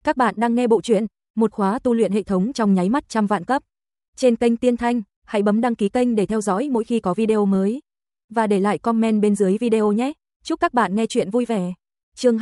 Các bạn đang nghe bộ truyện Một khóa tu luyện hệ thống trong nháy mắt trăm vạn cấp. Trên kênh Tiên Thanh, hãy bấm đăng ký kênh để theo dõi mỗi khi có video mới. Và để lại comment bên dưới video nhé. Chúc các bạn nghe truyện vui vẻ. Chương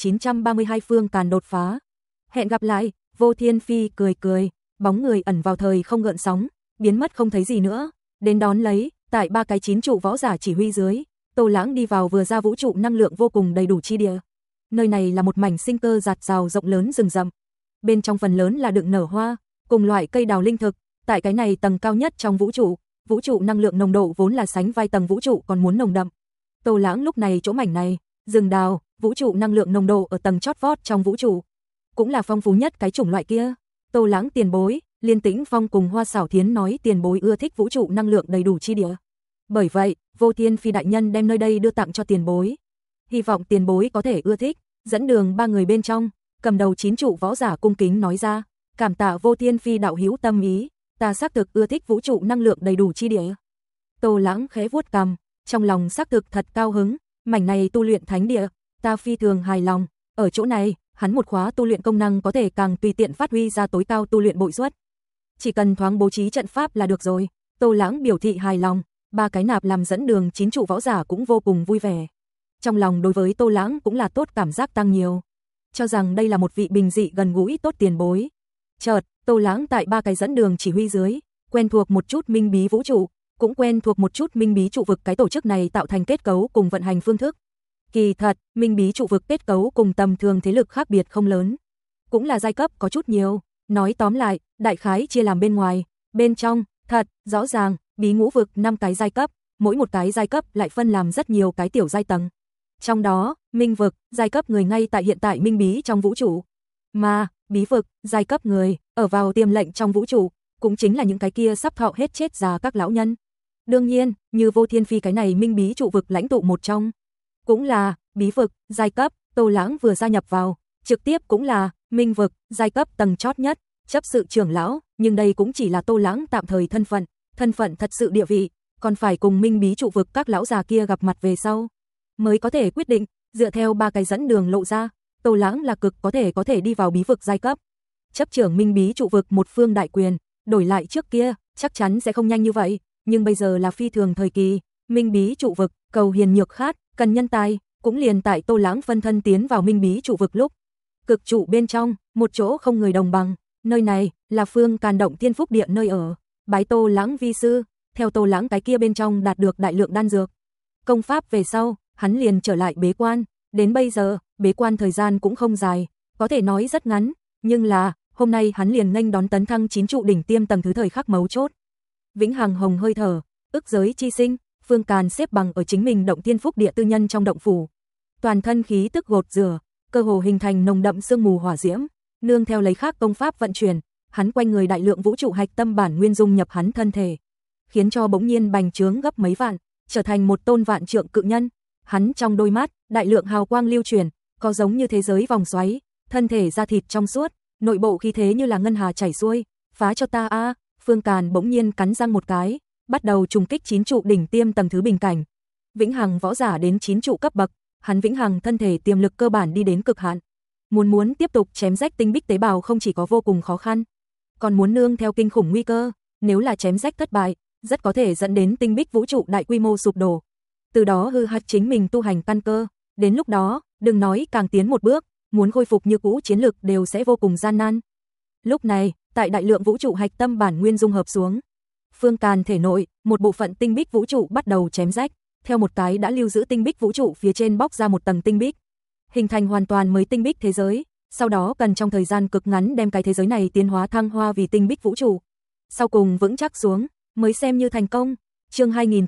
2932 Phương Càn đột phá. Hẹn gặp lại. Vô Thiên Phi cười cười, bóng người ẩn vào thời không gợn sóng, biến mất không thấy gì nữa. Đến đón lấy, tại ba cái 9 trụ võ giả chỉ huy dưới, Tô Lãng đi vào vừa ra vũ trụ năng lượng vô cùng đầy đủ chi địa. Nơi này là một mảnh sinh cơ dạt dào rộng lớn rừng rậm. Bên trong phần lớn là đựng nở hoa, cùng loại cây đào linh thực. Tại cái này tầng cao nhất trong vũ trụ năng lượng nồng độ vốn là sánh vai tầng vũ trụ còn muốn nồng đậm. Tô Lãng lúc này chỗ mảnh này, rừng đào, vũ trụ năng lượng nồng độ ở tầng chót vót trong vũ trụ, cũng là phong phú nhất cái chủng loại kia. Tô Lãng tiền bối, Liên Tĩnh Phong cùng Hoa Xảo Thiến nói tiền bối ưa thích vũ trụ năng lượng đầy đủ chi địa. Bởi vậy, Vô Thiên Phi đại nhân đem nơi đây đưa tặng cho tiền bối. Hy vọng tiền bối có thể ưa thích. Dẫn đường ba người bên trong, cầm đầu 9 trụ võ giả cung kính nói ra, cảm tạ Vô Thiên Phi đạo hữu tâm ý, ta xác thực ưa thích vũ trụ năng lượng đầy đủ chi địa. Tô Lãng khẽ vuốt cằm, trong lòng xác thực thật cao hứng, mảnh này tu luyện thánh địa, ta phi thường hài lòng, ở chỗ này, hắn một khóa tu luyện công năng có thể càng tùy tiện phát huy ra tối cao tu luyện bội suất. Chỉ cần thoáng bố trí trận pháp là được rồi. Tô Lãng biểu thị hài lòng, ba cái nạp làm dẫn đường 9 trụ võ giả cũng vô cùng vui vẻ. Trong lòng đối với Tô Lãng cũng là tốt cảm giác tăng nhiều, cho rằng đây là một vị bình dị gần gũi tốt tiền bối. Chợt, Tô Lãng tại ba cái dẫn đường chỉ huy dưới, quen thuộc một chút minh bí vũ trụ, cũng quen thuộc một chút minh bí trụ vực cái tổ chức này tạo thành kết cấu cùng vận hành phương thức. Kỳ thật, minh bí trụ vực kết cấu cùng tầm thường thế lực khác biệt không lớn, cũng là giai cấp có chút nhiều, nói tóm lại, đại khái chia làm bên ngoài, bên trong, thật, rõ ràng, bí ngũ vực 5 cái giai cấp, mỗi một cái giai cấp lại phân làm rất nhiều cái tiểu giai tầng. Trong đó, minh vực, giai cấp người ngay tại hiện tại minh bí trong vũ trụ. Mà, bí vực, giai cấp người, ở vào tiềm lệnh trong vũ trụ, cũng chính là những cái kia sắp thọ hết chết già các lão nhân. Đương nhiên, như Vô Thiên Phi cái này minh bí trụ vực lãnh tụ một trong, cũng là, bí vực, giai cấp, Tô Lãng vừa gia nhập vào, trực tiếp cũng là, minh vực, giai cấp tầng chót nhất, chấp sự trưởng lão, nhưng đây cũng chỉ là Tô Lãng tạm thời thân phận thật sự địa vị, còn phải cùng minh bí trụ vực các lão già kia gặp mặt về sau mới có thể quyết định. Dựa theo ba cái dẫn đường lộ ra, Tô Lãng là cực có thể đi vào bí vực giai cấp. Chấp trưởng minh bí trụ vực một phương đại quyền, đổi lại trước kia, chắc chắn sẽ không nhanh như vậy, nhưng bây giờ là phi thường thời kỳ, minh bí trụ vực, cầu hiền nhược khát, cần nhân tài, cũng liền tại Tô Lãng phân thân tiến vào minh bí trụ vực lúc. Cực trụ bên trong, một chỗ không người đồng bằng, nơi này là Phương Càn động thiên phúc địa nơi ở, bái Tô Lãng vi sư, theo Tô Lãng cái kia bên trong đạt được đại lượng đan dược. Công pháp về sau, hắn liền trở lại bế quan, đến bây giờ, bế quan thời gian cũng không dài, có thể nói rất ngắn, nhưng là, hôm nay hắn liền nghênh đón tấn thăng 9 trụ đỉnh tiêm tầng thứ thời khắc mấu chốt. Vĩnh hằng hồng hơi thở, ức giới chi sinh, Phương Càn xếp bằng ở chính mình động thiên phúc địa tư nhân trong động phủ. Toàn thân khí tức gột rửa, cơ hồ hình thành nồng đậm sương mù hỏa diễm, nương theo lấy khác công pháp vận chuyển, hắn quanh người đại lượng vũ trụ hạch tâm bản nguyên dung nhập hắn thân thể, khiến cho bỗng nhiên bành trướng gấp mấy vạn, trở thành một tôn vạn trượng cự nhân. Hắn trong đôi mắt, đại lượng hào quang lưu chuyển, có giống như thế giới vòng xoáy, thân thể da thịt trong suốt, nội bộ khí thế như là ngân hà chảy xuôi, phá cho ta a. Phương Càn bỗng nhiên cắn răng một cái, bắt đầu trùng kích 9 trụ đỉnh tiêm tầng thứ bình cảnh. Vĩnh hằng võ giả đến 9 trụ cấp bậc, hắn vĩnh hằng thân thể tiềm lực cơ bản đi đến cực hạn. Muốn tiếp tục chém rách tinh bích tế bào không chỉ có vô cùng khó khăn, còn muốn nương theo kinh khủng nguy cơ, nếu là chém rách thất bại, rất có thể dẫn đến tinh bích vũ trụ đại quy mô sụp đổ, từ đó hư hại chính mình tu hành căn cơ. Đến lúc đó, đừng nói càng tiến một bước, muốn khôi phục như cũ chiến lực đều sẽ vô cùng gian nan. Lúc này, tại đại lượng vũ trụ hạch tâm bản nguyên dung hợp xuống, Phương Càn thể nội, một bộ phận tinh bích vũ trụ bắt đầu chém rách, theo một cái đã lưu giữ tinh bích vũ trụ phía trên bóc ra một tầng tinh bích, hình thành hoàn toàn mới tinh bích thế giới, sau đó cần trong thời gian cực ngắn đem cái thế giới này tiến hóa thăng hoa vì tinh bích vũ trụ. Sau cùng vững chắc xuống, mới xem như thành công. Chương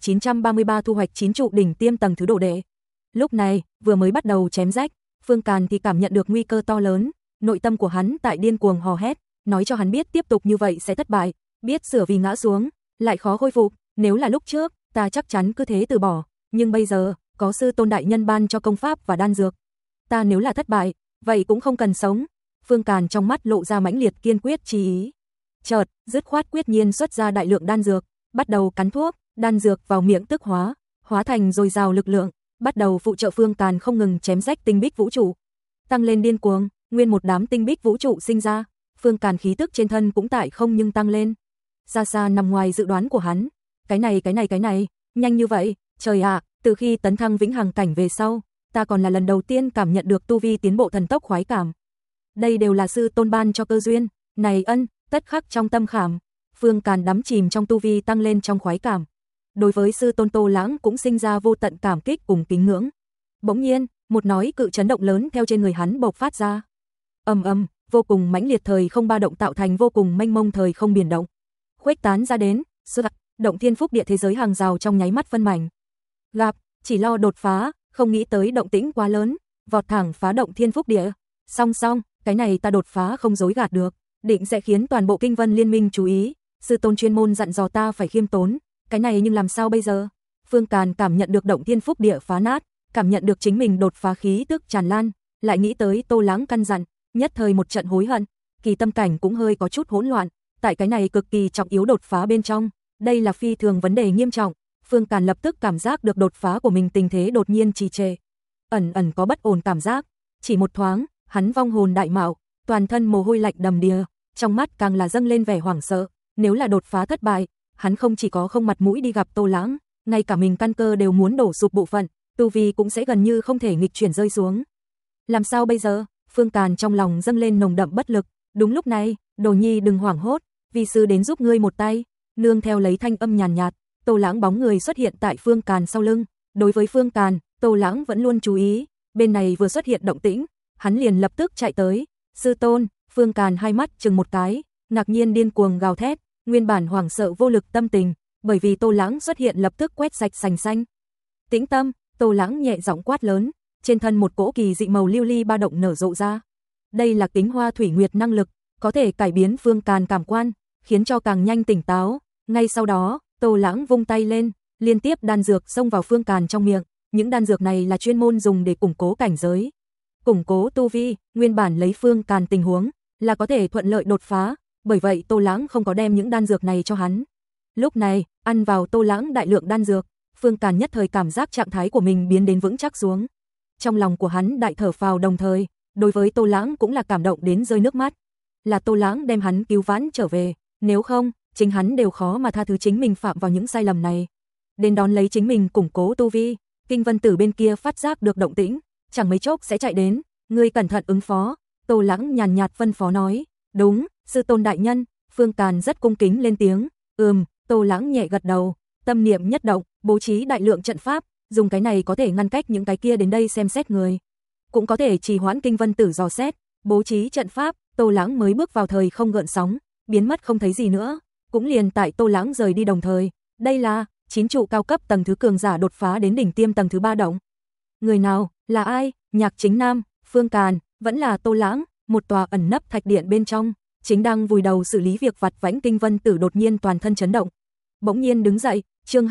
2933 thu hoạch 9 trụ đỉnh tiêm tầng thứ đồ đệ. Lúc này, vừa mới bắt đầu chém rách, Phương Càn thì cảm nhận được nguy cơ to lớn, nội tâm của hắn tại điên cuồng hò hét, nói cho hắn biết tiếp tục như vậy sẽ thất bại, biết sửa vì ngã xuống, lại khó khôi phục, nếu là lúc trước, ta chắc chắn cứ thế từ bỏ, nhưng bây giờ, có sư tôn đại nhân ban cho công pháp và đan dược, ta nếu là thất bại, vậy cũng không cần sống. Phương Càn trong mắt lộ ra mãnh liệt kiên quyết chí ý. Chợt, dứt khoát quyết nhiên xuất ra đại lượng đan dược, bắt đầu cắn thuốc, đan dược vào miệng tức hóa thành dồi dào lực lượng, bắt đầu phụ trợ Phương Càn không ngừng chém rách tinh bích vũ trụ, tăng lên điên cuồng, nguyên một đám tinh bích vũ trụ sinh ra, Phương Càn khí tức trên thân cũng tại không nhưng tăng lên. Xa xa nằm ngoài dự đoán của hắn. Cái này, nhanh như vậy, trời ạ, từ khi tấn thăng vĩnh hằng cảnh về sau, ta còn là lần đầu tiên cảm nhận được tu vi tiến bộ thần tốc khoái cảm. Đây đều là sư tôn ban cho cơ duyên, này ân, tất khắc trong tâm khảm. Phương Càn đắm chìm trong tu vi tăng lên trong khoái cảm. Đối với sư tôn Tô Lãng cũng sinh ra vô tận cảm kích cùng kính ngưỡng. Bỗng nhiên, một nói cự chấn động lớn theo trên người hắn bộc phát ra. Ầm ầm, vô cùng mãnh liệt thời không ba động tạo thành vô cùng mênh mông thời không biển động. Khuếch tán ra đến, động thiên phúc địa thế giới hàng rào trong nháy mắt phân mảnh. Gặp, chỉ lo đột phá, không nghĩ tới động tĩnh quá lớn, vọt thẳng phá động thiên phúc địa. Song, cái này ta đột phá không dối gạt được, định sẽ khiến toàn bộ Kinh Vân Liên minh chú ý, sư tôn chuyên môn dặn dò ta phải khiêm tốn, cái này nhưng làm sao bây giờ? Phương Càn cảm nhận được động thiên phúc địa phá nát, cảm nhận được chính mình đột phá khí tức tràn lan, lại nghĩ tới Tô Lãng căn dặn, nhất thời một trận hối hận, kỳ tâm cảnh cũng hơi có chút hỗn loạn, tại cái này cực kỳ trọng yếu đột phá bên trong, đây là phi thường vấn đề nghiêm trọng, Phương Càn lập tức cảm giác được đột phá của mình tình thế đột nhiên trì trệ, ẩn có bất ổn cảm giác, chỉ một thoáng, hắn vong hồn đại mạo, toàn thân mồ hôi lạnh đầm đìa, trong mắt càng là dâng lên vẻ hoảng sợ, nếu là đột phá thất bại, hắn không chỉ có không mặt mũi đi gặp Tô Lãng, ngay cả mình căn cơ đều muốn đổ sụp bộ phận, tu vi cũng sẽ gần như không thể nghịch chuyển rơi xuống. Làm sao bây giờ? Phương Càn trong lòng dâng lên nồng đậm bất lực, đúng lúc này, Đồ Nhi đừng hoảng hốt, vi sư đến giúp ngươi một tay, nương theo lấy thanh âm nhàn nhạt, Tô Lãng bóng người xuất hiện tại Phương Càn sau lưng, đối với Phương Càn, Tô Lãng vẫn luôn chú ý, bên này vừa xuất hiện động tĩnh, hắn liền lập tức chạy tới, sư tôn, Phương Càn hai mắt chừng một cái, ngạc nhiên điên cuồng gào thét, nguyên bản hoảng sợ vô lực tâm tình, bởi vì Tô Lãng xuất hiện lập tức quét sạch sành xanh. Tĩnh tâm, Tô Lãng nhẹ giọng quát lớn, trên thân một cỗ kỳ dị màu lưu ly ba động nở rộ ra. Đây là kính hoa thủy nguyệt năng lực, có thể cải biến Phương Càn cảm quan, khiến cho càng nhanh tỉnh táo. Ngay sau đó, Tô Lãng vung tay lên, liên tiếp đan dược xông vào Phương Càn trong miệng, những đan dược này là chuyên môn dùng để củng cố cảnh giới, củng cố tu vi, nguyên bản lấy Phương Càn tình huống là có thể thuận lợi đột phá, bởi vậy Tô Lãng không có đem những đan dược này cho hắn. Lúc này, ăn vào Tô Lãng đại lượng đan dược, Phương Càn nhất thời cảm giác trạng thái của mình biến đến vững chắc xuống. Trong lòng của hắn đại thở phào đồng thời, đối với Tô Lãng cũng là cảm động đến rơi nước mắt. Là Tô Lãng đem hắn cứu vãn trở về, nếu không, chính hắn đều khó mà tha thứ chính mình phạm vào những sai lầm này. Đến đón lấy chính mình củng cố tu vi, Kinh Vân Tử bên kia phát giác được động tĩnh, chẳng mấy chốc sẽ chạy đến, ngươi cẩn thận ứng phó. Tô Lãng nhàn nhạt phân phó nói, đúng, sư tôn đại nhân. Phương Càn rất cung kính lên tiếng, Tô Lãng nhẹ gật đầu, tâm niệm nhất động, bố trí đại lượng trận pháp, dùng cái này có thể ngăn cách những cái kia đến đây xem xét người, cũng có thể trì hoãn Kinh Vân Tử dò xét, bố trí trận pháp, Tô Lãng mới bước vào thời không gợn sóng, biến mất không thấy gì nữa, cũng liền tại Tô Lãng rời đi đồng thời, đây là 9 trụ cao cấp tầng thứ cường giả đột phá đến đỉnh tiêm tầng thứ 3 động. Người nào, là ai? Nhạc Chính Nam, Phương Càn, vẫn là Tô Lãng, một tòa ẩn nấp thạch điện bên trong, chính đang vùi đầu xử lý việc vặt vãnh Kinh Vân Tử đột nhiên toàn thân chấn động. Bỗng nhiên đứng dậy, chương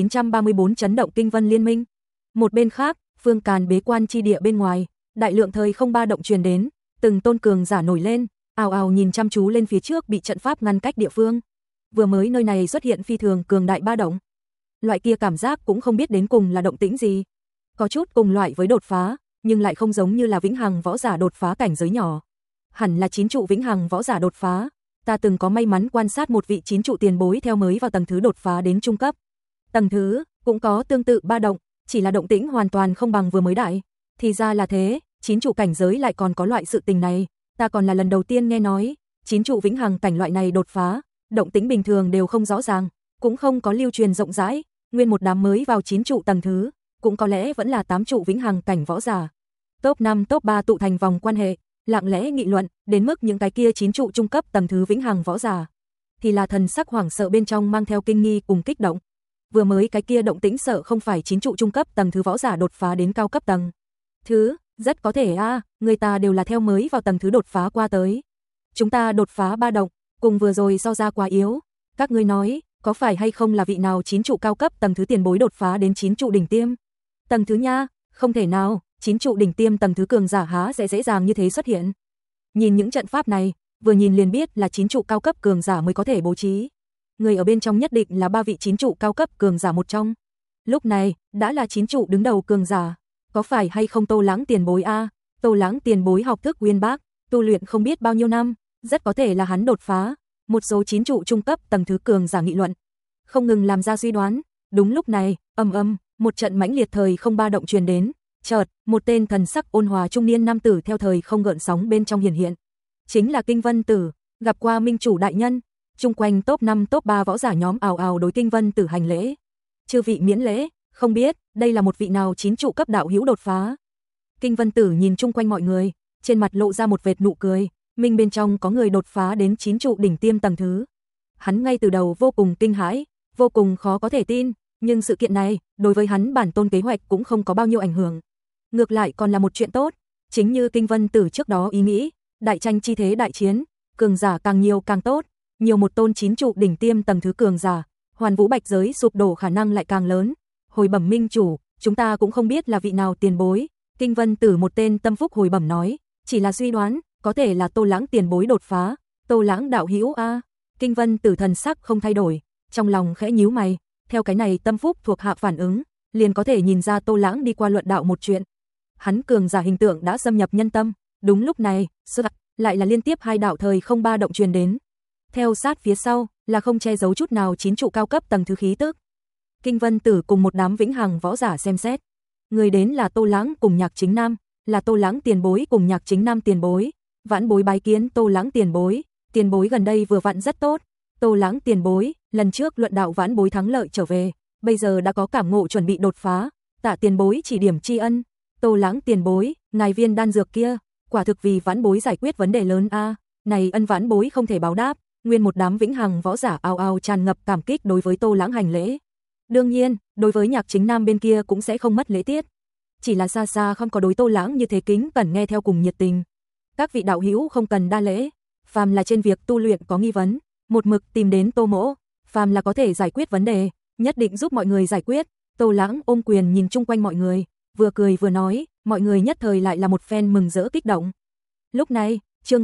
2934 chấn động Kinh Vân Liên minh. Một bên khác, Phương Càn bế quan chi địa bên ngoài, đại lượng thời không ba động truyền đến, từng tôn cường giả nổi lên, ào ào nhìn chăm chú lên phía trước bị trận pháp ngăn cách địa phương. Vừa mới nơi này xuất hiện phi thường cường đại ba động. Loại kia cảm giác cũng không biết đến cùng là động tĩnh gì. Có chút cùng loại với đột phá, nhưng lại không giống như là vĩnh hằng võ giả đột phá cảnh giới nhỏ. Hẳn là 9 trụ vĩnh hằng võ giả đột phá. Ta từng có may mắn quan sát một vị 9 trụ tiền bối theo mới vào tầng thứ đột phá đến trung cấp. Tầng thứ cũng có tương tự ba động, chỉ là động tĩnh hoàn toàn không bằng vừa mới đại. Thì ra là thế, 9 trụ cảnh giới lại còn có loại sự tình này, ta còn là lần đầu tiên nghe nói, 9 trụ vĩnh hằng cảnh loại này đột phá, động tĩnh bình thường đều không rõ ràng, cũng không có lưu truyền rộng rãi, nguyên một đám mới vào 9 trụ tầng thứ, cũng có lẽ vẫn là 8 trụ vĩnh hằng cảnh võ giả. Top 5 top 3 tụ thành vòng quan hệ, lặng lẽ nghị luận, đến mức những cái kia 9 trụ trung cấp tầng thứ vĩnh hằng võ giả thì là thần sắc hoảng sợ bên trong mang theo kinh nghi cùng kích động. Vừa mới cái kia động tĩnh sợ không phải 9 trụ trung cấp tầng thứ võ giả đột phá đến cao cấp tầng thứ, rất có thể người ta đều là theo mới vào tầng thứ đột phá qua tới. Chúng ta đột phá ba động, cùng vừa rồi so ra quá yếu. Các ngươi nói, có phải hay không là vị nào 9 trụ cao cấp tầng thứ tiền bối đột phá đến 9 trụ đỉnh tiêm? Tầng thứ nha, không thể nào, 9 trụ đỉnh tiêm tầng thứ cường giả há sẽ dễ dàng như thế xuất hiện. Nhìn những trận pháp này, vừa nhìn liền biết là 9 trụ cao cấp cường giả mới có thể bố trí. Người ở bên trong nhất định là 3 vị 9 trụ cao cấp cường giả một trong. Lúc này, đã là 9 trụ đứng đầu cường giả. Có phải hay không Tô Lãng tiền bối Tô Lãng tiền bối học thức uyên bác, tu luyện không biết bao nhiêu năm, rất có thể là hắn đột phá. Một số chín trụ trung cấp tầng thứ cường giả nghị luận, không ngừng làm ra suy đoán. Đúng lúc này, một trận mãnh liệt thời không ba động truyền đến, chợt, một tên thần sắc ôn hòa trung niên nam tử theo thời không gợn sóng bên trong hiển hiện. Chính là Kinh Vân Tử, gặp qua minh chủ đại nhân. Chung quanh top 5 top 3 võ giả nhóm ào ào đối Kinh Vân Tử hành lễ. Chư vị miễn lễ, không biết đây là một vị nào chín trụ cấp đạo hữu đột phá. Kinh Vân Tử nhìn chung quanh mọi người, trên mặt lộ ra một vệt nụ cười, minh bên trong có người đột phá đến chín trụ đỉnh tiêm tầng thứ. Hắn ngay từ đầu vô cùng kinh hãi, vô cùng khó có thể tin, nhưng sự kiện này, đối với hắn bản tôn kế hoạch cũng không có bao nhiêu ảnh hưởng. Ngược lại còn là một chuyện tốt, chính như Kinh Vân Tử trước đó ý nghĩ, đại tranh chi thế đại chiến, cường giả càng nhiều càng tốt, nhiều một tôn chín trụ đỉnh tiêm tầng thứ cường giả, hoàn vũ bạch giới sụp đổ khả năng lại càng lớn. Hồi bẩm minh chủ, chúng ta cũng không biết là vị nào tiền bối. Kinh Vân Tử một tên tâm phúc hồi bẩm nói, chỉ là suy đoán, có thể là Tô Lãng tiền bối đột phá. Tô Lãng đạo hữu a. Kinh Vân Tử thần sắc không thay đổi, trong lòng khẽ nhíu mày, theo cái này tâm phúc thuộc hạ phản ứng, liền có thể nhìn ra Tô Lãng đi qua luận đạo một chuyện. Hắn cường giả hình tượng đã xâm nhập nhân tâm, đúng lúc này, lại là liên tiếp hai đạo thời không ba động truyền đến. Theo sát phía sau, là không che giấu chút nào chín trụ cao cấp tầng thứ khí tức. Kinh Vân Tử cùng một đám vĩnh hằng võ giả xem xét. Người đến là Tô Lãng cùng Nhạc Chính Nam, là Tô Lãng tiền bối cùng Nhạc Chính Nam tiền bối. Vãn bối bái kiến Tô Lãng tiền bối gần đây vừa vặn rất tốt. Tô Lãng tiền bối, lần trước luận đạo vãn bối thắng lợi trở về, bây giờ đã có cảm ngộ chuẩn bị đột phá, tạ tiền bối chỉ điểm tri ân. Tô Lãng tiền bối, ngài viên đan dược kia, quả thực vì vãn bối giải quyết vấn đề lớn a, này ân vãn bối không thể báo đáp. Nguyên một đám vĩnh hằng võ giả ào ào tràn ngập cảm kích đối với Tô Lãng hành lễ. Đương nhiên, đối với Nhạc Chính Nam bên kia cũng sẽ không mất lễ tiết. Chỉ là xa xa không có đối Tô Lãng như thế kính cẩn nghe theo cùng nhiệt tình. Các vị đạo hữu không cần đa lễ, phàm là trên việc tu luyện có nghi vấn, một mực tìm đến Tô mỗ, phàm là có thể giải quyết vấn đề, nhất định giúp mọi người giải quyết. Tô Lãng ôm quyền nhìn chung quanh mọi người, vừa cười vừa nói, mọi người nhất thời lại là một phen mừng rỡ kích động. Lúc này, chương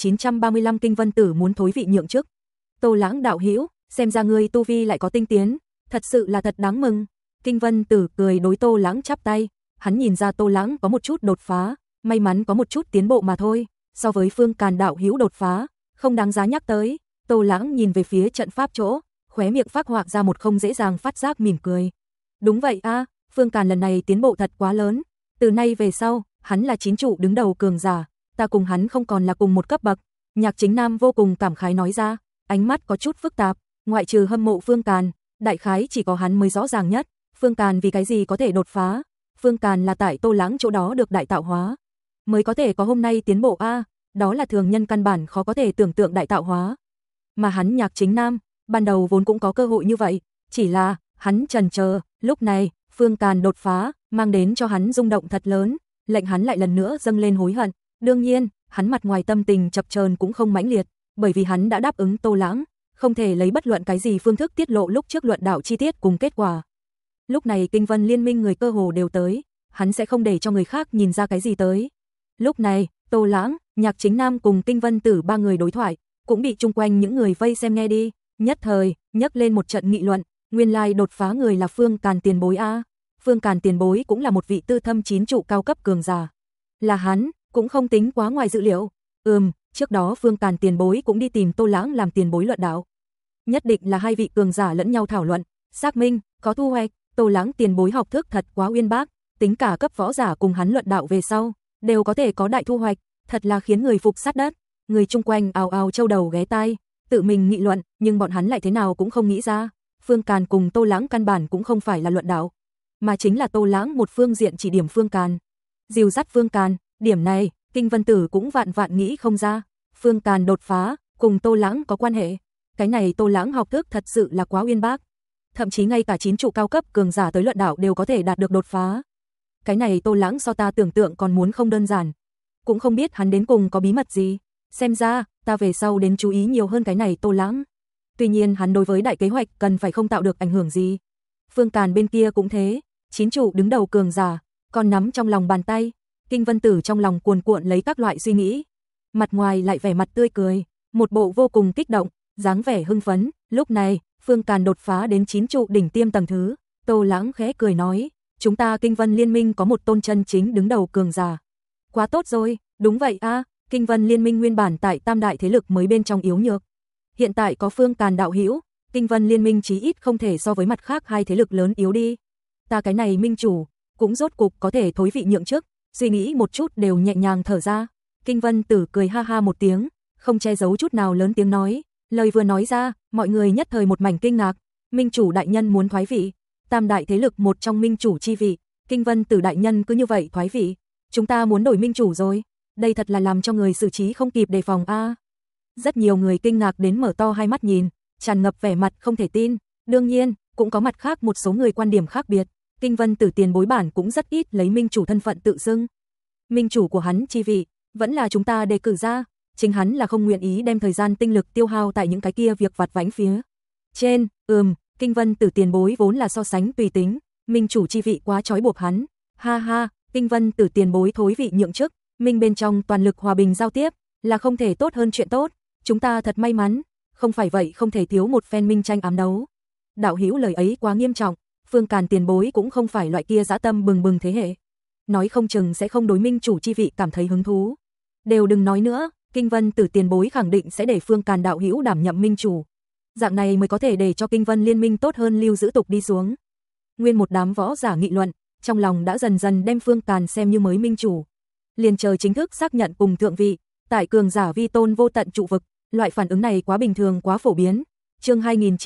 2935 Kinh Vân Tử muốn thối vị nhượng chức. Tô Lãng đạo hữu, xem ra ngươi tu vi lại có tinh tiến, thật sự là thật đáng mừng. Kinh Vân Tử cười đối Tô Lãng chắp tay, hắn nhìn ra Tô Lãng có một chút đột phá, may mắn có một chút tiến bộ mà thôi, so với Phương Càn đạo hữu đột phá, không đáng giá nhắc tới. Tô Lãng nhìn về phía trận pháp chỗ, khóe miệng phát họa ra một không dễ dàng phát giác mỉm cười. Đúng vậy a, Phương Càn lần này tiến bộ thật quá lớn, từ nay về sau, hắn là chín trụ đứng đầu cường giả, ta cùng hắn không còn là cùng một cấp bậc. Nhạc Chính Nam vô cùng cảm khái nói ra, ánh mắt có chút phức tạp, ngoại trừ hâm mộ Phương Càn, đại khái chỉ có hắn mới rõ ràng nhất, Phương Càn vì cái gì có thể đột phá. Phương Càn là tại Tô Lãng chỗ đó được đại tạo hóa, mới có thể có hôm nay tiến bộ a, đó là thường nhân căn bản khó có thể tưởng tượng đại tạo hóa. Mà hắn Nhạc Chính Nam, ban đầu vốn cũng có cơ hội như vậy, chỉ là hắn chần chờ, lúc này, Phương Càn đột phá, mang đến cho hắn rung động thật lớn, lệnh hắn lại lần nữa dâng lên hối hận. Đương nhiên, hắn mặt ngoài tâm tình chập chờn cũng không mãnh liệt, bởi vì hắn đã đáp ứng Tô Lãng, không thể lấy bất luận cái gì phương thức tiết lộ lúc trước luận đạo chi tiết cùng kết quả. Lúc này Kinh Vân Liên minh người cơ hồ đều tới, hắn sẽ không để cho người khác nhìn ra cái gì tới. Lúc này, Tô Lãng, Nhạc Chính Nam cùng Kinh Vân Tử ba người đối thoại, cũng bị chung quanh những người vây xem nghe đi, nhất thời, nhấc lên một trận nghị luận, nguyên lai đột phá người là Phương Càn tiền bối a. Phương Càn tiền bối cũng là một vị tư thâm chín trụ cao cấp cường giả. Là hắn, cũng không tính quá ngoài dự liệu. Trước đó Phương Càn tiền bối cũng đi tìm Tô Lãng làm tiền bối luận đạo. Nhất định là hai vị cường giả lẫn nhau thảo luận, xác minh, có thu hoạch. Tô Lãng tiền bối học thức thật quá uyên bác, tính cả cấp võ giả cùng hắn luận đạo về sau, đều có thể có đại thu hoạch, thật là khiến người phục sát đất. Người chung quanh ào ào châu đầu ghé tai, tự mình nghị luận, nhưng bọn hắn lại thế nào cũng không nghĩ ra, Phương Càn cùng Tô Lãng căn bản cũng không phải là luận đạo, mà chính là Tô Lãng một phương diện chỉ điểm Phương Càn, dìu dắt Phương Càn. Điểm này, Kinh Vân Tử cũng vạn nghĩ không ra, Phương Càn đột phá, cùng Tô Lãng có quan hệ. Cái này Tô Lãng học thức thật sự là quá uyên bác. Thậm chí ngay cả chín trụ cao cấp cường giả tới luận đạo đều có thể đạt được đột phá. Cái này Tô Lãng so ta tưởng tượng còn muốn không đơn giản. Cũng không biết hắn đến cùng có bí mật gì. Xem ra, ta về sau đến chú ý nhiều hơn cái này Tô Lãng. Tuy nhiên hắn đối với đại kế hoạch cần phải không tạo được ảnh hưởng gì. Phương Càn bên kia cũng thế, chín trụ đứng đầu cường giả, còn nắm trong lòng bàn tay. Kinh Vân Tử trong lòng cuồn cuộn lấy các loại suy nghĩ, mặt ngoài lại vẻ mặt tươi cười, một bộ vô cùng kích động, dáng vẻ hưng phấn. Lúc này, Phương Càn đột phá đến chín trụ đỉnh tiêm tầng thứ, Tô Lãng khẽ cười nói, chúng ta Kinh Vân Liên minh có một tôn chân chính đứng đầu cường giả. Quá tốt rồi, đúng vậy a, Kinh Vân Liên minh nguyên bản tại tam đại thế lực mới bên trong yếu nhược. Hiện tại có Phương Càn đạo hữu, Kinh Vân Liên minh chí ít không thể so với mặt khác hai thế lực lớn yếu đi. Ta cái này minh chủ, cũng rốt cục có thể thối vị nhượng chức, suy nghĩ một chút đều nhẹ nhàng thở ra. Kinh Vân Tử cười ha ha một tiếng, không che giấu chút nào lớn tiếng nói, lời vừa nói ra, mọi người nhất thời một mảnh kinh ngạc, minh chủ đại nhân muốn thoái vị, tam đại thế lực một trong minh chủ chi vị, Kinh Vân Tử đại nhân cứ như vậy thoái vị, chúng ta muốn đổi minh chủ rồi, đây thật là làm cho người xử trí không kịp đề phòng a. Rất nhiều người kinh ngạc đến mở to hai mắt nhìn, tràn ngập vẻ mặt không thể tin, đương nhiên, cũng có mặt khác một số người quan điểm khác biệt, Kinh Vân Tử tiền bối bản cũng rất ít lấy minh chủ thân phận tự xưng. Minh chủ của hắn chi vị, vẫn là chúng ta đề cử ra, chính hắn là không nguyện ý đem thời gian tinh lực tiêu hao tại những cái kia việc vặt vãnh phía trên, Kinh Vân Tử tiền bối vốn là so sánh tùy tính, minh chủ chi vị quá trói buộc hắn, ha ha, Kinh Vân Tử tiền bối thối vị nhượng chức, minh bên trong toàn lực hòa bình giao tiếp, là không thể tốt hơn chuyện tốt, chúng ta thật may mắn, không phải vậy không thể thiếu một phen minh tranh ám đấu. Đạo hữu lời ấy quá nghiêm trọng, Phương Càn tiền bối cũng không phải loại kia dã tâm bừng bừng thế hệ, nói không chừng sẽ không đối minh chủ chi vị cảm thấy hứng thú. Đều đừng nói nữa, Kinh Vân Tử tiền bối khẳng định sẽ để Phương Càn đạo hữu đảm nhậm minh chủ. Dạng này mới có thể để cho Kinh Vân Liên minh tốt hơn lưu giữ tục đi xuống. Nguyên một đám võ giả nghị luận, trong lòng đã dần dần đem Phương Càn xem như mới minh chủ. Liền chờ chính thức xác nhận cùng thượng vị, tại cường giả vi tôn vô tận trụ vực, loại phản ứng này quá bình thường quá phổ biến. Chương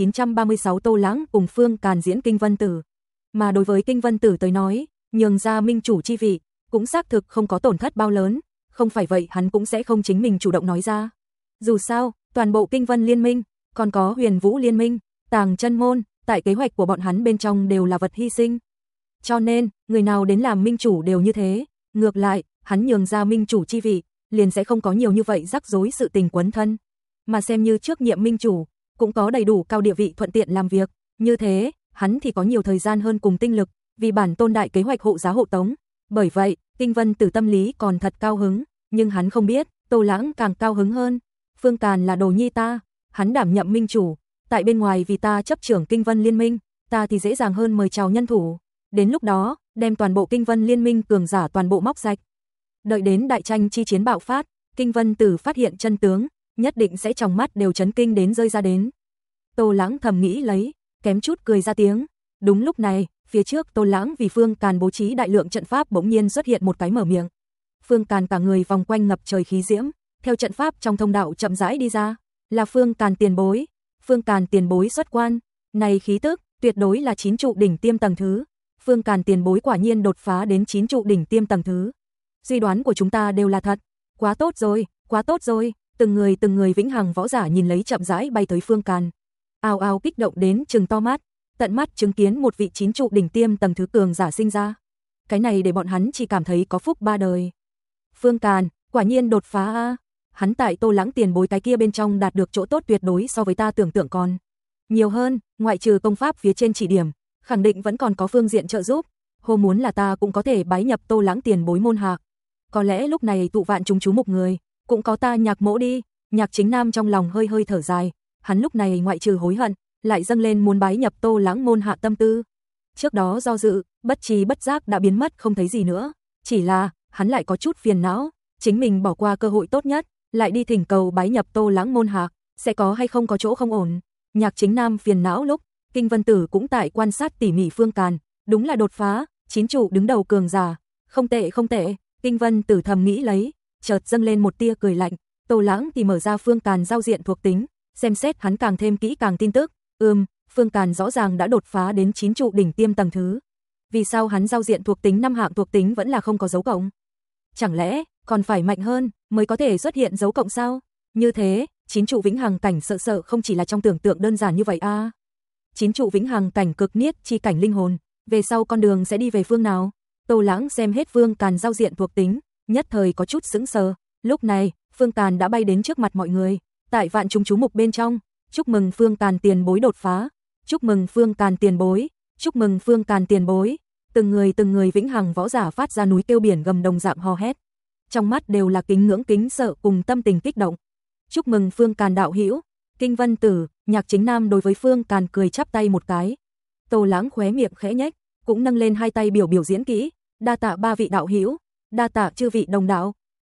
2936 Tô Lãng cùng Phương Càn diễn Kinh Vân Tử. Mà đối với Kinh Vân Tử tới nói, nhường ra minh chủ chi vị, cũng xác thực không có tổn thất bao lớn, không phải vậy hắn cũng sẽ không chính mình chủ động nói ra. Dù sao, toàn bộ Kinh Vân Liên minh, còn có Huyền Vũ Liên minh, Tàng Chân môn, tại kế hoạch của bọn hắn bên trong đều là vật hy sinh. Cho nên, người nào đến làm minh chủ đều như thế, ngược lại, hắn nhường ra minh chủ chi vị, liền sẽ không có nhiều như vậy rắc rối sự tình quấn thân. Mà xem như trước nhiệm minh chủ, cũng có đầy đủ cao địa vị thuận tiện làm việc, như thế, hắn thì có nhiều thời gian hơn cùng tinh lực, vì bản tôn đại kế hoạch hộ giá hộ tống. Bởi vậy, Kinh Vân Tử tâm lý còn thật cao hứng, nhưng hắn không biết, Tô Lãng càng cao hứng hơn. Phương Càn là đồ nhi ta, hắn đảm nhậm minh chủ, tại bên ngoài vì ta chấp trưởng Kinh Vân Liên minh, ta thì dễ dàng hơn mời chào nhân thủ. Đến lúc đó, đem toàn bộ Kinh Vân Liên minh cường giả toàn bộ móc sạch. Đợi đến đại tranh chi chiến bạo phát, Kinh Vân Tử phát hiện chân tướng, nhất định sẽ trong mắt đều chấn kinh đến rơi ra đến. Tô Lãng thầm nghĩ lấy, kém chút cười ra tiếng. Đúng lúc này, phía trước Tô Lãng vì Phương Càn bố trí đại lượng trận pháp bỗng nhiên xuất hiện một cái mở miệng. Phương Càn cả người vòng quanh ngập trời khí diễm, theo trận pháp trong thông đạo chậm rãi đi ra, là Phương Càn tiền bối. Phương Càn tiền bối xuất quan, này khí tức tuyệt đối là 9 trụ đỉnh tiêm tầng thứ. Phương Càn tiền bối quả nhiên đột phá đến 9 trụ đỉnh tiêm tầng thứ. Suy đoán của chúng ta đều là thật, quá tốt rồi, quá tốt rồi. Từng người vĩnh hằng võ giả nhìn lấy chậm rãi bay tới Phương Càn, ào ào kích động đến trừng to mắt, tận mắt chứng kiến một vị 9 trụ đỉnh tiêm tầng thứ cường giả sinh ra. Cái này để bọn hắn chỉ cảm thấy có phúc ba đời. Phương Càn, quả nhiên đột phá a. Hắn tại Tô Lãng tiền bối cái kia bên trong đạt được chỗ tốt tuyệt đối so với ta tưởng tượng còn nhiều hơn, ngoại trừ công pháp phía trên chỉ điểm, khẳng định vẫn còn có phương diện trợ giúp. Hồ muốn là ta cũng có thể bái nhập Tô Lãng tiền bối môn hạ. Có lẽ lúc này tụ vạn chúng chú mục người, cũng có ta Nhạc Mỗ đi. Nhạc Chính Nam trong lòng hơi hơi thở dài, hắn lúc này ngoại trừ hối hận, lại dâng lên muốn bái nhập Tô Lãng môn hạ tâm tư. Trước đó do dự, bất trí bất giác đã biến mất không thấy gì nữa, chỉ là hắn lại có chút phiền não, chính mình bỏ qua cơ hội tốt nhất, lại đi thỉnh cầu bái nhập Tô Lãng môn hạ, sẽ có hay không có chỗ không ổn. Nhạc Chính Nam phiền não lúc, Kinh Vân Tử cũng tại quan sát tỉ mỉ Phương Càn, đúng là đột phá, 9 trụ đứng đầu cường giả, không tệ không tệ. Kinh Vân Tử thầm nghĩ lấy, chợt dâng lên một tia cười lạnh. Tô Lãng thì mở ra Phương Càn giao diện thuộc tính, xem xét hắn càng thêm kỹ càng tin tức. Phương Càn rõ ràng đã đột phá đến 9 trụ đỉnh tiêm tầng thứ. Vì sao hắn giao diện thuộc tính 5 hạng thuộc tính vẫn là không có dấu cộng? Chẳng lẽ còn phải mạnh hơn mới có thể xuất hiện dấu cộng sao? Như thế, 9 trụ vĩnh hằng cảnh sợ không chỉ là trong tưởng tượng đơn giản như vậy a. 9 trụ vĩnh hằng cảnh cực niết chi cảnh linh hồn, về sau con đường sẽ đi về phương nào? Tô Lãng xem hết Phương Càn giao diện thuộc tính, nhất thời có chút sững sờ. Lúc này, Phương Càn đã bay đến trước mặt mọi người, tại vạn chúng chú mục bên trong, chúc mừng Phương Càn tiền bối đột phá, chúc mừng Phương Càn tiền bối, chúc mừng Phương Càn tiền bối. Từng người vĩnh hằng võ giả phát ra núi kêu biển gầm đồng dạng hò hét, trong mắt đều là kính ngưỡng kính sợ cùng tâm tình kích động. Chúc mừng Phương Càn đạo hữu. Kinh Vân Tử, Nhạc Chính Nam đối với Phương Càn cười chắp tay một cái. Tô Lãng khóe miệng khẽ nhếch, cũng nâng lên hai tay biểu diễn kỹ, đa tạ ba vị đạo hữu, đa tạ chư vị đồng đạo.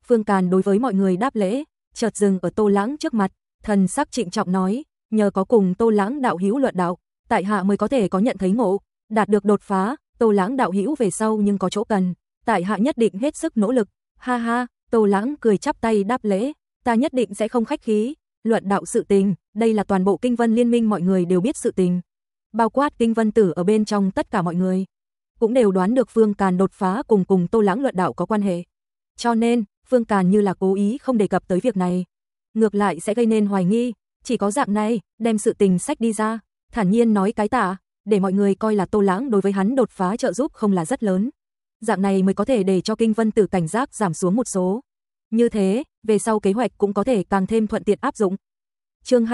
Phương Càn đối với mọi người đáp lễ, chợt dừng ở Tô Lãng trước mặt, thần sắc trịnh trọng nói, nhờ có cùng Tô Lãng đạo hữu luận đạo, tại hạ mới có thể có nhận thấy ngộ, đạt được đột phá, Tô Lãng đạo hữu về sau nhưng có chỗ cần, tại hạ nhất định hết sức nỗ lực. Ha ha, Tô Lãng cười chắp tay đáp lễ, ta nhất định sẽ không khách khí, luận đạo sự tình, đây là toàn bộ Kinh Vân Liên minh mọi người đều biết sự tình. Bao quát Kinh Vân Tử ở bên trong tất cả mọi người, cũng đều đoán được Phương Càn đột phá cùng Tô Lãng luận đạo có quan hệ. Cho nên, Phương Càn như là cố ý không đề cập tới việc này. Ngược lại sẽ gây nên hoài nghi, chỉ có dạng này, đem sự tình sách đi ra, thản nhiên nói cái tạ, để mọi người coi là Tô Lãng đối với hắn đột phá trợ giúp không là rất lớn. Dạng này mới có thể để cho Kinh Vân Tử cảnh giác giảm xuống một số. Như thế, về sau kế hoạch cũng có thể càng thêm thuận tiện áp dụng. Chương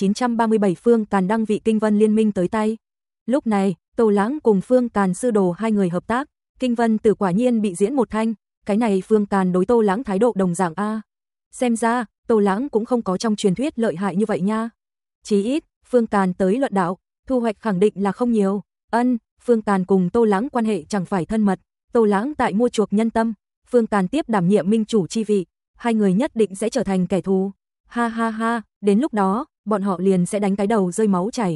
2937 Phương Càn đăng vị Kinh Vân Liên minh tới tay. Lúc này, Tô Lãng cùng Phương Càn sư đồ hai người hợp tác, Kinh Vân Tử quả nhiên bị diễn một thanh, cái này Phương Càn đối Tô Lãng thái độ đồng dạng a. Xem ra, Tô Lãng cũng không có trong truyền thuyết lợi hại như vậy nha. Chí ít, Phương Càn tới luận đạo, thu hoạch khẳng định là không nhiều. Phương Càn cùng Tô Lãng quan hệ chẳng phải thân mật, Tô Lãng tại mua chuộc nhân tâm, Phương Càn tiếp đảm nhiệm minh chủ chi vị, hai người nhất định sẽ trở thành kẻ thù. Ha ha ha, đến lúc đó, bọn họ liền sẽ đánh cái đầu rơi máu chảy.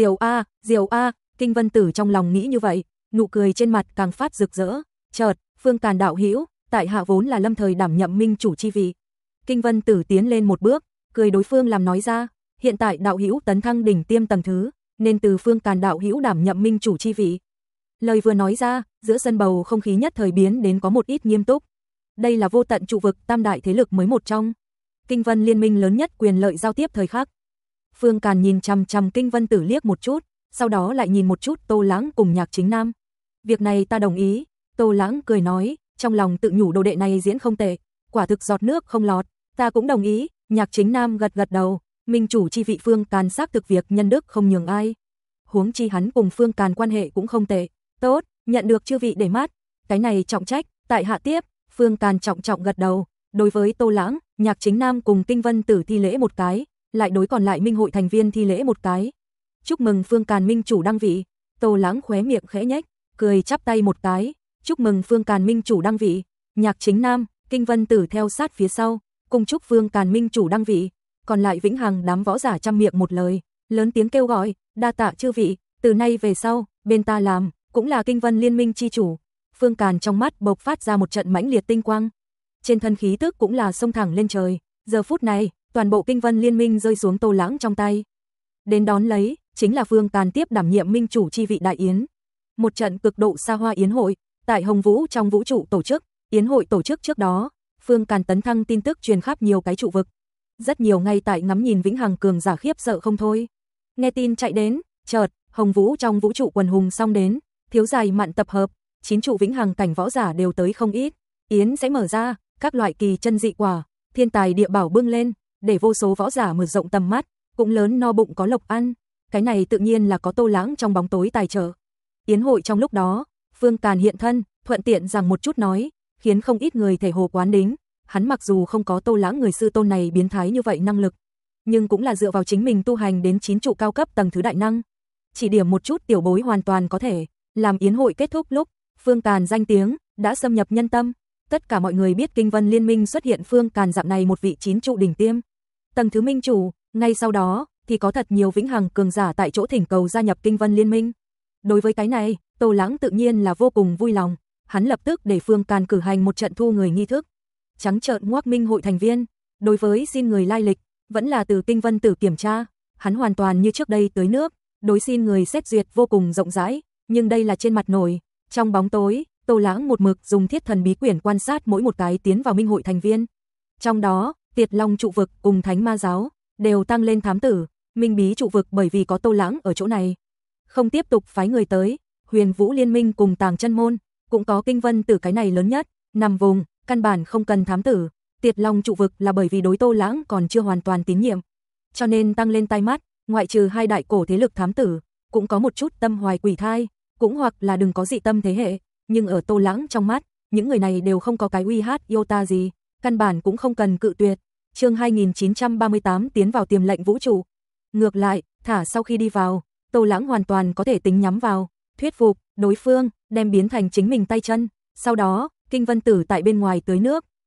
Diều a, Kinh Vân Tử trong lòng nghĩ như vậy, nụ cười trên mặt càng phát rực rỡ. Chợt, Phương Càn đạo hữu, tại hạ vốn là lâm thời đảm nhậm minh chủ chi vị. Kinh Vân Tử tiến lên một bước, cười đối phương làm nói ra, hiện tại đạo hữu tấn thăng đỉnh tiêm tầng thứ, nên từ Phương Càn đạo hữu đảm nhậm minh chủ chi vị. Lời vừa nói ra, giữa sân bầu không khí nhất thời biến đến có một ít nghiêm túc. Đây là vô tận trụ vực tam đại thế lực mới một trong. Kinh Vân Liên minh lớn nhất quyền lợi giao tiếp thời khắc. Phương Càn nhìn chằm chằm Kinh Vân Tử liếc một chút, sau đó lại nhìn một chút Tô Lãng cùng Nhạc Chính Nam. Việc này ta đồng ý, Tô Lãng cười nói, trong lòng tự nhủ đồ đệ này diễn không tệ, quả thực giọt nước không lọt, ta cũng đồng ý, Nhạc Chính Nam gật gật đầu, minh chủ chi vị Phương Càn xác thực việc nhân đức không nhường ai. Huống chi hắn cùng Phương Càn quan hệ cũng không tệ, tốt, nhận được chư vị để mắt, cái này trọng trách, tại hạ tiếp, Phương Càn trọng gật đầu, đối với Tô Lãng, Nhạc Chính Nam cùng Kinh Vân Tử thi lễ một cái, lại đối còn lại minh hội thành viên thi lễ một cái. Chúc mừng Phương Càn minh chủ đăng vị, Tô Lãng khóe miệng khẽ nhếch, cười chắp tay một cái, chúc mừng Phương Càn minh chủ đăng vị, Nhạc Chính Nam, Kinh Vân Tử theo sát phía sau, cùng chúc Phương Càn minh chủ đăng vị, còn lại Vĩnh Hằng đám võ giả trăm miệng một lời, lớn tiếng kêu gọi, đa tạ chư vị, từ nay về sau, bên ta làm, cũng là Kinh Vân Liên minh chi chủ. Phương Càn trong mắt bộc phát ra một trận mãnh liệt tinh quang, trên thân khí tức cũng là xông thẳng lên trời, giờ phút này, toàn bộ Kinh Vân Liên minh rơi xuống Tô Lãng trong tay. Đến đón lấy, chính là Phương Càn tiếp đảm nhiệm minh chủ chi vị đại yến. Một trận cực độ xa hoa yến hội, tại Hồng Vũ trong vũ trụ tổ chức, yến hội tổ chức trước đó, Phương Càn tấn thăng tin tức truyền khắp nhiều cái trụ vực. Rất nhiều ngay tại ngắm nhìn Vĩnh Hằng cường giả khiếp sợ không thôi. Nghe tin chạy đến, chợt, Hồng Vũ trong vũ trụ quần hùng xong đến, thiếu dài mạn tập hợp, 9 trụ Vĩnh Hằng cảnh võ giả đều tới không ít. Yến sẽ mở ra, các loại kỳ chân dị quả, thiên tài địa bảo bưng lên, để vô số võ giả mở rộng tầm mắt, cũng lớn no bụng có lộc ăn. Cái này tự nhiên là có Tô Lãng trong bóng tối tài trợ. Yến hội trong lúc đó, Phương Càn hiện thân, thuận tiện rằng một chút nói, khiến không ít người thể hồ quán đính. Hắn mặc dù không có Tô Lãng người sư tôn này biến thái như vậy năng lực, nhưng cũng là dựa vào chính mình tu hành đến 9 trụ cao cấp tầng thứ đại năng. Chỉ điểm một chút tiểu bối hoàn toàn có thể, làm yến hội kết thúc lúc, Phương Càn danh tiếng đã xâm nhập nhân tâm. Tất cả mọi người biết Kinh Vân Liên minh xuất hiện Phương Càn dạng này một vị 9 trụ đỉnh tiêm. Tầng thứ minh chủ, ngay sau đó thì có thật nhiều Vĩnh Hằng cường giả tại chỗ thỉnh cầu gia nhập Kinh Vân Liên minh. Đối với cái này, Tô Lãng tự nhiên là vô cùng vui lòng, hắn lập tức để Phương Càn cử hành một trận thu người nghi thức. Trắng trợn ngoác minh hội thành viên, đối với xin người lai lịch, vẫn là từ Kinh Vân Tử kiểm tra, hắn hoàn toàn như trước đây tới nước, đối xin người xét duyệt vô cùng rộng rãi, nhưng đây là trên mặt nổi, trong bóng tối, Tô Lãng một mực dùng thiết thần bí quyển quan sát mỗi một cái tiến vào minh hội thành viên. Trong đó, Tiệt Long trụ vực cùng Thánh Ma giáo đều tăng lên thám tử, Minh Bí trụ vực bởi vì có Tô Lãng ở chỗ này, không tiếp tục phái người tới, Huyền Vũ Liên minh cùng Tàng Chân môn cũng có Kinh Vân Tử cái này lớn nhất, nằm vùng, căn bản không cần thám tử. Tiệt Long trụ vực là bởi vì đối Tô Lãng còn chưa hoàn toàn tín nhiệm, cho nên tăng lên tai mắt, ngoại trừ hai đại cổ thế lực thám tử, cũng có một chút tâm hoài quỷ thai, cũng hoặc là đừng có dị tâm thế hệ, nhưng ở Tô Lãng trong mắt, những người này đều không có cái uy hát iota gì, căn bản cũng không cần cự tuyệt. Chương 2938 tiến vào tiềm lệnh vũ trụ. Ngược lại, thả sau khi đi vào, Tô Lãng hoàn toàn có thể tính nhắm vào, thuyết phục đối phương, đem biến thành chính mình tay chân. Sau đó, Kinh Vân Tử tại bên ngoài tưới nước,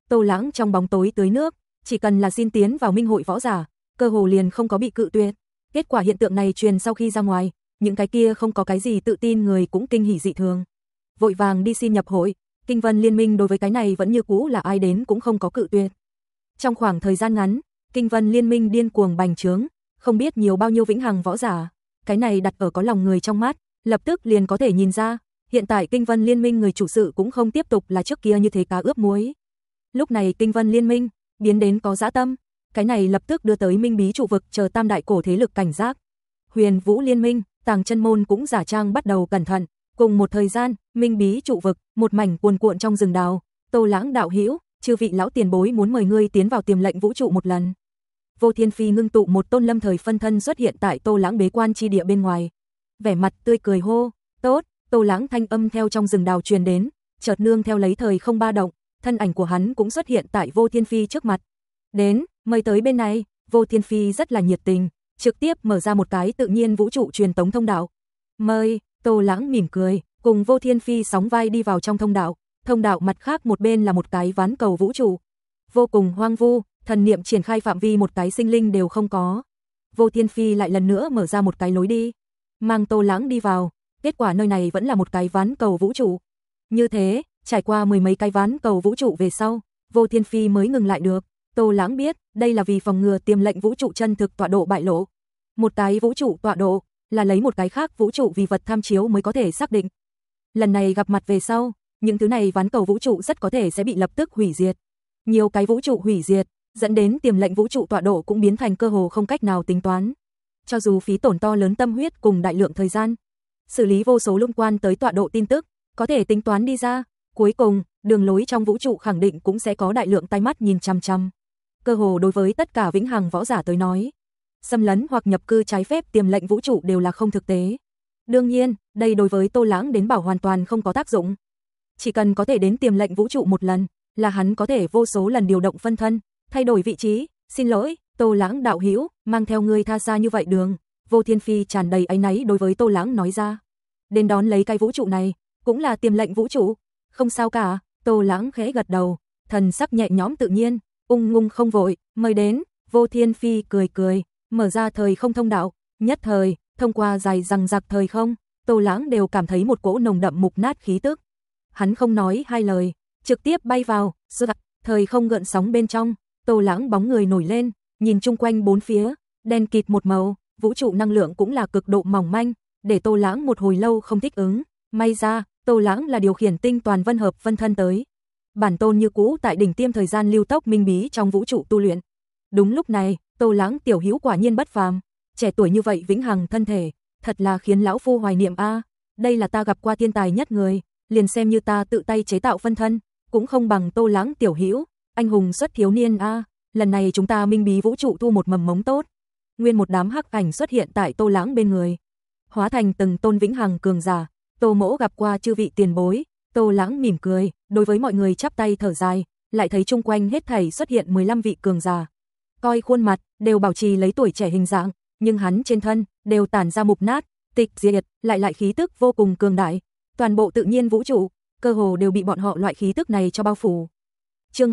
Tô Lãng trong bóng tối tưới nước, chỉ cần là xin tiến vào minh hội võ giả, cơ hồ liền không có bị cự tuyệt. Kết quả hiện tượng này truyền sau khi ra ngoài, những cái kia không có cái gì tự tin người cũng kinh hỉ dị thường. Vội vàng đi xin nhập hội, Kinh Vân Liên minh đối với cái này vẫn như cũ là ai đến cũng không có cự tuyệt. Trong khoảng thời gian ngắn, Kinh Vân Liên minh điên cuồng bành trướng, không biết nhiều bao nhiêu vĩnh hằng võ giả. Cái này đặt ở có lòng người trong mắt, lập tức liền có thể nhìn ra, hiện tại Kinh Vân Liên minh người chủ sự cũng không tiếp tục là trước kia như thế cá ướp muối. Lúc này Kinh Vân Liên minh biến đến có dã tâm, cái này lập tức đưa tới Minh Bí trụ vực chờ tam đại cổ thế lực cảnh giác. Huyền Vũ Liên minh, Tàng Chân môn cũng giả trang bắt đầu cẩn thận, cùng một thời gian, Minh Bí trụ vực, một mảnh cuồn cuộn trong rừng đào, Tô Lãng đạo hữu, chư vị lão tiền bối muốn mời ngươi tiến vào Tiềm Lệnh vũ trụ một lần. Vô Thiên Phi ngưng tụ một tôn lâm thời phân thân xuất hiện tại Tô Lãng bế quan chi địa bên ngoài. Vẻ mặt tươi cười hô, "Tốt." Tô Lãng thanh âm theo trong rừng đào truyền đến, chợt nương theo lấy thời không ba động, thân ảnh của hắn cũng xuất hiện tại Vô Thiên Phi trước mặt. "Đến, mời tới bên này." Vô Thiên Phi rất là nhiệt tình, trực tiếp mở ra một cái tự nhiên vũ trụ truyền tống thông đạo. "Mời." Tô Lãng mỉm cười, cùng Vô Thiên Phi sóng vai đi vào trong thông đạo. Thông đạo mặt khác một bên là một cái ván cầu vũ trụ, vô cùng hoang vu, thần niệm triển khai phạm vi một cái sinh linh đều không có. Vô Thiên Phi lại lần nữa mở ra một cái lối đi, mang Tô Lãng đi vào. Kết quả nơi này vẫn là một cái ván cầu vũ trụ. Như thế, trải qua mười mấy cái ván cầu vũ trụ về sau, Vô Thiên Phi mới ngừng lại được. Tô Lãng biết, đây là vì phòng ngừa Tiềm Lệnh vũ trụ chân thực tọa độ bại lộ. Một cái vũ trụ tọa độ là lấy một cái khác vũ trụ vì vật tham chiếu mới có thể xác định. Lần này gặp mặt về sau, những thứ này ván cầu vũ trụ rất có thể sẽ bị lập tức hủy diệt. Nhiều cái vũ trụ hủy diệt, dẫn đến Tiềm Lệnh vũ trụ tọa độ cũng biến thành cơ hồ không cách nào tính toán. Cho dù phí tổn to lớn tâm huyết cùng đại lượng thời gian, xử lý vô số liên quan tới tọa độ tin tức, có thể tính toán đi ra, cuối cùng, đường lối trong vũ trụ khẳng định cũng sẽ có đại lượng tai mắt nhìn chằm chằm. Cơ hồ đối với tất cả vĩnh hằng võ giả tới nói, xâm lấn hoặc nhập cư trái phép Tiềm Lệnh vũ trụ đều là không thực tế. Đương nhiên, đây đối với Tô Lãng đến bảo hoàn toàn không có tác dụng. Chỉ cần có thể đến Tiềm Lệnh vũ trụ một lần, là hắn có thể vô số lần điều động phân thân, thay đổi vị trí. "Xin lỗi, Tô Lãng đạo hữu, mang theo ngươi tha xa như vậy đường." Vô Thiên Phi tràn đầy áy náy đối với Tô Lãng nói ra. "Đến đón lấy cái vũ trụ này, cũng là Tiềm Lệnh vũ trụ." "Không sao cả." Tô Lãng khẽ gật đầu, thần sắc nhẹ nhõm tự nhiên, ung dung không vội. "Mời đến." Vô Thiên Phi cười cười, mở ra thời không thông đạo, nhất thời, thông qua dài dằng dặc thời không, Tô Lãng đều cảm thấy một cỗ nồng đậm mục nát khí tức. Hắn không nói hai lời, trực tiếp bay vào, thời không gợn sóng bên trong, Tô Lãng bóng người nổi lên, nhìn chung quanh bốn phía, đen kịt một màu, vũ trụ năng lượng cũng là cực độ mỏng manh, để Tô Lãng một hồi lâu không thích ứng. May ra, Tô Lãng là điều khiển tinh toàn vân hợp phân thân tới. Bản tôn như cũ tại đỉnh tiêm thời gian lưu tốc minh bí trong vũ trụ tu luyện. Đúng lúc này, Tô Lãng tiểu hữu quả nhiên bất phàm, trẻ tuổi như vậy vĩnh hằng thân thể, thật là khiến lão phu hoài niệm a. Đây là ta gặp qua thiên tài nhất người, liền xem như ta tự tay chế tạo phân thân, cũng không bằng Tô Lãng tiểu hữu, anh hùng xuất thiếu niên a. Lần này chúng ta minh bí vũ trụ thu một mầm mống tốt. Nguyên một đám hắc ảnh xuất hiện tại Tô Lãng bên người, hóa thành từng tôn vĩnh hằng cường giả. Tô Mỗ gặp qua chư vị tiền bối. Tô Lãng mỉm cười, đối với mọi người chắp tay thở dài, lại thấy chung quanh hết thảy xuất hiện 15 vị cường giả. Coi khuôn mặt, đều bảo trì lấy tuổi trẻ hình dạng, nhưng hắn trên thân, đều tản ra mục nát, tịch diệt, lại khí tức vô cùng cường đại. Toàn bộ tự nhiên vũ trụ, cơ hồ đều bị bọn họ loại khí tức này cho bao phủ. Chương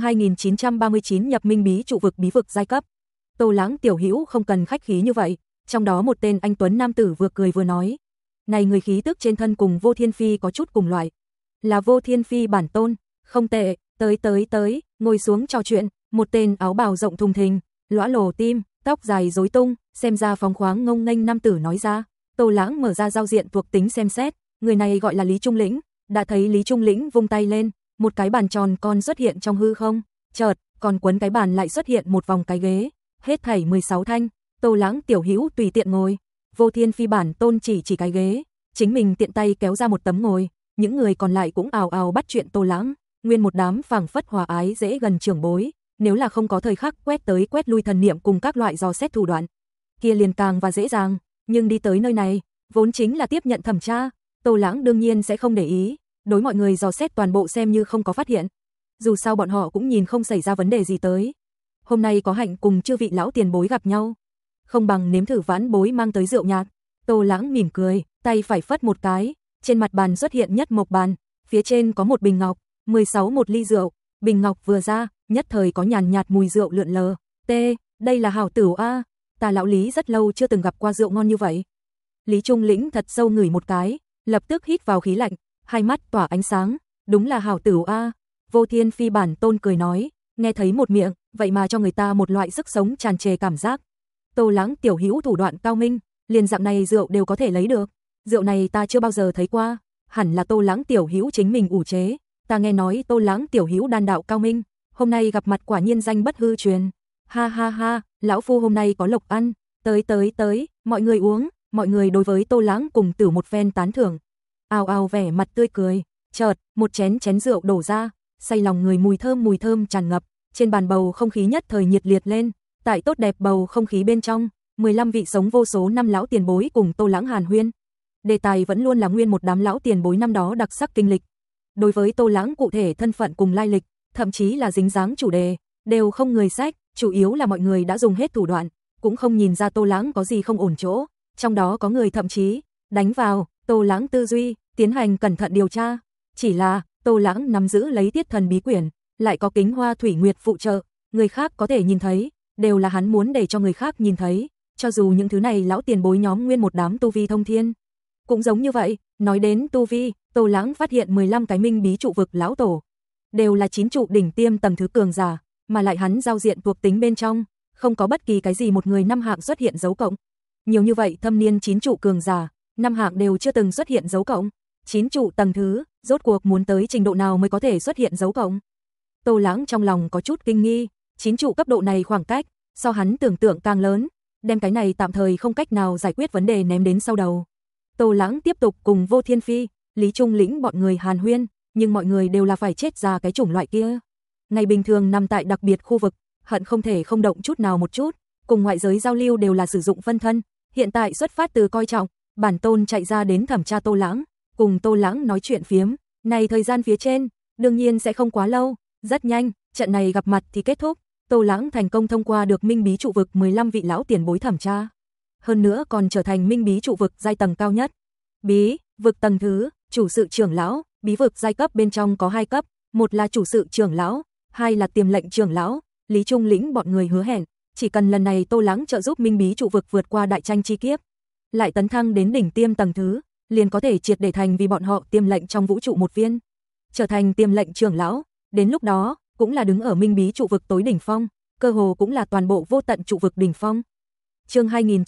2939 nhập minh bí trụ vực bí vực giai cấp. Tô Lãng tiểu hữu không cần khách khí như vậy, trong đó một tên anh tuấn nam tử vừa cười vừa nói. Này người khí tức trên thân cùng Vô Thiên Phi có chút cùng loại. Là Vô Thiên Phi bản tôn, không tệ, tới, ngồi xuống trò chuyện, một tên áo bào rộng thùng thình, lõa lồ tim, tóc dài rối tung, xem ra phóng khoáng ngông nghênh nam tử nói ra. Tô Lãng mở ra giao diện thuộc tính xem xét, người này gọi là Lý Trung Lĩnh, đã thấy Lý Trung Lĩnh vung tay lên, một cái bàn tròn con xuất hiện trong hư không, chợt, còn quấn cái bàn lại xuất hiện một vòng cái ghế, hết thảy 16 thanh, Tô Lãng tiểu hữu tùy tiện ngồi. Vô Thiên Phi bản tôn chỉ cái ghế, chính mình tiện tay kéo ra một tấm ngồi, những người còn lại cũng ào ào bắt chuyện Tô Lãng, nguyên một đám phảng phất hòa ái dễ gần trưởng bối, nếu là không có thời khắc quét tới quét lui thần niệm cùng các loại dò xét thủ đoạn, kia liền càng và dễ dàng, nhưng đi tới nơi này, vốn chính là tiếp nhận thẩm tra, Tô Lãng đương nhiên sẽ không để ý, đối mọi người dò xét toàn bộ xem như không có phát hiện. Dù sao bọn họ cũng nhìn không xảy ra vấn đề gì tới. Hôm nay có hạnh cùng chư vị lão tiền bối gặp nhau, không bằng nếm thử vãn bối mang tới rượu nhạt. Tô Lãng mỉm cười, tay phải phất một cái, trên mặt bàn xuất hiện nhất mộc bàn, phía trên có một bình ngọc, 16 một ly rượu, bình ngọc vừa ra, nhất thời có nhàn nhạt mùi rượu lượn lờ. Đây là hảo tửu a, ta lão Lý rất lâu chưa từng gặp qua rượu ngon như vậy. Lý Trung Lĩnh thật sâu ngửi một cái, lập tức hít vào khí lạnh, hai mắt tỏa ánh sáng, đúng là hảo tửu a. Vô Thiên Phi bản tôn cười nói, nghe thấy một miệng, vậy mà cho người ta một loại sức sống tràn trề cảm giác. Tô Lãng tiểu hữu thủ đoạn cao minh, liền dạng này rượu đều có thể lấy được. Rượu này ta chưa bao giờ thấy qua, hẳn là Tô Lãng tiểu hữu chính mình ủ chế. Ta nghe nói Tô Lãng tiểu hữu đan đạo cao minh, hôm nay gặp mặt quả nhiên danh bất hư truyền. Ha ha ha, lão phu hôm nay có lộc ăn, tới, mọi người uống, mọi người đối với Tô Lãng cùng Tử một phen tán thưởng. Ào ào vẻ mặt tươi cười, chợt, một chén rượu đổ ra, say lòng người mùi thơm tràn ngập, trên bàn bầu không khí nhất thời nhiệt liệt lên, tại tốt đẹp bầu không khí bên trong, 15 vị sống vô số năm lão tiền bối cùng Tô Lãng hàn huyên. Đề tài vẫn luôn là nguyên một đám lão tiền bối năm đó đặc sắc kinh lịch. Đối với Tô Lãng cụ thể thân phận cùng lai lịch, thậm chí là dính dáng chủ đề, đều không người sách, chủ yếu là mọi người đã dùng hết thủ đoạn, cũng không nhìn ra Tô Lãng có gì không ổn chỗ, trong đó có người thậm chí đánh vào Tô Lãng tư duy, tiến hành cẩn thận điều tra. Chỉ là Tô Lãng nắm giữ lấy Tiết Thần bí quyển, lại có Kính Hoa Thủy Nguyệt phụ trợ, người khác có thể nhìn thấy, đều là hắn muốn để cho người khác nhìn thấy, cho dù những thứ này lão tiền bối nhóm nguyên một đám tu vi thông thiên. Cũng giống như vậy, nói đến tu vi, Tô Lãng phát hiện 15 cái minh bí trụ vực lão tổ, đều là 9 trụ đỉnh tiêm tầng thứ cường giả, mà lại hắn giao diện thuộc tính bên trong, không có bất kỳ cái gì một người năm hạng xuất hiện dấu cộng. Nhiều như vậy thâm niên 9 trụ cường giả, năm hạng đều chưa từng xuất hiện dấu cộng. 9 trụ tầng thứ, rốt cuộc muốn tới trình độ nào mới có thể xuất hiện dấu cộng. Tô Lãng trong lòng có chút kinh nghi, 9 trụ cấp độ này khoảng cách, so hắn tưởng tượng càng lớn, đem cái này tạm thời không cách nào giải quyết vấn đề ném đến sau đầu. Tô Lãng tiếp tục cùng Vô Thiên Phi, Lý Trung Lĩnh bọn người hàn huyên, nhưng mọi người đều là phải chết ra cái chủng loại kia. Ngày bình thường nằm tại đặc biệt khu vực, hận không thể không động chút nào một chút, cùng ngoại giới giao lưu đều là sử dụng phân thân, hiện tại xuất phát từ coi trọng, bản tôn chạy ra đến thẩm tra Tô Lãng, cùng Tô Lãng nói chuyện phiếm, này thời gian phía trên, đương nhiên sẽ không quá lâu, rất nhanh, trận này gặp mặt thì kết thúc, Tô Lãng thành công thông qua được minh bí trụ vực 15 vị lão tiền bối thẩm tra. Hơn nữa còn trở thành minh bí trụ vực giai tầng cao nhất. Bí vực tầng thứ, chủ sự trưởng lão, bí vực giai cấp bên trong có 2 cấp, một là chủ sự trưởng lão, hai là tiềm lệnh trưởng lão. Lý Trung Lĩnh bọn người hứa hẹn, chỉ cần lần này Tô Lãng trợ giúp minh bí trụ vực vượt qua đại tranh chi kiếp, lại tấn thăng đến đỉnh tiêm tầng thứ, liền có thể triệt để thành vì bọn họ tiềm lệnh trong vũ trụ một viên, trở thành tiềm lệnh trưởng lão, đến lúc đó cũng là đứng ở minh bí trụ vực tối đỉnh phong, cơ hồ cũng là toàn bộ vô tận trụ vực đỉnh phong. Chương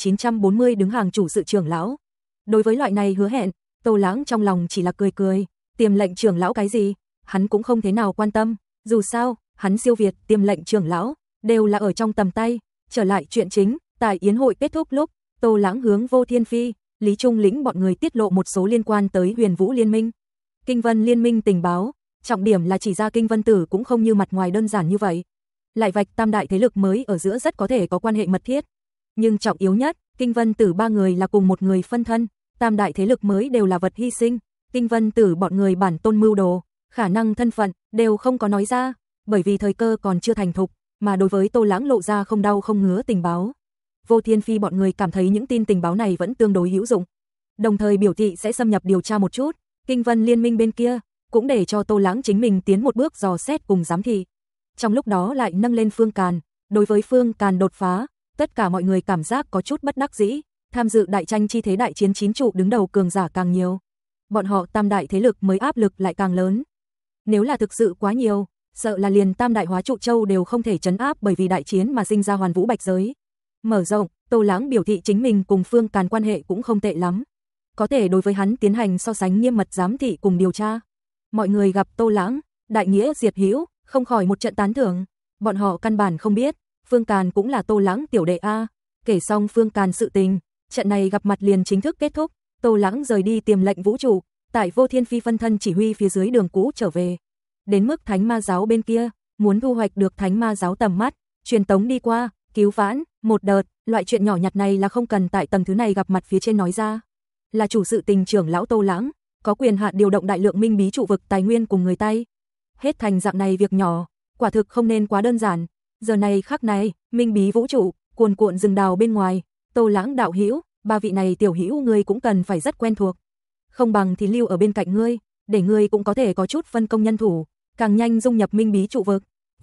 2940 đứng hàng chủ sự trưởng lão. Đối với loại này hứa hẹn, Tô Lãng trong lòng chỉ là cười cười, tiềm lệnh trưởng lão cái gì, hắn cũng không thế nào quan tâm, dù sao, hắn siêu việt tiềm lệnh trưởng lão, đều là ở trong tầm tay. Trở lại chuyện chính, tại yến hội kết thúc lúc, Tô Lãng hướng Vô Thiên Phi, Lý Trung Lĩnh bọn người tiết lộ một số liên quan tới Huyền Vũ Liên Minh, Kinh Vân Liên Minh tình báo, trọng điểm là chỉ ra Kinh Vân Tử cũng không như mặt ngoài đơn giản như vậy, lại vạch tam đại thế lực mới ở giữa rất có thể có quan hệ mật thiết. Nhưng trọng yếu nhất, Kinh Vân Tử 3 người là cùng một người phân thân, tam đại thế lực mới đều là vật hy sinh, Kinh Vân Tử bọn người bản tôn mưu đồ, khả năng thân phận đều không có nói ra, bởi vì thời cơ còn chưa thành thục, mà đối với Tô Lãng lộ ra không đau không ngứa tình báo. Vô Thiên Phi bọn người cảm thấy những tin tình báo này vẫn tương đối hữu dụng, đồng thời biểu thị sẽ xâm nhập điều tra một chút. Kinh Vân Liên Minh bên kia cũng để cho Tô Lãng chính mình tiến một bước dò xét cùng giám thị. Trong lúc đó lại nâng lên Phương Càn, đối với Phương Càn đột phá, tất cả mọi người cảm giác có chút bất đắc dĩ, tham dự đại tranh chi thế đại chiến 9 trụ đứng đầu cường giả càng nhiều, bọn họ tam đại thế lực mới áp lực lại càng lớn. Nếu là thực sự quá nhiều, sợ là liền tam đại hóa trụ châu đều không thể trấn áp bởi vì đại chiến mà sinh ra hoàn vũ bạch giới. Mở rộng, Tô Lãng biểu thị chính mình cùng Phương Càn quan hệ cũng không tệ lắm, có thể đối với hắn tiến hành so sánh nghiêm mật giám thị cùng điều tra. Mọi người gặp Tô Lãng, đại nghĩa diệt hữu, không khỏi một trận tán thưởng, bọn họ căn bản không biết, Phương Càn cũng là Tô Lãng tiểu đệ a. Kể xong Phương Càn sự tình, trận này gặp mặt liền chính thức kết thúc, Tô Lãng rời đi tiềm lệnh vũ trụ, tại Vô Thiên Phi phân thân chỉ huy phía dưới đường cũ trở về. Đến mức Thánh Ma giáo bên kia, muốn thu hoạch được Thánh Ma giáo tầm mắt, truyền tống đi qua, cứu vãn, một đợt, loại chuyện nhỏ nhặt này là không cần tại tầng thứ này gặp mặt phía trên nói ra. Là chủ sự tình trưởng lão Tô Lãng, có quyền hạn điều động đại lượng minh bí trụ vực tài nguyên cùng người tay. Hết thành dạng này việc nhỏ, quả thực không nên quá đơn giản. Giờ này khắc này, minh bí vũ trụ, cuồn cuộn rừng đào bên ngoài, Tô Lãng đạo hữu, 3 vị này tiểu hữu ngươi cũng cần phải rất quen thuộc. Không bằng thì lưu ở bên cạnh ngươi, để ngươi cũng có thể có chút phân công nhân thủ, càng nhanh dung nhập minh bí trụ vực.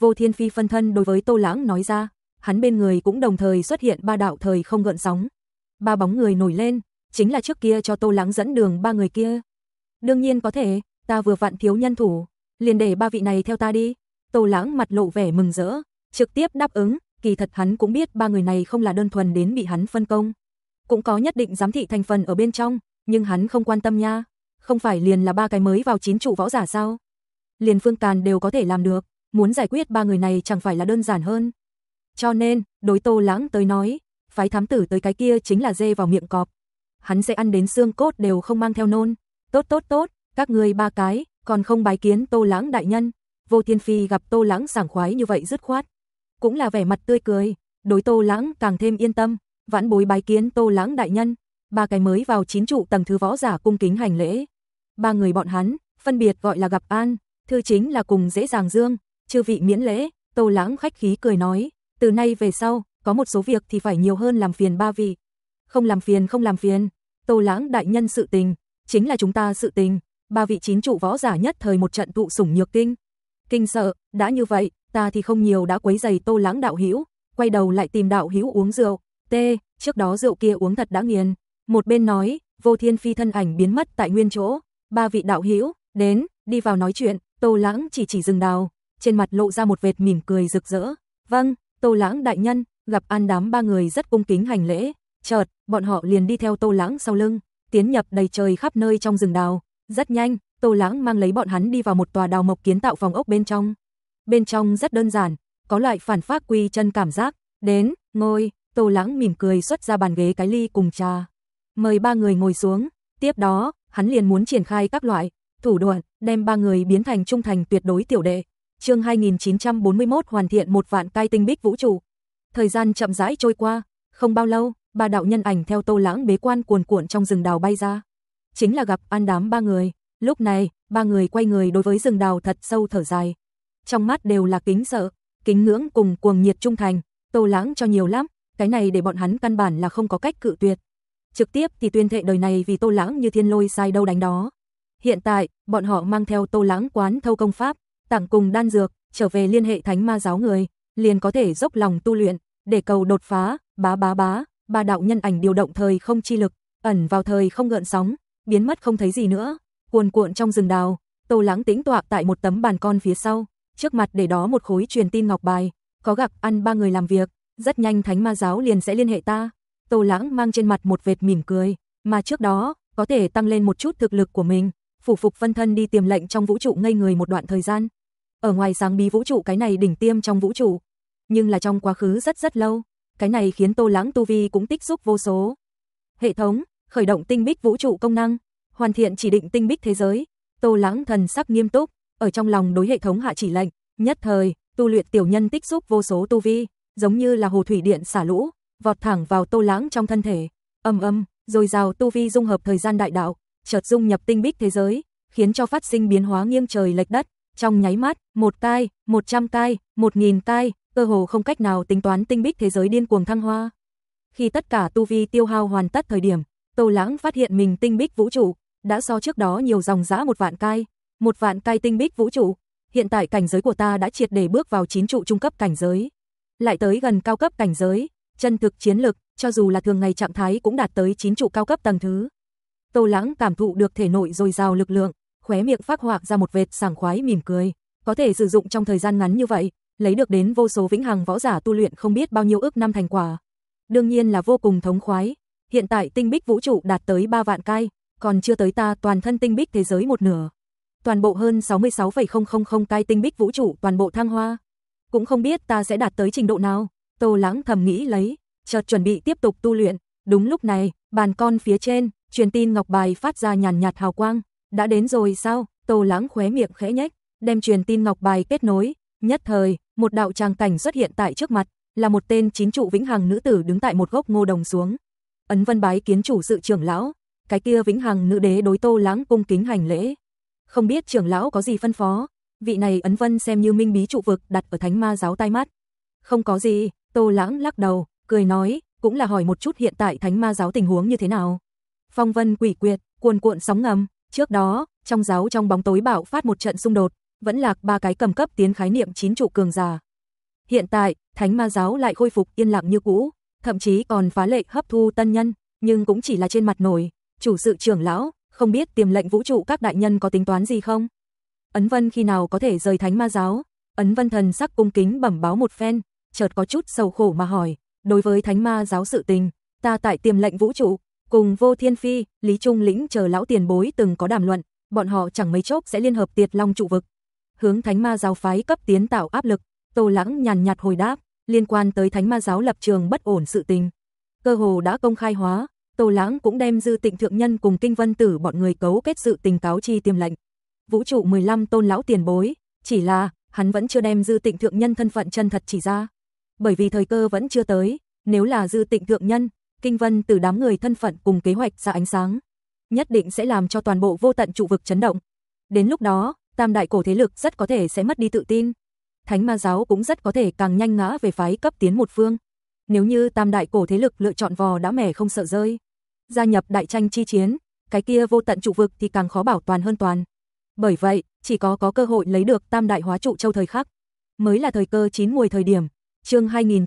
Vô Thiên Phi phân thân đối với Tô Lãng nói ra, hắn bên người cũng đồng thời xuất hiện 3 đạo thời không gợn sóng. 3 bóng người nổi lên, chính là trước kia cho Tô Lãng dẫn đường 3 người kia. Đương nhiên có thể, ta vừa vặn thiếu nhân thủ, liền để 3 vị này theo ta đi. Tô Lãng mặt lộ vẻ mừng rỡ, trực tiếp đáp ứng, kỳ thật hắn cũng biết 3 người này không là đơn thuần đến bị hắn phân công. Cũng có nhất định giám thị thành phần ở bên trong, nhưng hắn không quan tâm nha, không phải liền là 3 cái mới vào 9 trụ võ giả sao? Liền Phương Càn đều có thể làm được, muốn giải quyết 3 người này chẳng phải là đơn giản hơn. Cho nên, đối Tô Lãng tới nói, phái thám tử tới cái kia chính là dê vào miệng cọp. Hắn sẽ ăn đến xương cốt đều không mang theo nôn. Tốt, các ngươi 3 cái, còn không bái kiến Tô Lãng đại nhân. Vô Thiên Phi gặp Tô Lãng sảng khoái như vậy dứt khoát, cũng là vẻ mặt tươi cười, đối Tô Lãng càng thêm yên tâm, vãn bối bái kiến Tô Lãng đại nhân. 3 cái mới vào 9 trụ tầng thứ võ giả cung kính hành lễ. 3 người bọn hắn, phân biệt gọi là Gặp An, Thư chính là cùng Dễ Dàng Dương, chư vị miễn lễ. Tô Lãng khách khí cười nói, từ nay về sau, có một số việc thì phải nhiều hơn làm phiền 3 vị. Không làm phiền, Tô Lãng đại nhân sự tình, chính là chúng ta sự tình. 3 vị 9 trụ võ giả nhất thời một trận tụ sủng nhược kinh. Kinh sợ, đã như vậy, ta thì không nhiều đã quấy rầy Tô Lãng đạo hữu, quay đầu lại tìm đạo hữu uống rượu. Trước đó rượu kia uống thật đã nghiền. Một bên nói, Vô Thiên Phi thân ảnh biến mất tại nguyên chỗ. 3 vị đạo hữu đến, đi vào nói chuyện. Tô Lãng chỉ rừng đào, trên mặt lộ ra một vệt mỉm cười rực rỡ. Vâng, Tô Lãng đại nhân. Gặp An đám 3 người rất cung kính hành lễ. Chợt, bọn họ liền đi theo Tô Lãng sau lưng, tiến nhập đầy trời khắp nơi trong rừng đào. Rất nhanh, Tô Lãng mang lấy bọn hắn đi vào một tòa đào mộc kiến tạo phòng ốc bên trong. Bên trong rất đơn giản, có loại phản phác quy chân cảm giác. Đến, ngồi. Tô Lãng mỉm cười xuất ra bàn ghế cái ly cùng trà, mời 3 người ngồi xuống. Tiếp đó, hắn liền muốn triển khai các loại thủ đoạn, đem 3 người biến thành trung thành tuyệt đối tiểu đệ. Chương 2941 hoàn thiện 1 vạn cai tinh bích vũ trụ. Thời gian chậm rãi trôi qua, không bao lâu, 3 đạo nhân ảnh theo Tô Lãng bế quan cuồn cuộn trong rừng đào bay ra. Chính là Gặp An đám 3 người. Lúc này, 3 người quay người đối với rừng đào thật sâu thở dài. Trong mắt đều là kính sợ, kính ngưỡng cùng cuồng nhiệt trung thành. Tô Lãng cho nhiều lắm, cái này để bọn hắn căn bản là không có cách cự tuyệt. Trực tiếp thì tuyên thệ đời này vì Tô Lãng như thiên lôi sai đâu đánh đó. Hiện tại, bọn họ mang theo Tô Lãng quán thâu công pháp, tặng cùng đan dược, trở về liên hệ thánh ma giáo người, liền có thể dốc lòng tu luyện, để cầu đột phá. 3 đạo nhân ảnh điều động thời không chi lực, ẩn vào thời không gợn sóng, biến mất không thấy gì nữa. Cuồn cuộn trong rừng đào, Tô Lãng tĩnh tọa tại một tấm bàn con phía sau, trước mặt để đó một khối truyền tin ngọc bài, có Gặp An 3 người làm việc, rất nhanh thánh ma giáo liền sẽ liên hệ ta. Tô Lãng mang trên mặt một vệt mỉm cười, mà trước đó, có thể tăng lên một chút thực lực của mình, phủ phục phân thân đi tiềm lệnh trong vũ trụ ngây người một đoạn thời gian. Ở ngoài sáng bí vũ trụ cái này đỉnh tiêm trong vũ trụ, nhưng là trong quá khứ rất lâu, cái này khiến Tô Lãng tu vi cũng tích xúc vô số. Hệ thống, khởi động tinh bích vũ trụ công năng, hoàn thiện chỉ định tinh bích thế giới. Tô Lãng thần sắc nghiêm túc, ở trong lòng đối hệ thống hạ chỉ lệnh, nhất thời, tu luyện tiểu nhân tích xúc vô số tu vi, giống như là hồ thủy điện xả lũ, vọt thẳng vào Tô Lãng trong thân thể. Rồi rào tu vi dung hợp thời gian đại đạo, chợt dung nhập tinh bích thế giới, khiến cho phát sinh biến hóa nghiêng trời lệch đất, trong nháy mắt, 1 cai, 100 cai, 1000 cai, cơ hồ không cách nào tính toán tinh bích thế giới điên cuồng thăng hoa. Khi tất cả tu vi tiêu hao hoàn tất thời điểm, Tô Lãng phát hiện mình tinh bích vũ trụ đã so trước đó nhiều dòng dã 1 vạn cai, 1 vạn cai tinh bích vũ trụ. Hiện tại cảnh giới của ta đã triệt để bước vào 9 trụ trung cấp cảnh giới, lại tới gần cao cấp cảnh giới, chân thực chiến lực, cho dù là thường ngày trạng thái cũng đạt tới 9 trụ cao cấp tầng thứ. Tô Lãng cảm thụ được thể nội dồi dào lực lượng, khóe miệng phác họa ra một vệt sảng khoái mỉm cười, có thể sử dụng trong thời gian ngắn như vậy, lấy được đến vô số vĩnh hằng võ giả tu luyện không biết bao nhiêu ước năm thành quả. Đương nhiên là vô cùng thống khoái. Hiện tại tinh bích vũ trụ đạt tới 3 vạn cai, còn chưa tới ta toàn thân tinh bích thế giới một nửa. Toàn bộ hơn 66,000 cai tinh bích vũ trụ toàn bộ thăng hoa. Cũng không biết ta sẽ đạt tới trình độ nào. Tô Lãng thầm nghĩ lấy, chợt chuẩn bị tiếp tục tu luyện. Đúng lúc này, bàn con phía trên, truyền tin ngọc bài phát ra nhàn nhạt hào quang. Đã đến rồi sao? Tô Lãng khóe miệng khẽ nhếch, đem truyền tin ngọc bài kết nối. Nhất thời, một đạo tràng cảnh xuất hiện tại trước mặt, là một tên 9 trụ vĩnh hằng nữ tử đứng tại một gốc ngô đồng xuống. Ấn Vân bái kiến chủ sự trưởng lão. Cái kia vĩnh hằng nữ đế đối Tô Lãng cung kính hành lễ. Không biết trưởng lão có gì phân phó? Vị này Ấn Vân xem như minh bí trụ vực đặt ở thánh ma giáo tai mắt. Không có gì, Tô Lãng lắc đầu, cười nói, cũng là hỏi một chút hiện tại thánh ma giáo tình huống như thế nào. Phong vân quỷ quyệt, cuồn cuộn sóng ngầm, trước đó, trong giáo trong bóng tối bạo phát một trận xung đột, vẫn lạc 3 cái cầm cấp tiến khái niệm 9 trụ cường giả. Hiện tại, Thánh Ma giáo lại khôi phục yên lặng như cũ, thậm chí còn phá lệ hấp thu tân nhân, nhưng cũng chỉ là trên mặt nổi. Chủ sự trưởng lão, không biết Tiềm lệnh vũ trụ các đại nhân có tính toán gì không? Ấn Vân khi nào có thể rời Thánh Ma giáo? Ấn Vân thần sắc cung kính bẩm báo một phen, chợt có chút sầu khổ mà hỏi, đối với Thánh Ma giáo sự tình, ta tại Tiềm lệnh vũ trụ, cùng Vô Thiên Phi, Lý Trung Lĩnh chờ lão tiền bối từng có đàm luận, bọn họ chẳng mấy chốc sẽ liên hợp Tiệt Long trụ vực, hướng Thánh Ma giáo phái cấp tiến tạo áp lực. Tô Lãng nhàn nhạt hồi đáp, liên quan tới Thánh Ma giáo lập trường bất ổn sự tình, cơ hồ đã công khai hóa. Tô Lãng cũng đem Dư Tịnh thượng nhân cùng Kinh Vân Tử bọn người cấu kết sự tình cáo chi Tiềm lệnh vũ trụ 15 tôn lão tiền bối, chỉ là hắn vẫn chưa đem Dư Tịnh thượng nhân thân phận chân thật chỉ ra, bởi vì thời cơ vẫn chưa tới. Nếu là Dư Tịnh thượng nhân, Kinh Vân Tử đám người thân phận cùng kế hoạch ra ánh sáng, nhất định sẽ làm cho toàn bộ vô tận trụ vực chấn động. Đến lúc đó, tam đại cổ thế lực rất có thể sẽ mất đi tự tin. Thánh Ma giáo cũng rất có thể càng nhanh ngã về phái cấp tiến một phương. Nếu như tam đại cổ thế lực lựa chọn vò đã mẻ không sợ rơi, gia nhập đại tranh chi chiến, cái kia vô tận trụ vực thì càng khó bảo toàn hơn toàn. Bởi vậy, chỉ có cơ hội lấy được tam đại hóa trụ châu thời khắc, mới là thời cơ chín muồi thời điểm. Chương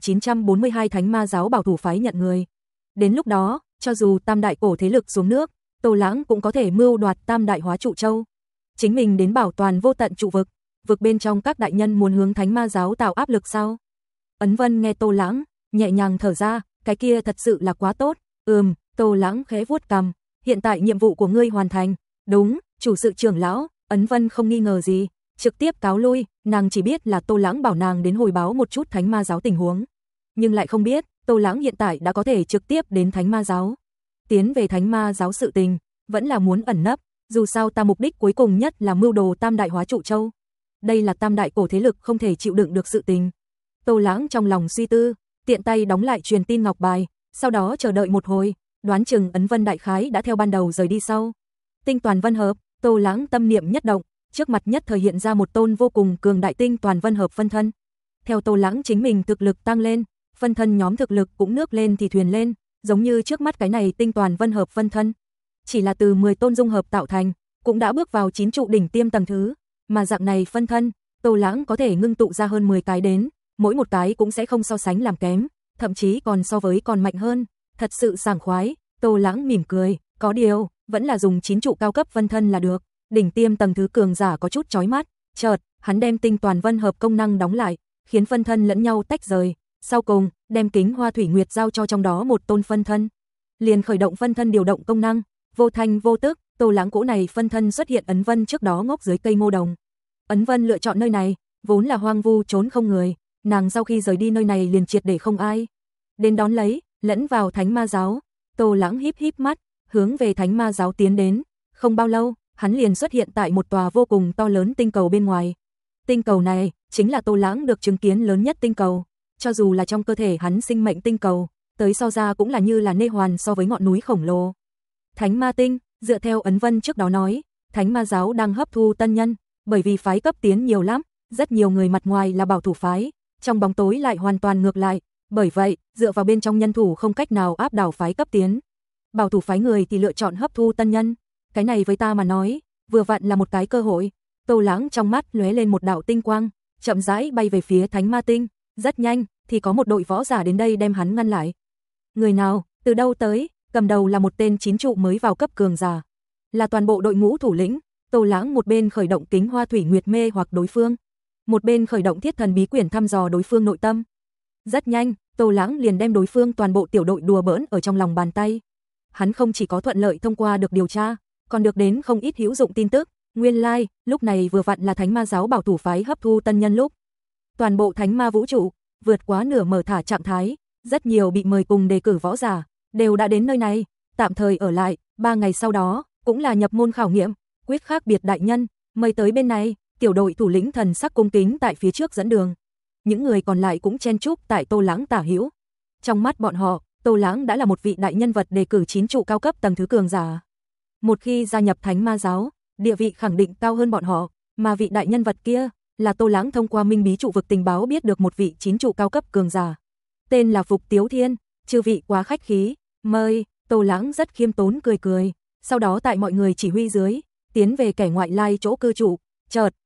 2942 Thánh Ma giáo bảo thủ phái nhận người. Đến lúc đó, cho dù tam đại cổ thế lực xuống nước, Tô Lãng cũng có thể mưu đoạt tam đại hóa trụ châu. Chính mình đến bảo toàn vô tận trụ vực, vực bên trong các đại nhân muốn hướng Thánh Ma giáo tạo áp lực sao? Ấn Vân nghe Tô Lãng, nhẹ nhàng thở ra, cái kia thật sự là quá tốt. Tô Lãng khẽ vuốt cằm, hiện tại nhiệm vụ của ngươi hoàn thành. Đúng, chủ sự trưởng lão. Ấn Vân không nghi ngờ gì, trực tiếp cáo lui. Nàng chỉ biết là Tô Lãng bảo nàng đến hồi báo một chút Thánh Ma giáo tình huống, nhưng lại không biết Tô Lãng hiện tại đã có thể trực tiếp đến Thánh Ma giáo. Tiến về Thánh Ma giáo sự tình, vẫn là muốn ẩn nấp, dù sao ta mục đích cuối cùng nhất là mưu đồ tam đại hóa trụ châu. Đây là tam đại cổ thế lực không thể chịu đựng được sự tình. Tô Lãng trong lòng suy tư, tiện tay đóng lại truyền tin ngọc bài, sau đó chờ đợi một hồi, đoán chừng Ấn Vân đại khái đã theo ban đầu rời đi sau. Tinh Toàn Vân Hợp, Tô Lãng tâm niệm nhất động, trước mặt nhất thời hiện ra một tôn vô cùng cường đại Tinh Toàn Vân Hợp phân thân. Theo Tô Lãng chính mình thực lực tăng lên, phân thân nhóm thực lực cũng nước lên thì thuyền lên, giống như trước mắt cái này Tinh Toàn Vân Hợp phân thân, chỉ là từ 10 tôn dung hợp tạo thành, cũng đã bước vào 9 trụ đỉnh tiêm tầng thứ, mà dạng này phân thân, Tô Lãng có thể ngưng tụ ra hơn 10 cái đến, mỗi một cái cũng sẽ không so sánh làm kém, thậm chí còn so với còn mạnh hơn, thật sự sảng khoái. Tô Lãng mỉm cười, có điều, vẫn là dùng 9 trụ cao cấp phân thân là được. Đỉnh tiêm tầng thứ cường giả có chút chói mắt, chợt, hắn đem Tinh Toàn Vân Hợp công năng đóng lại, khiến phân thân lẫn nhau tách rời, sau cùng, đem Kính Hoa Thủy Nguyệt giao cho trong đó một tôn phân thân. Liền khởi động phân thân điều động công năng, vô thanh vô tức, Tô Lãng cỗ này phân thân xuất hiện Ấn Vân trước đó ngốc dưới cây ngô đồng. Ấn Vân lựa chọn nơi này, vốn là hoang vu trốn không người, nàng sau khi rời đi nơi này liền triệt để không ai đến đón lấy, lẫn vào Thánh Ma giáo. Tô Lãng híp híp mắt, hướng về Thánh Ma giáo tiến đến, không bao lâu, hắn liền xuất hiện tại một tòa vô cùng to lớn tinh cầu bên ngoài. Tinh cầu này chính là Tô Lãng được chứng kiến lớn nhất tinh cầu, cho dù là trong cơ thể hắn sinh mệnh tinh cầu, tới so ra cũng là như là nê hoàn so với ngọn núi khổng lồ. Thánh Ma tinh, dựa theo Ấn Vân trước đó nói, Thánh Ma giáo đang hấp thu tân nhân, bởi vì phái cấp tiến nhiều lắm, rất nhiều người mặt ngoài là bảo thủ phái, trong bóng tối lại hoàn toàn ngược lại, bởi vậy, dựa vào bên trong nhân thủ không cách nào áp đảo phái cấp tiến. Bảo thủ phái người thì lựa chọn hấp thu tân nhân, cái này với ta mà nói, vừa vặn là một cái cơ hội. Tô Lãng trong mắt lóe lên một đạo tinh quang, chậm rãi bay về phía Thánh Ma tinh, rất nhanh thì có một đội võ giả đến đây đem hắn ngăn lại. Người nào, từ đâu tới? Cầm đầu là một tên 9 trụ mới vào cấp cường giả, là toàn bộ đội ngũ thủ lĩnh. Tô Lãng một bên khởi động Kính Hoa Thủy Nguyệt mê hoặc đối phương, một bên khởi động Thiết Thần Bí Quyển thăm dò đối phương nội tâm. Rất nhanh, Tô Lãng liền đem đối phương toàn bộ tiểu đội đùa bỡn ở trong lòng bàn tay. Hắn không chỉ có thuận lợi thông qua được điều tra, còn được đến không ít hữu dụng tin tức. Nguyên lai, lúc này vừa vặn là Thánh Ma giáo bảo thủ phái hấp thu tân nhân lúc. Toàn bộ Thánh Ma vũ trụ vượt quá nửa mở thả trạng thái, rất nhiều bị mời cùng đề cử võ giả đều đã đến nơi này, tạm thời ở lại, 3 ngày sau đó cũng là nhập môn khảo nghiệm, quyết khác biệt đại nhân, mời tới bên này. Tiểu đội thủ lĩnh thần sắc cung kính tại phía trước dẫn đường. Những người còn lại cũng chen chúc tại Tô Lãng tả hữu. Trong mắt bọn họ, Tô Lãng đã là một vị đại nhân vật đề cử 9 trụ cao cấp tầng thứ cường giả. Một khi gia nhập Thánh Ma giáo, địa vị khẳng định cao hơn bọn họ, mà vị đại nhân vật kia là Tô Lãng thông qua Minh Bí trụ vực tình báo biết được một vị 9 trụ cao cấp cường giả. Tên là Phục Tiếu Thiên, chư vị quá khách khí, mời. Tô Lãng rất khiêm tốn cười cười, sau đó tại mọi người chỉ huy dưới, tiến về kẻ ngoại lai chỗ cư trụ. Chợt,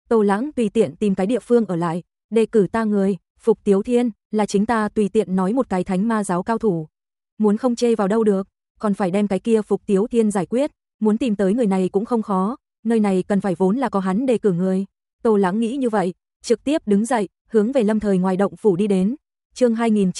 Tô Lãng tùy tiện tìm cái địa phương ở lại, đề cử ta người, Phục Tiếu Thiên, là chính ta tùy tiện nói một cái thánh ma giáo cao thủ. Muốn không chê vào đâu được, còn phải đem cái kia Phục Tiếu Thiên giải quyết, muốn tìm tới người này cũng không khó, nơi này cần phải vốn là có hắn đề cử người. Tô Lãng nghĩ như vậy, trực tiếp đứng dậy, hướng về Lâm Thời ngoài động phủ đi đến. Chương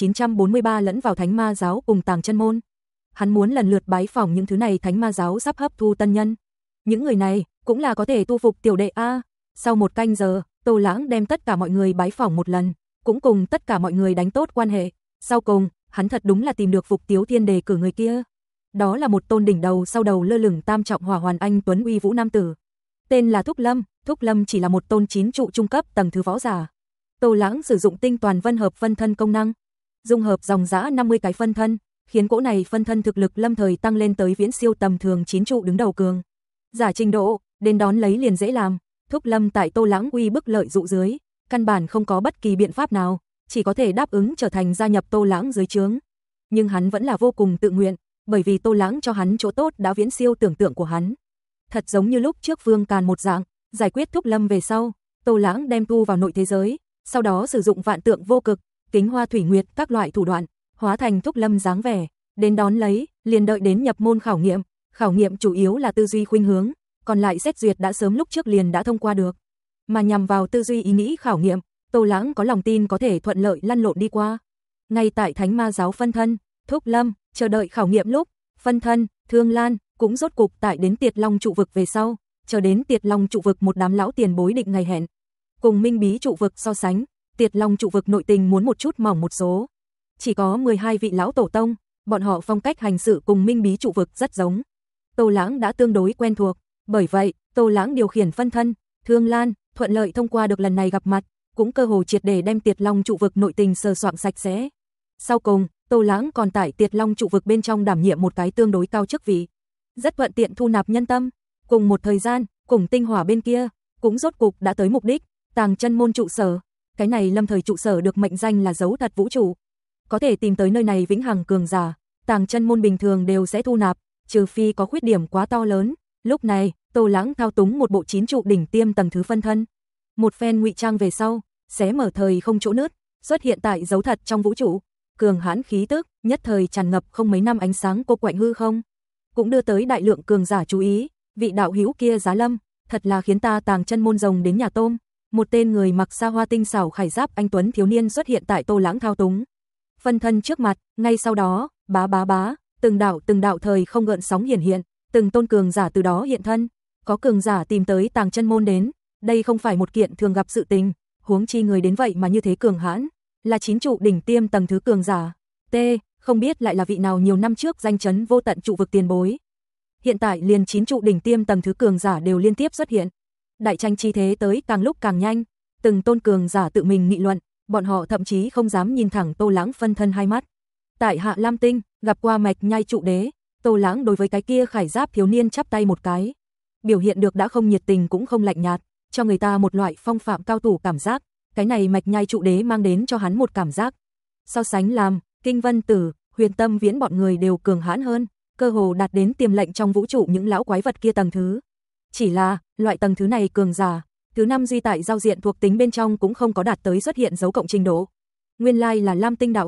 2943 lẫn vào thánh ma giáo cùng Tàng Chân Môn. Hắn muốn lần lượt bái phỏng những thứ này thánh ma giáo sắp hấp thu tân nhân. Những người này cũng là có thể tu phục tiểu đệ a. Sau 1 canh giờ, Tô Lãng đem tất cả mọi người bái phỏng một lần, cũng cùng tất cả mọi người đánh tốt quan hệ. Sau cùng, hắn thật đúng là tìm được Phục Tiếu Thiên đề cử người kia. Đó là một tôn đỉnh đầu sau đầu lơ lửng tam trọng hỏa hoàn anh tuấn uy vũ nam tử. Tên là Thúc Lâm, Thúc Lâm chỉ là một tôn 9 trụ trung cấp tầng thứ võ giả. Tô Lãng sử dụng tinh toàn vân hợp phân thân công năng, dung hợp dòng dã 50 cái phân thân, khiến cỗ này phân thân thực lực lâm thời tăng lên tới viễn siêu tầm thường 9 trụ đứng đầu cường giả trình độ, đến đón lấy liền dễ làm. Thúc Lâm tại Tô Lãng uy bức lợi dụ dưới, căn bản không có bất kỳ biện pháp nào, chỉ có thể đáp ứng trở thành gia nhập Tô Lãng dưới trướng. Nhưng hắn vẫn là vô cùng tự nguyện, bởi vì Tô Lãng cho hắn chỗ tốt đã viễn siêu tưởng tượng của hắn. Thật giống như lúc trước Vương Càn một dạng, giải quyết Thúc Lâm về sau, Tô Lãng đem tu vào nội thế giới, sau đó sử dụng vạn tượng vô cực, kính hoa thủy nguyệt các loại thủ đoạn, hóa thành Thúc Lâm dáng vẻ, đến đón lấy, liền đợi đến nhập môn khảo nghiệm chủ yếu là tư duy khuynh hướng, còn lại xét duyệt đã sớm lúc trước liền đã thông qua được. Mà nhằm vào tư duy ý nghĩ khảo nghiệm, Tô Lãng có lòng tin có thể thuận lợi lăn lộn đi qua. Ngay tại Thánh Ma giáo phân thân, Thúc Lâm chờ đợi khảo nghiệm lúc, phân thân Thương Lan cũng rốt cục tại đến Tiệt Long trụ vực về sau, chờ đến Tiệt Long trụ vực một đám lão tiền bối định ngày hẹn. Cùng Minh Bí trụ vực so sánh, Tiệt Long trụ vực nội tình muốn một chút mỏng một số. Chỉ có 12 vị lão tổ tông, bọn họ phong cách hành sự cùng Minh Bí trụ vực rất giống. Tô Lãng đã tương đối quen thuộc, bởi vậy, Tô Lãng điều khiển phân thân Thương Lan thuận lợi thông qua được lần này gặp mặt, cũng cơ hồ triệt để đem Tiệt Long trụ vực nội tình sờ soạng sạch sẽ. Sau cùng, Tô Lãng còn tại Tiệt Long trụ vực bên trong đảm nhiệm một cái tương đối cao chức vị, rất thuận tiện thu nạp nhân tâm. Cùng một thời gian, cùng Tinh Hỏa bên kia cũng rốt cục đã tới mục đích, Tàng Chân Môn trụ sở. Cái này lâm thời trụ sở được mệnh danh là dấu thật vũ trụ. Có thể tìm tới nơi này vĩnh hằng cường giả, Tàng Chân Môn bình thường đều sẽ thu nạp, trừ phi có khuyết điểm quá to lớn. Lúc này, Tô Lãng thao túng một bộ 9 trụ đỉnh tiêm tầng thứ phân thân. Một phen ngụy trang về sau, xé mở thời không chỗ nứt, xuất hiện tại dấu thật trong vũ trụ. Cường hãn khí tức, nhất thời tràn ngập không mấy năm ánh sáng cô quạnh hư không. Cũng đưa tới đại lượng cường giả chú ý, vị đạo hữu kia giá lâm, thật là khiến ta Tàng Chân Môn rồng đến nhà tôm. Một tên người mặc sa hoa tinh xảo khải giáp anh tuấn thiếu niên xuất hiện tại Tô Lãng thao túng phân thân trước mặt, ngay sau đó, bá, từng đạo thời không gợn sóng hiện, từng tôn cường giả từ đó hiện thân. Có cường giả tìm tới Tàng Chân Môn đến, đây không phải một kiện thường gặp sự tình, huống chi người đến vậy mà như thế cường hãn, là 9 trụ đỉnh tiêm tầng thứ cường giả. Không biết lại là vị nào nhiều năm trước danh chấn vô tận trụ vực tiền bối. Hiện tại liền 9 trụ đỉnh tiêm tầng thứ cường giả đều liên tiếp xuất hiện. Đại tranh chi thế tới càng lúc càng nhanh, từng tôn cường giả tự mình nghị luận, bọn họ thậm chí không dám nhìn thẳng Tô Lãng phân thân hai mắt. Tại Hạ Lam Tinh, gặp qua Mạch Nhai trụ đế, Tô Lãng đối với cái kia khải giáp thiếu niên chắp tay một cái. Biểu hiện được đã không nhiệt tình cũng không lạnh nhạt, cho người ta một loại phong phạm cao thủ cảm giác. Cái này Mạch Nhai trụ đế mang đến cho hắn một cảm giác. So sánh làm, Kinh Vân Tử, Huyền Tâm Viễn bọn người đều cường hãn hơn, cơ hồ đạt đến tiềm lệnh trong vũ trụ những lão quái vật kia tầng thứ. Chỉ là, loại tầng thứ này cường giả, thứ 5 duy tại giao diện thuộc tính bên trong cũng không có đạt tới xuất hiện dấu cộng trình độ. Nguyên lai là Lam Tinh đạo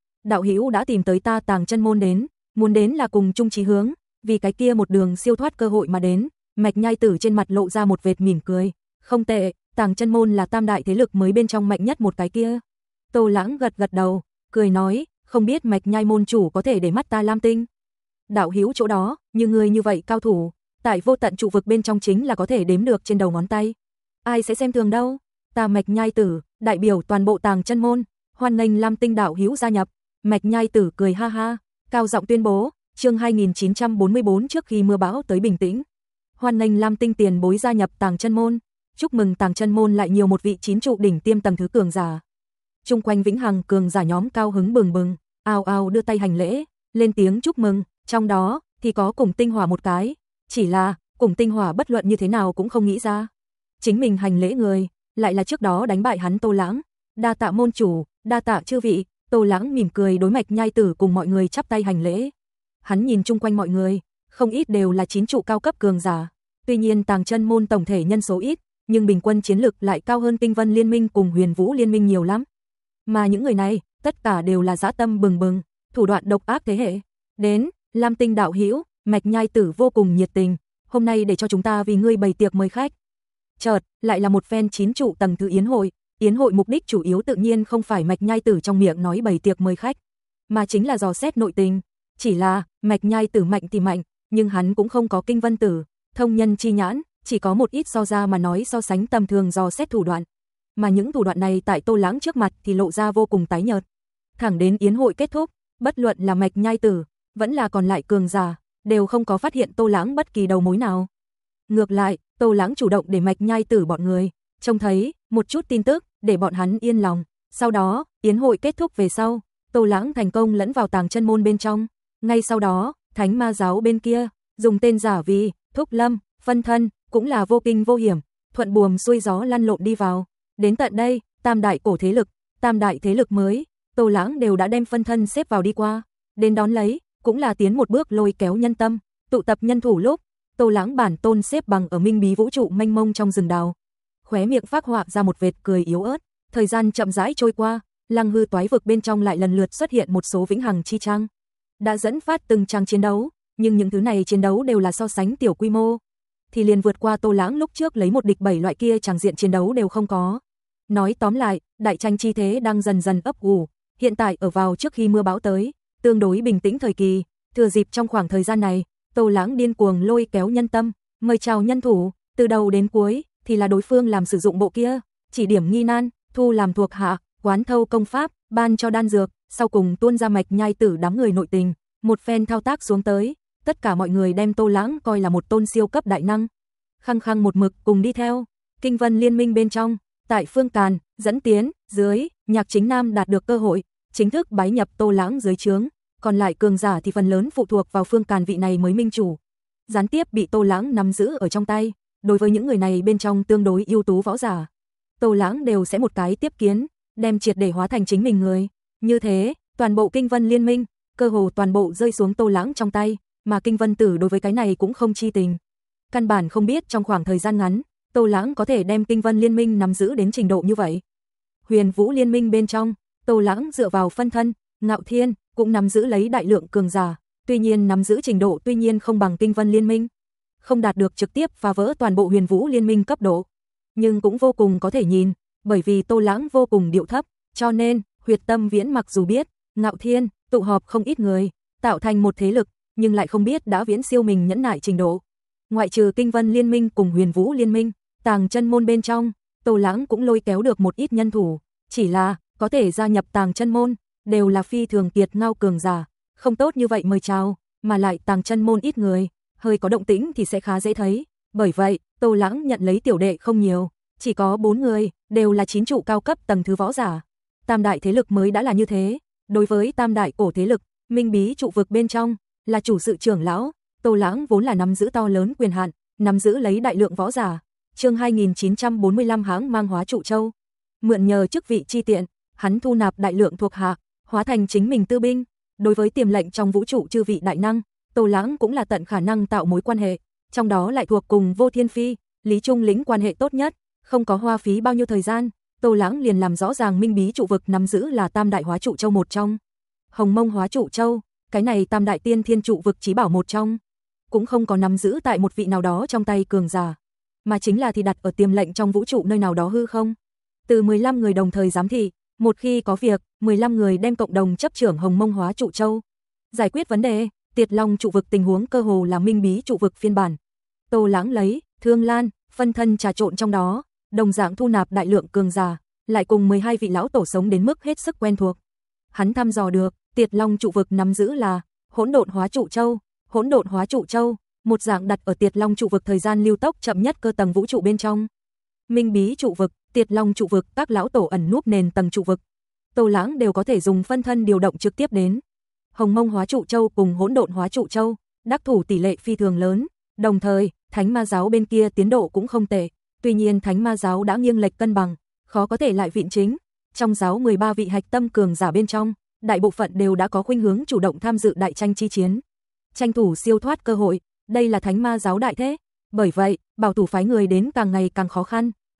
hữu đã tìm tới ta Tàng Chân Môn đến, muốn đến là cùng chung chí hướng, vì cái kia một đường siêu thoát cơ hội mà đến. Mạch Nhai Tử trên mặt lộ ra một vệt mỉm cười, không tệ, Tàng Chân Môn là tam đại thế lực mới bên trong mạnh nhất một cái kia. Tô Lãng gật đầu, cười nói, không biết Mạch Nhai môn chủ có thể để mắt ta Lam Tinh. Đạo hữu chỗ đó, như người như vậy cao thủ, tại vô tận trụ vực bên trong chính là có thể đếm được trên đầu ngón tay. Ai sẽ xem thường đâu? Ta Mạch Nhai Tử, đại biểu toàn bộ Tàng Chân Môn, hoan nghênh Lam Tinh đạo hữu gia nhập. Mạch Nhai Tử cười ha ha, cao giọng tuyên bố, chương 2944 trước khi mưa bão tới bình tĩnh. Hoan nghênh Lam Tinh tiền bối gia nhập Tàng Chân Môn, chúc mừng Tàng Chân Môn lại nhiều một vị 9 trụ đỉnh tiêm tầng thứ cường giả. Chung quanh vĩnh hằng cường giả nhóm cao hứng bừng bừng, ào ào đưa tay hành lễ, lên tiếng chúc mừng, trong đó thì có Cùng Tinh Hỏa một cái, chỉ là Cùng Tinh Hỏa bất luận như thế nào cũng không nghĩ ra, chính mình hành lễ người lại là trước đó đánh bại hắn Tô Lãng. Đa tạ môn chủ, đa tạ chư vị. Tô Lãng mỉm cười đối Mạch Nhai Tử cùng mọi người chắp tay hành lễ. Hắn nhìn chung quanh mọi người, không ít đều là 9 trụ cao cấp cường giả. Tuy nhiên Tàng Chân Môn tổng thể nhân số ít, nhưng bình quân chiến lực lại cao hơn Kinh Vân Liên Minh cùng Huyền Vũ Liên Minh nhiều lắm. Mà những người này, tất cả đều là dã tâm bừng bừng, thủ đoạn độc ác thế hệ. Đến, Lam Tinh đạo hữu, Mạch Nhai Tử vô cùng nhiệt tình, hôm nay để cho chúng ta vì ngươi bày tiệc mời khách. Chợt, lại là một phen 9 trụ tầng thứ yến hội mục đích chủ yếu tự nhiên không phải Mạch Nhai Tử trong miệng nói bày tiệc mời khách, mà chính là dò xét nội tình. Chỉ là, Mạch Nhai Tử mạnh thì mạnh, nhưng hắn cũng không có Kinh Vân Tử, thông nhân chi nhãn, chỉ có một ít so ra mà nói so sánh tầm thường dò xét thủ đoạn. Mà những thủ đoạn này tại Tô Lãng trước mặt thì lộ ra vô cùng tái nhợt. Thẳng đến yến hội kết thúc, bất luận là Mạch Nhai Tử, vẫn là còn lại cường giả, đều không có phát hiện Tô Lãng bất kỳ đầu mối nào. Ngược lại, Tô Lãng chủ động để Mạch Nhai Tử bọn người trông thấy một chút tin tức để bọn hắn yên lòng. Sau đó, yến hội kết thúc về sau, Tô Lãng thành công lẫn vào Tàng Chân Môn bên trong. Ngay sau đó, Thánh Ma giáo bên kia dùng tên giả vì Thúc Lâm, phân thân, cũng là vô kinh vô hiểm, thuận buồm xuôi gió lăn lộn đi vào. Đến tận đây, tam đại cổ thế lực, tam đại thế lực mới, Tô Lãng đều đã đem phân thân xếp vào đi qua. Đến đón lấy, cũng là tiến một bước lôi kéo nhân tâm, tụ tập nhân thủ lúc, Tô Lãng bản tôn xếp bằng ở minh bí vũ trụ mênh mông trong rừng đào. Khóe miệng phác họa ra một vệt cười yếu ớt, thời gian chậm rãi trôi qua, Lăng Hư toái vực bên trong lại lần lượt xuất hiện một số vĩnh hằng chi trang. Đã dẫn phát từng trang chiến đấu, nhưng những thứ này chiến đấu đều là so sánh tiểu quy mô, thì liền vượt qua Tô Lãng lúc trước lấy một địch 7 loại kia tràng diện chiến đấu đều không có. Nói tóm lại, đại tranh chi thế đang dần dần ấp ủ, hiện tại ở vào trước khi mưa bão tới, tương đối bình tĩnh thời kỳ, thừa dịp trong khoảng thời gian này, Tô Lãng điên cuồng lôi kéo nhân tâm, mời chào nhân thủ, từ đầu đến cuối thì là đối phương làm sử dụng bộ kia, chỉ điểm nghi nan, thu làm thuộc hạ, quán thâu công pháp, ban cho đan dược, sau cùng tuôn ra Mạch Nhai Tử đám người nội tình, một phen thao tác xuống tới, tất cả mọi người đem Tô Lãng coi là một tôn siêu cấp đại năng. Khăng khăng một mực cùng đi theo. Kinh Vân Liên Minh bên trong, tại Phương Càn dẫn tiến dưới, Nhạc Chính Nam đạt được cơ hội chính thức bái nhập Tô Lãng dưới trướng, còn lại cường giả thì phần lớn phụ thuộc vào Phương Càn vị này mới minh chủ. Gián tiếp bị Tô Lãng nắm giữ ở trong tay, đối với những người này bên trong tương đối ưu tú võ giả, Tô Lãng đều sẽ một cái tiếp kiến, đem triệt để hóa thành chính mình người. Như thế, toàn bộ Kinh Vân Liên Minh, cơ hồ toàn bộ rơi xuống Tô Lãng trong tay, mà Kinh Vân Tử đối với cái này cũng không chi tình. Căn bản không biết trong khoảng thời gian ngắn, Tô Lãng có thể đem Kinh Vân Liên Minh nắm giữ đến trình độ như vậy. Huyền Vũ Liên Minh bên trong, Tô Lãng dựa vào phân thân, Ngạo Thiên cũng nắm giữ lấy đại lượng cường giả, tuy nhiên nắm giữ trình độ tuy nhiên không bằng Kinh Vân Liên Minh, không đạt được trực tiếp phá vỡ toàn bộ Huyền Vũ Liên Minh cấp độ, nhưng cũng vô cùng có thể nhìn, bởi vì Tô Lãng vô cùng điệu thấp, cho nên Huyệt Tâm Viễn mặc dù biết Ngạo Thiên tụ họp không ít người, tạo thành một thế lực, nhưng lại không biết đã viễn siêu mình nhẫn nại trình độ. Ngoại trừ Kinh Vân Liên Minh cùng Huyền Vũ Liên Minh, Tàng Chân Môn bên trong, Tô Lãng cũng lôi kéo được một ít nhân thủ, chỉ là có thể gia nhập Tàng Chân Môn đều là phi thường kiệt ngao cường giả, không tốt như vậy mời chào, mà lại Tàng Chân Môn ít người, hơi có động tĩnh thì sẽ khá dễ thấy. Bởi vậy, Tô Lãng nhận lấy tiểu đệ không nhiều, chỉ có 4 người, đều là 9 trụ cao cấp tầng thứ võ giả. Tam đại thế lực mới đã là như thế, đối với tam đại cổ thế lực, minh bí trụ vực bên trong, là chủ sự trưởng lão, Tô Lãng vốn là nắm giữ to lớn quyền hạn, nắm giữ lấy đại lượng võ giả. Chương 2945 hãng mang hóa trụ châu. Mượn nhờ chức vị chi tiện, hắn thu nạp đại lượng thuộc hạ, hóa thành chính mình tư binh. Đối với tiềm lệnh trong vũ trụ chư vị đại năng, Tô Lãng cũng là tận khả năng tạo mối quan hệ, trong đó lại thuộc cùng Vô Thiên Phi, Lý Trung Lĩnh quan hệ tốt nhất, không có hoa phí bao nhiêu thời gian, Tô Lãng liền làm rõ ràng minh bí trụ vực nắm giữ là tam đại hóa trụ châu một trong. Hồng Mông hóa trụ châu, cái này tam đại tiên thiên trụ vực chí bảo một trong, cũng không có nắm giữ tại một vị nào đó trong tay cường giả, mà chính là thì đặt ở tiềm lệnh trong vũ trụ nơi nào đó hư không. Từ 15 người đồng thời giám thị, một khi có việc, 15 người đem cộng đồng chấp trưởng Hồng Mông hóa trụ châu, giải quyết vấn đề. Tiệt Long trụ vực tình huống cơ hồ là minh bí trụ vực phiên bản. Tô Lãng lấy Thương Lan phân thân trà trộn trong đó, đồng dạng thu nạp đại lượng cường giả, lại cùng 12 vị lão tổ sống đến mức hết sức quen thuộc. Hắn thăm dò được, Tiệt Long trụ vực nắm giữ là Hỗn Độn hóa trụ châu. Hỗn Độn hóa trụ châu, một dạng đặt ở Tiệt Long trụ vực thời gian lưu tốc chậm nhất cơ tầng vũ trụ bên trong. Minh bí trụ vực, Tiệt Long trụ vực, các lão tổ ẩn núp nền tầng trụ vực, Tô Lãng đều có thể dùng phân thân điều động trực tiếp đến. Hồng Mông hóa trụ châu cùng Hỗn Độn hóa trụ châu, đắc thủ tỷ lệ phi thường lớn, đồng thời, Thánh Ma giáo bên kia tiến độ cũng không tệ, tuy nhiên Thánh Ma giáo đã nghiêng lệch cân bằng, khó có thể lại vịn chính. Trong giáo 13 vị hạch tâm cường giả bên trong, đại bộ phận đều đã có khuynh hướng chủ động tham dự đại tranh chi chiến, tranh thủ siêu thoát cơ hội, đây là Thánh Ma giáo đại thế. Bởi vậy, bảo thủ phái người đến càng ngày càng khó khăn,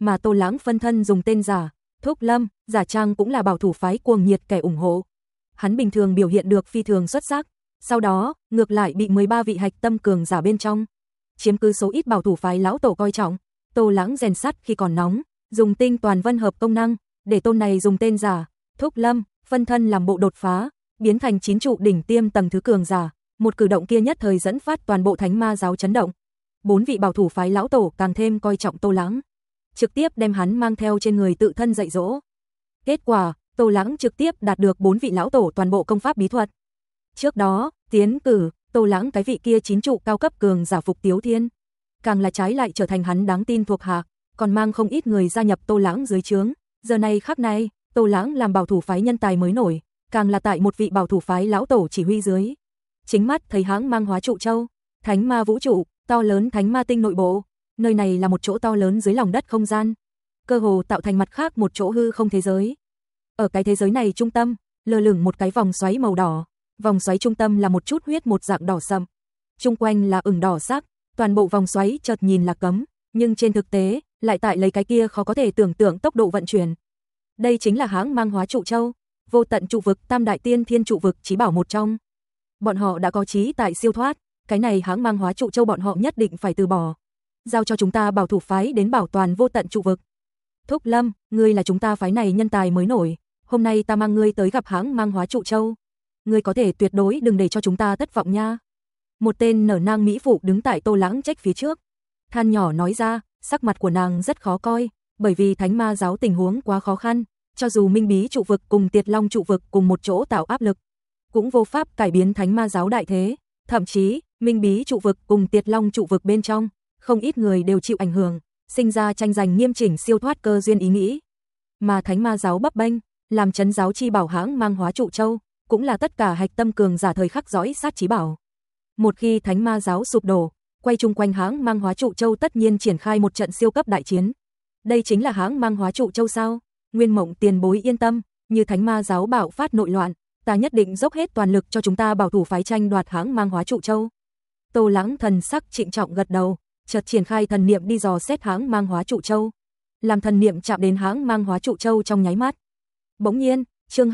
mà Tô Lãng phân thân dùng tên giả, Thúc Lâm, giả trang cũng là bảo thủ phái cuồng nhiệt kẻ ủng hộ. Hắn bình thường biểu hiện được phi thường xuất sắc, sau đó, ngược lại bị 13 vị hạch tâm cường giả bên trong chiếm cứ số ít bảo thủ phái lão tổ coi trọng. Tô Lãng rèn sắt khi còn nóng, dùng tinh toàn vân hợp công năng, để tôn này dùng tên giả, Thúc Lâm, phân thân làm bộ đột phá, biến thành 9 trụ đỉnh tiêm tầng thứ cường giả, một cử động kia nhất thời dẫn phát toàn bộ Thánh Ma giáo chấn động. 4 vị bảo thủ phái lão tổ càng thêm coi trọng Tô Lãng, trực tiếp đem hắn mang theo trên người tự thân dạy dỗ. Kết quả, Tô Lãng trực tiếp đạt được 4 vị lão tổ toàn bộ công pháp bí thuật. Trước đó, tiến cử, Tô Lãng cái vị kia 9 trụ cao cấp cường giả Phục Tiếu Thiên, càng là trái lại trở thành hắn đáng tin thuộc hạ, còn mang không ít người gia nhập Tô Lãng dưới trướng. Giờ này khắc này, Tô Lãng làm bảo thủ phái nhân tài mới nổi, càng là tại một vị bảo thủ phái lão tổ chỉ huy dưới. Chính mắt thấy hãng mang hóa trụ châu, Thánh Ma vũ trụ, to lớn Thánh Ma tinh nội bộ, nơi này là một chỗ to lớn dưới lòng đất không gian, cơ hồ tạo thành mặt khác một chỗ hư không thế giới. Ở cái thế giới này trung tâm, lơ lửng một cái vòng xoáy màu đỏ, vòng xoáy trung tâm là một chút huyết một dạng đỏ sậm, chung quanh là ửng đỏ sắc, toàn bộ vòng xoáy chợt nhìn là cấm, nhưng trên thực tế, lại tại lấy cái kia khó có thể tưởng tượng tốc độ vận chuyển. Đây chính là hãng mang hóa trụ châu, vô tận trụ vực tam đại tiên thiên trụ vực chí bảo một trong. Bọn họ đã có chí tại siêu thoát, cái này hãng mang hóa trụ châu bọn họ nhất định phải từ bỏ. Giao cho chúng ta bảo thủ phái đến bảo toàn vô tận trụ vực. Thúc Lâm, ngươi là chúng ta phái này nhân tài mới nổi, hôm nay ta mang ngươi tới gặp hãng mang hóa trụ châu. Ngươi có thể tuyệt đối đừng để cho chúng ta thất vọng nha. Một tên nở nang mỹ phụ đứng tại Tô Lãng trách phía trước, than nhỏ nói ra, sắc mặt của nàng rất khó coi, bởi vì Thánh Ma giáo tình huống quá khó khăn, cho dù Minh Bí trụ vực cùng Tiệt Long trụ vực cùng một chỗ tạo áp lực, cũng vô pháp cải biến Thánh Ma giáo đại thế, thậm chí, Minh Bí trụ vực cùng Tiệt Long trụ vực bên trong, không ít người đều chịu ảnh hưởng, sinh ra tranh giành nghiêm chỉnh siêu thoát cơ duyên ý nghĩ. Mà Thánh Ma giáo bấp bênh, làm trấn giáo chi bảo hãng mang hóa trụ châu, cũng là tất cả hạch tâm cường giả thời khắc dõi sát chí bảo. Một khi Thánh Ma giáo sụp đổ, quay chung quanh hãng mang hóa trụ châu tất nhiên triển khai một trận siêu cấp đại chiến. Đây chính là hãng mang hóa trụ châu sao? Nguyên Mộng tiền bối yên tâm, như Thánh Ma giáo bạo phát nội loạn, ta nhất định dốc hết toàn lực cho chúng ta bảo thủ phái tranh đoạt hãng mang hóa trụ châu. Tô Lãng thần sắc trịnh trọng gật đầu, chợt triển khai thần niệm đi dò xét hãng mang hóa trụ châu. Làm thần niệm chạm đến hãng mang hóa trụ châu trong nháy mắt. Bỗng nhiên, chương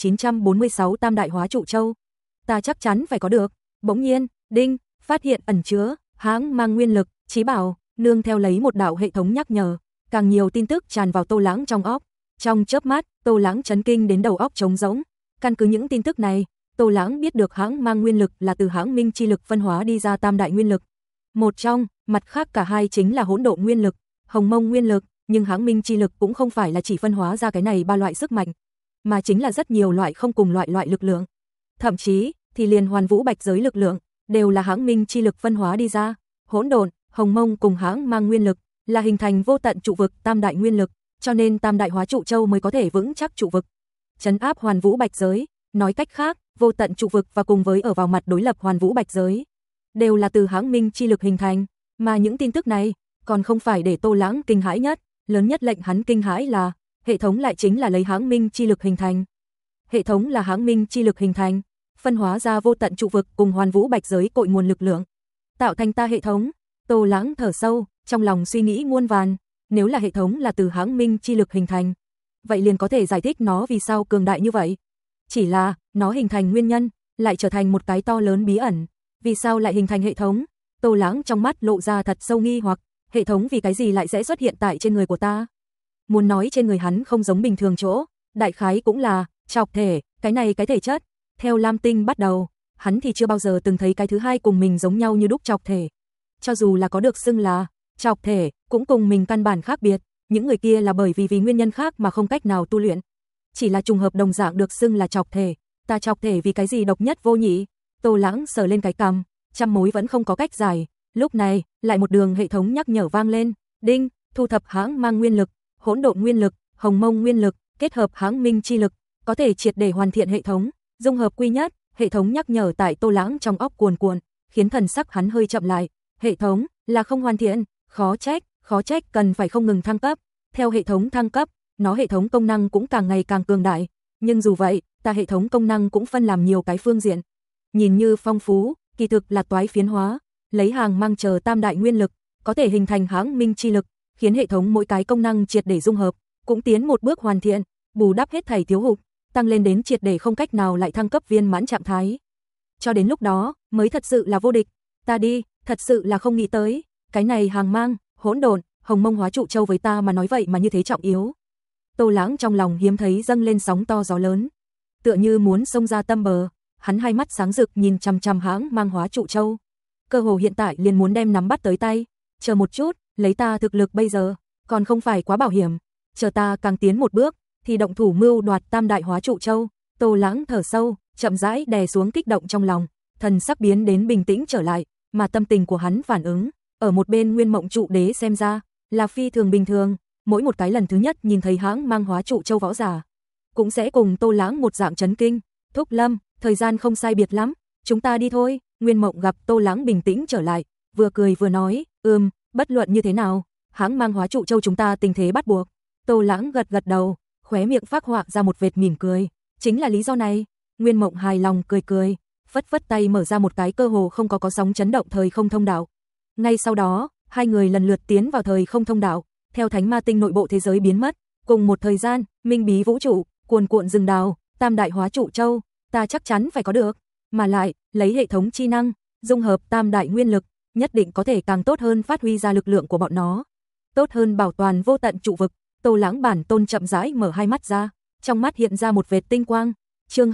2946 Tam đại hóa trụ châu. Ta chắc chắn phải có được. Bỗng nhiên, đinh, phát hiện ẩn chứa hãng mang nguyên lực, chí bảo, nương theo lấy một đạo hệ thống nhắc nhở, càng nhiều tin tức tràn vào Tô Lãng trong óc. Trong chớp mắt, Tô Lãng chấn kinh đến đầu óc trống rỗng. Căn cứ những tin tức này, Tô Lãng biết được hãng mang nguyên lực là từ hãng minh chi lực phân hóa đi ra tam đại nguyên lực. Một trong, mặt khác cả hai chính là hỗn độn nguyên lực, hồng mông nguyên lực, nhưng hãng minh chi lực cũng không phải là chỉ phân hóa ra cái này ba loại sức mạnh, mà chính là rất nhiều loại không cùng loại lực lượng. Thậm chí, thì liền hoàn vũ bạch giới lực lượng, đều là hãng minh chi lực phân hóa đi ra. Hỗn độn, hồng mông cùng hãng mang nguyên lực, là hình thành vô tận trụ vực tam đại nguyên lực, cho nên tam đại hóa trụ châu mới có thể vững chắc trụ vực, trấn áp hoàn vũ bạch giới. Nói cách khác, vô tận trụ vực và cùng với ở vào mặt đối lập hoàn vũ bạch giới, đều là từ hãng minh chi lực hình thành. Mà những tin tức này, còn không phải để Tô Lãng kinh hãi nhất, lớn nhất lệnh hắn kinh hãi là, hệ thống lại chính là lấy hãng minh chi lực hình thành. Hệ thống là hãng minh chi lực hình thành, phân hóa ra vô tận trụ vực cùng hoàn vũ bạch giới cội nguồn lực lượng, tạo thành ta hệ thống. Tô Lãng thở sâu, trong lòng suy nghĩ muôn vàn, nếu là hệ thống là từ hãng minh chi lực hình thành, vậy liền có thể giải thích nó vì sao cường đại như vậy. Chỉ là, nó hình thành nguyên nhân, lại trở thành một cái to lớn bí ẩn. Vì sao lại hình thành hệ thống? Tô Lãng trong mắt lộ ra thật sâu nghi hoặc, hệ thống vì cái gì lại sẽ xuất hiện tại trên người của ta? Muốn nói trên người hắn không giống bình thường chỗ, đại khái cũng là trọc thể, cái này cái thể chất. Theo Lam Tinh bắt đầu, hắn thì chưa bao giờ từng thấy cái thứ hai cùng mình giống nhau như đúc trọc thể. Cho dù là có được xưng là trọc thể, cũng cùng mình căn bản khác biệt, những người kia là bởi vì nguyên nhân khác mà không cách nào tu luyện. Chỉ là trùng hợp đồng dạng được xưng là trọc thể, ta trọc thể vì cái gì độc nhất vô nhị? Tô Lãng sờ lên cái cằm, trăm mối vẫn không có cách giải. Lúc này, lại một đường hệ thống nhắc nhở vang lên, đinh, thu thập hãng mang nguyên lực, hỗn độn nguyên lực, hồng mông nguyên lực, kết hợp hãng minh chi lực, có thể triệt để hoàn thiện hệ thống, dung hợp quy nhất. Hệ thống nhắc nhở tại Tô Lãng trong óc cuồn cuộn, khiến thần sắc hắn hơi chậm lại. Hệ thống là không hoàn thiện, khó trách cần phải không ngừng thăng cấp. Theo hệ thống thăng cấp, nó hệ thống công năng cũng càng ngày càng cường đại, nhưng dù vậy, ta hệ thống công năng cũng phân làm nhiều cái phương diện. Nhìn như phong phú, kỳ thực là toái phiến hóa, lấy hàng mang chờ tam đại nguyên lực, có thể hình thành hãng minh chi lực, khiến hệ thống mỗi cái công năng triệt để dung hợp, cũng tiến một bước hoàn thiện, bù đắp hết thảy thiếu hụt, tăng lên đến triệt để không cách nào lại thăng cấp viên mãn trạng thái. Cho đến lúc đó, mới thật sự là vô địch. Ta đi, thật sự là không nghĩ tới, cái này hàng mang, hỗn độn, Hồng Mông Hóa Trụ Châu với ta mà nói vậy mà như thế trọng yếu. Tô Lãng trong lòng hiếm thấy dâng lên sóng to gió lớn, tựa như muốn xông ra tâm bờ, hắn hai mắt sáng rực nhìn chằm chằm hãng mang Hóa Trụ Châu. Cơ hồ hiện tại liền muốn đem nắm bắt tới tay, chờ một chút, lấy ta thực lực bây giờ, còn không phải quá bảo hiểm, chờ ta càng tiến một bước, thì động thủ mưu đoạt tam đại Hóa Trụ Châu. Tô Lãng thở sâu, chậm rãi đè xuống kích động trong lòng, thần sắc biến đến bình tĩnh trở lại, mà tâm tình của hắn phản ứng, ở một bên Nguyên Mộng Trụ Đế xem ra, là phi thường bình thường, mỗi một cái lần thứ nhất nhìn thấy hãng mang Hóa Trụ Châu võ giả, cũng sẽ cùng Tô Lãng một dạng chấn kinh. Thúc Lâm, thời gian không sai biệt lắm, chúng ta đi thôi. Nguyên Mộng gặp Tô Lãng bình tĩnh trở lại, vừa cười vừa nói, bất luận như thế nào, hãng mang Hóa Trụ Châu chúng ta tình thế bắt buộc. Tô Lãng gật gật đầu, khóe miệng phác họa ra một vệt mỉm cười, chính là lý do này. Nguyên Mộng hài lòng cười cười, phất phất tay mở ra một cái cơ hồ không có sóng chấn động thời không thông đạo. Ngay sau đó, hai người lần lượt tiến vào thời không thông đạo, theo Thánh Ma Tinh nội bộ thế giới biến mất, cùng một thời gian, minh bí vũ trụ, cuồn cuộn rừng đào, tam đại Hóa Trụ Châu, ta chắc chắn phải có được, mà lại, lấy hệ thống chi năng, dung hợp tam đại nguyên lực, nhất định có thể càng tốt hơn phát huy ra lực lượng của bọn nó, tốt hơn bảo toàn vô tận trụ vực. Tô Lãng bản tôn chậm rãi mở hai mắt ra, trong mắt hiện ra một vệt tinh quang. Chương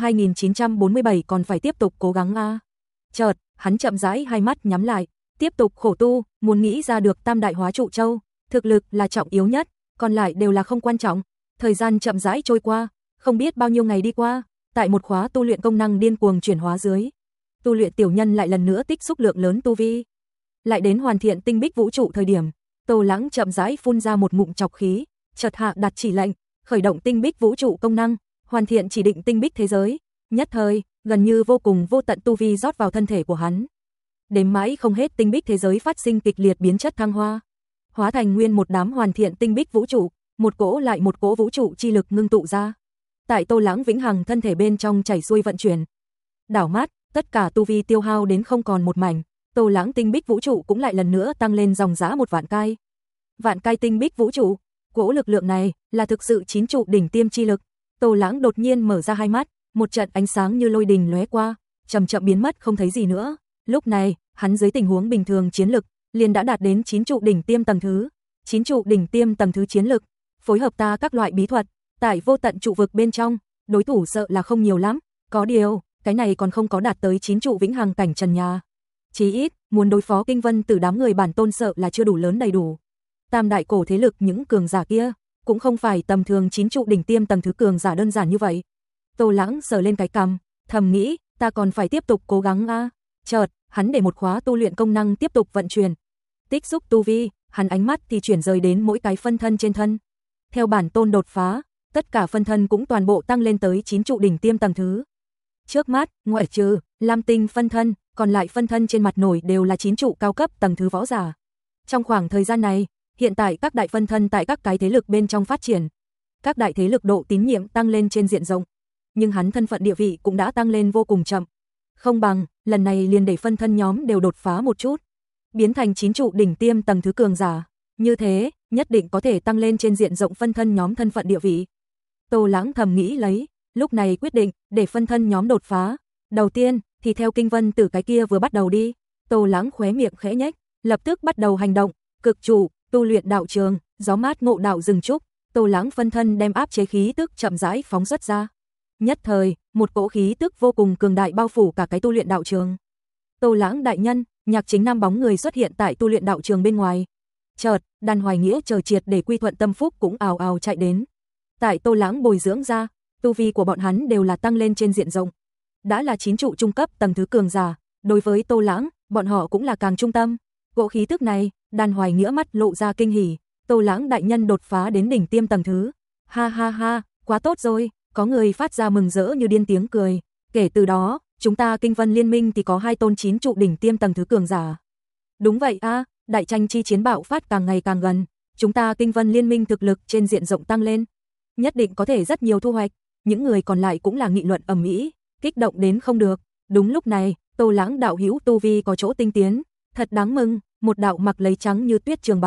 2947 còn phải tiếp tục cố gắng a. Chợt, hắn chậm rãi hai mắt nhắm lại, tiếp tục khổ tu, muốn nghĩ ra được tam đại Hóa Trụ Châu, thực lực là trọng yếu nhất, còn lại đều là không quan trọng. Thời gian chậm rãi trôi qua, không biết bao nhiêu ngày đi qua, tại một khóa tu luyện công năng điên cuồng chuyển hóa dưới, tu luyện tiểu nhân lại lần nữa tích xúc lượng lớn tu vi. Lại đến hoàn thiện tinh bích vũ trụ thời điểm, Tô Lãng chậm rãi phun ra một ngụm trọc khí, chợt hạ đặt chỉ lệnh, khởi động tinh bích vũ trụ công năng, hoàn thiện chỉ định tinh bích thế giới. Nhất thời, gần như vô cùng vô tận tu vi rót vào thân thể của hắn. Đếm mãi không hết tinh bích thế giới phát sinh kịch liệt biến chất thăng hoa, hóa thành nguyên một đám hoàn thiện tinh bích vũ trụ, một cỗ lại một cỗ vũ trụ chi lực ngưng tụ ra. Tại Tô Lãng vĩnh hằng thân thể bên trong chảy xuôi vận chuyển. Đảo mắt, tất cả tu vi tiêu hao đến không còn một mảnh, Tô Lãng tinh bích vũ trụ cũng lại lần nữa tăng lên dòng dã một vạn cai. Vạn cai tinh bích vũ trụ, cỗ lực lượng này là thực sự chín trụ đỉnh tiêm chi lực. Tô Lãng đột nhiên mở ra hai mắt, một trận ánh sáng như lôi đình lóe qua, chậm chậm biến mất không thấy gì nữa. Lúc này, hắn dưới tình huống bình thường chiến lực liền đã đạt đến 9 trụ đỉnh tiêm tầng thứ. 9 trụ đỉnh tiêm tầng thứ chiến lực, phối hợp ta các loại bí thuật, tại vô tận trụ vực bên trong, đối thủ sợ là không nhiều lắm, có điều, cái này còn không có đạt tới 9 trụ vĩnh hằng cảnh trần nhà. Chí ít, muốn đối phó Kinh Vân Tử đám người bản tôn sợ là chưa đủ lớn đầy đủ. Tam đại cổ thế lực những cường giả kia, cũng không phải tầm thường 9 trụ đỉnh tiêm tầng thứ cường giả đơn giản như vậy. Tô Lãng sờ lên cái cằm, thầm nghĩ, ta còn phải tiếp tục cố gắng a. Chợt, hắn để một khóa tu luyện công năng tiếp tục vận chuyển. Tích xúc tu vi, hắn ánh mắt thì chuyển rời đến mỗi cái phân thân trên thân. Theo bản tôn đột phá, tất cả phân thân cũng toàn bộ tăng lên tới 9 trụ đỉnh tiêm tầng thứ. Trước mắt, ngoại trừ Lam Tinh phân thân, còn lại phân thân trên mặt nổi đều là 9 trụ cao cấp tầng thứ võ giả. Trong khoảng thời gian này, hiện tại các đại phân thân tại các cái thế lực bên trong phát triển, các đại thế lực độ tín nhiệm tăng lên trên diện rộng, nhưng hắn thân phận địa vị cũng đã tăng lên vô cùng chậm. Không bằng, lần này liền để phân thân nhóm đều đột phá một chút, biến thành 9 trụ đỉnh tiêm tầng thứ cường giả, như thế, nhất định có thể tăng lên trên diện rộng phân thân nhóm thân phận địa vị. Tô Lãng thầm nghĩ lấy, lúc này quyết định để phân thân nhóm đột phá. Đầu tiên, thì theo Kinh Vân Tử cái kia vừa bắt đầu đi. Tô Lãng khóe miệng khẽ nhếch, lập tức bắt đầu hành động, cực chủ, tu luyện đạo trường, gió mát ngộ đạo rừng trúc. Tô Lãng phân thân đem áp chế khí tức chậm rãi phóng xuất ra. Nhất thời, một cỗ khí tức vô cùng cường đại bao phủ cả cái tu luyện đạo trường. Tô Lãng đại nhân, Nhạc Chính Nam bóng người xuất hiện tại tu luyện đạo trường bên ngoài. Chợt, Đan Hoài Nghĩa chờ triệt để quy thuận tâm phúc cũng ào ào chạy đến. Tại Tô Lãng bồi dưỡng ra, tu vi của bọn hắn đều là tăng lên trên diện rộng. Đã là 9 trụ trung cấp tầng thứ cường giả, đối với Tô Lãng, bọn họ cũng là càng trung tâm. Cỗ khí tức này, Đan Hoài Nghĩa mắt lộ ra kinh hỉ, Tô Lãng đại nhân đột phá đến đỉnh tiêm tầng thứ. Ha ha ha, quá tốt rồi, có người phát ra mừng rỡ như điên tiếng cười. Kể từ đó, chúng ta Kinh Vân Liên minh thì có 2 tôn 9 trụ đỉnh tiêm tầng thứ cường giả. Đúng vậy a, đại tranh chi chiến bạo phát càng ngày càng gần, chúng ta Kinh Vân Liên minh thực lực trên diện rộng tăng lên, nhất định có thể rất nhiều thu hoạch. Những người còn lại cũng là nghị luận ầm ĩ, kích động đến không được. Đúng lúc này, Tô Lãng đạo hữu tu vi có chỗ tinh tiến, thật đáng mừng. Một đạo mặc lấy trắng như tuyết trường bào,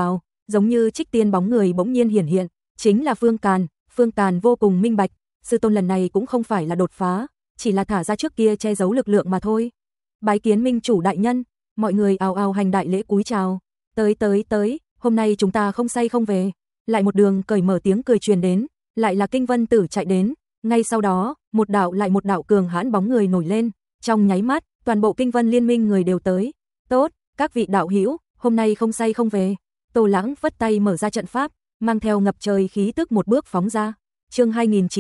giống như trích tiên bóng người bỗng nhiên hiển hiện, chính là Phương Càn. Phương Càn vô cùng minh bạch, sư tôn lần này cũng không phải là đột phá, chỉ là thả ra trước kia che giấu lực lượng mà thôi. Bái kiến minh chủ đại nhân, mọi người ào ào hành đại lễ cúi chào. Tới, hôm nay chúng ta không say không về. Lại một đường cởi mở tiếng cười truyền đến, lại là Kinh Vân Tử chạy đến, ngay sau đó, một đạo cường hãn bóng người nổi lên, trong nháy mắt, toàn bộ Kinh Vân Liên Minh người đều tới. Tốt, các vị đạo hữu, hôm nay không say không về. Tô Lãng vất tay mở ra trận pháp, mang theo ngập trời khí tức một bước phóng ra. Chương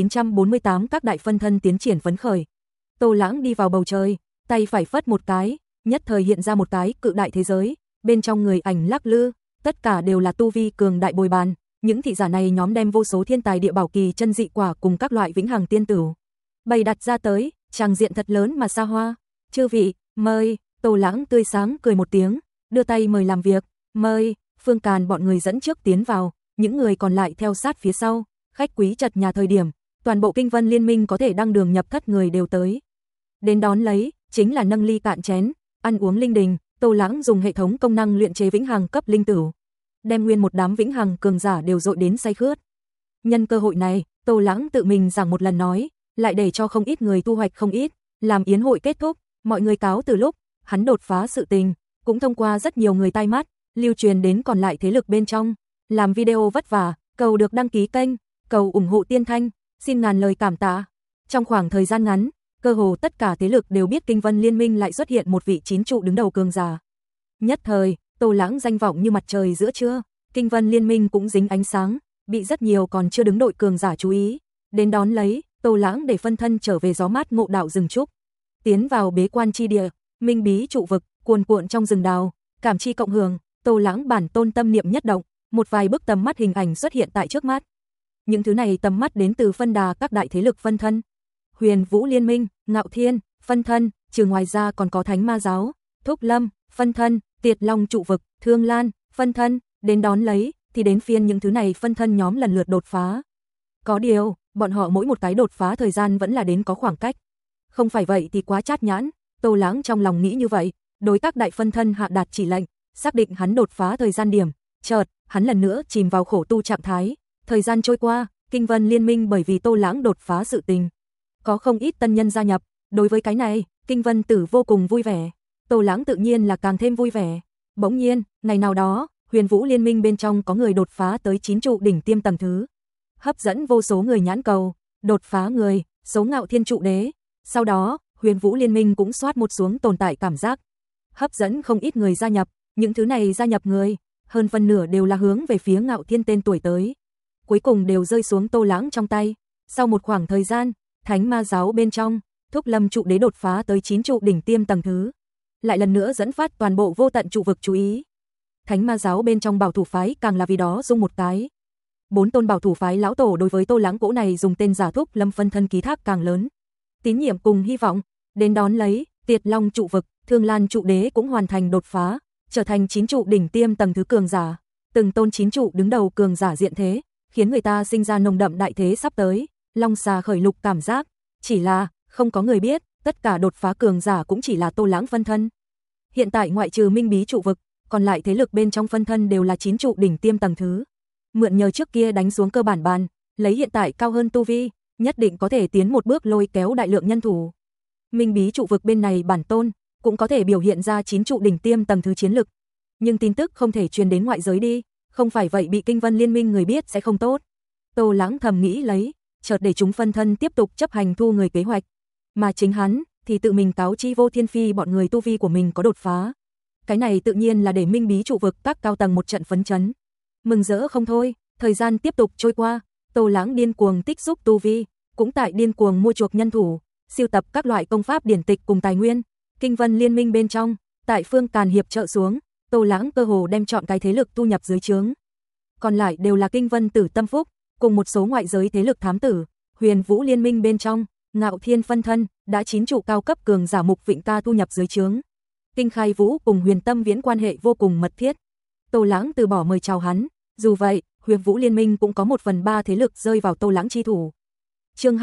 2948 các đại phân thân tiến triển phấn khởi. Tô Lãng đi vào bầu trời, tay phải phất một cái, nhất thời hiện ra một cái cự đại thế giới, bên trong người ảnh lắc lư, tất cả đều là tu vi cường đại bồi bàn. Những thị giả này nhóm đem vô số thiên tài địa bảo kỳ chân dị quả cùng các loại vĩnh hằng tiên tử bày đặt ra tới, tràng diện thật lớn mà xa hoa. Chư vị, mời. Tô Lãng tươi sáng cười một tiếng, đưa tay mời làm việc. Mời. Phương Càn bọn người dẫn trước tiến vào, những người còn lại theo sát phía sau. Khách quý chật nhà thời điểm, toàn bộ Kinh Vân Liên Minh có thể đăng đường nhập thất người đều tới. Đến đón lấy, chính là nâng ly cạn chén, ăn uống linh đình. Tô Lãng dùng hệ thống công năng luyện chế vĩnh hằng cấp linh tử, đem nguyên một đám vĩnh hằng cường giả đều dội đến say khướt. Nhân cơ hội này, Tô Lãng tự mình giảng một lần nói, lại để cho không ít người thu hoạch không ít. Làm yến hội kết thúc, mọi người cáo từ lúc hắn đột phá sự tình, cũng thông qua rất nhiều người tai mắt, lưu truyền đến còn lại thế lực bên trong. Làm video vất vả, cầu được đăng ký kênh, cầu ủng hộ Tiên Thanh, xin ngàn lời cảm tạ. Trong khoảng thời gian ngắn, cơ hồ tất cả thế lực đều biết Kinh Vân Liên Minh lại xuất hiện một vị chín trụ đứng đầu cường giả. Nhất thời, Tô Lãng danh vọng như mặt trời giữa trưa, Kinh Vân Liên Minh cũng dính ánh sáng, bị rất nhiều còn chưa đứng đội cường giả chú ý. Đến đón lấy, Tô Lãng để phân thân trở về gió mát ngộ đạo rừng trúc, tiến vào bế quan chi địa, minh bí trụ vực, cuồn cuộn trong rừng đào, cảm chi cộng hưởng. Tô Lãng bản tôn tâm niệm nhất động, một vài bức tầm mắt hình ảnh xuất hiện tại trước mắt. Những thứ này tầm mắt đến từ phân đà các đại thế lực phân thân. Huyền Vũ Liên Minh, Ngạo Thiên, phân thân, trừ ngoài ra còn có Thánh Ma Giáo, Thúc Lâm, phân thân, Tiệt Long trụ vực, Thương Lan, phân thân. Đến đón lấy, thì đến phiên những thứ này phân thân nhóm lần lượt đột phá. Có điều, bọn họ mỗi một cái đột phá thời gian vẫn là đến có khoảng cách. Không phải vậy thì quá chát nhãn, Tô Lãng trong lòng nghĩ như vậy, đối các đại phân thân hạ đạt chỉ lệnh, xác định hắn đột phá thời gian điểm. Chợt, hắn lần nữa chìm vào khổ tu trạng thái. Thời gian trôi qua, Kinh Vân Liên Minh bởi vì Tô Lãng đột phá sự tình, có không ít tân nhân gia nhập. Đối với cái này, Kinh Vân Tử vô cùng vui vẻ. Tô Lãng tự nhiên là càng thêm vui vẻ. Bỗng nhiên, ngày nào đó, Huyền Vũ Liên Minh bên trong có người đột phá tới 9 trụ đỉnh tiêm tầng thứ, hấp dẫn vô số người nhãn cầu. Đột phá người, số Ngạo Thiên trụ đế. Sau đó, Huyền Vũ Liên Minh cũng xoát một xuống tồn tại cảm giác, hấp dẫn không ít người gia nhập. Những thứ này gia nhập người, hơn phân nửa đều là hướng về phía Ngạo Thiên tên tuổi tới, cuối cùng đều rơi xuống Tô Lãng trong tay. Sau một khoảng thời gian, Thánh Ma Giáo bên trong, Thúc Lâm trụ đế đột phá tới 9 trụ đỉnh tiêm tầng thứ, lại lần nữa dẫn phát toàn bộ vô tận trụ vực chú ý. Thánh Ma Giáo bên trong bảo thủ phái càng là vì đó dung một cái. 4 tôn bảo thủ phái lão tổ đối với Tô Lãng cỗ này dùng tên giả Thúc Lâm phân thân ký thác càng lớn tín nhiệm cùng hy vọng. Đến đón lấy, Tiệt Long trụ vực, Thương Lan trụ đế cũng hoàn thành đột phá, trở thành 9 trụ đỉnh tiêm tầng thứ cường giả. Từng tôn 9 trụ đứng đầu cường giả diện thế, khiến người ta sinh ra nồng đậm đại thế sắp tới, long xà khởi lục cảm giác. Chỉ là, không có người biết, tất cả đột phá cường giả cũng chỉ là Tô Lãng phân thân. Hiện tại ngoại trừ minh bí trụ vực, còn lại thế lực bên trong phân thân đều là 9 trụ đỉnh tiêm tầng thứ. Mượn nhờ trước kia đánh xuống cơ bản bàn, lấy hiện tại cao hơn tu vi, nhất định có thể tiến một bước lôi kéo đại lượng nhân thủ. Minh bí trụ vực bên này bản tôn, cũng có thể biểu hiện ra 9 trụ đỉnh tiêm tầng thứ chiến lực. Nhưng tin tức không thể truyền đến ngoại giới đi, không phải vậy bị Kinh Vân Liên Minh người biết sẽ không tốt. Tô Lãng thầm nghĩ lấy, chợt để chúng phân thân tiếp tục chấp hành thu người kế hoạch. Mà chính hắn, thì tự mình cáo chi Vô Thiên Phi bọn người tu vi của mình có đột phá. Cái này tự nhiên là để minh bí trụ vực các cao tầng một trận phấn chấn. Mừng rỡ không thôi, thời gian tiếp tục trôi qua, Tô Lãng điên cuồng tích xúc tu vi, cũng tại điên cuồng mua chuộc nhân thủ, siêu tập các loại công pháp điển tịch cùng tài nguyên. Kinh Vân Liên Minh bên trong, tại Phương Càn hiệp trợ xuống, Tô Lãng cơ hồ đem chọn cái thế lực tu nhập dưới trướng. Còn lại đều là Kinh Vân Tử tâm phúc, cùng một số ngoại giới thế lực thám tử. Huyền Vũ Liên Minh bên trong, Ngạo Thiên phân thân đã 9 trụ cao cấp cường giả Mục Vịnh Ca tu nhập dưới trướng. Kinh Khai Vũ cùng Huyền Tâm Viễn quan hệ vô cùng mật thiết. Tô Lãng từ bỏ mời chào hắn, dù vậy, Huyền Vũ Liên Minh cũng có 1/3 thế lực rơi vào Tô Lãng chi thủ. Chương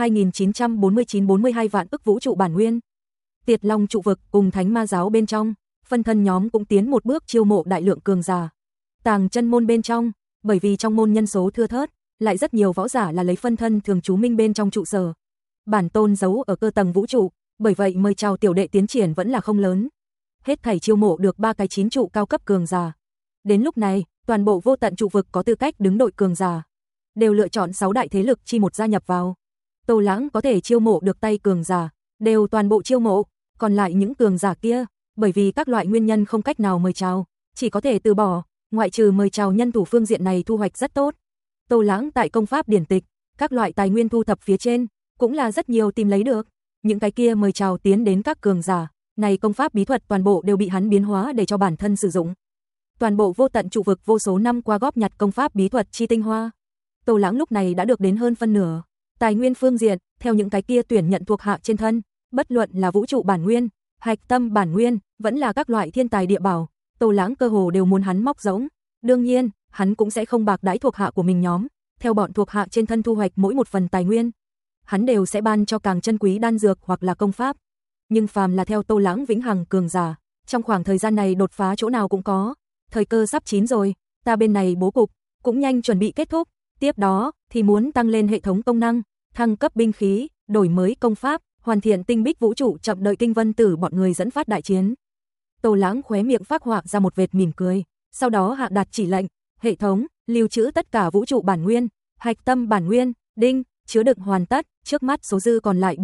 2949-42 vạn ức vũ trụ bản nguyên. Tiệt Long trụ vực cùng Thánh Ma Giáo bên trong, phân thân nhóm cũng tiến một bước chiêu mộ đại lượng cường giả. Tàng chân môn bên trong, bởi vì trong môn nhân số thưa thớt, lại rất nhiều võ giả là lấy phân thân thường trú minh bên trong trụ sở. Bản tôn giấu ở cơ tầng vũ trụ, bởi vậy mời chào tiểu đệ tiến triển vẫn là không lớn. Hết thảy chiêu mộ được 3 cái 9 trụ cao cấp cường giả. Đến lúc này, toàn bộ vô tận trụ vực có tư cách đứng đội cường giả, đều lựa chọn 6 đại thế lực chi một gia nhập vào. Tô Lãng có thể chiêu mộ được tay cường giả, đều toàn bộ chiêu mộ, còn lại những cường giả kia, bởi vì các loại nguyên nhân không cách nào mời chào, chỉ có thể từ bỏ, ngoại trừ mời chào nhân thủ phương diện này thu hoạch rất tốt. Tô Lãng tại công pháp điển tịch, các loại tài nguyên thu thập phía trên, cũng là rất nhiều tìm lấy được, những cái kia mời chào tiến đến các cường giả, này công pháp bí thuật toàn bộ đều bị hắn biến hóa để cho bản thân sử dụng. Toàn bộ vô tận trụ vực vô số năm qua góp nhặt công pháp bí thuật chi tinh hoa, Tô Lãng lúc này đã được đến hơn phân nửa. Tài nguyên phương diện, theo những cái kia tuyển nhận thuộc hạ trên thân, bất luận là vũ trụ bản nguyên, hạch tâm bản nguyên, vẫn là các loại thiên tài địa bảo, Tô Lãng cơ hồ đều muốn hắn móc giống. Đương nhiên, hắn cũng sẽ không bạc đãi thuộc hạ của mình nhóm, theo bọn thuộc hạ trên thân thu hoạch mỗi một phần tài nguyên, hắn đều sẽ ban cho càng chân quý đan dược hoặc là công pháp. Nhưng phàm là theo Tô Lãng vĩnh hằng cường giả, trong khoảng thời gian này đột phá chỗ nào cũng có, thời cơ sắp chín rồi, ta bên này bố cục cũng nhanh chuẩn bị kết thúc, tiếp đó thì muốn tăng lên hệ thống công năng, thăng cấp binh khí, đổi mới công pháp, hoàn thiện tinh bích vũ trụ, chậm đợi Kinh Vân Tử bọn người dẫn phát đại chiến. Tô Lãng khóe miệng phác họa ra một vệt mỉm cười, sau đó hạ đạt chỉ lệnh, hệ thống lưu trữ tất cả vũ trụ bản nguyên, hạch tâm bản nguyên, đinh, chứa đựng hoàn tất, trước mắt số dư còn lại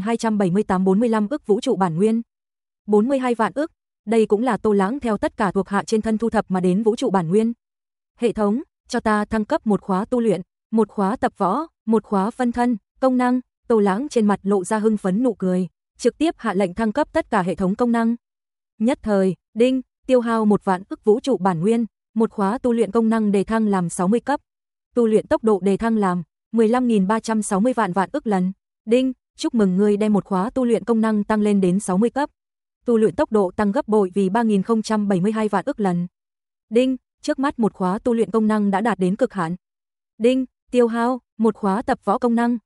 4278-45 ức vũ trụ bản nguyên. 42 vạn ức, đây cũng là Tô Lãng theo tất cả thuộc hạ trên thân thu thập mà đến vũ trụ bản nguyên. Hệ thống, cho ta thăng cấp một khóa tu luyện, một khóa tập võ, một khóa phân thân, công năng. Tô Lãng trên mặt lộ ra hưng phấn nụ cười, trực tiếp hạ lệnh thăng cấp tất cả hệ thống công năng. Nhất thời, đinh, tiêu hao 1 vạn ức vũ trụ bản nguyên, một khóa tu luyện công năng đề thăng làm 60 cấp. Tu luyện tốc độ đề thăng làm 15.360 vạn ức lần. Đinh, chúc mừng ngươi đem một khóa tu luyện công năng tăng lên đến 60 cấp. Tu luyện tốc độ tăng gấp bội vì 3072 vạn ức lần. Đinh, trước mắt một khóa tu luyện công năng đã đạt đến cực hạn. Đinh, tiêu hao một khóa tập võ công năng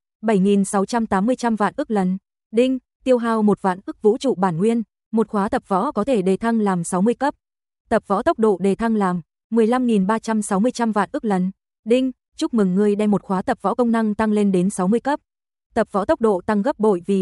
7.680 vạn ức lần. Đinh, tiêu hao 1 vạn ức vũ trụ bản nguyên, một khóa tập võ có thể đề thăng làm 60 cấp. Tập võ tốc độ đề thăng làm 15.360 vạn ức lần. Đinh, chúc mừng ngươi đem một khóa tập võ công năng tăng lên đến 60 cấp. Tập võ tốc độ tăng gấp bội vì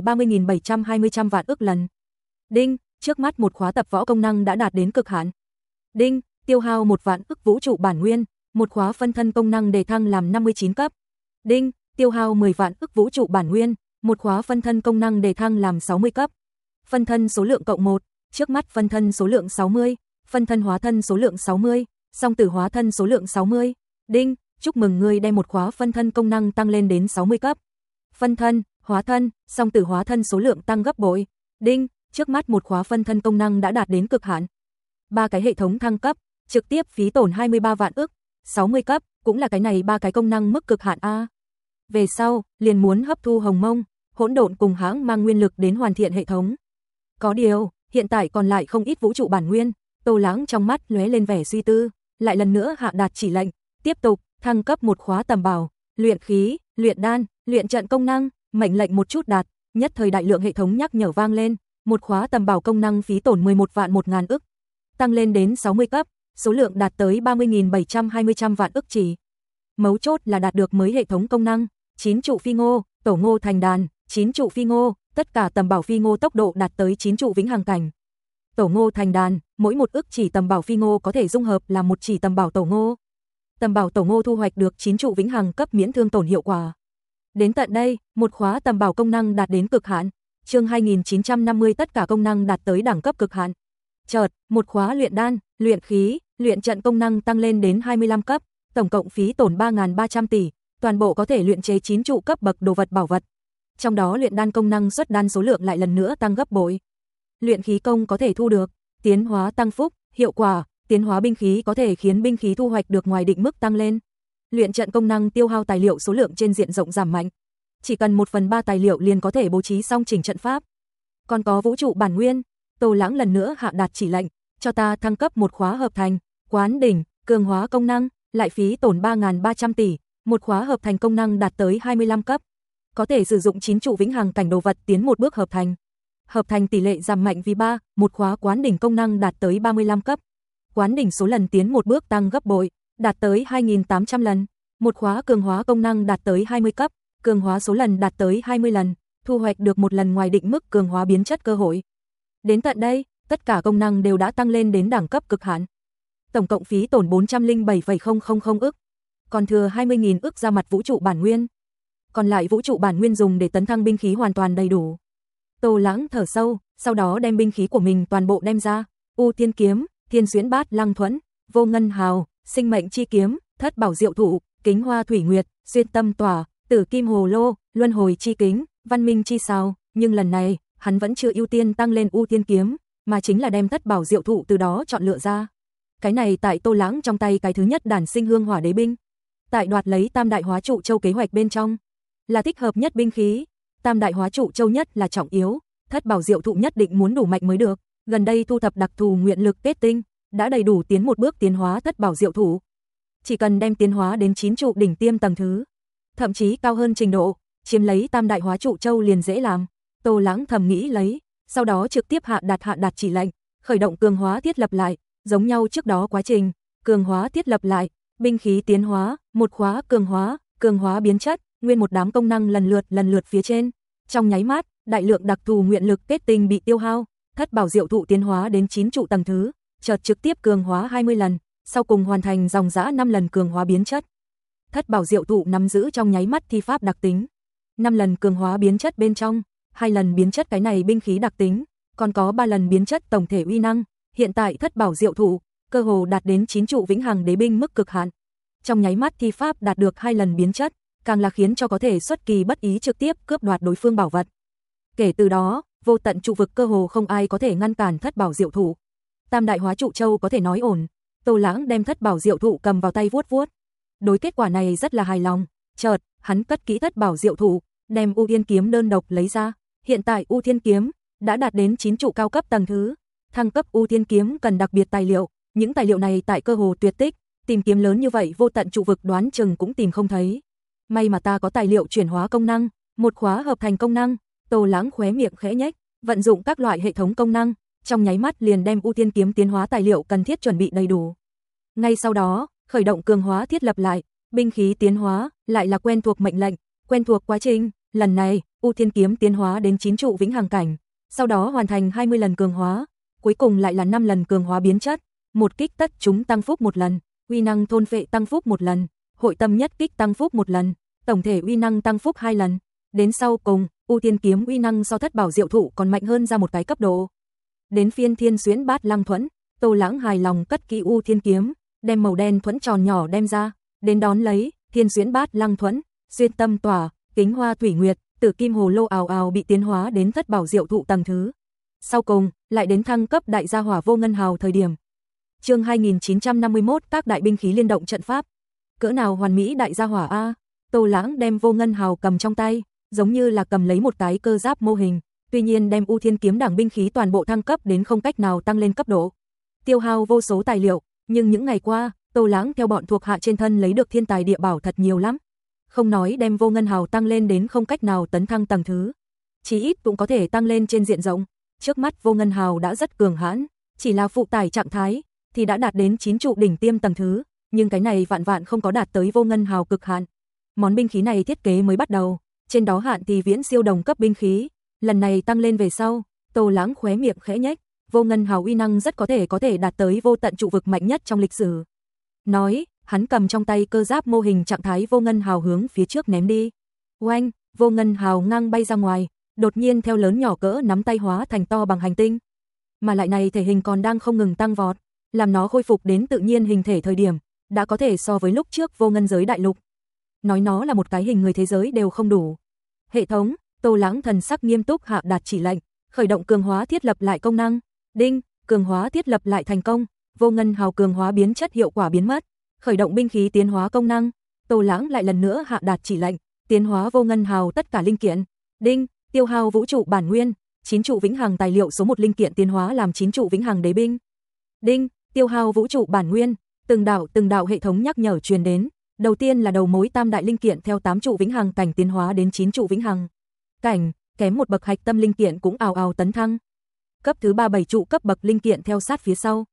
30.720 vạn ức lần. Đinh, trước mắt một khóa tập võ công năng đã đạt đến cực hạn. Đinh, tiêu hao 1 vạn ức vũ trụ bản nguyên, một khóa phân thân công năng đề thăng làm 59 cấp. Đinh, tiêu hao 10 vạn ức vũ trụ bản nguyên, một khóa phân thân công năng đề thăng làm 60 cấp. Phân thân số lượng cộng 1, trước mắt phân thân số lượng 60, phân thân hóa thân số lượng 60, song tử hóa thân số lượng 60. Đinh, chúc mừng ngươi đem một khóa phân thân công năng tăng lên đến 60 cấp. Phân thân, hóa thân, song tử hóa thân số lượng tăng gấp bội. Đinh, trước mắt một khóa phân thân công năng đã đạt đến cực hạn. 3 cái hệ thống thăng cấp, trực tiếp phí tổn 23 vạn ức, 60 cấp, cũng là cái này 3 cái công năng mức cực hạn a. Về sau, liền muốn hấp thu hồng mông, hỗn độn cùng hãng mang nguyên lực đến hoàn thiện hệ thống. Có điều, hiện tại còn lại không ít vũ trụ bản nguyên, Tô Lãng trong mắt lóe lên vẻ suy tư, lại lần nữa hạ đạt chỉ lệnh, tiếp tục thăng cấp một khóa tầm bảo, luyện khí, luyện đan, luyện trận công năng, mệnh lệnh một chút đạt, nhất thời đại lượng hệ thống nhắc nhở vang lên, một khóa tầm bảo công năng phí tổn 11 vạn 1000 ức, tăng lên đến 60 cấp, số lượng đạt tới 30.720 vạn ức chỉ. Mấu chốt là đạt được mới hệ thống công năng, 9 trụ phi ngô, tổ ngô thành đàn, 9 trụ phi ngô, tất cả tầm bảo phi ngô tốc độ đạt tới 9 trụ vĩnh hằng cảnh. Tổ ngô thành đàn, mỗi một ức chỉ tầm bảo phi ngô có thể dung hợp là một chỉ tầm bảo tổ ngô. Tầm bảo tổ ngô thu hoạch được 9 trụ vĩnh hằng cấp miễn thương tổn hiệu quả. Đến tận đây, một khóa tầm bảo công năng đạt đến cực hạn, chương 2950 tất cả công năng đạt tới đẳng cấp cực hạn. Chợt, một khóa luyện đan, luyện khí, luyện trận công năng tăng lên đến 25 cấp, tổng cộng phí tổn 3.300 tỷ, toàn bộ có thể luyện chế 9 trụ cấp bậc đồ vật bảo vật. Trong đó luyện đan công năng xuất đan số lượng lại lần nữa tăng gấp bội. Luyện khí công có thể thu được tiến hóa tăng phúc, hiệu quả, tiến hóa binh khí có thể khiến binh khí thu hoạch được ngoài định mức tăng lên. Luyện trận công năng tiêu hao tài liệu số lượng trên diện rộng giảm mạnh. Chỉ cần 1/3 tài liệu liền có thể bố trí xong chỉnh trận pháp. Còn có vũ trụ bản nguyên, Tô Lãng lần nữa hạ đạt chỉ lệnh, cho ta thăng cấp một khóa hợp thành, quán đỉnh, cường hóa công năng, lại phí tổn 3.300 tỷ, một khóa hợp thành công năng đạt tới 25 cấp. Có thể sử dụng 9 trụ vĩnh hằng cảnh đồ vật tiến một bước hợp thành. Hợp thành tỷ lệ giảm mạnh vì 3, một khóa quán đỉnh công năng đạt tới 35 cấp. quán đỉnh số lần tiến một bước tăng gấp bội, đạt tới 2.800 lần. Một khóa cường hóa công năng đạt tới 20 cấp, cường hóa số lần đạt tới 20 lần, thu hoạch được một lần ngoài định mức cường hóa biến chất cơ hội. Đến tận đây, tất cả công năng đều đã tăng lên đến đẳng cấp cực hạn. Tổng cộng phí tổn 407,000 ức, còn thừa 20.000 ức ra mặt vũ trụ bản nguyên. Còn lại vũ trụ bản nguyên dùng để tấn thăng binh khí hoàn toàn đầy đủ. Tô Lãng thở sâu, sau đó đem binh khí của mình toàn bộ đem ra, U Thiên kiếm, Thiên Xuyễn Bát Lăng Thuẫn, Vô Ngân Hào, Sinh Mệnh Chi kiếm, Thất Bảo Diệu Thụ, Kính Hoa Thủy Nguyệt, Xuyên Tâm Tỏa, Tử Kim Hồ Lô, Luân Hồi Chi kính, Văn Minh Chi sao, nhưng lần này, hắn vẫn chưa ưu tiên tăng lên U Thiên kiếm, mà chính là đem Thất Bảo Diệu Thụ từ đó chọn lựa ra. Cái này tại Tô Lãng trong tay cái thứ nhất đản sinh hương hỏa đế binh, tại đoạt lấy Tam Đại Hóa Trụ Châu kế hoạch bên trong, là thích hợp nhất binh khí. Tam Đại Hóa Trụ Châu nhất là trọng yếu, Thất Bảo Diệu Thụ nhất định muốn đủ mạnh mới được. Gần đây thu thập đặc thù nguyện lực kết tinh, đã đầy đủ tiến một bước tiến hóa Thất Bảo Diệu Thụ. Chỉ cần đem tiến hóa đến 9 trụ đỉnh tiêm tầng thứ, thậm chí cao hơn trình độ, chiếm lấy Tam Đại Hóa Trụ Châu liền dễ làm. Tô Lãng thầm nghĩ lấy, sau đó trực tiếp hạ đạt chỉ lệnh, khởi động cường hóa thiết lập lại, giống nhau trước đó quá trình, cường hóa thiết lập lại, binh khí tiến hóa, một khóa cường hóa biến chất, nguyên một đám công năng lần lượt phía trên. Trong nháy mắt, đại lượng đặc thù nguyện lực kết tinh bị tiêu hao, Thất Bảo Diệu Thụ tiến hóa đến 9 trụ tầng thứ, chợt trực tiếp cường hóa 20 lần, sau cùng hoàn thành dòng dã 5 lần cường hóa biến chất. Thất Bảo Diệu Thụ nắm giữ trong nháy mắt thi pháp đặc tính, 5 lần cường hóa biến chất bên trong, 2 lần biến chất cái này binh khí đặc tính, còn có 3 lần biến chất tổng thể uy năng. Hiện tại Thất Bảo Diệu Thụ cơ hồ đạt đến 9 trụ vĩnh hằng đế binh mức cực hạn. Trong nháy mắt thi pháp đạt được 2 lần biến chất, càng là khiến cho có thể xuất kỳ bất ý trực tiếp cướp đoạt đối phương bảo vật. Kể từ đó, vô tận trụ vực cơ hồ không ai có thể ngăn cản Thất Bảo Diệu Thụ. Tam Đại Hóa Trụ Châu có thể nói ổn. Tô Lãng đem Thất Bảo Diệu Thụ cầm vào tay vuốt vuốt. Đối kết quả này rất là hài lòng, chợt, hắn cất kỹ Thất Bảo Diệu Thụ, đem U Thiên kiếm đơn độc lấy ra. Hiện tại U Thiên kiếm đã đạt đến 9 trụ cao cấp tầng thứ. Thăng cấp U Thiên kiếm cần đặc biệt tài liệu, những tài liệu này tại cơ hồ tuyệt tích, tìm kiếm lớn như vậy vô tận trụ vực đoán chừng cũng tìm không thấy. May mà ta có tài liệu chuyển hóa công năng, một khóa hợp thành công năng. Tô Lãng khóe miệng khẽ nhếch, vận dụng các loại hệ thống công năng, trong nháy mắt liền đem U Thiên kiếm tiến hóa tài liệu cần thiết chuẩn bị đầy đủ. Ngay sau đó, khởi động cường hóa thiết lập lại, binh khí tiến hóa, lại là quen thuộc mệnh lệnh, quen thuộc quá trình, lần này, U Thiên kiếm tiến hóa đến 9 trụ vĩnh hằng cảnh, sau đó hoàn thành 20 lần cường hóa, cuối cùng lại là 5 lần cường hóa biến chất, một kích tất chúng tăng phúc một lần, uy năng thôn phệ tăng phúc một lần, hội tâm nhất kích tăng phúc một lần, tổng thể uy năng tăng phúc 2 lần. Đến sau cùng, U Thiên kiếm uy năng so Thất Bảo Diệu Thụ còn mạnh hơn ra một cái cấp độ. Đến phiên Thiên Xuyễn Bát Lăng Thuẫn, Tô Lãng hài lòng cất kỹ U Thiên kiếm, đem màu đen thuẫn tròn nhỏ đem ra, đến đón lấy, Thiên Xuyễn Bát Lăng Thuẫn, Xuyên Tâm Tỏa, Kính Hoa Thủy Nguyệt, Tử Kim Hồ Lô ào ào bị tiến hóa đến Thất Bảo Diệu Thụ tầng thứ. Sau cùng, lại đến thăng cấp Đại Gia Hỏa Vô Ngân Hào thời điểm. Chương 2951 các đại binh khí liên động trận pháp. Cỡ nào hoàn mỹ Đại Gia Hỏa a? Tô Lãng đem Vô Ngân Hào cầm trong tay, giống như là cầm lấy một cái cơ giáp mô hình, tuy nhiên đem U Thiên kiếm đẳng binh khí toàn bộ thăng cấp đến không cách nào tăng lên cấp độ. Tiêu hao vô số tài liệu, nhưng những ngày qua, Tô Lãng theo bọn thuộc hạ trên thân lấy được thiên tài địa bảo thật nhiều lắm. Không nói đem Vô Ngân Hào tăng lên đến không cách nào tấn thăng tầng thứ, chí ít cũng có thể tăng lên trên diện rộng. Trước mắt Vô Ngân Hào đã rất cường hãn, chỉ là phụ tải trạng thái thì đã đạt đến 9 trụ đỉnh tiêm tầng thứ, nhưng cái này vạn không có đạt tới Vô Ngân Hào cực hạn. Món binh khí này thiết kế mới bắt đầu, trên đó hạn thì viễn siêu đồng cấp binh khí, lần này tăng lên về sau, Tô Lãng khóe miệng khẽ nhếch, Vô Ngân Hào uy năng rất có thể đạt tới vô tận trụ vực mạnh nhất trong lịch sử. Nói, hắn cầm trong tay cơ giáp mô hình trạng thái Vô Ngân Hào hướng phía trước ném đi. Oanh, Vô Ngân Hào ngang bay ra ngoài, đột nhiên theo lớn nhỏ cỡ nắm tay hóa thành to bằng hành tinh. Mà lại này thể hình còn đang không ngừng tăng vọt, làm nó khôi phục đến tự nhiên hình thể thời điểm, đã có thể so với lúc trước Vô Ngân giới đại lục. Nói nó là một cái hình người thế giới đều không đủ. Hệ thống, Tô Lãng thần sắc nghiêm túc hạ đạt chỉ lệnh, khởi động cường hóa thiết lập lại công năng. Đinh, cường hóa thiết lập lại thành công, Vô Ngân Hào cường hóa biến chất hiệu quả biến mất. Khởi động binh khí tiến hóa công năng. Tô Lãng lại lần nữa hạ đạt chỉ lệnh, tiến hóa Vô Ngân Hào tất cả linh kiện. Đinh, tiêu hao vũ trụ bản nguyên, 9 trụ vĩnh hằng tài liệu số 1 linh kiện tiến hóa làm 9 trụ vĩnh hằng đế binh. Đinh, tiêu hao vũ trụ bản nguyên, từng đạo hệ thống nhắc nhở truyền đến. Đầu tiên là đầu mối tam đại linh kiện theo 8 trụ vĩnh hằng cảnh tiến hóa đến 9 trụ vĩnh hằng cảnh, kém một bậc hạch tâm linh kiện cũng ào ào tấn thăng. Cấp thứ 3 7 trụ cấp bậc linh kiện theo sát phía sau.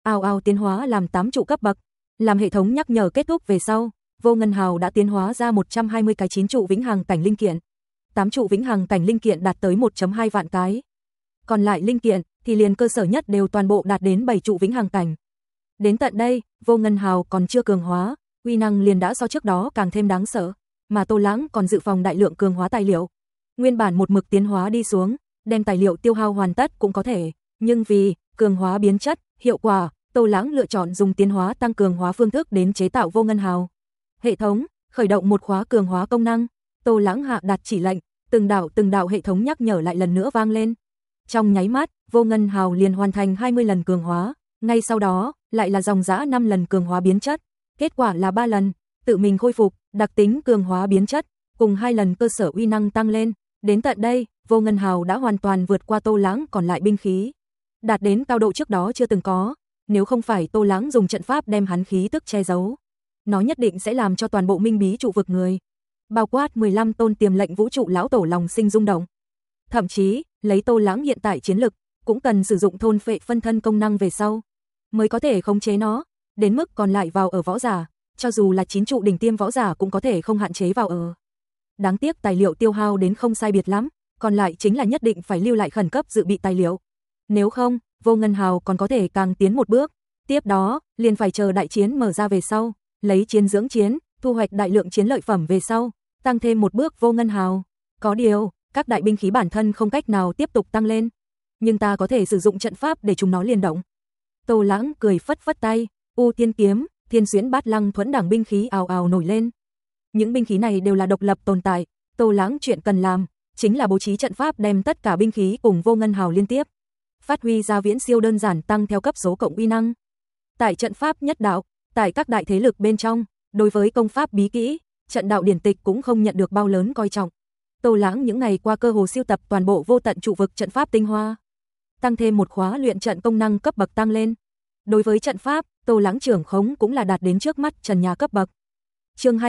ào ào tiến hóa làm 8 trụ cấp bậc. Làm hệ thống nhắc nhở kết thúc về sau, Vô Ngân Hào đã tiến hóa ra 120 cái 9 trụ vĩnh hằng cảnh linh kiện. 8 trụ vĩnh hằng cảnh linh kiện đạt tới 1.2 vạn cái. Còn lại linh kiện thì liền cơ sở nhất đều toàn bộ đạt đến 7 trụ vĩnh hằng cảnh. Đến tận đây, Vô Ngân Hào còn chưa cường hóa, uy năng liền đã so trước đó càng thêm đáng sợ, mà Tô Lãng còn dự phòng đại lượng cường hóa tài liệu. Nguyên bản một mực tiến hóa đi xuống, đem tài liệu tiêu hao hoàn tất cũng có thể, nhưng vì cường hóa biến chất, hiệu quả, Tô Lãng lựa chọn dùng tiến hóa tăng cường hóa phương thức đến chế tạo Vô Ngân Hào. Hệ thống khởi động một khóa cường hóa công năng. Tô Lãng hạ đạt chỉ lệnh, từng đạo hệ thống nhắc nhở lại lần nữa vang lên. Trong nháy mắt, Vô Ngân Hào liền hoàn thành 20 lần cường hóa, ngay sau đó, lại là dòng dã 5 lần cường hóa biến chất, kết quả là 3 lần tự mình khôi phục, đặc tính cường hóa biến chất, cùng 2 lần cơ sở uy năng tăng lên. Đến tận đây, Vô Ngân Hào đã hoàn toàn vượt qua Tô Lãng còn lại binh khí, đạt đến cao độ trước đó chưa từng có, nếu không phải Tô Lãng dùng trận pháp đem hắn khí tức che giấu, nó nhất định sẽ làm cho toàn bộ minh bí trụ vực người, bao quát 15 tôn tiềm lệnh vũ trụ lão tổ lòng sinh rung động. Thậm chí, lấy Tô Lãng hiện tại chiến lực, cũng cần sử dụng thôn phệ phân thân công năng về sau mới có thể khống chế nó, đến mức còn lại vào ở võ giả, cho dù là 9 trụ đỉnh tiêm võ giả cũng có thể không hạn chế vào ở. Đáng tiếc tài liệu tiêu hao đến không sai biệt lắm, còn lại chính là nhất định phải lưu lại khẩn cấp dự bị tài liệu. Nếu không, Vô Ngân Hào còn có thể càng tiến một bước, tiếp đó, liền phải chờ đại chiến mở ra về sau, lấy chiến dưỡng chiến, thu hoạch đại lượng chiến lợi phẩm về sau, tăng thêm một bước Vô Ngân Hào. Có điều, các đại binh khí bản thân không cách nào tiếp tục tăng lên, nhưng ta có thể sử dụng trận pháp để chúng nó liên động. Tô Lãng cười phất phất tay, U Thiên kiếm, Thiên Xuyễn Bát Lăng Thuẫn đẳng binh khí ào ào nổi lên. Những binh khí này đều là độc lập tồn tại, Tô Lãng chuyện cần làm chính là bố trí trận pháp đem tất cả binh khí cùng Vô Ngân Hào liên tiếp, phát huy ra viễn siêu đơn giản tăng theo cấp số cộng uy năng. Tại trận pháp nhất đạo, tại các đại thế lực bên trong, đối với công pháp bí kỹ, trận đạo điển tịch cũng không nhận được bao lớn coi trọng. Tô Lãng những ngày qua cơ hồ siêu tập toàn bộ vô tận trụ vực trận pháp tinh hoa, tăng thêm một khóa luyện trận công năng cấp bậc tăng lên. Đối với trận pháp, Tô Lãng trưởng khống cũng là đạt đến trước mắt trần nhà cấp bậc. Chương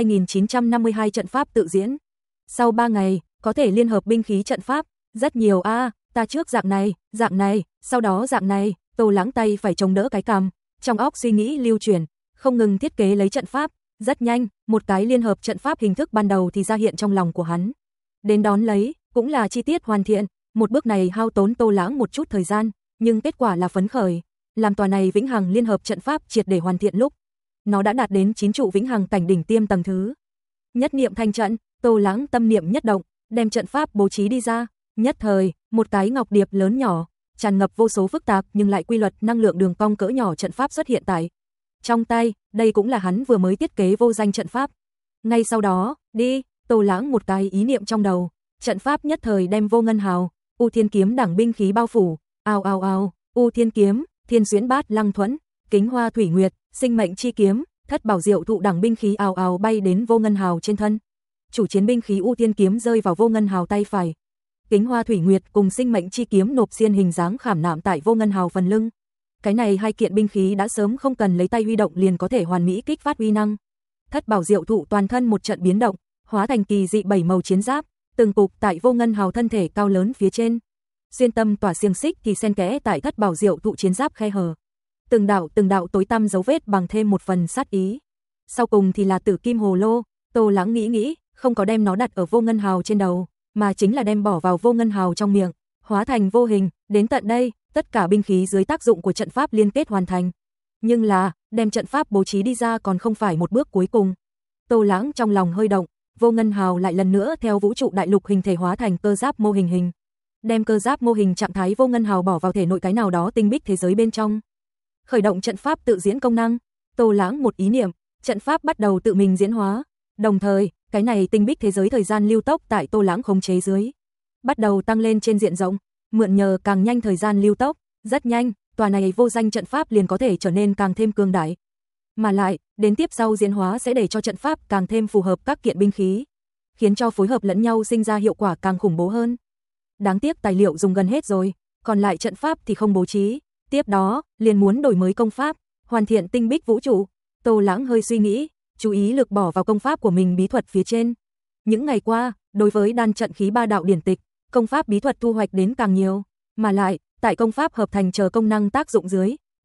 2952 trận pháp tự diễn. Sau 3 ngày, có thể liên hợp binh khí trận pháp, rất nhiều ta trước dạng này, sau đó dạng này, Tô Lãng tay phải chống đỡ cái cằm, trong óc suy nghĩ lưu chuyển, không ngừng thiết kế lấy trận pháp, rất nhanh, một cái liên hợp trận pháp hình thức ban đầu thì ra hiện trong lòng của hắn. Đến đón lấy, cũng là chi tiết hoàn thiện, một bước này hao tốn Tô Lãng một chút thời gian, nhưng kết quả là phấn khởi, làm tòa này vĩnh hằng liên hợp trận pháp triệt để hoàn thiện lúc, nó đã đạt đến 9 trụ vĩnh hằng cảnh đỉnh tiêm tầng thứ. Nhất niệm thành trận, Tô Lãng tâm niệm nhất động, đem trận pháp bố trí đi ra, nhất thời, một cái ngọc điệp lớn nhỏ, tràn ngập vô số phức tạp nhưng lại quy luật năng lượng đường cong cỡ nhỏ trận pháp xuất hiện tại trong tay, đây cũng là hắn vừa mới thiết kế vô danh trận pháp. Ngay sau đó, Tô Lãng một cái ý niệm trong đầu, trận pháp nhất thời đem Vô Ngân Hào, U Thiên kiếm đẳng binh khí bao phủ, ào, U Thiên kiếm, Thiên Xuyễn Bát Lăng Thuẫn, Kính Hoa Thủy Nguyệt, Sinh Mệnh Chi kiếm, Thất Bảo Diệu Thụ đẳng binh khí ào ào bay đến Vô Ngân Hào trên thân. Chủ chiến binh khí U Thiên kiếm rơi vào Vô Ngân Hào tay phải. Kính Hoa Thủy Nguyệt cùng Sinh Mệnh Chi kiếm nộp xiên hình dáng khảm nạm tại Vô Ngân Hào phần lưng. Cái này hai kiện binh khí đã sớm không cần lấy tay huy động liền có thể hoàn mỹ kích phát uy năng. Thất Bảo Diệu Thụ toàn thân một trận biến động, hóa thành kỳ dị 7 màu chiến giáp, từng cục tại Vô Ngân Hào thân thể cao lớn phía trên. Xuyên tâm tỏa xiềng xích thì xen kẽ tại Thất Bảo Diệu Thụ chiến giáp khe hở. Từng đạo tối tăm dấu vết bằng thêm một phần sát ý. Sau cùng thì là Tử Kim Hồ Lô, Tô Lãng nghĩ, không có đem nó đặt ở Vô Ngân Hào trên đầu, mà chính là đem bỏ vào Vô Ngân Hào trong miệng, hóa thành vô hình, đến tận đây, tất cả binh khí dưới tác dụng của trận pháp liên kết hoàn thành. Nhưng là, đem trận pháp bố trí đi ra còn không phải một bước cuối cùng. Tô Lãng trong lòng hơi động, Vô Ngân Hào lại lần nữa theo vũ trụ đại lục hình thể hóa thành cơ giáp mô hình. Đem cơ giáp mô hình trạng thái Vô Ngân Hào bỏ vào thể nội cái nào đó tinh bích thế giới bên trong. Khởi động trận pháp tự diễn công năng, Tô Lãng một ý niệm, trận pháp bắt đầu tự mình diễn hóa, đồng thời, cái này tinh bích thế giới thời gian lưu tốc tại Tô Lãng khống chế dưới, bắt đầu tăng lên trên diện rộng, mượn nhờ càng nhanh thời gian lưu tốc, rất nhanh, tòa này vô danh trận pháp liền có thể trở nên càng thêm cường đại. Mà lại, đến tiếp sau diễn hóa sẽ để cho trận pháp càng thêm phù hợp các kiện binh khí, khiến cho phối hợp lẫn nhau sinh ra hiệu quả càng khủng bố hơn. Đáng tiếc tài liệu dùng gần hết rồi, còn lại trận pháp thì không bố trí, tiếp đó, liền muốn đổi mới công pháp, hoàn thiện tinh bích vũ trụ. Tô Lãng hơi suy nghĩ, chú ý lực bỏ vào công pháp của mình bí thuật phía trên. Những ngày qua, đối với đan trận khí ba đạo điển tịch, công pháp bí thuật thu hoạch đến càng nhiều, mà lại, tại công pháp hợp thành chờ công năng tác dụng dưới,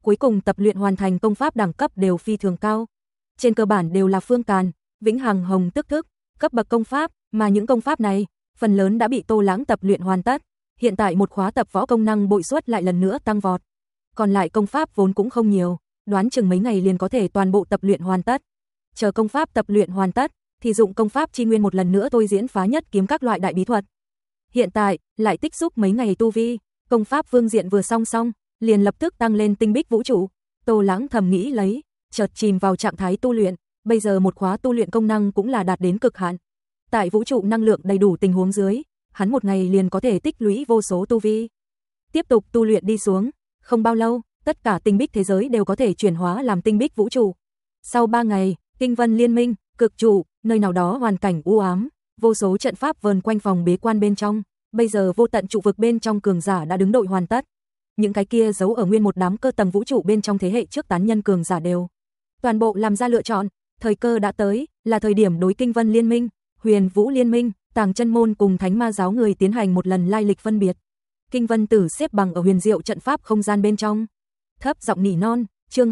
cuối cùng tập luyện hoàn thành công pháp đẳng cấp đều phi thường cao. Trên cơ bản đều là Phương Càn, Vĩnh Hằng Hồng Tức Thức, cấp bậc công pháp, mà những công pháp này, phần lớn đã bị Tô Lãng tập luyện hoàn tất. Hiện tại một khóa tập võ công năng bội suất lại lần nữa tăng vọt. Còn lại công pháp vốn cũng không nhiều, đoán chừng mấy ngày liền có thể toàn bộ tập luyện hoàn tất. Chờ công pháp tập luyện hoàn tất, thì dụng công pháp chi nguyên một lần nữa tôi diễn phá nhất kiếm các loại đại bí thuật. Hiện tại, lại tích xúc mấy ngày tu vi, công pháp phương diện vừa xong, liền lập tức tăng lên tinh bích vũ trụ. Tô Lãng thầm nghĩ lấy, chợt chìm vào trạng thái tu luyện, bây giờ một khóa tu luyện công năng cũng là đạt đến cực hạn. Tại vũ trụ năng lượng đầy đủ tình huống dưới, hắn một ngày liền có thể tích lũy vô số tu vi. Tiếp tục tu luyện đi xuống, không bao lâu, tất cả tinh bích thế giới đều có thể chuyển hóa làm tinh bích vũ trụ. Sau 3 ngày, Kinh Vân Liên Minh, cực trụ, nơi nào đó hoàn cảnh u ám, vô số trận pháp vờn quanh phòng bế quan bên trong, bây giờ vô tận trụ vực bên trong cường giả đã đứng đội hoàn tất. Những cái kia giấu ở nguyên một đám cơ tầng vũ trụ bên trong thế hệ trước tán nhân cường giả đều toàn bộ làm ra lựa chọn, thời cơ đã tới, là thời điểm đối Kinh Vân Liên Minh, Huyền Vũ Liên Minh, Tàng Chân Môn cùng Thánh Ma giáo người tiến hành một lần lai lịch phân biệt. Kinh Vân Tử xếp bằng ở huyền diệu trận pháp không gian bên trong, thấp giọng nỉ non, chương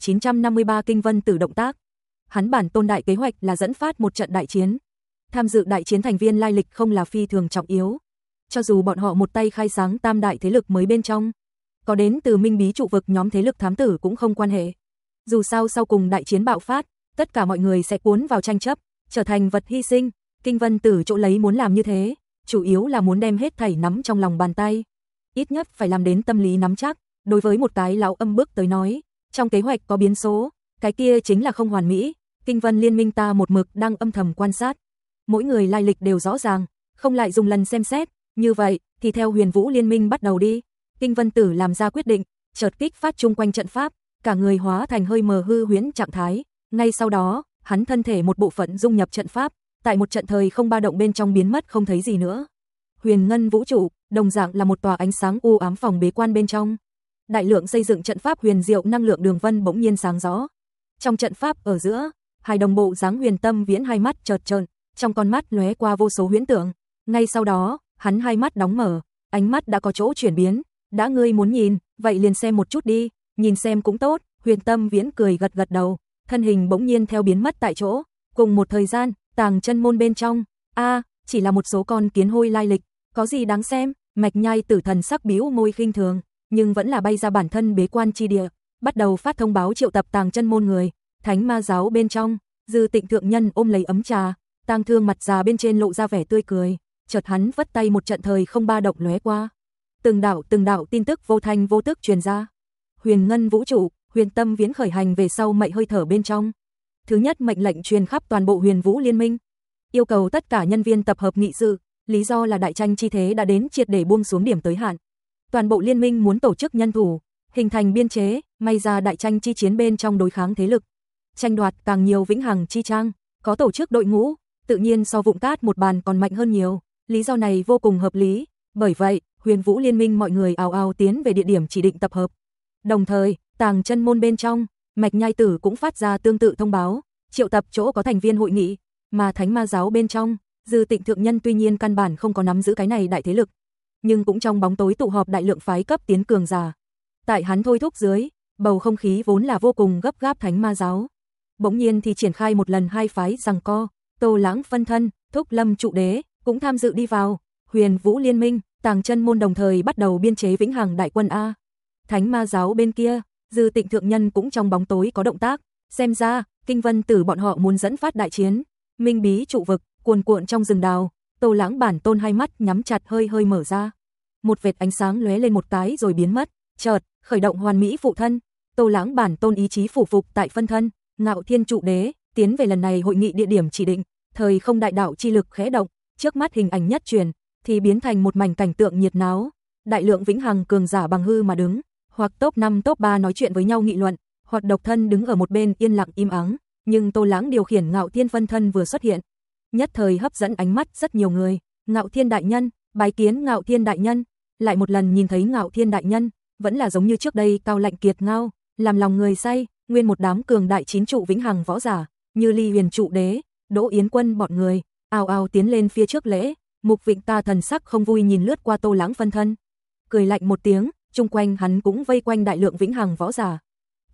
2953 Kinh Vân Tử động tác. Hắn bản tôn đại kế hoạch là dẫn phát một trận đại chiến. Tham dự đại chiến thành viên lai lịch không là phi thường trọng yếu. Cho dù bọn họ một tay khai sáng tam đại thế lực mới bên trong, có đến từ Minh Bí trụ vực nhóm thế lực thám tử cũng không quan hệ. Dù sao sau cùng đại chiến bạo phát, tất cả mọi người sẽ cuốn vào tranh chấp, trở thành vật hy sinh. Kinh Vân Tử chỗ lấy muốn làm như thế, chủ yếu là muốn đem hết thảy nắm trong lòng bàn tay. Ít nhất phải làm đến tâm lý nắm chắc. Đối với một cái lão âm bức tới nói, trong kế hoạch có biến số, cái kia chính là không hoàn mỹ. Kinh Vân Liên Minh ta một mực đang âm thầm quan sát. Mỗi người lai lịch đều rõ ràng, không lại dùng lần xem xét. Như vậy, thì theo Huyền Vũ Liên Minh bắt đầu đi. Kinh Vân Tử làm ra quyết định, chợt kích phát chung quanh trận pháp, cả người hóa thành hơi mờ hư huyễn trạng thái. Ngay sau đó, hắn thân thể một bộ phận dung nhập trận pháp, tại một trận thời không ba động bên trong biến mất không thấy gì nữa. Huyền Ngân vũ trụ, đồng dạng là một tòa ánh sáng u ám phòng bế quan bên trong. Đại lượng xây dựng trận pháp huyền diệu năng lượng đường vân bỗng nhiên sáng rõ. Trong trận pháp ở giữa, hai đồng bộ dáng Huyền Tâm Viễn hai mắt chợt trợn, trong con mắt lóe qua vô số huyễn tưởng. Ngay sau đó, hắn hai mắt đóng mở, ánh mắt đã có chỗ chuyển biến. Đã ngươi muốn nhìn, vậy liền xem một chút đi, nhìn xem cũng tốt. Huyền Tâm Viễn cười gật gật đầu, thân hình bỗng nhiên theo biến mất tại chỗ. Cùng một thời gian, Tàng Chân Môn bên trong, chỉ là một số con kiến hôi lai lịch, có gì đáng xem? Mạch Nhai Tử thần sắc bĩu môi khinh thường, nhưng vẫn là bay ra bản thân bế quan chi địa, bắt đầu phát thông báo triệu tập Tàng Chân Môn người. Thánh Ma giáo bên trong, Dư Tịnh thượng nhân ôm lấy ấm trà, Tang Thương mặt già bên trên lộ ra vẻ tươi cười, chợt hắn vất tay một trận thời không ba động lóe qua. Từng đạo tin tức vô thanh vô tức truyền ra. Huyền Ngân vũ trụ, Huyền Tâm Viễn khởi hành về sau mệnh hơi thở bên trong. Thứ nhất mệnh lệnh truyền khắp toàn bộ Huyền Vũ Liên Minh, yêu cầu tất cả nhân viên tập hợp nghị sự, lý do là đại tranh chi thế đã đến triệt để buông xuống điểm tới hạn. Toàn bộ liên minh muốn tổ chức nhân thủ, hình thành biên chế, may ra đại tranh chi chiến bên trong đối kháng thế lực, tranh đoạt càng nhiều vĩnh hằng chi trang, có tổ chức đội ngũ, tự nhiên so vụng cát một bàn còn mạnh hơn nhiều. Lý do này vô cùng hợp lý, bởi vậy, Huyền Vũ Liên Minh mọi người ào ào tiến về địa điểm chỉ định tập hợp. Đồng thời, Tàng Chân Môn bên trong, Mạch Nhai Tử cũng phát ra tương tự thông báo, triệu tập chỗ có thành viên hội nghị, mà Thánh Ma giáo bên trong, Dư Tịnh thượng nhân tuy nhiên căn bản không có nắm giữ cái này đại thế lực, nhưng cũng trong bóng tối tụ họp đại lượng phái cấp tiến cường giả. Tại hắn thôi thúc dưới, bầu không khí vốn là vô cùng gấp gáp Thánh Ma giáo, bỗng nhiên thì triển khai một lần hai phái giằng co. Tô Lãng phân thân, Thúc Lâm trụ đế cũng tham dự đi vào. Huyền Vũ Liên Minh, Tàng Chân Môn đồng thời bắt đầu biên chế vĩnh hằng đại quân a. Thánh Ma giáo bên kia, Dư Tịnh thượng nhân cũng trong bóng tối có động tác, xem ra Kinh Vân Tử bọn họ muốn dẫn phát đại chiến. Minh Bí trụ vực, cuồn cuộn trong rừng đào, Tô Lãng bản tôn hai mắt nhắm chặt hơi hơi mở ra. Một vệt ánh sáng lóe lên một cái rồi biến mất, chợt khởi động hoàn mỹ phụ thân. Tô Lãng bản tôn ý chí phủ phục tại phân thân, Ngạo Thiên trụ đế, tiến về lần này hội nghị địa điểm chỉ định, thời không đại đạo chi lực khẽ động, trước mắt hình ảnh nhất truyền, thì biến thành một mảnh cảnh tượng nhiệt náo. Đại lượng vĩnh hằng cường giả bằng hư mà đứng, hoặc top 5 top 3 nói chuyện với nhau nghị luận, hoặc độc thân đứng ở một bên yên lặng im ắng, nhưng Tô Lãng điều khiển Ngạo Thiên phân thân vừa xuất hiện, nhất thời hấp dẫn ánh mắt rất nhiều người. Ngạo Thiên đại nhân, bái kiến Ngạo Thiên đại nhân. Lại một lần nhìn thấy Ngạo Thiên đại nhân, vẫn là giống như trước đây cao lạnh kiệt ngao, làm lòng người say. Nguyên một đám cường đại chín trụ vĩnh hằng võ giả, như Ly Huyền trụ đế, Đỗ Yến Quân bọn người, ào ào tiến lên phía trước lễ. Mục Vịnh ta thần sắc không vui nhìn lướt qua Tô Lãng phân thân, cười lạnh một tiếng, chung quanh hắn cũng vây quanh đại lượng vĩnh hằng võ giả.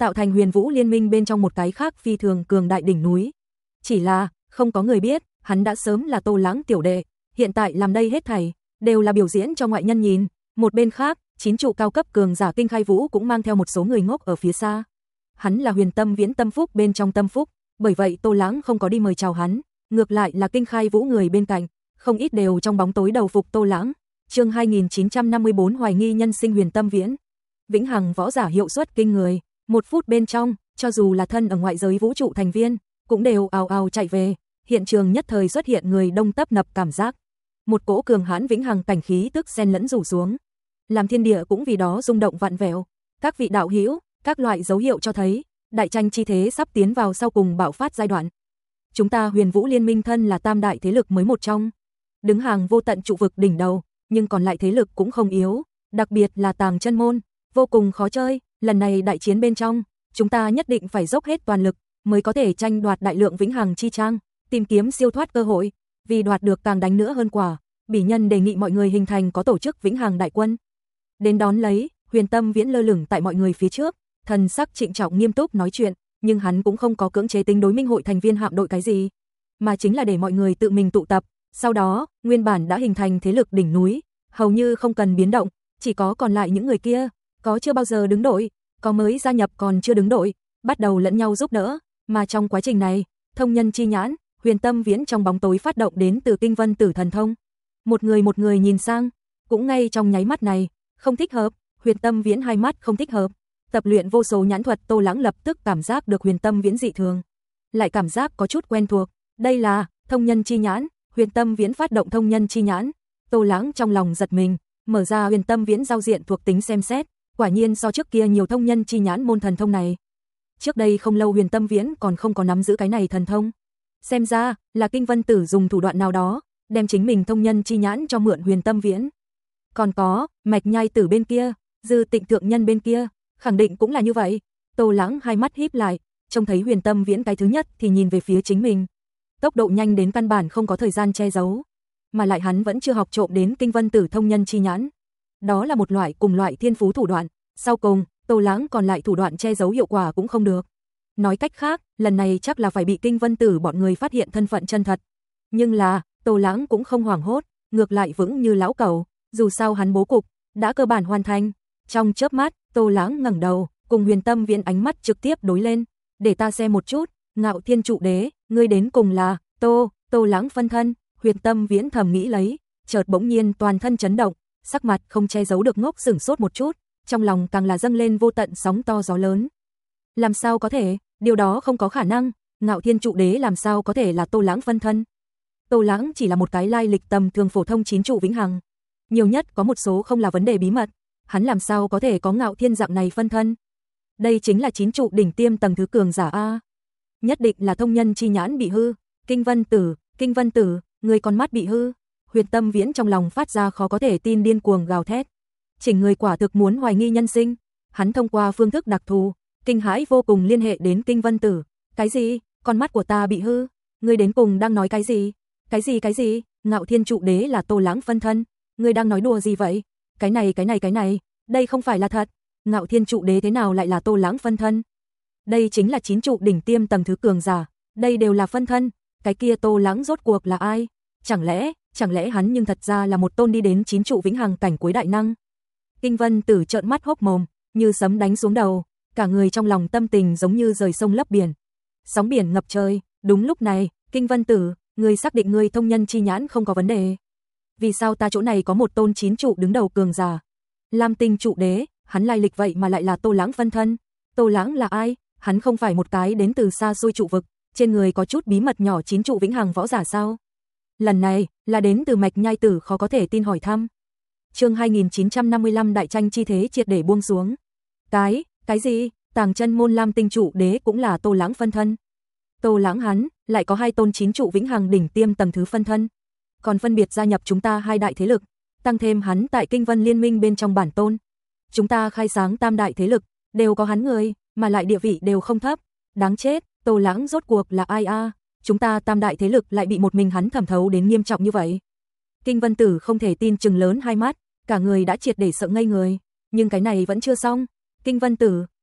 tạo thành Huyền Vũ Liên minh bên trong một cái khác phi thường cường đại đỉnh núi. Chỉ là, không có người biết, hắn đã sớm là Tô Lãng tiểu đệ, hiện tại làm đây hết thảy đều là biểu diễn cho ngoại nhân nhìn. Một bên khác, 9 trụ cao cấp cường giả Kinh Khai Vũ cũng mang theo một số người ngốc ở phía xa. Hắn là Huyền Tâm Viễn tâm phúc bên trong tâm phúc, bởi vậy Tô Lãng không có đi mời chào hắn, ngược lại là Kinh Khai Vũ người bên cạnh, không ít đều trong bóng tối đầu phục Tô Lãng. Chương 2954 hoài nghi nhân sinh Huyền Tâm Viễn. Vĩnh hằng võ giả hiệu suất kinh người, 1 phút bên trong, cho dù là thân ở ngoại giới vũ trụ thành viên, cũng đều ào ào chạy về, hiện trường nhất thời xuất hiện người đông tấp nập cảm giác. Một cỗ cường hãn vĩnh hằng cảnh khí tức xen lẫn rủ xuống, làm thiên địa cũng vì đó rung động vặn vẹo. Các vị đạo hữu, các loại dấu hiệu cho thấy, đại tranh chi thế sắp tiến vào sau cùng bạo phát giai đoạn. Chúng ta Huyền Vũ Liên minh thân là tam đại thế lực mới một trong, đứng hàng vô tận trụ vực đỉnh đầu, nhưng còn lại thế lực cũng không yếu, đặc biệt là Tàng Chân môn, vô cùng khó chơi, lần này đại chiến bên trong, chúng ta nhất định phải dốc hết toàn lực mới có thể tranh đoạt đại lượng vĩnh hằng chi trang, tìm kiếm siêu thoát cơ hội, vì đoạt được càng đánh nữa hơn quả, Bỉ Nhân đề nghị mọi người hình thành có tổ chức vĩnh hằng đại quân. Đến đón lấy, Huyền Tâm Viễn lơ lửng tại mọi người phía trước, thần sắc trịnh trọng nghiêm túc nói chuyện, nhưng hắn cũng không có cưỡng chế tính đối minh hội thành viên hạm đội cái gì, mà chính là để mọi người tự mình tụ tập, sau đó, nguyên bản đã hình thành thế lực đỉnh núi, hầu như không cần biến động, chỉ có còn lại những người kia, có chưa bao giờ đứng đội, có mới gia nhập còn chưa đứng đội, bắt đầu lẫn nhau giúp đỡ, mà trong quá trình này, thông nhân chi nhãn, Huyền Tâm Viễn trong bóng tối phát động đến từ Kinh Vân Tử thần thông. Một người nhìn sang, cũng ngay trong nháy mắt này, không thích hợp, Huyền Tâm Viễn hai mắt không thích hợp. Tập luyện vô số nhãn thuật Tô Lãng lập tức cảm giác được Huyền Tâm Viễn dị thường, lại cảm giác có chút quen thuộc, đây là thông nhân chi nhãn. Huyền Tâm Viễn phát động thông nhân chi nhãn, Tô Lãng trong lòng giật mình, mở ra Huyền Tâm Viễn giao diện thuộc tính xem xét, quả nhiên so trước kia nhiều thông nhân chi nhãn môn thần thông này. Trước đây không lâu Huyền Tâm Viễn còn không có nắm giữ cái này thần thông, xem ra là Kinh Vân Tử dùng thủ đoạn nào đó, đem chính mình thông nhân chi nhãn cho mượn Huyền Tâm Viễn. Còn có, Mạch Nhai Tử bên kia, Dư Tịnh Thượng Nhân bên kia, khẳng định cũng là như vậy. Tô Lãng hai mắt híp lại, trông thấy Huyền Tâm Viễn cái thứ nhất thì nhìn về phía chính mình. Tốc độ nhanh đến căn bản không có thời gian che giấu, mà lại hắn vẫn chưa học trộm đến Kinh Vân Tử thông nhân chi nhãn. Đó là một loại cùng loại thiên phú thủ đoạn, sau cùng, Tô Lãng còn lại thủ đoạn che giấu hiệu quả cũng không được. Nói cách khác, lần này chắc là phải bị Kinh Vân Tử bọn người phát hiện thân phận chân thật. Nhưng là, Tô Lãng cũng không hoảng hốt, ngược lại vững như lão cẩu, dù sao hắn bố cục đã cơ bản hoàn thành. Trong chớp mắt, Tô Lãng ngẩng đầu, cùng Huyền Tâm Viễn ánh mắt trực tiếp đối lên, để ta xem một chút, Ngạo Thiên Trụ Đế, ngươi đến cùng là Tô Lãng phân thân. Huyền Tâm Viễn thầm nghĩ lấy, chợt bỗng nhiên toàn thân chấn động, sắc mặt không che giấu được ngốc sửng sốt một chút, trong lòng càng là dâng lên vô tận sóng to gió lớn. Làm sao có thể, điều đó không có khả năng, Ngạo Thiên Trụ Đế làm sao có thể là Tô Lãng phân thân? Tô Lãng chỉ là một cái lai lịch tầm thường phổ thông 9 trụ vĩnh hằng, nhiều nhất có một số không là vấn đề bí mật, hắn làm sao có thể có Ngạo Thiên dạng này phân thân? Đây chính là 9 trụ đỉnh tiêm tầng thứ cường giả a. Nhất định là thông nhân chi nhãn bị hư, Kinh Vân Tử, người con mắt bị hư. Huyền Tâm Viễn trong lòng phát ra khó có thể tin điên cuồng gào thét. Chỉnh người quả thực muốn hoài nghi nhân sinh, hắn thông qua phương thức đặc thù, kinh hãi vô cùng liên hệ đến Kinh Vân Tử. Cái gì? Con mắt của ta bị hư? Ngươi đến cùng đang nói cái gì? Cái gì? Ngạo Thiên Trụ Đế là Tô Lãng phân thân? Ngươi đang nói đùa gì vậy? Cái này, đây không phải là thật. Ngạo Thiên Trụ Đế thế nào lại là Tô Lãng phân thân? Đây chính là 9 trụ đỉnh tiêm tầng thứ cường giả, đây đều là phân thân, cái kia Tô Lãng rốt cuộc là ai? Chẳng lẽ hắn nhưng thật ra là một tôn đi đến 9 trụ vĩnh hằng cảnh cuối đại năng? Kinh Vân Tử trợn mắt hốc mồm, như sấm đánh xuống đầu, cả người trong lòng tâm tình giống như rời sông lấp biển. Sóng biển ngập trời, đúng lúc này, Kinh Vân Tử, ngươi xác định ngươi thông nhân chi nhãn không có vấn đề? Vì sao ta chỗ này có một tôn 9 trụ đứng đầu cường giả? Lam Tinh Trụ Đế, hắn lai lịch vậy mà lại là Tô Lãng phân thân? Tô Lãng là ai? Hắn không phải một cái đến từ xa xôi trụ vực, trên người có chút bí mật nhỏ 9 trụ vĩnh hằng võ giả sao? Lần này, là đến từ Mạch Nhai Tử khó có thể tin hỏi thăm. Chương 2955 đại tranh chi thế triệt để buông xuống. Cái gì? Tàng Chân môn Lam Tinh Trụ Đế cũng là Tô Lãng phân thân? Tô Lãng hắn lại có 2 tôn 9 trụ vĩnh hằng đỉnh tiêm tầng thứ phân thân, còn phân biệt gia nhập chúng ta 2 đại thế lực, tăng thêm hắn tại Kinh Vân Liên minh bên trong bản tôn. Chúng ta khai sáng tam đại thế lực, đều có hắn người, mà lại địa vị đều không thấp. Đáng chết, Tô Lãng rốt cuộc là ai a? Chúng ta tam đại thế lực lại bị một mình hắn thẩm thấu đến nghiêm trọng như vậy. Kinh Vân Tử không thể tin trừng lớn hai mắt, cả người đã triệt để sợ ngây người. Nhưng cái này vẫn chưa xong. Kinh Vân Tử,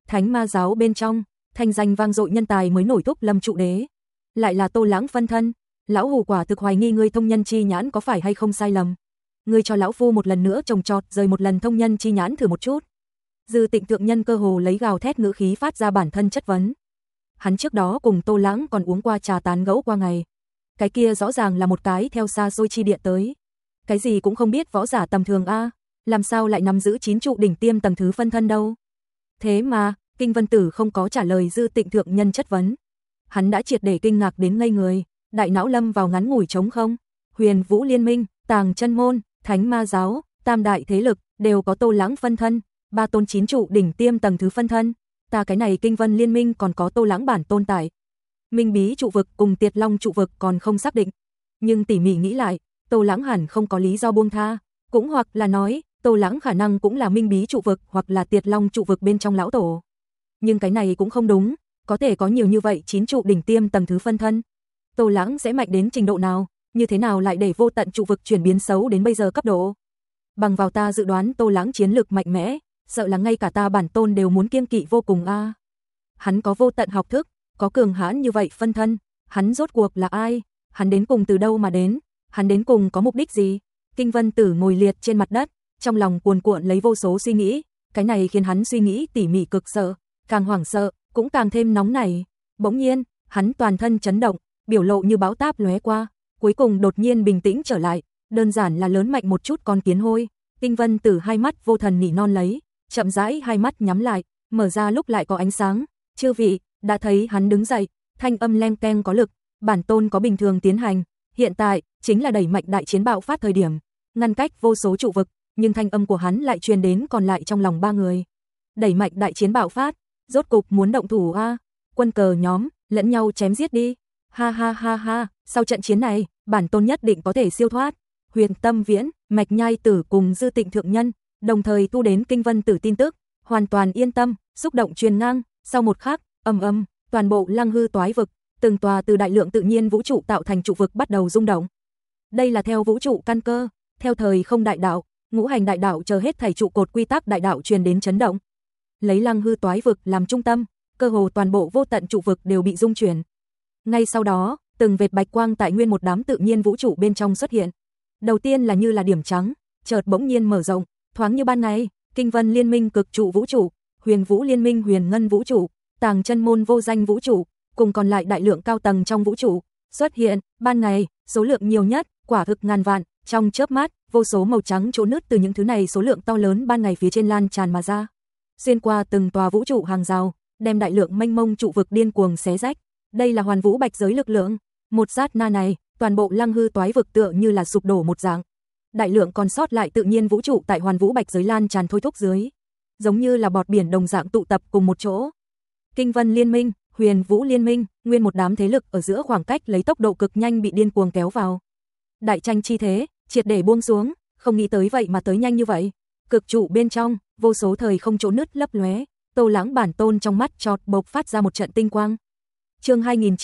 Thánh Ma giáo bên trong, thanh danh vang dội nhân tài mới nổi thúc Lâm trụ đế. Lại là Tô Lãng phân thân, lão hủ quả thực hoài nghi ngươi thông nhân chi nhãn có phải hay không sai lầm. Ngươi cho lão phu một lần nữa trồng trọt rời một lần thông nhân chi nhãn thử một chút. Dư Tịnh thượng nhân cơ hồ lấy gào thét ngữ khí phát ra bản thân chất vấn. Hắn trước đó cùng Tô Lãng còn uống qua trà tán gẫu qua ngày. Cái kia rõ ràng là một cái theo xa xôi chi địa tới. Cái gì cũng không biết võ giả tầm thường a, làm sao lại nắm giữ 9 trụ đỉnh tiêm tầng thứ phân thân đâu. Thế mà, Kinh Vân Tử không có trả lời Dư Tịnh thượng nhân chất vấn. Hắn đã triệt để kinh ngạc đến ngây người, đại não lâm vào ngắn ngủi trống không. Huyền Vũ Liên Minh, Tàng Chân Môn, Thánh Ma giáo, tam đại thế lực đều có Tô Lãng phân thân, 3 tôn 9 trụ đỉnh tiêm tầng thứ phân thân. Ta cái này Kinh Vân Liên Minh còn có Tô Lãng bản tôn tại. Minh Bí trụ vực cùng Tiệt Long trụ vực còn không xác định. Nhưng tỉ mỉ nghĩ lại, Tô Lãng hẳn không có lý do buông tha, cũng hoặc là nói, Tô Lãng khả năng cũng là Minh Bí trụ vực hoặc là Tiệt Long trụ vực bên trong lão tổ. Nhưng cái này cũng không đúng, có thể có nhiều như vậy 9 trụ đỉnh tiêm tầng thứ phân thân. Tô Lãng sẽ mạnh đến trình độ nào, như thế nào lại để vô tận trụ vực chuyển biến xấu đến bây giờ cấp độ. Bằng vào ta dự đoán Tô Lãng chiến lực mạnh mẽ, sợ là ngay cả ta bản tôn đều muốn kiêng kỵ vô cùng a. Hắn có vô tận học thức, có cường hãn như vậy phân thân, hắn rốt cuộc là ai? Hắn đến cùng từ đâu mà đến? Hắn đến cùng có mục đích gì? Kinh Vân Tử ngồi liệt trên mặt đất, trong lòng cuồn cuộn lấy vô số suy nghĩ, cái này khiến hắn suy nghĩ tỉ mỉ cực sợ, càng hoảng sợ, cũng càng thêm nóng nảy. Bỗng nhiên, hắn toàn thân chấn động, biểu lộ như bão táp lóe qua, cuối cùng đột nhiên bình tĩnh trở lại, đơn giản là lớn mạnh một chút con kiến hôi. Kinh Vân Tử hai mắt vô thần nỉ non lấy, chậm rãi hai mắt nhắm lại, mở ra lúc lại có ánh sáng. Chư vị, đã thấy hắn đứng dậy, thanh âm leng keng có lực, bản tôn có bình thường tiến hành, hiện tại chính là đẩy mạnh đại chiến bạo phát thời điểm, ngăn cách vô số trụ vực, nhưng thanh âm của hắn lại truyền đến còn lại trong lòng ba người. Đẩy mạnh đại chiến bạo phát, rốt cục muốn động thủ a, quân cờ nhóm, lẫn nhau chém giết đi. Ha ha ha ha, sau trận chiến này, bản tôn nhất định có thể siêu thoát. Huyền Tâm Viễn, Mạch Nhai Tử cùng Dư Tịnh thượng nhân, đồng thời thu đến Kinh Vân Tử tin tức, hoàn toàn yên tâm, xúc động truyền ngang, sau một khắc, toàn bộ Lăng Hư Toái vực, từng tòa từ đại lượng tự nhiên vũ trụ tạo thành trụ vực bắt đầu rung động. Đây là theo vũ trụ căn cơ, theo thời không đại đạo, ngũ hành đại đạo chờ hết thảy trụ cột quy tắc đại đạo truyền đến chấn động. Lấy Lăng Hư Toái vực làm trung tâm, cơ hồ toàn bộ vô tận trụ vực đều bị rung chuyển. Ngay sau đó, từng vệt bạch quang tại nguyên một đám tự nhiên vũ trụ bên trong xuất hiện. Đầu tiên là như là điểm trắng, chợt bỗng nhiên mở rộng, thoáng như ban ngày, Kinh Vân Liên Minh cực trụ vũ trụ, Huyền Vũ Liên Minh huyền ngân vũ trụ, Tàng Chân Môn vô danh vũ trụ, cùng còn lại đại lượng cao tầng trong vũ trụ xuất hiện. Ban ngày, số lượng nhiều nhất, quả thực ngàn vạn, trong chớp mắt, vô số màu trắng chỗ nứt từ những thứ này số lượng to lớn ban ngày phía trên lan tràn mà ra, xuyên qua từng tòa vũ trụ hàng rào, đem đại lượng mênh mông trụ vực điên cuồng xé rách. Đây là Hoàn Vũ Bạch giới lực lượng. Một sát na này, toàn bộ Lăng Hư Toái vực tựa như là sụp đổ một dạng. Đại lượng còn sót lại tự nhiên vũ trụ tại Hoàn Vũ Bạch giới lan tràn thôi thúc dưới, giống như là bọt biển đồng dạng tụ tập cùng một chỗ. Kinh Vân Liên Minh, Huyền Vũ Liên Minh, nguyên một đám thế lực ở giữa khoảng cách lấy tốc độ cực nhanh bị điên cuồng kéo vào. Đại tranh chi thế, triệt để buông xuống, không nghĩ tới vậy mà tới nhanh như vậy. Cực trụ bên trong, vô số thời không chỗ nứt lấp lóe, Tô Lãng bản tôn trong mắt chợt bộc phát ra một trận tinh quang. Chương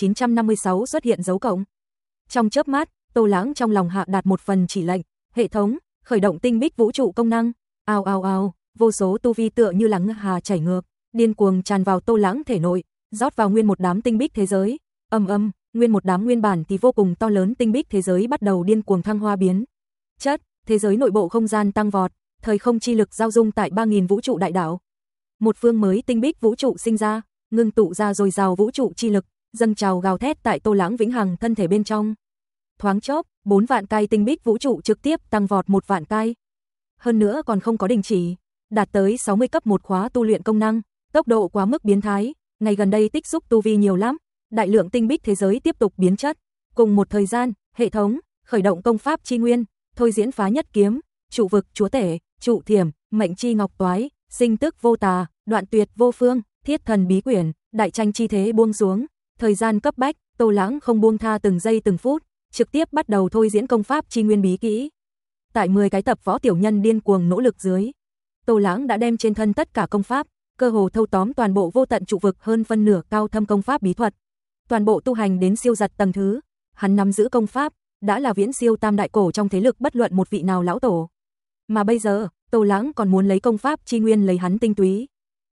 2956 xuất hiện dấu cộng. Trong chớp mắt, Tô Lãng trong lòng hạ đạt một phần chỉ lệnh, hệ thống khởi động tinh bích vũ trụ công năng. Ào ào ào, vô số tu vi tựa như lắng hà chảy ngược, điên cuồng tràn vào Tô Lãng thể nội, rót vào nguyên một đám tinh bích thế giới. Nguyên một đám nguyên bản thì vô cùng to lớn tinh bích thế giới bắt đầu điên cuồng thăng hoa biến chất, thế giới nội bộ không gian tăng vọt, thời không chi lực giao dung tại 3000 vũ trụ đại đảo. Một phương mới tinh bích vũ trụ sinh ra, ngưng tụ ra dồi dào vũ trụ chi lực, dâng trào gào thét tại Tô Lãng vĩnh hằng thân thể bên trong. Thoáng chốc, 4 vạn cai tinh bích vũ trụ trực tiếp tăng vọt 1 vạn cai. Hơn nữa còn không có đình chỉ, đạt tới 60 cấp 1 khóa tu luyện công năng, tốc độ quá mức biến thái, ngày gần đây tích xúc tu vi nhiều lắm, đại lượng tinh bích thế giới tiếp tục biến chất. Cùng một thời gian, hệ thống khởi động công pháp chi nguyên, thôi diễn phá nhất kiếm, trụ vực chúa tể, trụ thiểm, mệnh chi ngọc toái, sinh tức vô tà, đoạn tuyệt vô phương, thiết thần bí quyển, đại tranh chi thế buông xuống. Thời gian cấp bách, Tô Lãng không buông tha từng giây từng phút, trực tiếp bắt đầu thôi diễn công pháp chi nguyên bí kỹ. Tại 10 cái tập võ tiểu nhân điên cuồng nỗ lực dưới, Tô Lãng đã đem trên thân tất cả công pháp, cơ hồ thâu tóm toàn bộ vô tận trụ vực hơn phân nửa cao thâm công pháp bí thuật. Toàn bộ tu hành đến siêu giật tầng thứ, hắn nắm giữ công pháp, đã là viễn siêu tam đại cổ trong thế lực bất luận một vị nào lão tổ. Mà bây giờ, Tô Lãng còn muốn lấy công pháp chi nguyên lấy hắn tinh túy.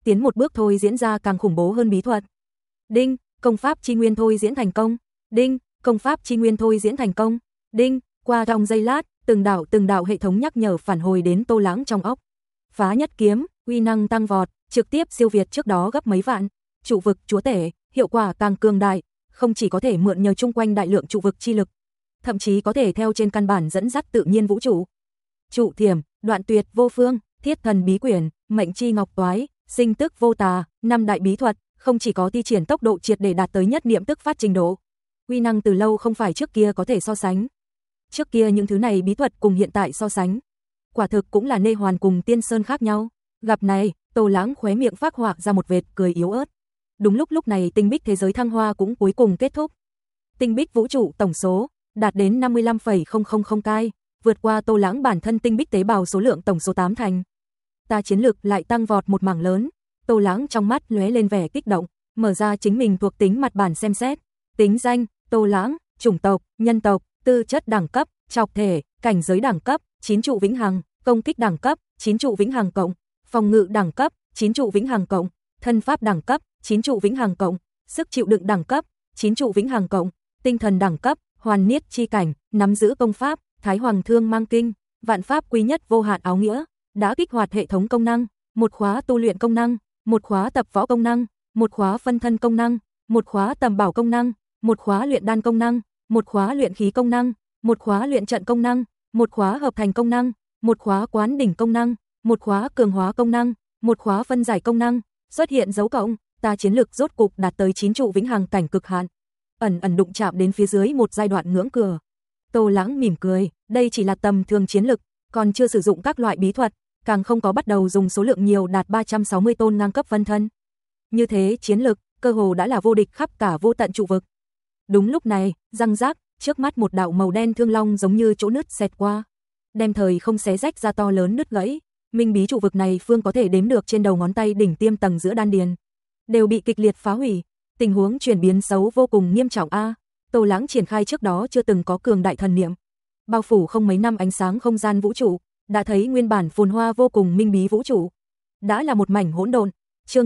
tiến một bước thôi diễn ra càng khủng bố hơn bí thuật. Đinh, công pháp chi nguyên thôi diễn thành công. Đinh, công pháp chi nguyên thôi diễn thành công. Đinh, qua trong giây lát, từng đạo hệ thống nhắc nhở phản hồi đến Tô Lãng trong óc. Phá nhất kiếm, uy năng tăng vọt, trực tiếp siêu việt trước đó gấp mấy vạn. Trụ vực chúa tể, hiệu quả càng cường đại, không chỉ có thể mượn nhờ chung quanh đại lượng trụ vực chi lực, thậm chí có thể theo trên căn bản dẫn dắt tự nhiên vũ trụ. Trụ thiểm, đoạn tuyệt vô phương, thiết thần bí quyển, mệnh chi ngọc toái, sinh tức vô tà, 5 đại bí thuật, không chỉ có thi triển tốc độ triệt để đạt tới nhất niệm tức phát trình độ. Uy năng từ lâu không phải trước kia có thể so sánh. Trước kia những thứ này bí thuật cùng hiện tại so sánh, quả thực cũng là nê hoàn cùng tiên sơn khác nhau. Gặp này, Tô Lãng khóe miệng phác họa ra một vệt cười yếu ớt. Đúng lúc này tinh bích thế giới thăng hoa cũng cuối cùng kết thúc. Tinh bích vũ trụ tổng số đạt đến 55,000 cai, vượt qua Tô Lãng bản thân tinh bích tế bào số lượng tổng số 8 thành. Ta chiến lực lại tăng vọt một mảng lớn. Tô Lãng trong mắt lóe lên vẻ kích động, mở ra chính mình thuộc tính mặt bản xem xét. Tính danh: Tô Lãng, chủng tộc: nhân tộc, tư chất đẳng cấp: trọc thể, cảnh giới đẳng cấp: 9 trụ vĩnh hằng, công kích đẳng cấp: 9 trụ vĩnh hằng cộng, phòng ngự đẳng cấp: 9 trụ vĩnh hằng cộng, thân pháp đẳng cấp: 9 trụ vĩnh hằng cộng, sức chịu đựng đẳng cấp: 9 trụ vĩnh hằng cộng, tinh thần đẳng cấp: hoàn niết chi cảnh, nắm giữ công pháp: Thái Hoàng Thương Mang Kinh, vạn pháp quy nhất vô hạn áo nghĩa, đã kích hoạt hệ thống công năng, một khóa tu luyện công năng, một khóa tập võ công năng, một khóa phân thân công năng, một khóa tầm bảo công năng, một khóa luyện đan công năng, một khóa luyện khí công năng, một khóa luyện trận công năng, một khóa hợp thành công năng, một khóa quán đỉnh công năng, một khóa cường hóa công năng, một khóa phân giải công năng. Xuất hiện dấu cộng, ta chiến lực rốt cục đạt tới 9 trụ vĩnh hằng cảnh cực hạn, ẩn đụng chạm đến phía dưới một giai đoạn ngưỡng cửa. Tô Lãng mỉm cười, đây chỉ là tầm thường chiến lực, còn chưa sử dụng các loại bí thuật, càng không có bắt đầu dùng số lượng nhiều đạt 360 tôn ngang cấp phân thân. Như thế chiến lực, cơ hồ đã là vô địch khắp cả vô tận trụ vực. Đúng lúc này, răng rác, trước mắt một đạo màu đen thương long giống như chỗ nứt xẹt qua, đem thời không xé rách ra to lớn nứt gãy. Minh bí trụ vực này phương có thể đếm được trên đầu ngón tay đỉnh tiêm tầng giữa đan điền, đều bị kịch liệt phá hủy, tình huống chuyển biến xấu vô cùng nghiêm trọng a. Tô Lãng triển khai trước đó chưa từng có cường đại thần niệm, bao phủ không mấy năm ánh sáng không gian vũ trụ, đã thấy nguyên bản phồn hoa vô cùng minh bí vũ trụ đã là một mảnh hỗn độn. Chương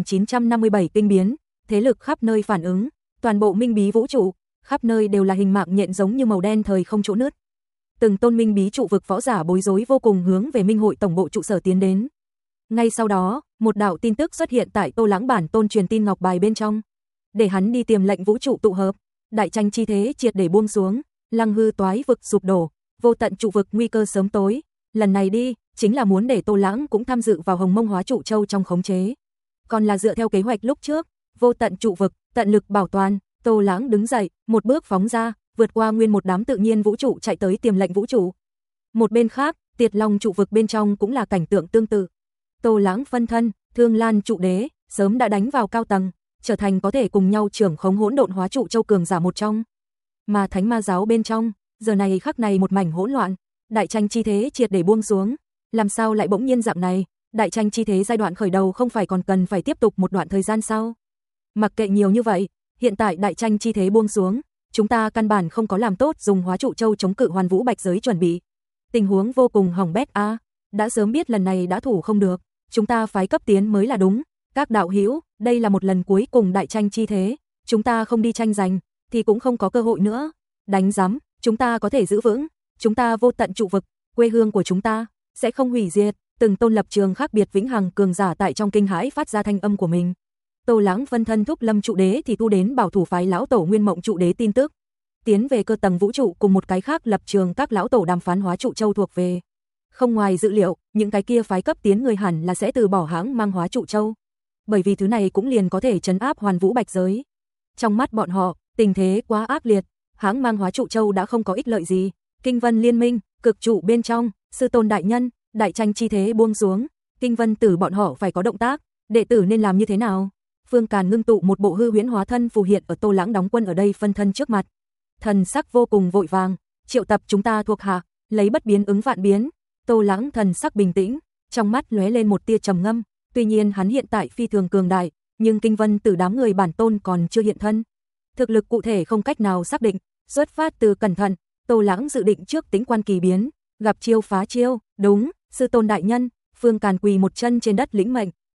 2957 kinh biến, thế lực khắp nơi phản ứng, toàn bộ minh bí vũ trụ, khắp nơi đều là hình mạng nhện giống như màu đen thời không chỗ nứt. Từng tôn minh bí trụ vực võ giả bối rối vô cùng hướng về Minh hội tổng bộ trụ sở tiến đến. Ngay sau đó, một đạo tin tức xuất hiện tại Tô Lãng bản tôn truyền tin ngọc bài bên trong, để hắn đi tìm lệnh vũ trụ tụ hợp. Đại tranh chi thế triệt để buông xuống, lăng hư toái vực sụp đổ, vô tận trụ vực nguy cơ sớm tối. Lần này đi, chính là muốn để Tô Lãng cũng tham dự vào Hồng Mông Hóa Trụ Châu trong khống chế. Còn là dựa theo kế hoạch lúc trước, vô tận trụ vực, tận lực bảo toàn. Tô Lãng đứng dậy, một bước phóng ra, vượt qua nguyên một đám tự nhiên vũ trụ chạy tới tiềm lệnh vũ trụ. Một bên khác, Tiệt Long trụ vực bên trong cũng là cảnh tượng tương tự. Tô Lãng phân thân, Thương Lan trụ đế, sớm đã đánh vào cao tầng, trở thành có thể cùng nhau trưởng khống hỗn độn hóa trụ châu cường giả một trong. Mà Thánh Ma giáo bên trong, giờ này khắc này một mảnh hỗn loạn, đại tranh chi thế triệt để buông xuống. Làm sao lại bỗng nhiên dạng này? Đại tranh chi thế giai đoạn khởi đầu không phải còn cần phải tiếp tục một đoạn thời gian sao? Mặc kệ nhiều như vậy, hiện tại đại tranh chi thế buông xuống, chúng ta căn bản không có làm tốt dùng hóa trụ châu chống cự Hoàn Vũ Bạch giới chuẩn bị. Tình huống vô cùng hỏng bét a, đã sớm biết lần này đã thủ không được, chúng ta phái cấp tiến mới là đúng. Các đạo hữu, đây là một lần cuối cùng đại tranh chi thế, chúng ta không đi tranh giành thì cũng không có cơ hội nữa. Đánh rắm, chúng ta có thể giữ vững, chúng ta vô tận trụ vực, quê hương của chúng ta sẽ không hủy diệt. Từng tôn lập trường khác biệt vĩnh hằng cường giả tại trong kinh hãi phát ra thanh âm của mình. Tô Lãng phân thân thúc Lâm trụ đế thì thu đến bảo thủ phái lão tổ Nguyên Mộng trụ đế tin tức, tiến về cơ tầng vũ trụ cùng một cái khác lập trường các lão tổ đàm phán hóa trụ châu thuộc về. Không ngoài dự liệu, những cái kia phái cấp tiến người hẳn là sẽ từ bỏ hãng mang hóa trụ châu, bởi vì thứ này cũng liền có thể trấn áp Hoàn Vũ Bạch giới. Trong mắt bọn họ, tình thế quá ác liệt, hãng mang hóa trụ châu đã không có ích lợi gì. Kinh Vân liên minh, cực trụ bên trong, sư tôn đại nhân, đại tranh chi thế buông xuống, Kinh Vân tử bọn họ phải có động tác, đệ tử nên làm như thế nào? Phương Càn ngưng tụ một bộ hư huyễn hóa thân phù hiện ở Tô Lãng đóng quân ở đây phân thân trước mặt. Thần sắc vô cùng vội vàng, triệu tập chúng ta thuộc hạ, lấy bất biến ứng vạn biến. Tô Lãng thần sắc bình tĩnh, trong mắt lóe lên một tia trầm ngâm, tuy nhiên hắn hiện tại phi thường cường đại, nhưng Kinh Vân tử đám người bản tôn còn chưa hiện thân. Thực lực cụ thể không cách nào xác định, xuất phát từ cẩn thận, Tô Lãng dự định trước tính quan kỳ biến, gặp chiêu phá chiêu. Đúng, sư tôn đại nhân. Phương Càn quỳ một chân trên đất lĩnh mệnh,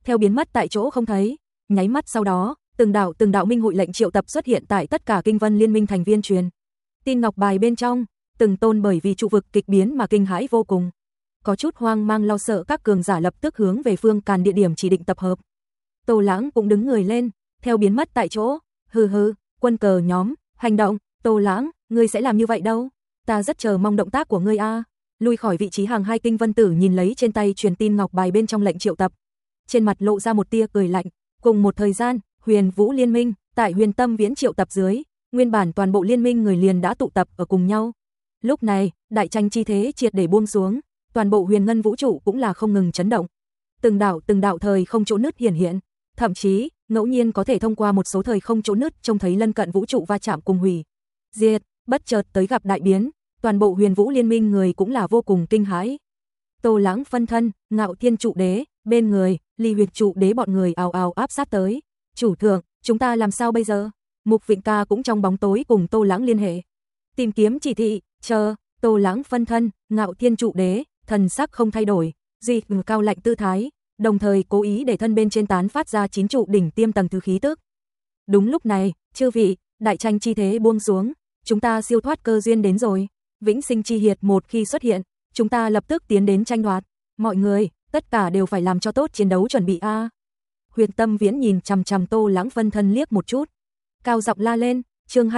theo biến mất tại chỗ không thấy. Nháy mắt sau đó, từng đạo minh hội lệnh triệu tập xuất hiện tại tất cả kinh vân liên minh thành viên truyền tin ngọc bài bên trong, từng tôn bởi vì trụ vực kịch biến mà kinh hãi vô cùng. Có chút hoang mang lo sợ các cường giả lập tức hướng về Phương Càn địa điểm chỉ định tập hợp. Tô Lãng cũng đứng người lên, theo biến mất tại chỗ, hừ, quân cờ nhóm, hành động. Tô Lãng, ngươi sẽ làm như vậy đâu? Ta rất chờ mong động tác của ngươi a. Lui khỏi vị trí hàng hai kinh vân tử nhìn lấy trên tay truyền tin ngọc bài bên trong lệnh triệu tập, trên mặt lộ ra một tia cười lạnh. Cùng một thời gian, Huyền Vũ Liên Minh tại Huyền Tâm Viễn triệu tập dưới, nguyên bản toàn bộ liên minh người liền đã tụ tập ở cùng nhau. Lúc này, đại tranh chi thế triệt để buông xuống, toàn bộ huyền ngân vũ trụ cũng là không ngừng chấn động. Từng đạo thời không chỗ nứt hiện, thậm chí ngẫu nhiên có thể thông qua một số thời không chỗ nứt trông thấy lân cận vũ trụ va chạm cùng hủy diệt, bất chợt tới gặp đại biến, toàn bộ Huyền Vũ Liên Minh người cũng là vô cùng kinh hãi. Tô Lãng phân thân, Ngạo Thiên trụ đế, bên người, Ly Huyệt trụ đế bọn người ào ào áp sát tới. Chủ thượng, chúng ta làm sao bây giờ? Mục Vịnh Ca cũng trong bóng tối cùng Tô Lãng liên hệ. Tìm kiếm chỉ thị, chờ. Tô Lãng phân thân, Ngạo Thiên trụ đế, thần sắc không thay đổi, duy cao lạnh tư thái, đồng thời cố ý để thân bên trên tán phát ra 9 trụ đỉnh tiêm tầng thứ khí tức. Đúng lúc này, chư vị, đại tranh chi thế buông xuống, chúng ta siêu thoát cơ duyên đến rồi. Vĩnh sinh chi hiệt một khi xuất hiện, chúng ta lập tức tiến đến tranh đoạt. Mọi người, tất cả đều phải làm cho tốt chiến đấu chuẩn bị a. Huyền Tâm Viễn nhìn chằm chằm Tô Lãng phân thân liếc một chút, cao giọng la lên, chương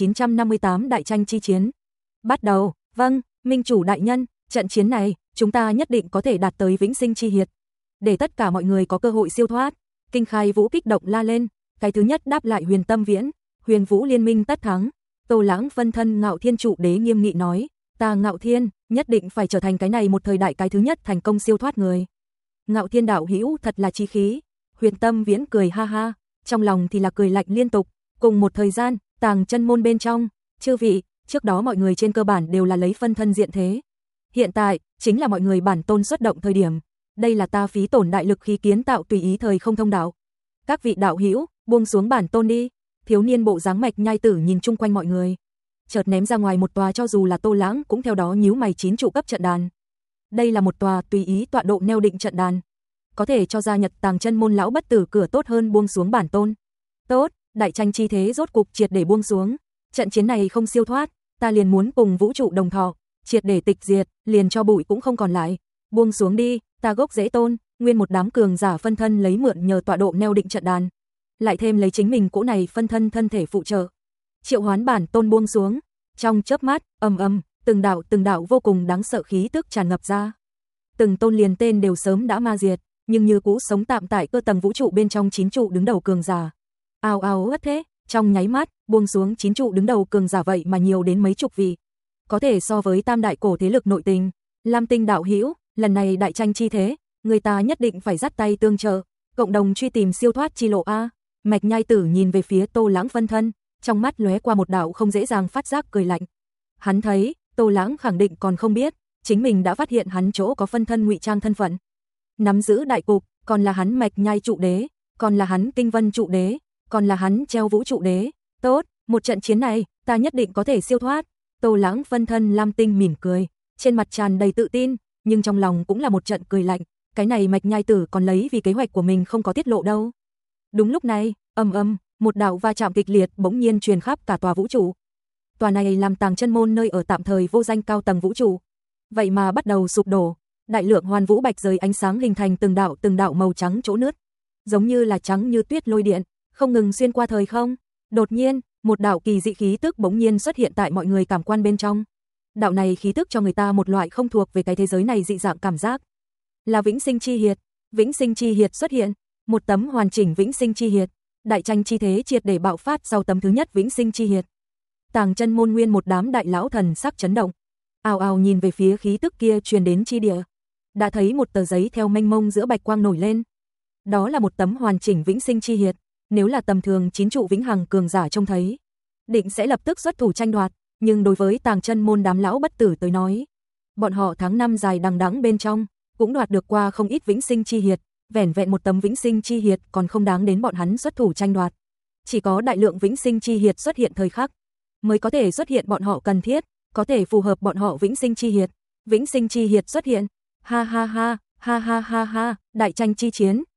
2958 đại tranh chi chiến. Bắt đầu, vâng, minh chủ đại nhân, trận chiến này, chúng ta nhất định có thể đạt tới vĩnh sinh chi hiệt. Để tất cả mọi người có cơ hội siêu thoát. Kinh Khai Vũ kích động la lên, cái thứ nhất đáp lại Huyền Tâm Viễn, Huyền Vũ Liên Minh tất thắng. Tô Lãng phân thân Ngạo Thiên trụ đế nghiêm nghị nói, ta Ngạo Thiên, nhất định phải trở thành cái này một thời đại cái thứ nhất thành công siêu thoát người. Ngạo Thiên đạo hữu thật là chi khí. Huyền Tâm Viễn cười ha ha, trong lòng thì là cười lạnh liên tục. Cùng một thời gian, Tàng Chân môn bên trong, chư vị, trước đó mọi người trên cơ bản đều là lấy phân thân diện thế. Hiện tại, chính là mọi người bản tôn xuất động thời điểm. Đây là ta phí tổn đại lực khí kiến tạo tùy ý thời không thông đạo. Các vị đạo hữu, buông xuống bản tôn đi. Thiếu niên bộ dáng mạch nhai tử nhìn chung quanh mọi người, chợt ném ra ngoài một tòa cho dù là Tô Lãng cũng theo đó nhíu mày 9 trụ cấp trận đàn. Đây là một tòa tùy ý tọa độ neo định trận đàn, có thể cho ra Nhật Tàng Chân môn lão bất tử cửa tốt hơn buông xuống bản tôn. Tốt, đại tranh chi thế rốt cục triệt để buông xuống. Trận chiến này không siêu thoát, ta liền muốn cùng vũ trụ đồng thọ, triệt để tịch diệt, liền cho bụi cũng không còn lại. Buông xuống đi, ta gốc rễ tôn, nguyên một đám cường giả phân thân lấy mượn nhờ tọa độ neo định trận đàn, lại thêm lấy chính mình cỗ này phân thân thân thể phụ trợ. Triệu hoán bản tôn buông xuống, trong chớp mắt, từng đạo vô cùng đáng sợ khí tức tràn ngập ra. Từng tôn liền tên đều sớm đã ma diệt, nhưng như cũ sống tạm tại cơ tầng vũ trụ bên trong 9 trụ đứng đầu cường giả. Ào ào ất thế, trong nháy mắt, buông xuống 9 trụ đứng đầu cường giả vậy mà nhiều đến mấy chục vị. Có thể so với tam đại cổ thế lực nội tình. Lam Tinh đạo hữu, lần này đại tranh chi thế, người ta nhất định phải dắt tay tương trợ, cộng đồng truy tìm siêu thoát chi lộ a. Mạch Nhai Tử nhìn về phía Tô Lãng phân thân, trong mắt lóe qua một đạo không dễ dàng phát giác cười lạnh. Hắn thấy, Tô Lãng khẳng định còn không biết, chính mình đã phát hiện hắn chỗ có phân thân ngụy trang thân phận. Nắm giữ đại cục, còn là hắn Mạch Nhai trụ đế, còn là hắn Kinh Vân trụ đế, còn là hắn Treo Vũ trụ đế. Tốt, một trận chiến này, ta nhất định có thể siêu thoát. Tô Lãng phân thân Lam Tinh mỉm cười, trên mặt tràn đầy tự tin, nhưng trong lòng cũng là một trận cười lạnh, cái này Mạch Nhai Tử còn lấy vì kế hoạch của mình không có tiết lộ đâu. Đúng lúc này, một đạo va chạm kịch liệt bỗng nhiên truyền khắp cả tòa vũ trụ. Tòa này làm Tàng Chân môn nơi ở tạm thời vô danh cao tầng vũ trụ, vậy mà bắt đầu sụp đổ, đại lượng hoàn vũ bạch rời ánh sáng hình thành từng đạo màu trắng chỗ nứt, giống như là trắng như tuyết lôi điện, không ngừng xuyên qua thời không. Đột nhiên, một đạo kỳ dị khí tức bỗng nhiên xuất hiện tại mọi người cảm quan bên trong. Đạo này khí tức cho người ta một loại không thuộc về cái thế giới này dị dạng cảm giác. Là Vĩnh Sinh Chi Hiệt. Vĩnh Sinh Chi Hiệt xuất hiện, một tấm hoàn chỉnh Vĩnh Sinh Chi Hiệt. Đại tranh chi thế triệt để bạo phát sau tấm thứ nhất Vĩnh Sinh Chi Hiệt. Tàng Chân môn nguyên một đám đại lão thần sắc chấn động, ào ào nhìn về phía khí tức kia truyền đến chi địa. Đã thấy một tờ giấy theo mênh mông giữa bạch quang nổi lên. Đó là một tấm hoàn chỉnh Vĩnh Sinh Chi Hiệt, nếu là tầm thường 9 trụ vĩnh hằng cường giả trông thấy, định sẽ lập tức xuất thủ tranh đoạt, nhưng đối với Tàng Chân môn đám lão bất tử tới nói, bọn họ tháng năm dài đằng đẵng bên trong, cũng đoạt được qua không ít Vĩnh Sinh Chi Hiệt, vẻn vẹn một tấm Vĩnh Sinh Chi Hiệt còn không đáng đến bọn hắn xuất thủ tranh đoạt. Chỉ có đại lượng Vĩnh Sinh Chi Hiệt xuất hiện thời khắc, mới có thể xuất hiện bọn họ cần thiết, có thể phù hợp bọn họ Vĩnh Sinh Chi Hiệt. Vĩnh Sinh Chi Hiệt xuất hiện, ha ha ha, đại tranh chi chiến,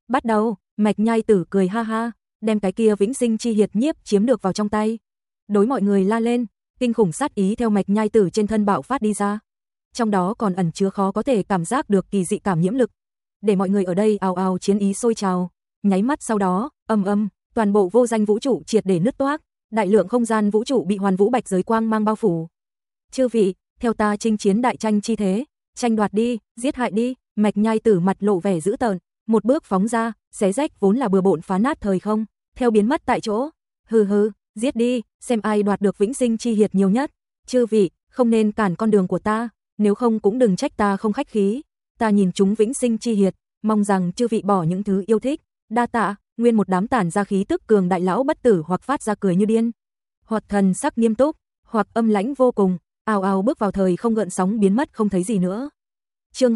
Bắt đầu, Mạch Nhai Tử cười ha ha, đem cái kia Vĩnh Sinh Chi Hiệt nhiếp chiếm được vào trong tay. Đối mọi người la lên, kinh khủng sát ý theo Mạch Nhai Tử trên thân bạo phát đi ra. Trong đó còn ẩn chứa khó có thể cảm giác được kỳ dị cảm nhiễm lực, để mọi người ở đây ào ào chiến ý sôi trào. Nháy mắt sau đó, toàn bộ vô danh vũ trụ triệt để nứt toác, đại lượng không gian vũ trụ bị hoàn vũ bạch giới quang mang bao phủ. Chư vị, theo ta chinh chiến đại tranh chi thế, tranh đoạt đi, giết hại đi. Mạch Nhai Tử mặt lộ vẻ dữ tợn, một bước phóng ra, xé rách vốn là bừa bộn phá nát thời không, theo biến mất tại chỗ. Hừ hừ, giết đi, xem ai đoạt được Vĩnh Sinh Chi Hiệt nhiều nhất. Chư vị, không nên cản con đường của ta, nếu không cũng đừng trách ta không khách khí. Ta nhìn chúng Vĩnh Sinh Chi Hiệt, mong rằng chư vị bỏ những thứ yêu thích. Đa tạ. Nguyên một đám tản ra khí tức cường đại lão bất tử hoặc phát ra cười như điên, hoặc thần sắc nghiêm túc, hoặc âm lãnh vô cùng, ào ào bước vào thời không gợn sóng biến mất không thấy gì nữa. Chương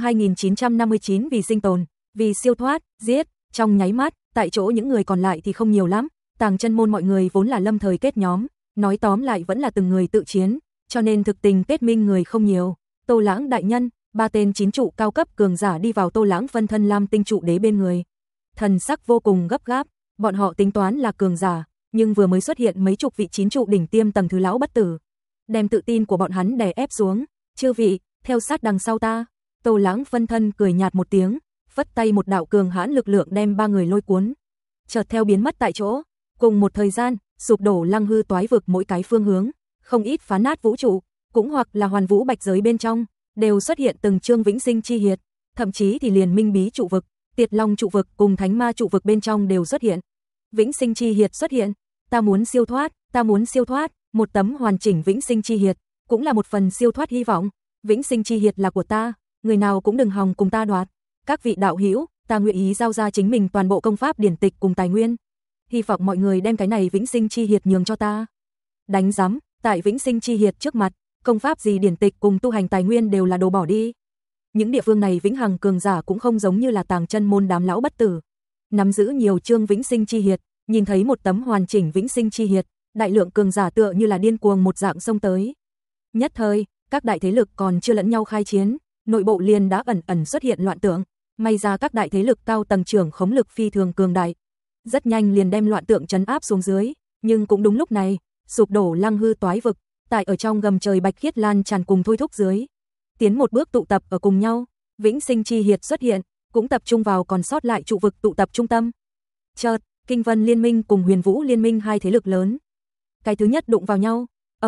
2959 vì sinh tồn, vì siêu thoát, giết. Trong nháy mắt, tại chỗ những người còn lại thì không nhiều lắm, Tàng Chân Môn mọi người vốn là lâm thời kết nhóm, nói tóm lại vẫn là từng người tự chiến, cho nên thực tình kết minh người không nhiều. Tô Lãng đại nhân, 3 tên 9 trụ cao cấp cường giả đi vào Tô Lãng phân thân Lam Tinh trụ đế bên người. Thần sắc vô cùng gấp gáp, bọn họ tính toán là cường giả, nhưng vừa mới xuất hiện mấy chục vị 9 trụ đỉnh tiêm tầng thứ lão bất tử, đem tự tin của bọn hắn đè ép xuống. Chư vị, theo sát đằng sau ta. Tô Lãng phân thân cười nhạt một tiếng, phất tay một đạo cường hãn lực lượng đem 3 người lôi cuốn, chợt theo biến mất tại chỗ. Cùng một thời gian, sụp đổ lăng hư toái vực mỗi cái phương hướng, không ít phá nát vũ trụ, cũng hoặc là hoàn vũ bạch giới bên trong, đều xuất hiện từng chương Vĩnh Sinh Chi Hiệt, thậm chí thì liền Minh Bí trụ vực, Tiệt Long trụ vực cùng Thánh Ma trụ vực bên trong đều xuất hiện. Vĩnh Sinh Chi Hiệt xuất hiện, ta muốn siêu thoát, ta muốn siêu thoát, một tấm hoàn chỉnh Vĩnh Sinh Chi Hiệt, cũng là một phần siêu thoát hy vọng. Vĩnh Sinh Chi Hiệt là của ta, người nào cũng đừng hòng cùng ta đoạt. Các vị đạo hữu, ta nguyện ý giao ra chính mình toàn bộ công pháp điển tịch cùng tài nguyên, hy vọng mọi người đem cái này Vĩnh Sinh Chi Hiệt nhường cho ta. Đánh rắm, tại Vĩnh Sinh Chi Hiệt trước mặt, công pháp gì điển tịch cùng tu hành tài nguyên đều là đồ bỏ đi. Những địa phương này vĩnh hằng cường giả cũng không giống như là Tàng Chân Môn đám lão bất tử, nắm giữ nhiều chương Vĩnh Sinh Chi Hiệt, nhìn thấy một tấm hoàn chỉnh Vĩnh Sinh Chi Hiệt, đại lượng cường giả tựa như là điên cuồng một dạng xông tới. Nhất thời, các đại thế lực còn chưa lẫn nhau khai chiến, nội bộ liền đã ẩn ẩn xuất hiện loạn tượng, may ra các đại thế lực cao tầng trưởng khống lực phi thường cường đại, rất nhanh liền đem loạn tượng trấn áp xuống dưới, nhưng cũng đúng lúc này, sụp đổ lăng hư toái vực, tại ở trong gầm trời bạch khiết lan tràn cùng thôi thúc dưới, tiến một bước tụ tập ở cùng nhau. Vĩnh Sinh Chi Hiệt xuất hiện, cũng tập trung vào còn sót lại trụ vực tụ tập trung tâm. Chợt, Kinh Vân Liên Minh cùng Huyền Vũ Liên Minh hai thế lực lớn, cái thứ nhất đụng vào nhau,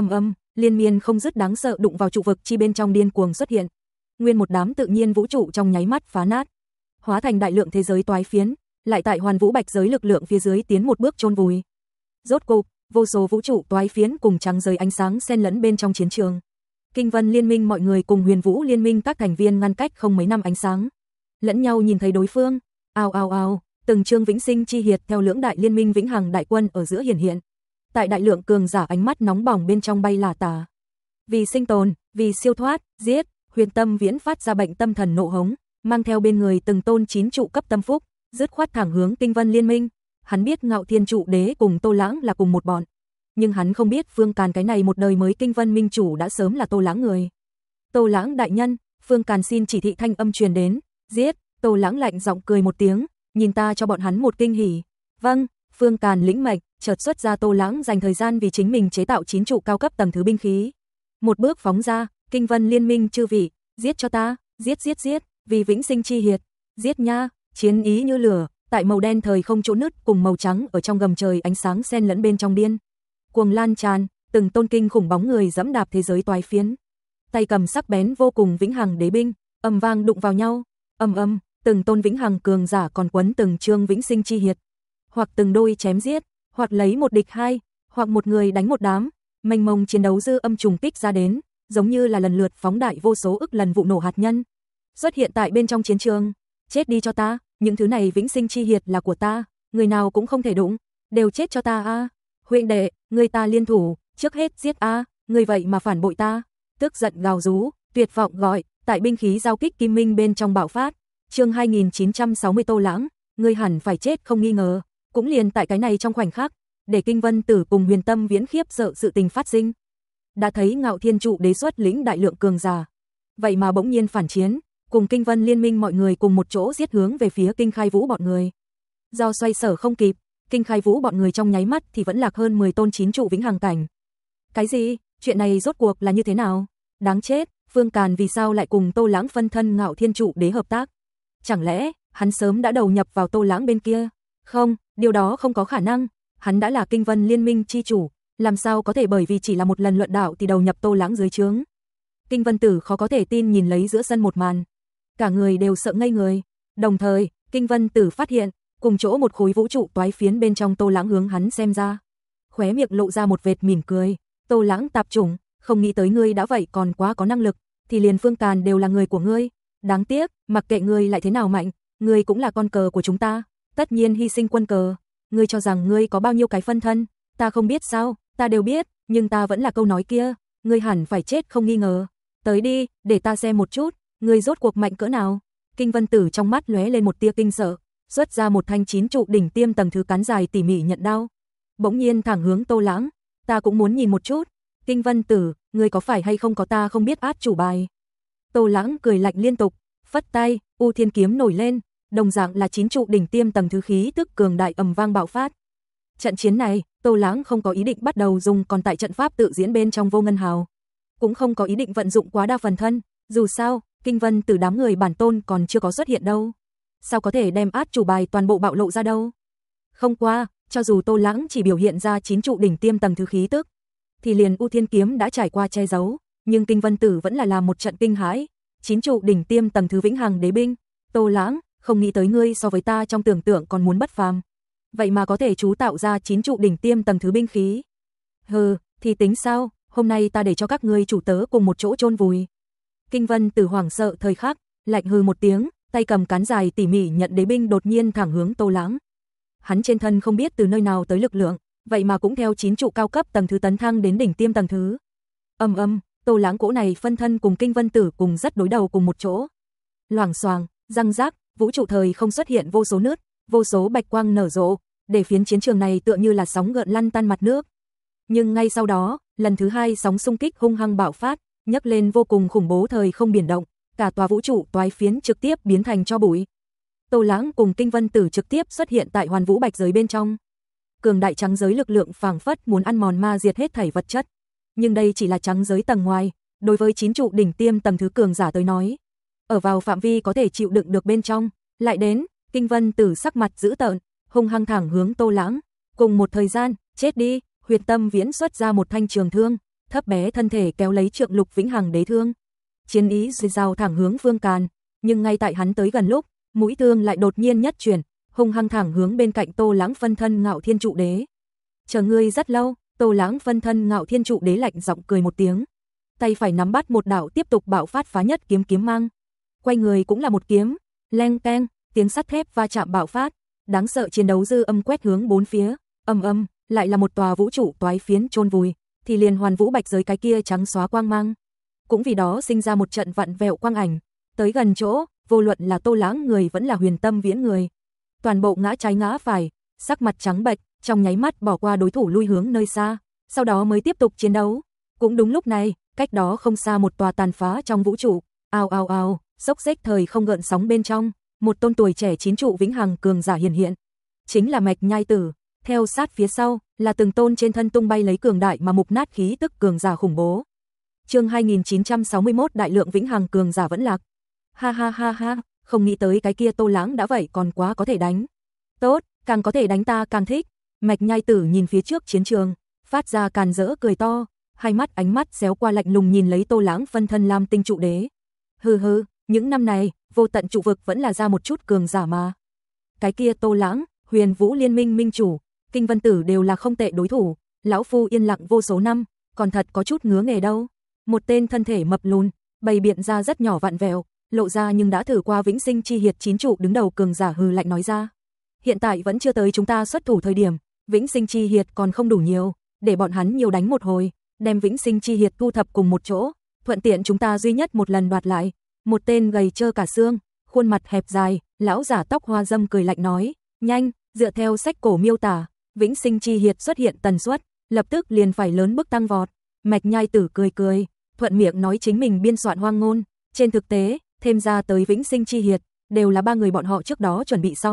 liên miên không dứt đáng sợ đụng vào trụ vực chi bên trong điên cuồng xuất hiện. Nguyên một đám tự nhiên vũ trụ trong nháy mắt phá nát, hóa thành đại lượng thế giới toái phiến, lại tại hoàn vũ bạch giới lực lượng phía dưới tiến một bước chôn vùi. Rốt cục, vô số vũ trụ toái phiến cùng trắng giới ánh sáng xen lẫn bên trong chiến trường. Kinh Vân Liên Minh mọi người cùng Huyền Vũ Liên Minh các thành viên ngăn cách không mấy năm ánh sáng, lẫn nhau nhìn thấy đối phương, ào ào ào, từng chương Vĩnh Sinh Chi Hiệt theo lưỡng đại liên minh vĩnh hằng đại quân ở giữa hiển hiện. Tại đại lượng cường giả ánh mắt nóng bỏng bên trong bay là tả. Vì sinh tồn, vì siêu thoát, giết. Huyền Tâm Viễn phát ra bệnh tâm thần nộ hống, mang theo bên người từng tôn 9 trụ cấp tâm phúc, dứt khoát thẳng hướng Kinh Vân Liên Minh. Hắn biết Ngạo Thiên trụ đế cùng Tô Lãng là cùng một bọn, nhưng hắn không biết Phương Càn cái này một đời mới Kinh Vân Minh chủ đã sớm là Tô Lãng người. Tô Lãng đại nhân, Phương Càn xin chỉ thị thanh âm truyền đến, giết. Tô Lãng lạnh giọng cười một tiếng, nhìn ta cho bọn hắn một kinh hỉ. Vâng. Phương Càn lĩnh mệnh, chợt xuất ra. Tô Lãng dành thời gian vì chính mình chế tạo 9 trụ cao cấp tầng thứ binh khí, một bước phóng ra. Kinh Vân Liên Minh chư vị, giết cho ta, giết giết giết, vì Vĩnh Sinh Chi Hiệt, giết nha. Chiến ý như lửa, tại màu đen thời không chỗ nứt cùng màu trắng ở trong gầm trời ánh sáng xen lẫn bên trong điên cuồng lan tràn, từng tôn kinh khủng bóng người dẫm đạp thế giới toái phiến, tay cầm sắc bén vô cùng vĩnh hằng đế binh, ầm vang đụng vào nhau, từng tôn vĩnh hằng cường giả còn quấn từng chương Vĩnh Sinh Chi Hiệt, hoặc từng đôi chém giết, hoặc lấy một địch hai, hoặc một người đánh một đám, mênh mông chiến đấu dư âm trùng kích ra đến, giống như là lần lượt phóng đại vô số ức lần vụ nổ hạt nhân, xuất hiện tại bên trong chiến trường. Chết đi cho ta, những thứ này Vĩnh Sinh Chi Hiệt là của ta, người nào cũng không thể đụng, đều chết cho ta a. Huynh đệ, người ta liên thủ, trước hết giết a, người vậy mà phản bội ta. Tức giận gào rú, tuyệt vọng gọi, tại binh khí giao kích kim minh bên trong bạo phát. Chương 2960 Tô Lãng, ngươi hẳn phải chết không nghi ngờ. Cũng liền tại cái này trong khoảnh khắc, để Kinh Vân Tử cùng Huyền Tâm Viễn khiếp sợ sự tình phát sinh. Đã thấy Ngạo Thiên trụ đế xuất lĩnh đại lượng cường giả, vậy mà bỗng nhiên phản chiến, cùng Kinh Vân Liên Minh mọi người cùng một chỗ giết hướng về phía Kinh Khai Vũ bọn người. Do xoay sở không kịp, Kinh Khai Vũ bọn người trong nháy mắt thì vẫn lạc hơn 10 tôn 9 trụ vĩnh hằng cảnh. Cái gì? Chuyện này rốt cuộc là như thế nào? Đáng chết, Phương Càn vì sao lại cùng Tô Lãng phân thân Ngạo Thiên trụ đế hợp tác? Chẳng lẽ hắn sớm đã đầu nhập vào Tô Lãng bên kia? Không, điều đó không có khả năng, hắn đã là Kinh Vân Liên Minh chi chủ, làm sao có thể bởi vì chỉ là một lần luận đạo thì đầu nhập Tô Lãng dưới trướng. Kinh Vân Tử khó có thể tin nhìn lấy giữa sân một màn, cả người đều sợ ngây người. Đồng thời, Kinh Vân Tử phát hiện, cùng chỗ một khối vũ trụ toái phiến bên trong Tô Lãng hướng hắn xem ra. Khóe miệng lộ ra một vệt mỉm cười, Tô Lãng tạp chủng, không nghĩ tới ngươi đã vậy còn quá có năng lực, thì liền Phương Càn đều là người của ngươi. Đáng tiếc, mặc kệ ngươi lại thế nào mạnh, ngươi cũng là con cờ của chúng ta, tất nhiên hy sinh quân cờ. Ngươi cho rằng ngươi có bao nhiêu cái phân thân, ta không biết sao, ta đều biết, nhưng ta vẫn là câu nói kia, ngươi hẳn phải chết không nghi ngờ. Tới đi, để ta xem một chút, ngươi rốt cuộc mạnh cỡ nào. Kinh Vân Tử trong mắt lóe lên một tia kinh sợ, xuất ra một thanh 9 trụ đỉnh tiêm tầng thứ cán dài tỉ mỉ nhận đao. Bỗng nhiên thẳng hướng Tô Lãng, ta cũng muốn nhìn một chút. Kinh Vân Tử, ngươi có phải hay không có ta không biết át chủ bài. Tô Lãng cười lạnh liên tục, phất tay, U Thiên kiếm nổi lên, đồng dạng là 9 trụ đỉnh tiêm tầng thứ khí tức cường đại ầm vang bạo phát. Trận chiến này, Tô Lãng không có ý định bắt đầu dùng còn tại trận pháp tự diễn bên trong Vô Ngân Hào, cũng không có ý định vận dụng quá đa phần thân, dù sao, Kinh Vân Tử đám người bản tôn còn chưa có xuất hiện đâu. Sao có thể đem át chủ bài toàn bộ bạo lộ ra đâu? Không qua, cho dù Tô Lãng chỉ biểu hiện ra 9 trụ đỉnh tiêm tầng thứ khí tức, thì liền U Thiên kiếm đã trải qua che giấu, nhưng Kinh Vân Tử vẫn là làm một trận kinh hãi, 9 trụ đỉnh tiêm tầng thứ vĩnh hằng đế binh, Tô Lãng, không nghĩ tới ngươi so với ta trong tưởng tượng còn muốn bất phàm. Vậy mà có thể chú tạo ra 9 trụ đỉnh tiêm tầng thứ binh khí. Hừ, thì tính sao, hôm nay ta để cho các ngươi chủ tớ cùng một chỗ chôn vùi. Kinh Vân Tử hoảng sợ thời khắc, lạnh hừ một tiếng, tay cầm cán dài tỉ mỉ nhận đế binh đột nhiên thẳng hướng Tô Lãng. Hắn trên thân không biết từ nơi nào tới lực lượng, vậy mà cũng theo 9 trụ cao cấp tầng thứ tấn thăng đến đỉnh tiêm tầng thứ. Tô Lãng cỗ này phân thân cùng Kinh Vân Tử cùng rất đối đầu cùng một chỗ. Loảng xoảng, răng rác, vũ trụ thời không xuất hiện vô số nứt, vô số bạch quang nở rộ, để phiến chiến trường này tựa như là sóng gợn lăn tăn mặt nước. Nhưng ngay sau đó, lần thứ hai sóng xung kích hung hăng bạo phát, nhấc lên vô cùng khủng bố thời không biển động, cả tòa vũ trụ toái phiến trực tiếp biến thành tro bụi. Tô Lãng cùng Kinh Vân Tử trực tiếp xuất hiện tại Hoàn Vũ Bạch giới bên trong. Cường đại trắng giới lực lượng phảng phất muốn ăn mòn ma diệt hết thảy vật chất. Nhưng đây chỉ là trắng giới tầng ngoài, đối với 9 trụ đỉnh tiêm tầng thứ cường giả tới nói, ở vào phạm vi có thể chịu đựng được bên trong, lại đến, Kinh Vân Tử sắc mặt dữ tợn, hung hăng thẳng hướng Tô Lãng. Cùng một thời gian, chết đi, Huyệt Tâm Viễn xuất ra một thanh trường thương, thấp bé thân thể kéo lấy trượng lục vĩnh hằng đế thương. Chiến ý dồi dào thẳng hướng Phương Càn, nhưng ngay tại hắn tới gần lúc, mũi thương lại đột nhiên nhất chuyển, hung hăng thẳng hướng bên cạnh Tô Lãng phân thân Ngạo Thiên trụ đế. Chờ ngươi rất lâu, Tô Lãng phân thân Ngạo Thiên trụ đế lạnh giọng cười một tiếng, tay phải nắm bắt một đạo tiếp tục bạo phát phá nhất kiếm kiếm mang, quay người cũng là một kiếm, leng keng, tiếng sắt thép va chạm bạo phát, đáng sợ chiến đấu dư âm quét hướng bốn phía, lại là một tòa vũ trụ toái phiến chôn vùi, thì liền Hoàn Vũ Bạch giới cái kia trắng xóa quang mang, cũng vì đó sinh ra một trận vặn vẹo quang ảnh, tới gần chỗ, vô luận là Tô Lãng người vẫn là Huyền Tâm Viễn người, toàn bộ ngã trái ngã phải, sắc mặt trắng bệch, trong nháy mắt bỏ qua đối thủ lui hướng nơi xa, sau đó mới tiếp tục chiến đấu. Cũng đúng lúc này, cách đó không xa một tòa tàn phá trong vũ trụ, ào ào ào, xốc xếch thời không gợn sóng bên trong, một tôn tuổi trẻ 9 trụ vĩnh hằng cường giả hiện, chính là Mạch Nhai Tử, theo sát phía sau là từng tôn trên thân tung bay lấy cường đại mà mục nát khí tức cường giả khủng bố. Chương 2961 đại lượng vĩnh hằng cường giả vẫn lạc. Ha ha ha ha, không nghĩ tới cái kia Tô Lãng đã vậy còn quá có thể đánh. Tốt, càng có thể đánh ta càng thích. Mạch Nhai Tử nhìn phía trước chiến trường, phát ra càn rỡ cười to, hai mắt ánh mắt xéo qua lạnh lùng nhìn lấy Tô Lãng phân thân Lam Tinh trụ đế. Hừ hừ, những năm này, vô tận trụ vực vẫn là ra một chút cường giả mà. Cái kia Tô Lãng, Huyền Vũ Liên Minh minh chủ, Kinh Vân Tử đều là không tệ đối thủ, lão phu yên lặng vô số năm, còn thật có chút ngứa nghề đâu. Một tên thân thể mập lùn, bày biện ra rất nhỏ vặn vẹo, lộ ra nhưng đã thử qua vĩnh sinh chi hiệt 9 trụ đứng đầu cường giả hừ lạnh nói ra. Hiện tại vẫn chưa tới chúng ta xuất thủ thời điểm, vĩnh sinh chi hiệt còn không đủ nhiều, để bọn hắn nhiều đánh một hồi, đem vĩnh sinh chi hiệt thu thập cùng một chỗ, thuận tiện chúng ta duy nhất một lần đoạt lại. Một tên gầy trơ cả xương, khuôn mặt hẹp dài, lão giả tóc hoa dâm cười lạnh nói, nhanh, dựa theo sách cổ miêu tả, vĩnh sinh chi hiệt xuất hiện tần suất, lập tức liền phải lớn bước tăng vọt. Mạch Nhai Tử cười cười, thuận miệng nói chính mình biên soạn hoang ngôn, trên thực tế, thêm ra tới vĩnh sinh chi hiệt, đều là ba người bọn họ trước đó chuẩn bị xong,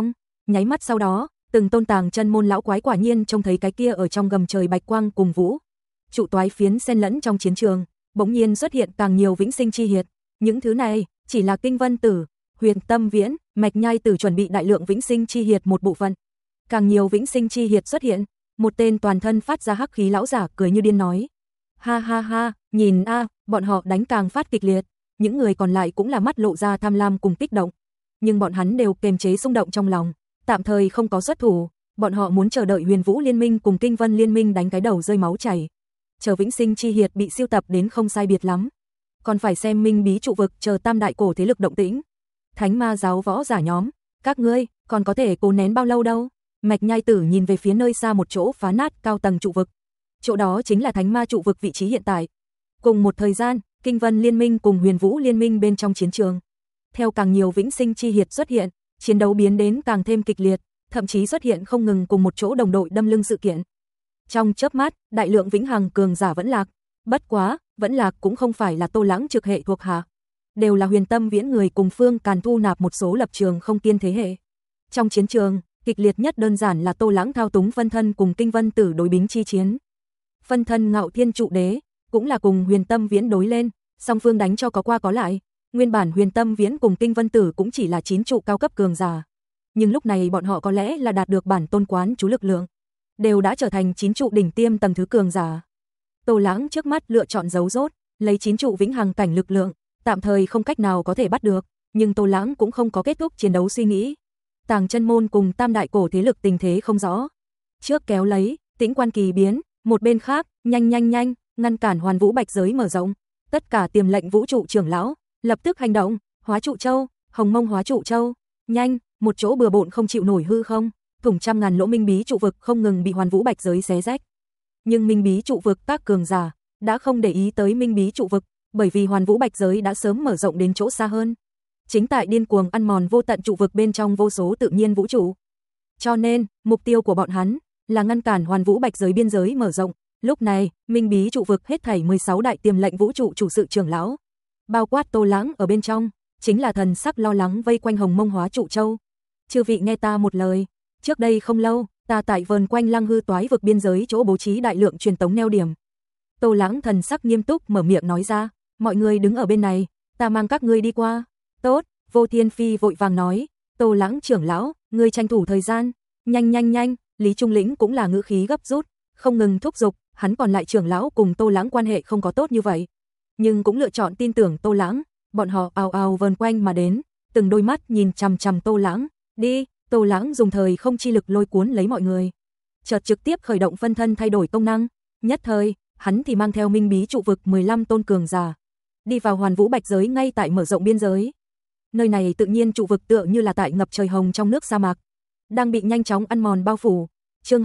Nháy mắt sau đó, từng tôn tàng chân môn lão quái quả nhiên trông thấy cái kia ở trong gầm trời bạch quang cùng vũ trụ toái phiến xen lẫn trong chiến trường, bỗng nhiên xuất hiện càng nhiều vĩnh sinh chi hiệt. Những thứ này chỉ là Kinh Vân Tử, Huyền Tâm Viễn, Mạch Nhai Tử chuẩn bị đại lượng vĩnh sinh chi hiệt một bộ phận. Càng nhiều vĩnh sinh chi hiệt xuất hiện, một tên toàn thân phát ra hắc khí lão giả cười như điên nói: "Ha ha ha, nhìn a, bọn họ đánh càng phát kịch liệt." Những người còn lại cũng là mắt lộ ra tham lam cùng kích động, nhưng bọn hắn đều kiềm chế xung động trong lòng, tạm thời không có xuất thủ, bọn họ muốn chờ đợi Huyền Vũ Liên Minh cùng Kinh Vân Liên Minh đánh cái đầu rơi máu chảy. Chờ vĩnh sinh chi hiệt bị siêu tập đến không sai biệt lắm, còn phải xem Minh Bí trụ vực chờ tam đại cổ thế lực động tĩnh. Thánh Ma giáo võ giả nhóm, các ngươi còn có thể cố nén bao lâu đâu? Mạch Nhai Tử nhìn về phía nơi xa một chỗ phá nát cao tầng trụ vực. Chỗ đó chính là Thánh Ma trụ vực vị trí hiện tại. Cùng một thời gian, Kinh Vân Liên Minh cùng Huyền Vũ Liên Minh bên trong chiến trường. Theo càng nhiều vĩnh sinh chi hiệt xuất hiện, chiến đấu biến đến càng thêm kịch liệt, thậm chí xuất hiện không ngừng cùng một chỗ đồng đội đâm lưng sự kiện. Trong chớp mắt, đại lượng vĩnh hằng cường giả vẫn lạc, bất quá, vẫn lạc cũng không phải là Tô Lãng trực hệ thuộc hạ, đều là Huyền Tâm Viễn người cùng Phương Càn thu nạp một số lập trường không kiên thế hệ. Trong chiến trường, kịch liệt nhất đơn giản là Tô Lãng thao túng phân thân cùng Kinh Vân Tử đối bính chi chiến. Phân thân Ngạo Thiên trụ đế cũng là cùng Huyền Tâm Viễn đối lên, song phương đánh cho có qua có lại. Nguyên bản Huyền Tâm Viễn cùng Kinh Vân Tử cũng chỉ là 9 trụ cao cấp cường giả, nhưng lúc này bọn họ có lẽ là đạt được bản tôn quán chú lực lượng, đều đã trở thành 9 trụ đỉnh tiêm tầng thứ cường giả. Tô Lãng trước mắt lựa chọn giấu rốt, lấy 9 trụ vĩnh hằng cảnh lực lượng, tạm thời không cách nào có thể bắt được, nhưng Tô Lãng cũng không có kết thúc chiến đấu suy nghĩ. Tàng chân môn cùng tam đại cổ thế lực tình thế không rõ, trước kéo lấy, Tĩnh Quan kỳ biến, một bên khác, nhanh, ngăn cản Hoàn Vũ Bạch giới mở rộng, tất cả tiềm lệnh vũ trụ trưởng lão lập tức hành động, hóa trụ châu, Hồng Mông hóa trụ châu, nhanh, một chỗ bừa bộn không chịu nổi hư không, thủng trăm ngàn lỗ Minh Bí trụ vực không ngừng bị Hoàn Vũ Bạch giới xé rách. Nhưng Minh Bí trụ vực các cường giả đã không để ý tới Minh Bí trụ vực, bởi vì Hoàn Vũ Bạch giới đã sớm mở rộng đến chỗ xa hơn, chính tại điên cuồng ăn mòn vô tận trụ vực bên trong vô số tự nhiên vũ trụ. Cho nên, mục tiêu của bọn hắn là ngăn cản Hoàn Vũ Bạch giới biên giới mở rộng. Lúc này, Minh Bí trụ vực hết thảy 16 đại tiềm lệnh vũ trụ chủ sự trưởng lão, bao quát Tô Lãng ở bên trong, chính là thần sắc lo lắng vây quanh Hồng Mông hóa trụ châu. Chư vị nghe ta một lời, trước đây không lâu, ta tại vờn quanh Lăng Hư toái vực biên giới chỗ bố trí đại lượng truyền tống neo điểm. Tô Lãng thần sắc nghiêm túc mở miệng nói ra, mọi người đứng ở bên này, ta mang các ngươi đi qua. Tốt, Vô Thiên Phi vội vàng nói, Tô Lãng trưởng lão, ngươi tranh thủ thời gian, nhanh, Lý Trung Lĩnh cũng là ngữ khí gấp rút, không ngừng thúc giục, hắn còn lại trưởng lão cùng Tô Lãng quan hệ không có tốt như vậy, nhưng cũng lựa chọn tin tưởng Tô Lãng, bọn họ ào ào vờn quanh mà đến, từng đôi mắt nhìn chằm chằm Tô Lãng, đi, Tô Lãng dùng thời không chi lực lôi cuốn lấy mọi người, chợt trực tiếp khởi động phân thân thay đổi công năng, nhất thời, hắn thì mang theo Minh Bí trụ vực 15 tôn cường giả, đi vào Hoàn Vũ Bạch giới ngay tại mở rộng biên giới. Nơi này tự nhiên trụ vực tựa như là tại ngập trời hồng trong nước sa mạc, đang bị nhanh chóng ăn mòn bao phủ. Chương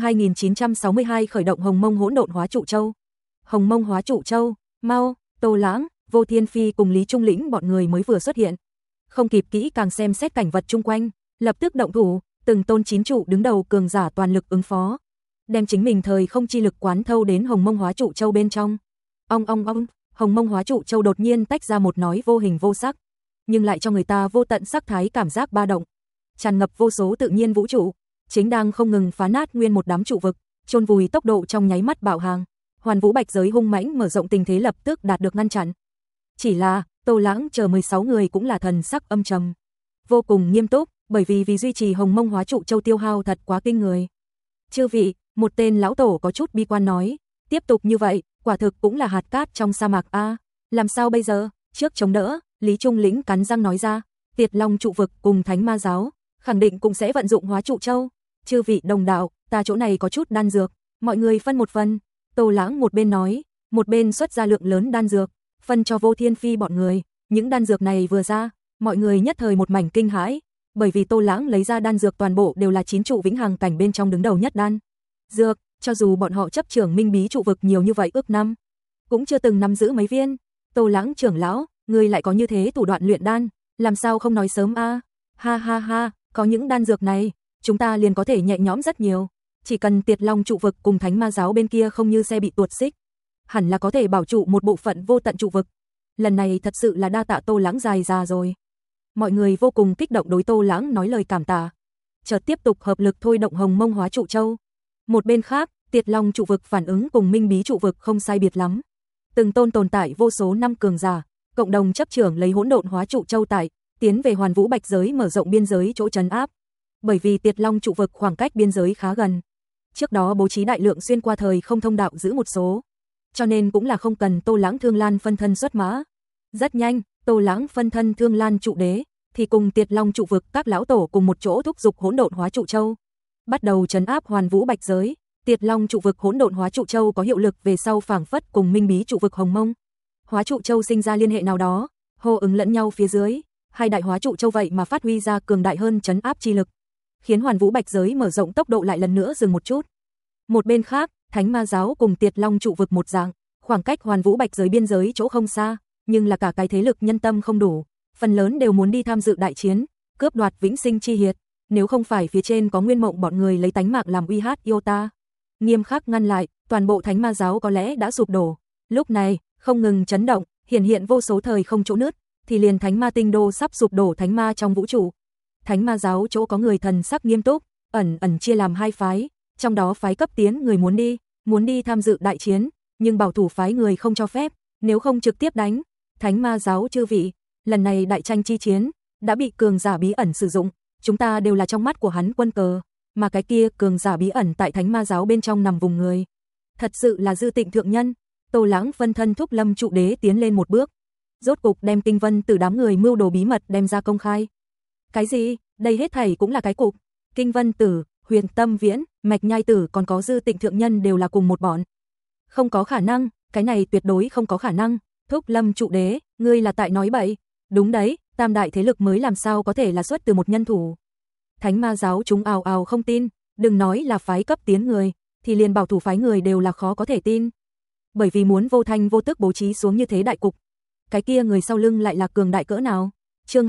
2962 khởi động Hồng Mông hỗn độn hóa trụ châu. Hồng Mông hóa trụ châu, mau, Tô Lãng, Vô Thiên Phi cùng Lý Trung Lĩnh bọn người mới vừa xuất hiện, không kịp kỹ càng xem xét cảnh vật chung quanh, lập tức động thủ, từng tôn 9 trụ đứng đầu cường giả toàn lực ứng phó, đem chính mình thời không chi lực quán thâu đến Hồng Mông hóa trụ châu bên trong. Ong, Hồng Mông hóa trụ châu đột nhiên tách ra một nói vô hình vô sắc, nhưng lại cho người ta vô tận sắc thái cảm giác ba động, tràn ngập vô số tự nhiên vũ trụ, chính đang không ngừng phá nát nguyên một đám trụ vực, chôn vùi tốc độ trong nháy mắt bạo hàng. Hoàn Vũ Bạch giới hung mãnh mở rộng tình thế lập tức đạt được ngăn chặn. Chỉ là, Tô Lãng chờ 16 người cũng là thần sắc âm trầm, vô cùng nghiêm túc, bởi vì duy trì Hồng Mông hóa trụ châu tiêu hao thật quá kinh người. Chư vị, một tên lão tổ có chút bi quan nói, tiếp tục như vậy, quả thực cũng là hạt cát trong sa mạc a, làm sao bây giờ? Trước chống đỡ, Lý Trung Lĩnh cắn răng nói ra, Tiệt Long trụ vực cùng Thánh Ma giáo khẳng định cũng sẽ vận dụng hóa trụ châu. Chư vị đồng đạo, ta chỗ này có chút đan dược, mọi người phân một phần. Tô Lãng một bên nói, một bên xuất ra lượng lớn đan dược, phân cho Vô Thiên Phi bọn người. Những đan dược này vừa ra, mọi người nhất thời một mảnh kinh hãi, bởi vì Tô Lãng lấy ra đan dược toàn bộ đều là 9 trụ vĩnh hằng cảnh bên trong đứng đầu nhất đan dược, cho dù bọn họ chấp trưởng Minh Bí trụ vực nhiều như vậy ước năm, cũng chưa từng nắm giữ mấy viên. Tô Lãng trưởng lão, ngươi lại có như thế thủ đoạn luyện đan, làm sao không nói sớm a? Ha, có những đan dược này, chúng ta liền có thể nhẹ nhõm rất nhiều, chỉ cần Tiệt Long trụ vực cùng Thánh Ma giáo bên kia không như xe bị tuột xích, hẳn là có thể bảo trụ một bộ phận vô tận trụ vực. Lần này thật sự là đa tạ Tô Lãng dài ra rồi. Mọi người vô cùng kích động đối Tô Lãng nói lời cảm tạ. chợt tiếp tục hợp lực thôi động Hồng Mông Hóa Trụ Châu. Một bên khác, Tiệt Long trụ vực phản ứng cùng Minh Bí trụ vực không sai biệt lắm. Từng tôn tồn tại vô số năm cường giả, cộng đồng chấp trưởng lấy Hỗn Độn Hóa Trụ Châu tại tiến về Hoàn Vũ Bạch giới mở rộng biên giới chỗ trấn áp. Bởi vì Tiệt Long trụ vực khoảng cách biên giới khá gần, trước đó bố trí đại lượng xuyên qua thời không thông đạo giữ một số, cho nên cũng là không cần Tô Lãng Thương Lan phân thân xuất mã. Rất nhanh, Tô Lãng phân thân Thương Lan trụ đế thì cùng Tiệt Long trụ vực các lão tổ cùng một chỗ thúc giục Hỗn Độn Hóa Trụ Châu, bắt đầu trấn áp Hoàn Vũ Bạch giới. Tiệt Long trụ vực Hỗn Độn Hóa Trụ Châu có hiệu lực về sau phảng phất cùng Minh Bí trụ vực Hồng Mông Hóa Trụ Châu sinh ra liên hệ nào đó, hô ứng lẫn nhau phía dưới, hai đại Hóa Trụ Châu vậy mà phát huy ra cường đại hơn trấn áp chi lực, khiến Hoàn Vũ Bạch giới mở rộng tốc độ lại lần nữa dừng một chút. Một bên khác, Thánh Ma giáo cùng Tiệt Long trụ vực một dạng, khoảng cách Hoàn Vũ Bạch giới biên giới chỗ không xa, nhưng là cả cái thế lực nhân tâm không đủ, phần lớn đều muốn đi tham dự đại chiến, cướp đoạt vĩnh sinh chi hiệt, nếu không phải phía trên có Nguyên Mộng bọn người lấy tánh mạng làm uy hiếp Iota, nghiêm khắc ngăn lại, toàn bộ Thánh Ma giáo có lẽ đã sụp đổ. Lúc này, không ngừng chấn động, hiện vô số thời không chỗ nứt, thì liền Thánh Ma tinh đô sắp sụp đổ thánh ma trong vũ trụ. Thánh Ma giáo chỗ có người thần sắc nghiêm túc, ẩn chia làm hai phái, trong đó phái cấp tiến người muốn đi tham dự đại chiến, nhưng bảo thủ phái người không cho phép, nếu không trực tiếp đánh. Thánh Ma giáo chư vị, lần này đại tranh chi chiến đã bị cường giả bí ẩn sử dụng, chúng ta đều là trong mắt của hắn quân cờ, mà cái kia cường giả bí ẩn tại Thánh Ma giáo bên trong nằm vùng người, thật sự là Dư Tịnh thượng nhân. Tô Lãng phân thân thúc Lâm trụ đế tiến lên một bước, rốt cục đem Kinh Vân Tử đám người mưu đồ bí mật đem ra công khai. Cái gì? Đây hết thảy cũng là cái cục. Kinh Vân Tử, Huyền Tâm Viễn, Mạch Nhai Tử còn có Dư Tịnh thượng nhân đều là cùng một bọn. Không có khả năng, cái này tuyệt đối không có khả năng. Thúc Lâm trụ đế, ngươi là tại nói bậy. Đúng đấy, tam đại thế lực mới làm sao có thể là xuất từ một nhân thủ. Thánh Ma giáo chúng ào ào không tin, đừng nói là phái cấp tiến người, thì liền bảo thủ phái người đều là khó có thể tin. Bởi vì muốn vô thanh vô tức bố trí xuống như thế đại cục, cái kia người sau lưng lại là cường đại cỡ nào. Chương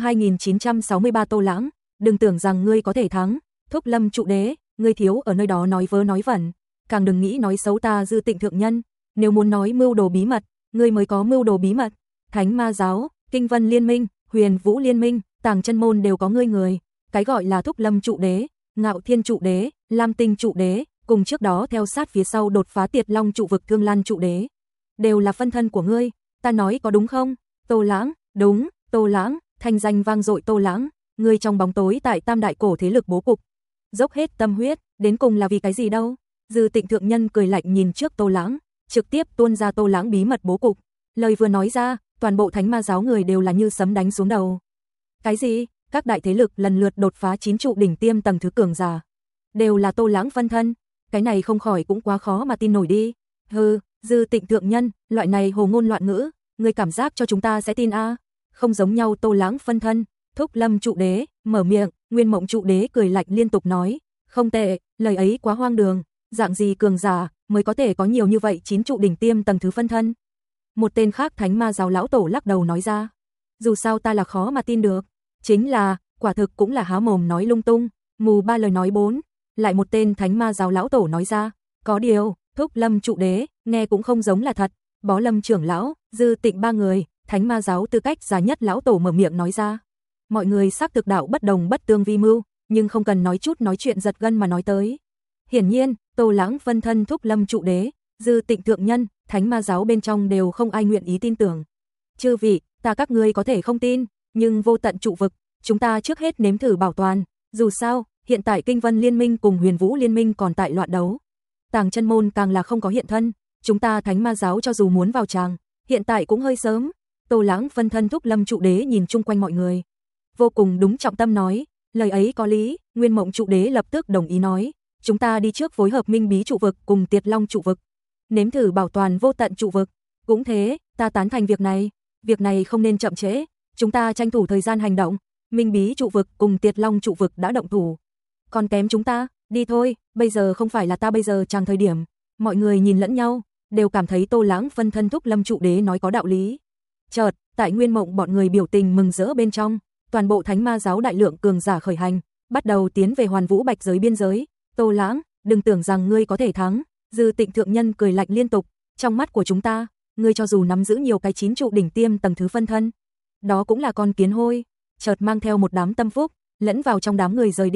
2963 Tô Lãng, đừng tưởng rằng ngươi có thể thắng. Thúc Lâm trụ đế, ngươi thiếu ở nơi đó nói vớ nói vẩn, càng đừng nghĩ nói xấu ta Dư Tịnh thượng nhân, nếu muốn nói mưu đồ bí mật, ngươi mới có mưu đồ bí mật. Thánh Ma giáo, Kinh Vân liên minh, Huyền Vũ liên minh, Tàng Chân môn đều có ngươi người, cái gọi là Thúc Lâm trụ đế, Ngạo Thiên trụ đế, Lam Tinh trụ đế, cùng trước đó theo sát phía sau đột phá Tiệt Long trụ vực Thương Lan trụ đế, đều là phân thân của ngươi, ta nói có đúng không? Tô Lãng, đúng, Tô Lãng, thanh danh vang dội Tô Lãng, ngươi trong bóng tối tại tam đại cổ thế lực bố cục, dốc hết tâm huyết, đến cùng là vì cái gì đâu? Dư Tịnh thượng nhân cười lạnh nhìn trước Tô Lãng, trực tiếp tuôn ra Tô Lãng bí mật bố cục, lời vừa nói ra, toàn bộ Thánh Ma giáo người đều là như sấm đánh xuống đầu. Cái gì? Các đại thế lực lần lượt đột phá 9 trụ đỉnh tiêm tầng thứ cường giả, đều là Tô Lãng phân thân, cái này không khỏi cũng quá khó mà tin nổi đi. Hừ, Dư Tịnh thượng nhân, loại này hồ ngôn loạn ngữ, ngươi cảm giác cho chúng ta sẽ tin a? Không giống nhau. Tô Lãng phân thân Thúc Lâm trụ đế mở miệng, Nguyên Mộng trụ đế cười lạnh liên tục nói, không tệ, lời ấy quá hoang đường, dạng gì cường giả mới có thể có nhiều như vậy 9 trụ đỉnh tiêm tầng thứ phân thân. Một tên khác Thánh Ma giáo lão tổ lắc đầu nói ra, dù sao ta là khó mà tin được, chính là, quả thực cũng là há mồm nói lung tung, mù ba lời nói bốn. Lại một tên Thánh Ma giáo lão tổ nói ra, có điều, Thúc Lâm trụ đế, nghe cũng không giống là thật. Bó Lâm trưởng lão, Dư Tịnh ba người, Thánh Ma giáo tư cách già nhất lão tổ mở miệng nói ra. Mọi người xác thực đạo bất đồng bất tương vi mưu, nhưng không cần nói chuyện giật gân mà nói tới. Hiển nhiên, Tô Lãng phân thân Thúc Lâm trụ đế, Dư Tịnh thượng nhân, Thánh Ma giáo bên trong đều không ai nguyện ý tin tưởng. Chư vị, ta các ngươi có thể không tin, nhưng vô tận trụ vực, chúng ta trước hết nếm thử bảo toàn, dù sao, hiện tại Kinh Vân liên minh cùng Huyền Vũ liên minh còn tại loạn đấu. Tàng Chân môn càng là không có hiện thân, chúng ta Thánh Ma giáo cho dù muốn vào tràng, hiện tại cũng hơi sớm. Tô Lãng phân thân Thúc Lâm trụ đế nhìn chung quanh mọi người, vô cùng đúng trọng tâm nói, lời ấy có lý. Nguyên Mộng trụ đế lập tức đồng ý nói, chúng ta đi trước phối hợp Minh Bí trụ vực cùng Tiệt Long trụ vực, nếm thử bảo toàn vô tận trụ vực. Cũng thế, ta tán thành việc này không nên chậm trễ, chúng ta tranh thủ thời gian hành động. Minh Bí trụ vực cùng Tiệt Long trụ vực đã động thủ, còn kém chúng ta, đi thôi, bây giờ không phải là ta bây giờ chẳng thời điểm. Mọi người nhìn lẫn nhau, đều cảm thấy Tô Lãng phân thân Thúc Lâm trụ đế nói có đạo lý. Chợt, tại Nguyên Mộng bọn người biểu tình mừng rỡ bên trong, toàn bộ Thánh Ma giáo đại lượng cường giả khởi hành, bắt đầu tiến về Hoàn Vũ Bạch giới biên giới. Tô Lãng, đừng tưởng rằng ngươi có thể thắng. Dư Tịnh thượng nhân cười lạnh liên tục, trong mắt của chúng ta, ngươi cho dù nắm giữ nhiều cái 9 trụ đỉnh tiêm tầng thứ phân thân, đó cũng là con kiến hôi. Chợt mang theo một đám tâm phúc, lẫn vào trong đám người rời đi.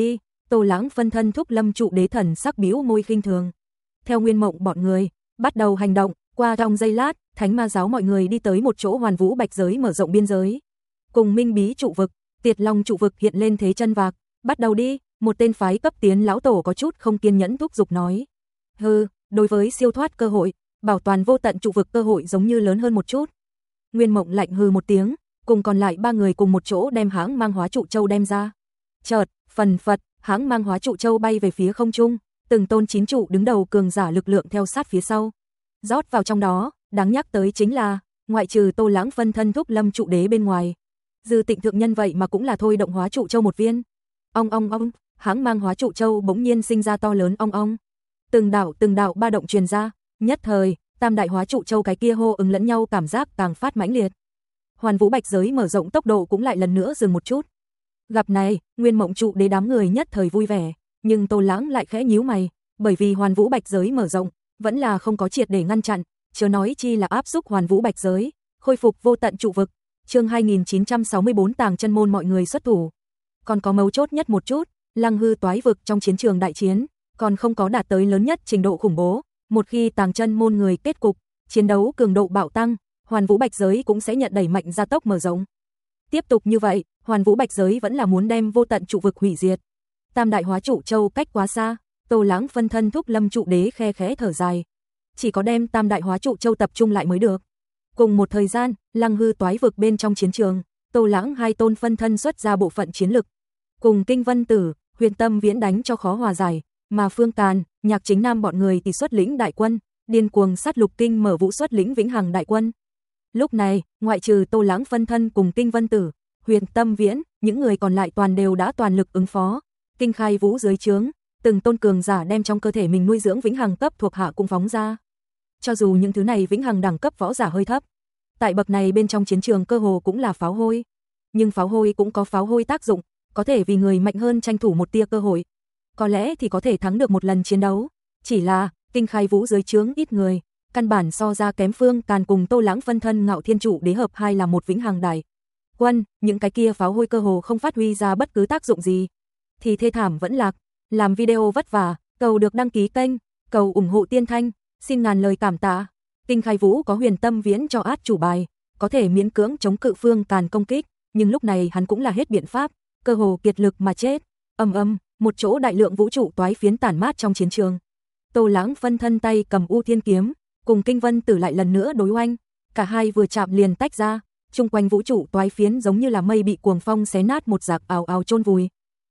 Tô Lãng phân thân thúc Lâm trụ đế thần sắc bĩu môi khinh thường. Theo Nguyên Mộng bọn người, bắt đầu hành động, qua trong giây lát, Thánh Ma giáo mọi người đi tới một chỗ Hoàn Vũ Bạch giới mở rộng biên giới. Cùng Minh Bí trụ vực, Tiệt Long trụ vực hiện lên thế chân vạc, bắt đầu đi, một tên phái cấp tiến lão tổ có chút không kiên nhẫn thúc giục nói. Hừ, đối với siêu thoát cơ hội, bảo toàn vô tận trụ vực cơ hội giống như lớn hơn một chút. Nguyên Mộng lạnh hừ một tiếng, cùng còn lại 3 người cùng một chỗ đem hãng mang hóa trụ châu đem ra. Chợt, phần phật, hãng mang hóa trụ châu bay về phía không trung, từng tôn 9 trụ đứng đầu cường giả lực lượng theo sát phía sau. Rót vào trong đó, đáng nhắc tới chính là, ngoại trừ Tô Lãng phân thân thúc Lâm trụ đế bên ngoài, Dư Tịnh thượng nhân vậy mà cũng là thôi động hóa trụ châu một viên. Ong ong ong, hãng mang hóa trụ châu bỗng nhiên sinh ra to lớn ong ong. Từng đạo ba động truyền ra, nhất thời, tam đại hóa trụ châu cái kia hô ứng lẫn nhau cảm giác càng phát mãnh liệt. Hoàn Vũ Bạch giới mở rộng tốc độ cũng lại lần nữa dừng một chút. Gặp này, Nguyên Mộng trụ đế đám người nhất thời vui vẻ, nhưng Tô Lãng lại khẽ nhíu mày, bởi vì Hoàn Vũ Bạch giới mở rộng, vẫn là không có triệt để ngăn chặn, chớ nói chi là áp xúc Hoàn Vũ Bạch giới, khôi phục vô tận trụ vực. Chương 2964 Tàng Chân môn mọi người xuất thủ. Còn có mấu chốt nhất một chút, Lăng Hư toái vực trong chiến trường đại chiến, còn không có đạt tới lớn nhất trình độ khủng bố, một khi Tàng Chân môn người kết cục, chiến đấu cường độ bạo tăng, Hoàn Vũ Bạch giới cũng sẽ nhận đẩy mạnh gia tốc mở rộng. Tiếp tục như vậy, Hoàn Vũ Bạch giới vẫn là muốn đem vô tận trụ vực hủy diệt. Tam đại hóa trụ châu cách quá xa, Tô Lãng phân thân thúc Lâm trụ đế khe khẽ thở dài. Chỉ có đem tam đại hóa trụ châu tập trung lại mới được. Cùng một thời gian, Lăng Hư toái vực bên trong chiến trường, Tô Lãng hai tôn phân thân xuất ra bộ phận chiến lực. Cùng Kinh Vân Tử, Huyền Tâm Viễn đánh cho khó hòa giải, mà Phương Càn, Nhạc Chính Nam bọn người thì xuất lĩnh đại quân, điên cuồng sát lục kinh mở vũ xuất lĩnh Vĩnh Hằng đại quân. Lúc này, ngoại trừ Tô Lãng phân thân cùng Kinh Vân Tử, Huyền Tâm Viễn, những người còn lại toàn đều đã toàn lực ứng phó. Kinh Khai Vũ dưới trướng, từng tôn cường giả đem trong cơ thể mình nuôi dưỡng Vĩnh Hằng cấp thuộc hạ cũng phóng ra. Cho dù những thứ này Vĩnh Hằng đẳng cấp võ giả hơi thấp, tại bậc này bên trong chiến trường cơ hồ cũng là pháo hôi, nhưng pháo hôi cũng có pháo hôi tác dụng, có thể vì người mạnh hơn tranh thủ một tia cơ hội. Có lẽ thì có thể thắng được một lần chiến đấu, chỉ là Kinh Khai Vũ dưới trướng ít người, căn bản so ra kém Phương Càn cùng Tô Lãng phân thân Ngạo Thiên trụ đế hợp hai là một Vĩnh Hằng đại quân, những cái kia pháo hôi cơ hồ không phát huy ra bất cứ tác dụng gì, thì thê thảm vẫn lạc. Làm video vất vả, cầu được đăng ký kênh, cầu ủng hộ Tiên Thanh, xin ngàn lời cảm tạ. Kinh Khai Vũ có Huyền Tâm Viễn cho át chủ bài, có thể miễn cưỡng chống cự Phương Càn công kích, nhưng lúc này hắn cũng là hết biện pháp, cơ hồ kiệt lực mà chết. Một chỗ đại lượng vũ trụ toái phiến tản mát trong chiến trường. Tô Lãng phân thân tay cầm U Thiên kiếm, cùng Kinh Vân Tử lại lần nữa đối oanh, cả hai vừa chạm liền tách ra, chung quanh vũ trụ toái phiến giống như là mây bị cuồng phong xé nát một rạc ào ào chôn vùi.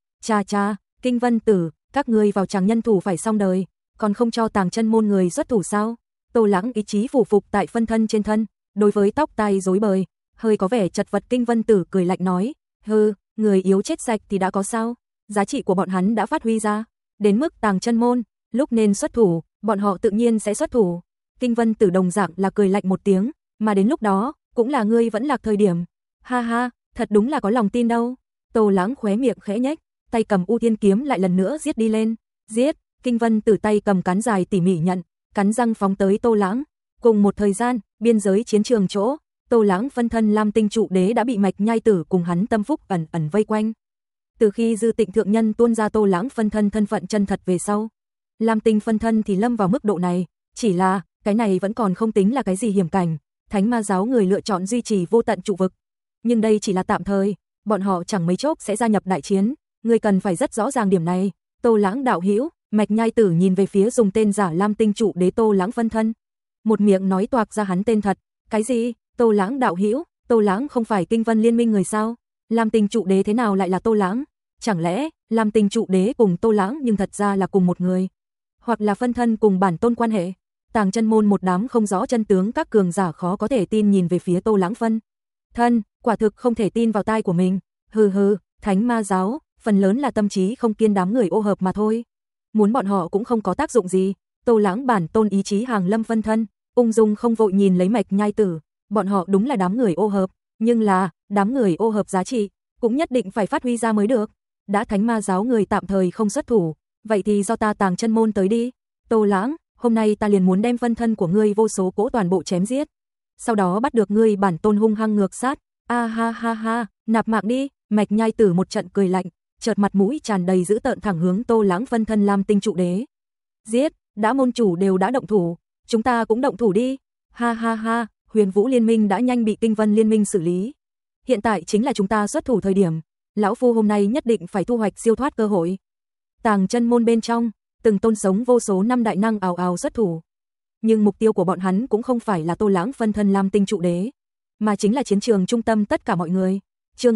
Cha, Kinh Vân Tử, các ngươi vào chàng nhân thủ phải xong đời, còn không cho Tàng Chân môn người xuất thủ sao? Tô Lãng ý chí phủ phục tại phân thân trên thân, đối với tóc tai rối bời, hơi có vẻ chật vật Kinh Vân Tử cười lạnh nói, hừ, người yếu chết sạch thì đã có sao? Giá trị của bọn hắn đã phát huy ra, đến mức Tàng Chân môn, lúc nên xuất thủ, bọn họ tự nhiên sẽ xuất thủ. Kinh Vân Tử đồng dạng là cười lạnh một tiếng, mà đến lúc đó, cũng là ngươi vẫn lạc thời điểm. Ha ha, thật đúng là có lòng tin đâu. Tô Lãng khóe miệng khẽ nhếch, tay cầm U Thiên kiếm lại lần nữa giết đi lên. Giết, Kinh Vân Tử tay cầm cán dài tỉ mỉ nhận, cắn răng phóng tới Tô Lãng. Cùng một thời gian, biên giới chiến trường chỗ, Tô Lãng phân thân Lam Tinh trụ đế đã bị Mạch Nhai Tử cùng hắn tâm phúc ẩn ẩn vây quanh. Từ khi Dư Tịnh thượng nhân tuôn ra Tô Lãng phân thân thân phận chân thật về sau, Lam Tinh phân thân thì lâm vào mức độ này, chỉ là cái này vẫn còn không tính là cái gì hiểm cảnh. Thánh Ma giáo người lựa chọn duy trì vô tận trụ vực, nhưng đây chỉ là tạm thời, bọn họ chẳng mấy chốc sẽ gia nhập đại chiến, người cần phải rất rõ ràng điểm này. Tô Lãng đạo hữu, Mạch Nhai Tử nhìn về phía dùng tên giả Lam Tinh trụ đế Tô Lãng phân thân, một miệng nói toạc ra hắn tên thật. Cái gì? Tô Lãng đạo hữu? Tô Lãng không phải Kinh Vân liên minh người sao? Lam Tinh trụ đế thế nào lại là Tô Lãng? Chẳng lẽ Lam Tinh trụ đế cùng Tô Lãng nhưng thật ra là cùng một người, hoặc là phân thân cùng bản tôn quan hệ? Tàng Chân môn một đám không rõ chân tướng các cường giả khó có thể tin nhìn về phía Tô Lãng phân thân, quả thực không thể tin vào tai của mình. Hừ, Thánh Ma giáo, phần lớn là tâm trí không kiên đám người ô hợp mà thôi. Muốn bọn họ cũng không có tác dụng gì. Tô Lãng bản tôn ý chí hàng lâm phân thân, ung dung không vội nhìn lấy Mạch Nhai Tử, bọn họ đúng là đám người ô hợp, nhưng là, đám người ô hợp giá trị, cũng nhất định phải phát huy ra mới được. Đã Thánh Ma giáo người tạm thời không xuất thủ, vậy thì do ta Tàng Chân môn tới đi. Tô Lãng, hôm nay ta liền muốn đem phân thân của ngươi vô số cỗ toàn bộ chém giết, sau đó bắt được ngươi bản tôn hung hăng ngược sát. Ha, nạp mạng đi. Mạch Nhai Tử một trận cười lạnh, chợt mặt mũi tràn đầy dữ tợn thẳng hướng Tô Lãng phân thân Lam Tinh trụ đế. Giết, đã môn chủ đều đã động thủ, chúng ta cũng động thủ đi. Ha ha ha, Huyền Vũ Liên Minh đã nhanh bị Kinh Vân Liên Minh xử lý. Hiện tại chính là chúng ta xuất thủ thời điểm, lão phu hôm nay nhất định phải thu hoạch siêu thoát cơ hội. Tàng chân môn bên trong, từng tôn sống vô số năm đại năng ào ào xuất thủ. Nhưng mục tiêu của bọn hắn cũng không phải là Tô Lãng phân thân Lam Tinh trụ đế, mà chính là chiến trường trung tâm tất cả mọi người. Chương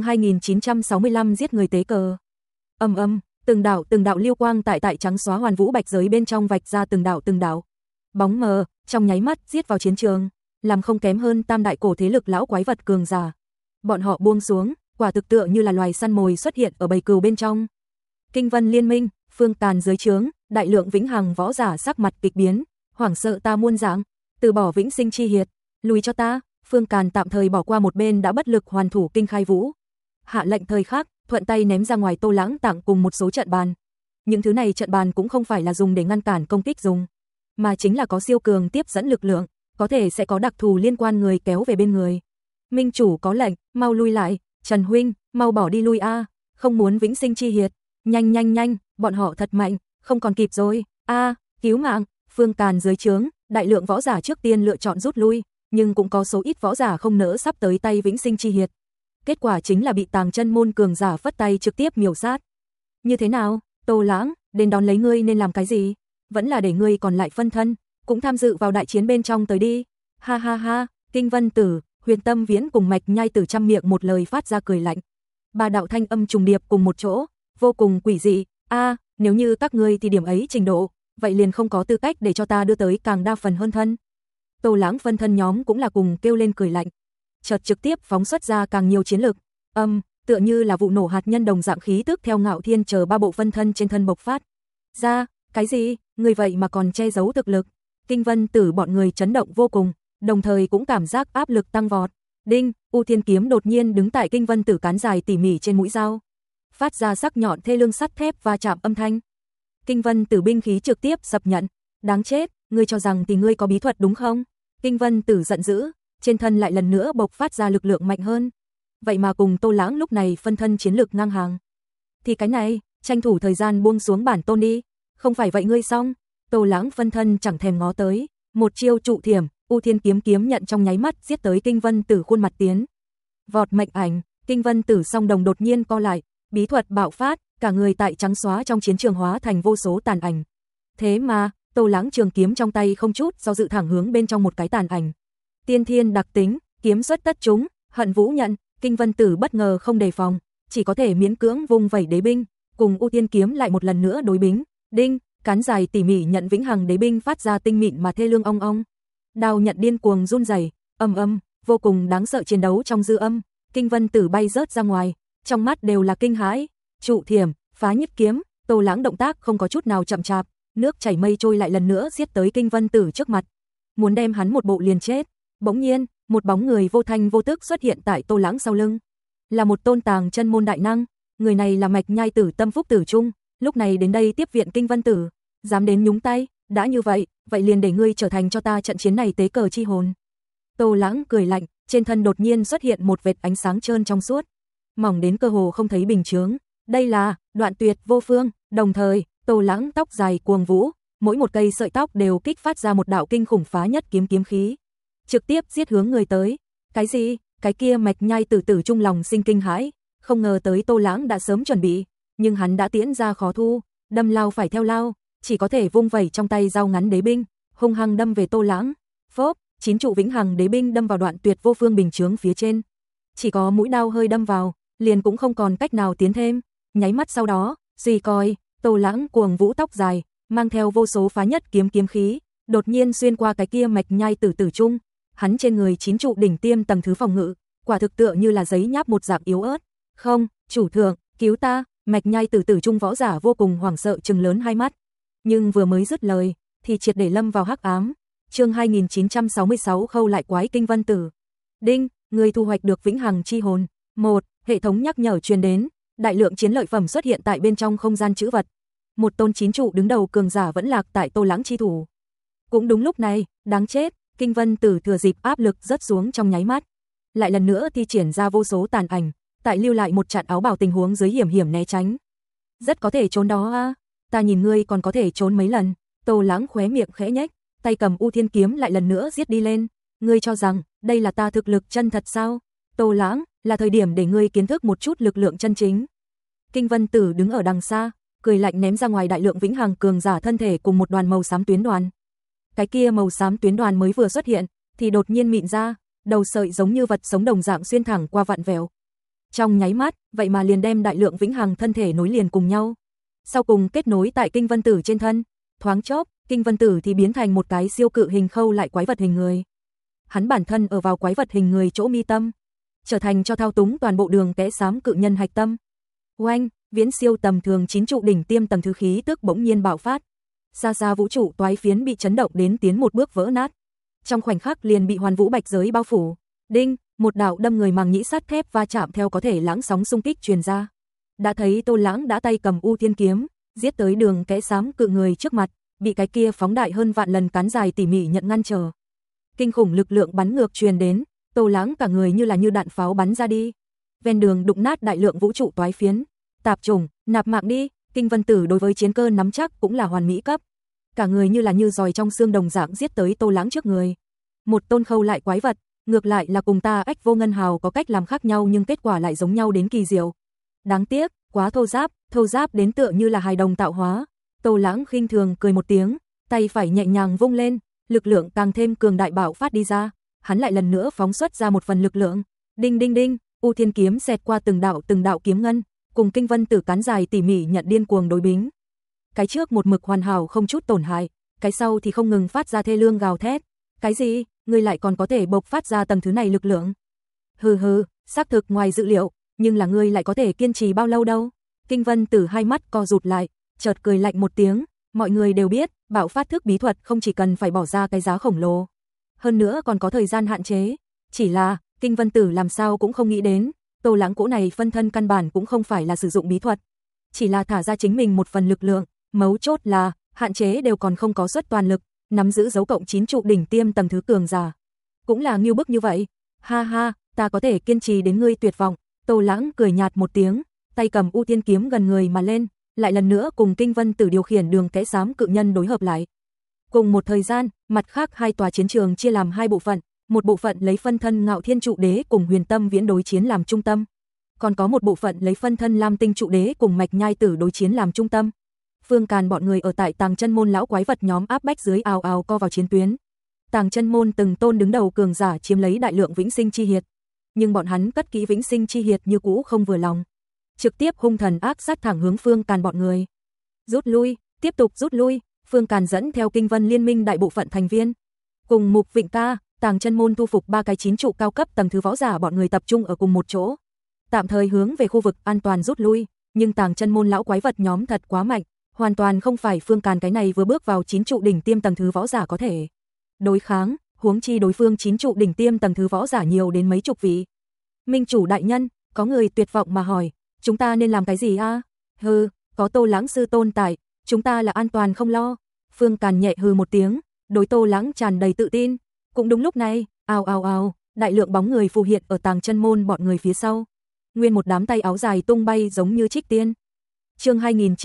2965 giết người tế cờ. Từng đạo lưu quang tại trắng xóa hoàn vũ bạch giới bên trong vạch ra từng đạo. Bóng mờ, trong nháy mắt giết vào chiến trường, làm không kém hơn tam đại cổ thế lực lão quái vật cường giả. Bọn họ buông xuống, quả thực tựa như là loài săn mồi xuất hiện ở bầy cừu bên trong. Kinh Vân Liên Minh, Phương Càn dưới trướng, đại lượng vĩnh hằng võ giả sắc mặt kịch biến, hoảng sợ ta muôn dạng, từ bỏ vĩnh sinh chi hiệt, lùi cho ta. Phương Càn tạm thời bỏ qua một bên đã bất lực hoàn thủ Kinh Khai Vũ. Hạ lệnh thời khắc, thuận tay ném ra ngoài Tô Lãng tặng cùng một số trận bàn. Những thứ này trận bàn cũng không phải là dùng để ngăn cản công kích dùng, mà chính là có siêu cường tiếp dẫn lực lượng, có thể sẽ có đặc thù liên quan người kéo về bên người. Minh chủ có lệnh, mau lui lại, Trần huynh, mau bỏ đi lui a, không muốn vĩnh sinh chi hiệt, nhanh, bọn họ thật mạnh, không còn kịp rồi, a, cứu mạng. Phương Càn dưới trướng, đại lượng võ giả trước tiên lựa chọn rút lui, nhưng cũng có số ít võ giả không nỡ sắp tới tay vĩnh sinh chi hiệt. Kết quả chính là bị Tàng chân môn cường giả phất tay trực tiếp miểu sát. Như thế nào, Tô Lãng, đến đón lấy ngươi nên làm cái gì? Vẫn là để ngươi còn lại phân thân, cũng tham dự vào đại chiến bên trong tới đi. Ha ha ha, Kinh Vân Tử, Huyền Tâm Viễn cùng Mạch Nhai Tử trăm miệng một lời phát ra cười lạnh. Ba đạo thanh âm trùng điệp cùng một chỗ, vô cùng quỷ dị. A, nếu như các ngươi thì điểm ấy trình độ, vậy liền không có tư cách để cho ta đưa tới càng đa phần hơn thân. Tô Lãng phân thân nhóm cũng là cùng kêu lên cười lạnh, chợt trực tiếp phóng xuất ra càng nhiều chiến lực. Tựa như là vụ nổ hạt nhân đồng dạng khí tức theo Ngạo Thiên chờ ba bộ phân thân trên thân bộc phát ra. Cái gì? Người vậy mà còn che giấu thực lực? Kinh Vân Tử bọn người chấn động vô cùng, đồng thời cũng cảm giác áp lực tăng vọt. Đinh, U Thiên kiếm đột nhiên đứng tại Kinh Vân Tử cán dài tỉ mỉ trên mũi dao, phát ra sắc nhọn thê lương sắt thép va chạm âm thanh. Kinh Vân Tử binh khí trực tiếp sập nhận. Đáng chết, ngươi cho rằng thì ngươi có bí thuật đúng không? Kinh Vân Tử giận dữ, trên thân lại lần nữa bộc phát ra lực lượng mạnh hơn. Vậy mà cùng Tô Lãng lúc này phân thân chiến lực ngang hàng. Thì cái này, tranh thủ thời gian buông xuống bản tôn đi. Không phải vậy ngươi xong. Tô Lãng phân thân chẳng thèm ngó tới, một chiêu trụ thiểm, U Thiên kiếm nhận trong nháy mắt giết tới Kinh Vân Tử khuôn mặt tiến. Vọt mệnh ảnh, Kinh Vân Tử song đồng đột nhiên co lại, bí thuật bạo phát, cả người tại trắng xóa trong chiến trường hóa thành vô số tàn ảnh. Thế mà, Tô Lãng trường kiếm trong tay không chút do dự thẳng hướng bên trong một cái tàn ảnh. Tiên thiên đặc tính, kiếm xuất tất trúng, hận vũ nhận. Kinh Vân Tử bất ngờ không đề phòng, chỉ có thể miễn cưỡng vung vẩy đế binh, cùng U Thiên kiếm lại một lần nữa đối bính. Đinh, cán dài tỉ mỉ nhận vĩnh hằng đế binh phát ra tinh mịn mà thê lương ong ong. Đao nhận điên cuồng run rẩy, vô cùng đáng sợ chiến đấu trong dư âm. Kinh Vân Tử bay rớt ra ngoài, trong mắt đều là kinh hãi. Trụ thiểm, phá nhất kiếm, Tô Lãng động tác không có chút nào chậm chạp, nước chảy mây trôi lại lần nữa giết tới Kinh Vân Tử trước mặt, muốn đem hắn một bộ liền chết. Bỗng nhiên, một bóng người vô thanh vô tức xuất hiện tại Tô Lãng sau lưng, là một tôn Tàng chân môn đại năng. Người này là Mạch Nhai Tử Tâm Phúc Tử Trung, lúc này đến đây tiếp viện Kinh Vân Tử, dám đến nhúng tay, đã như vậy, vậy liền để ngươi trở thành cho ta trận chiến này tế cờ chi hồn. Tô Lãng cười lạnh, trên thân đột nhiên xuất hiện một vệt ánh sáng trơn trong suốt, mỏng đến cơ hồ không thấy bình chướng. Đây là Đoạn Tuyệt Vô Phương. Đồng thời, Tô Lãng tóc dài cuồng vũ, mỗi một cây sợi tóc đều kích phát ra một đạo kinh khủng phá nhất kiếm khí, trực tiếp giết hướng người tới. Cái gì? Cái kia Mạch Nhai Tử Trung lòng sinh kinh hãi, không ngờ tới Tô Lãng đã sớm chuẩn bị, nhưng hắn đã tiễn ra khó thu, đâm lao phải theo lao, chỉ có thể vung vẩy trong tay dao ngắn đế binh, hung hăng đâm về Tô Lãng. Phốp, 9 trụ vĩnh hằng đế binh đâm vào Đoạn Tuyệt Vô Phương bình chướng phía trên. Chỉ có mũi đao hơi đâm vào, liền cũng không còn cách nào tiến thêm. Nháy mắt sau đó, suy coi, Tô Lãng cuồng vũ tóc dài, mang theo vô số phá nhất kiếm khí, đột nhiên xuyên qua cái kia Mạch Nhai Tử Trung. Hắn trên người 9 trụ đỉnh tiêm tầng thứ phòng ngự, quả thực tựa như là giấy nháp một dạng yếu ớt. Không, chủ thượng, cứu ta. Mạch Nhai Tử Trung võ giả vô cùng hoảng sợ trừng lớn hai mắt, nhưng vừa mới dứt lời thì triệt để lâm vào hắc ám. Chương 2966 khâu lại quái Kinh Vân Tử. Đinh, người thu hoạch được vĩnh hằng chi hồn. 1. Hệ thống nhắc nhở truyền đến, đại lượng chiến lợi phẩm xuất hiện tại bên trong không gian trữ vật. Một tôn 9 trụ đứng đầu cường giả vẫn lạc tại Tô Lãng chi thủ. Cũng đúng lúc này, đáng chết, Kinh Vân Tử thừa dịp áp lực rớt xuống trong nháy mắt, lại lần nữa thi triển ra vô số tàn ảnh, tại lưu lại một trận áo bào tình huống dưới hiểm né tránh, Rất có thể trốn đó a. Ta nhìn ngươi còn có thể trốn mấy lần. Tô Lãng khóe miệng khẽ nhếch, tay cầm U Thiên kiếm lại lần nữa giết đi lên. Ngươi cho rằng đây là ta thực lực chân thật sao? Tô Lãng, là thời điểm để ngươi kiến thức một chút lực lượng chân chính. Kinh Vân Tử đứng ở đằng xa, cười lạnh ném ra ngoài đại lượng vĩnh hằng cường giả thân thể cùng một đoàn màu xám tuyến đoàn. Cái kia màu xám tuyến đoàn mới vừa xuất hiện thì đột nhiên mịn ra, đầu sợi giống như vật sống đồng dạng xuyên thẳng qua vạn vẹo. Trong nháy mắt, vậy mà liền đem đại lượng vĩnh hằng thân thể nối liền cùng nhau. Sau cùng kết nối tại Kinh Vân Tử trên thân, thoáng chốc, Kinh Vân Tử thì biến thành một cái siêu cự hình khâu lại quái vật hình người. Hắn bản thân ở vào quái vật hình người chỗ mi tâm, trở thành cho thao túng toàn bộ đường kẽ xám cự nhân hạch tâm. Oanh, viễn siêu tầm thường 9 trụ đỉnh tiêm tầng thứ khí tức bỗng nhiên bạo phát. Xa xa vũ trụ toái phiến bị chấn động đến tiến một bước vỡ nát. Trong khoảnh khắc liền bị hoàn vũ bạch giới bao phủ. Đinh, một đạo đâm người màng nhĩ sắt thép va chạm theo có thể lãng sóng xung kích truyền ra. Đã thấy Tô Lãng đã tay cầm U Thiên kiếm, giết tới đường kẽ xám cự người trước mặt, bị cái kia phóng đại hơn vạn lần cán dài tỉ mỉ nhận ngăn trở. Kinh khủng lực lượng bắn ngược truyền đến, Tô Lãng cả người như là như đạn pháo bắn ra đi. Ven đường đụng nát đại lượng vũ trụ toái phiến. Tạp chủng, nạp mạng đi. Kinh Vân Tử đối với chiến cơ nắm chắc cũng là hoàn mỹ cấp. Cả người như là như giòi trong xương đồng dạng giết tới Tô Lãng trước người. Một tôn khâu lại quái vật, ngược lại là cùng ta Ách Vô Ngân Hào có cách làm khác nhau nhưng kết quả lại giống nhau đến kỳ diệu. Đáng tiếc, quá thô giáp đến tựa như là hài đồng tạo hóa. Tô Lãng khinh thường cười một tiếng, tay phải nhẹ nhàng vung lên, lực lượng càng thêm cường đại bạo phát đi ra. Hắn lại lần nữa phóng xuất ra một phần lực lượng. Đinh đinh đinh, U Thiên kiếm xẹt qua từng đạo kiếm ngân, cùng Kinh Vân Tử cán dài tỉ mỉ nhận điên cuồng đối bính. Cái trước một mực hoàn hảo không chút tổn hại, cái sau thì không ngừng phát ra thê lương gào thét. Cái gì? Ngươi lại còn có thể bộc phát ra tầng thứ này lực lượng? Hừ, xác thực ngoài dự liệu, nhưng là ngươi lại có thể kiên trì bao lâu đâu? Kinh Vân Tử hai mắt co rụt lại, chợt cười lạnh một tiếng, mọi người đều biết, bạo phát thức bí thuật không chỉ cần phải bỏ ra cái giá khổng lồ, hơn nữa còn có thời gian hạn chế. Chỉ là, Kinh Vân Tử làm sao cũng không nghĩ đến, Tô Lãng cỗ này phân thân căn bản cũng không phải là sử dụng bí thuật, chỉ là thả ra chính mình một phần lực lượng, mấu chốt là, hạn chế đều còn không có xuất toàn lực, nắm giữ dấu cộng 9 trụ đỉnh tiêm tầng thứ cường giả. Cũng là nghiêu bức như vậy. Ha ha, ta có thể kiên trì đến ngươi tuyệt vọng. Tô Lãng cười nhạt một tiếng, tay cầm U Thiên kiếm gần người mà lên, lại lần nữa cùng Kinh Vân Tử điều khiển đường kẽ xám cự nhân đối hợp lại. Cùng một thời gian, mặt khác hai tòa chiến trường chia làm hai bộ phận, một bộ phận lấy phân thân Ngạo Thiên trụ đế cùng Huyền Tâm Viễn đối chiến làm trung tâm, còn có một bộ phận lấy phân thân Lam Tinh trụ đế cùng Mạch Nhai Tử đối chiến làm trung tâm. Phương Càn bọn người ở tại Tàng Chân Môn lão quái vật nhóm áp bách dưới ào ào co vào chiến tuyến. Tàng Chân Môn từng tôn đứng đầu cường giả chiếm lấy đại lượng vĩnh sinh chi hiệt, nhưng bọn hắn cất kỹ vĩnh sinh chi hiệt như cũ không vừa lòng, trực tiếp hung thần ác sát thẳng hướng Phương Càn bọn người. Rút lui, tiếp tục rút lui. Phương Càn dẫn theo Kinh Vân Liên minh đại bộ phận thành viên, cùng Mục Vịnh Ca, Tàng Chân Môn thu phục 3 cái 9 trụ cao cấp tầng thứ võ giả bọn người tập trung ở cùng một chỗ, tạm thời hướng về khu vực an toàn rút lui. Nhưng Tàng Chân Môn lão quái vật nhóm thật quá mạnh, hoàn toàn không phải Phương Càn cái này vừa bước vào 9 trụ đỉnh tiêm tầng thứ võ giả có thể đối kháng, huống chi đối phương 9 trụ đỉnh tiêm tầng thứ võ giả nhiều đến mấy chục vị. Minh chủ đại nhân, có người tuyệt vọng mà hỏi, chúng ta nên làm cái gì a? Hừ, có Tô Lãng sư tôn tại, chúng ta là an toàn không lo. Phương Càn nhẹ hừ một tiếng, đối Tô Lãng tràn đầy tự tin. Cũng đúng lúc này, ào, đại lượng bóng người phù hiện ở Tàng Chân Môn bọn người phía sau. Nguyên một đám tay áo dài tung bay giống như trích tiên. Chương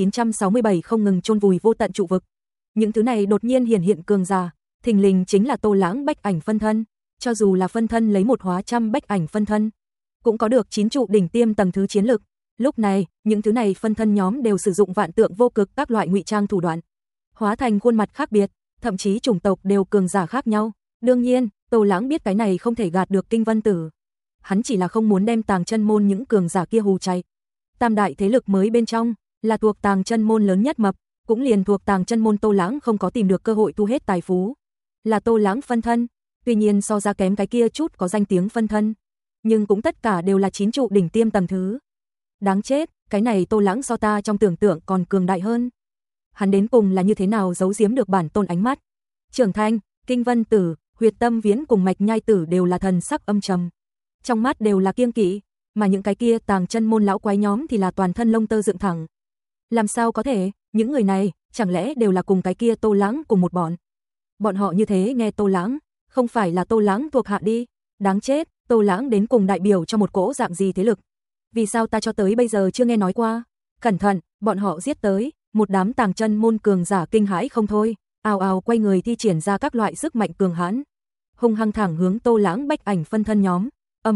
2967 không ngừng chôn vùi vô tận trụ vực. Những thứ này đột nhiên hiện cường giả, thình lình chính là Tô Lãng bách ảnh phân thân, cho dù là phân thân lấy một hóa trăm bách ảnh phân thân, cũng có được 9 trụ đỉnh tiêm tầng thứ chiến lực. Lúc này, những thứ này phân thân nhóm đều sử dụng vạn tượng vô cực các loại ngụy trang thủ đoạn, hóa thành khuôn mặt khác biệt, thậm chí chủng tộc đều cường giả khác nhau. Đương nhiên, Tô Lãng biết cái này không thể gạt được Kinh Vân Tử. Hắn chỉ là không muốn đem Tàng Chân Môn những cường giả kia hù chạy. Tam đại thế lực mới bên trong, là thuộc Tàng Chân Môn lớn nhất mập, cũng liền thuộc Tàng Chân Môn Tô Lãng không có tìm được cơ hội thu hết tài phú. Là Tô Lãng phân thân, tuy nhiên so ra kém cái kia chút có danh tiếng phân thân, nhưng cũng tất cả đều là 9 trụ đỉnh tiêm tầng thứ. Đáng chết, cái này Tô Lãng so ta trong tưởng tượng còn cường đại hơn. Hắn đến cùng là như thế nào giấu giếm được bản tôn ánh mắt? Trưởng thành, Kinh Vân Tử, Huyệt Tâm Viễn cùng Mạch Nhai Tử đều là thần sắc âm trầm, trong mắt đều là kiêng kỵ, mà những cái kia Tàng Chân Môn lão quái nhóm thì là toàn thân lông tơ dựng thẳng. Làm sao có thể, những người này chẳng lẽ đều là cùng cái kia Tô Lãng cùng một bọn? Bọn họ như thế nghe Tô Lãng, không phải là Tô Lãng thuộc hạ đi. Đáng chết, Tô Lãng đến cùng đại biểu cho một cỗ dạng gì thế lực? Vì sao ta cho tới bây giờ chưa nghe nói qua? Cẩn thận, bọn họ giết tới, một đám tàng chân môn cường giả kinh hãi không thôi, ào ào quay người thi triển ra các loại sức mạnh cường hãn, hung hăng thẳng hướng Tô Lãng Bách Ảnh phân thân nhóm.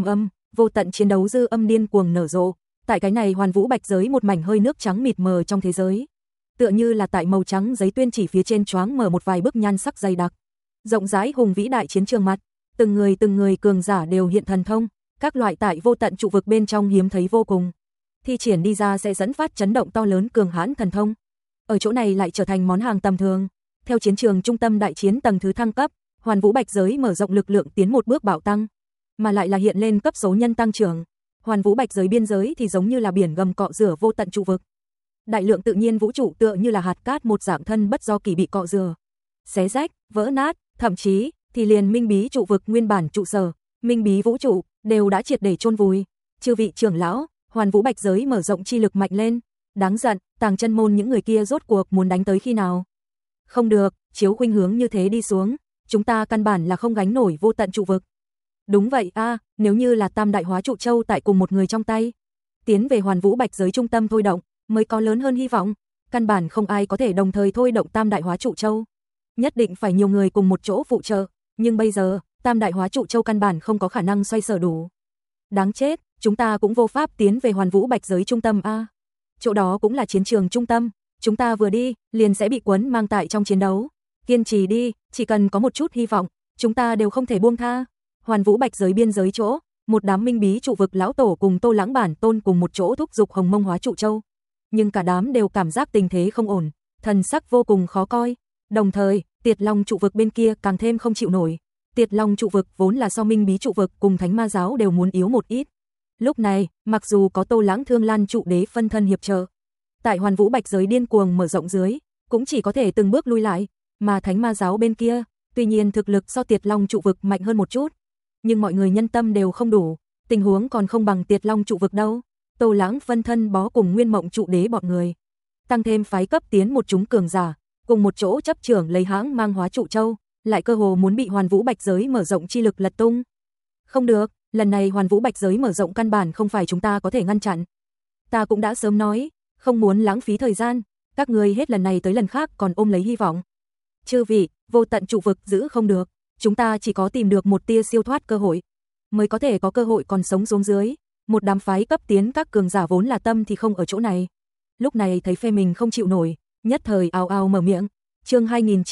Vô tận chiến đấu dư âm điên cuồng nở rộ, tại cái này hoàn vũ bạch giới một mảnh hơi nước trắng mịt mờ trong thế giới. Tựa như là tại màu trắng giấy tuyên chỉ phía trên choáng mở một vài bức nhan sắc dày đặc. Rộng rãi hùng vĩ đại chiến trường mặt, từng người cường giả đều hiện thần thông, các loại tại vô tận trụ vực bên trong hiếm thấy vô cùng. Thi triển đi ra sẽ dẫn phát chấn động to lớn cường hãn thần thông. Ở chỗ này lại trở thành món hàng tầm thường. Theo chiến trường trung tâm đại chiến tầng thứ thăng cấp, hoàn vũ bạch giới mở rộng lực lượng tiến một bước bạo tăng, mà lại là hiện lên cấp số nhân tăng trưởng. Hoàn vũ bạch giới biên giới thì giống như là biển gầm cọ rửa vô tận trụ vực. Đại lượng tự nhiên vũ trụ tựa như là hạt cát một dạng thân bất do kỳ bị cọ rửa, xé rách, vỡ nát, thậm chí thì liền minh bí trụ vực nguyên bản trụ sở, minh bí vũ trụ đều đã triệt để chôn vùi. Chư vị trưởng lão, hoàn vũ bạch giới mở rộng chi lực mạnh lên, đáng giận, tàng chân môn những người kia rốt cuộc muốn đánh tới khi nào? Không được, chiếu khuynh hướng như thế đi xuống, chúng ta căn bản là không gánh nổi vô tận trụ vực. Đúng vậy a, nếu như là tam đại hóa trụ châu tại cùng một người trong tay, tiến về hoàn vũ bạch giới trung tâm thôi động, mới có lớn hơn hy vọng, căn bản không ai có thể đồng thời thôi động tam đại hóa trụ châu. Nhất định phải nhiều người cùng một chỗ phụ trợ, nhưng bây giờ, tam đại hóa trụ châu căn bản không có khả năng xoay sở đủ. Đáng chết, chúng ta cũng vô pháp tiến về hoàn vũ bạch giới trung tâm a. Chỗ đó cũng là chiến trường trung tâm, chúng ta vừa đi, liền sẽ bị quấn mang tại trong chiến đấu. Kiên trì đi, chỉ cần có một chút hy vọng, chúng ta đều không thể buông tha. Hoàn vũ bạch giới biên giới chỗ, một đám minh bí trụ vực lão tổ cùng Tô Lãng bản tôn cùng một chỗ thúc giục hồng mông hóa trụ châu. Nhưng cả đám đều cảm giác tình thế không ổn, thần sắc vô cùng khó coi. Đồng thời, Tiệt Long trụ vực bên kia càng thêm không chịu nổi. Tiệt Long trụ vực vốn là so minh bí trụ vực cùng Thánh Ma giáo đều muốn yếu một ít. Lúc này, mặc dù có Tô Lãng Thương Lan trụ đế phân thân hiệp trợ, tại hoàn vũ bạch giới điên cuồng mở rộng dưới, cũng chỉ có thể từng bước lui lại, mà Thánh Ma giáo bên kia, tuy nhiên thực lực so Tiệt Long trụ vực mạnh hơn một chút, nhưng mọi người nhân tâm đều không đủ, tình huống còn không bằng Tiệt Long trụ vực đâu. Tô Lãng phân thân bó cùng Nguyên Mộng trụ đế bọn người, tăng thêm phái cấp tiến một chúng cường giả, cùng một chỗ chấp trưởng lấy hãng mang hóa trụ châu, lại cơ hồ muốn bị hoàn vũ bạch giới mở rộng chi lực lật tung. Không được, lần này hoàn vũ bạch giới mở rộng căn bản không phải chúng ta có thể ngăn chặn. Ta cũng đã sớm nói, không muốn lãng phí thời gian, các người hết lần này tới lần khác còn ôm lấy hy vọng. Chư vị, vô tận trụ vực giữ không được, chúng ta chỉ có tìm được một tia siêu thoát cơ hội, mới có thể có cơ hội còn sống xuống dưới. Một đám phái cấp tiến các cường giả vốn là tâm thì không ở chỗ này. Lúc này thấy phe mình không chịu nổi, nhất thời ào ào mở miệng. Chương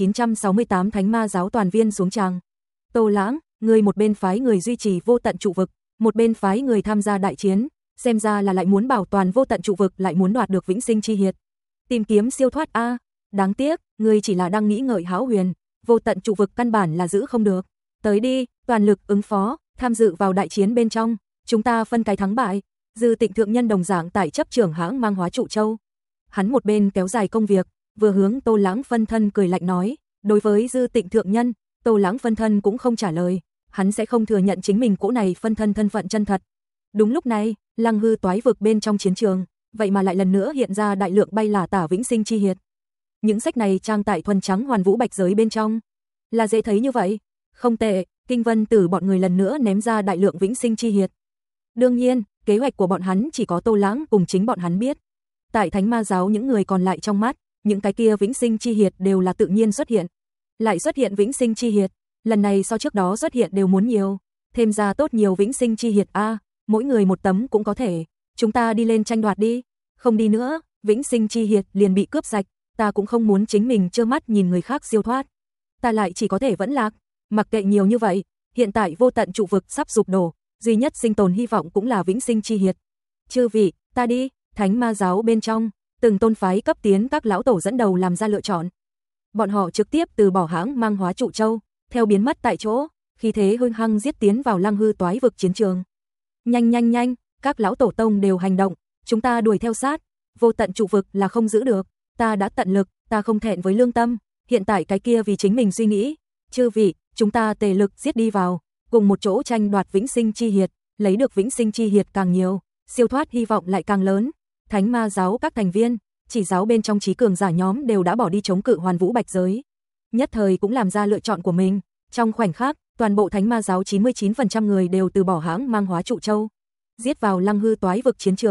2968 Thánh Ma giáo toàn viên xuống tràng. Tô Lãng, người một bên phái người duy trì vô tận trụ vực, một bên phái người tham gia đại chiến, xem ra là lại muốn bảo toàn vô tận trụ vực, lại muốn đoạt được vĩnh sinh chi hiệt. Tìm kiếm siêu thoát a, đáng tiếc, người chỉ là đang nghĩ ngợi hão huyền, vô tận trụ vực căn bản là giữ không được. Tới đi, toàn lực ứng phó, tham dự vào đại chiến bên trong. Chúng ta phân cái thắng bại. Dư Tịnh thượng nhân đồng dạng tại chấp trưởng hãng mang hóa trụ châu. Hắn một bên kéo dài công việc, vừa hướng Tô Lãng phân thân cười lạnh nói. Đối với Dư Tịnh thượng nhân, Tô Lãng phân thân cũng không trả lời. Hắn sẽ không thừa nhận chính mình cỗ này phân thân thân phận chân thật. Đúng lúc này, Lăng Hư toái vực bên trong chiến trường, vậy mà lại lần nữa hiện ra đại lượng bay lả tả vĩnh sinh chi hiệt. Những sách này trang tại thuần trắng hoàn vũ bạch giới bên trong. Là dễ thấy như vậy. Không tệ, Kinh Vân Tử bọn người lần nữa ném ra đại lượng vĩnh sinh chi hiệt. Đương nhiên, kế hoạch của bọn hắn chỉ có Tô Lãng cùng chính bọn hắn biết. Tại Thánh Ma giáo những người còn lại trong mắt, những cái kia vĩnh sinh chi hiệt đều là tự nhiên xuất hiện. Lại xuất hiện vĩnh sinh chi hiệt, lần này so trước đó xuất hiện đều muốn nhiều. Thêm ra tốt nhiều vĩnh sinh chi hiệt a, mỗi người một tấm cũng có thể. Chúng ta đi lên tranh đoạt đi. Không đi nữa, vĩnh sinh chi hiệt liền bị cướp sạch. Ta cũng không muốn chính mình trơ mắt nhìn người khác siêu thoát. Ta lại chỉ có thể vẫn lạc. Mặc kệ nhiều như vậy, hiện tại vô tận trụ vực sắp sụp đổ. Duy nhất sinh tồn hy vọng cũng là vĩnh sinh chi hiệt. Chư vị, ta đi. Thánh Ma giáo bên trong, từng tôn phái cấp tiến các lão tổ dẫn đầu làm ra lựa chọn. Bọn họ trực tiếp từ bỏ hãng mang hóa trụ châu, theo biến mất tại chỗ, khi thế hung hăng giết tiến vào Lăng Hư toái vực chiến trường. Nhanh nhanh nhanh, các lão tổ tông đều hành động, chúng ta đuổi theo sát. Vô tận trụ vực là không giữ được, ta đã tận lực, ta không thẹn với lương tâm, hiện tại cái kia vì chính mình suy nghĩ. Chư vị, chúng ta tề lực giết đi vào, cùng một chỗ tranh đoạt vĩnh sinh chi hiệt, lấy được vĩnh sinh chi hiệt càng nhiều, siêu thoát hy vọng lại càng lớn. Thánh Ma giáo các thành viên, chỉ giáo bên trong trí cường giả nhóm đều đã bỏ đi chống cự hoàn vũ bạch giới. Nhất thời cũng làm ra lựa chọn của mình. Trong khoảnh khắc, toàn bộ Thánh Ma giáo 99% người đều từ bỏ hãng mang hóa trụ châu, giết vào Lăng Hư toái vực chiến trường.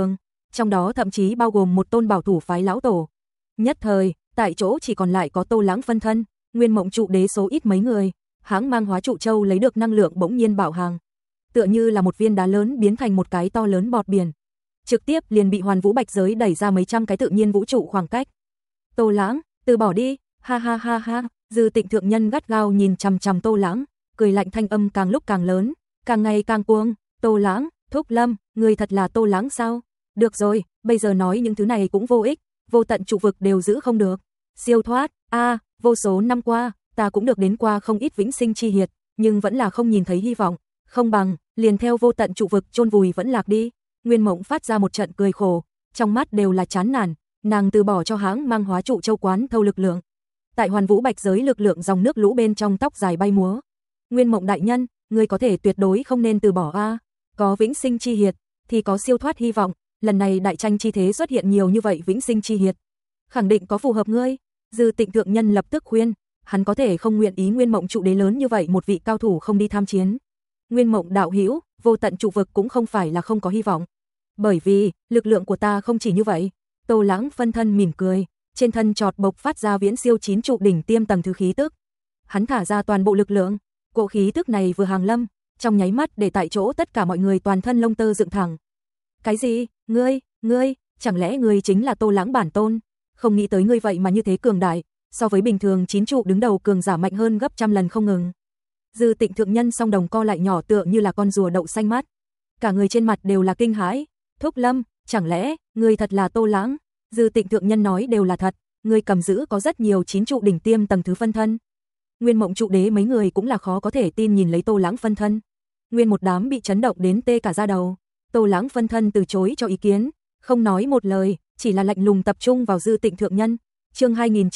trong đó thậm chí bao gồm một tôn bảo thủ phái lão tổ. Nhất thời, tại chỗ chỉ còn lại có Tô Lãng phân thân, Nguyên Mộng trụ đế số ít mấy người. Hãng Mang Hóa Trụ Châu lấy được năng lượng bỗng nhiên bạo hàng, tựa như là một viên đá lớn biến thành một cái to lớn bọt biển, trực tiếp liền bị Hoàn Vũ Bạch Giới đẩy ra mấy trăm cái tự nhiên vũ trụ khoảng cách. Tô Lãng, từ bỏ đi, ha ha ha ha. Dư Tịnh thượng nhân gắt gao nhìn chằm chằm Tô Lãng, cười lạnh thanh âm càng lúc càng lớn, càng ngày càng cuồng. Tô Lãng, Thúc Lâm, người thật là Tô Lãng sao? Được rồi, bây giờ nói những thứ này cũng vô ích, vô tận trụ vực đều giữ không được. Siêu thoát, vô số năm qua, ta cũng được đến qua không ít vĩnh sinh chi hiệt, nhưng vẫn là không nhìn thấy hy vọng, không bằng liền theo vô tận trụ vực chôn vùi vẫn lạc đi. Nguyên Mộng phát ra một trận cười khổ, trong mắt đều là chán nản, nàng từ bỏ cho Hãng Mang Hóa Trụ Châu quán thâu lực lượng. Tại Hoàn Vũ Bạch Giới lực lượng dòng nước lũ bên trong tóc dài bay múa. Nguyên Mộng đại nhân, ngươi có thể tuyệt đối không nên từ bỏ a, có vĩnh sinh chi hiệt thì có siêu thoát hy vọng, lần này đại tranh chi thế xuất hiện nhiều như vậy vĩnh sinh chi hiệt, khẳng định có phù hợp ngươi. Dư Tịnh thượng nhân lập tức khuyên, hắn có thể không nguyện ý Nguyên Mộng trụ đế lớn như vậy một vị cao thủ không đi tham chiến. Nguyên Mộng đạo hữu, vô tận trụ vực cũng không phải là không có hy vọng, bởi vì lực lượng của ta không chỉ như vậy. Tô Lãng phân thân mỉm cười, trên thân chọt bộc phát ra viễn siêu 9 trụ đỉnh tiêm tầng thứ khí tức. Hắn thả ra toàn bộ lực lượng, cỗ khí tức này vừa hàng lâm, trong nháy mắt để tại chỗ tất cả mọi người toàn thân lông tơ dựng thẳng. Cái gì? Ngươi, chẳng lẽ ngươi chính là Tô Lãng bản tôn? Không nghĩ tới ngươi vậy mà như thế cường đại, so với bình thường 9 trụ đứng đầu cường giả mạnh hơn gấp trăm lần không ngừng. Dư Tịnh thượng nhân song đồng co lại nhỏ tựa như là con rùa đậu xanh mắt, cả người trên mặt đều là kinh hãi. Thúc Lâm, chẳng lẽ ngươi thật là Tô Lãng? Dư Tịnh thượng nhân nói đều là thật, ngươi cầm giữ có rất nhiều 9 trụ đỉnh tiêm tầng thứ phân thân. Nguyên Mộng trụ đế mấy người cũng là khó có thể tin nhìn lấy Tô Lãng phân thân. Nguyên một đám bị chấn động đến tê cả da đầu. Tô Lãng phân thân từ chối cho ý kiến, không nói một lời, chỉ là lạnh lùng tập trung vào Dư Tịnh thượng nhân. Chương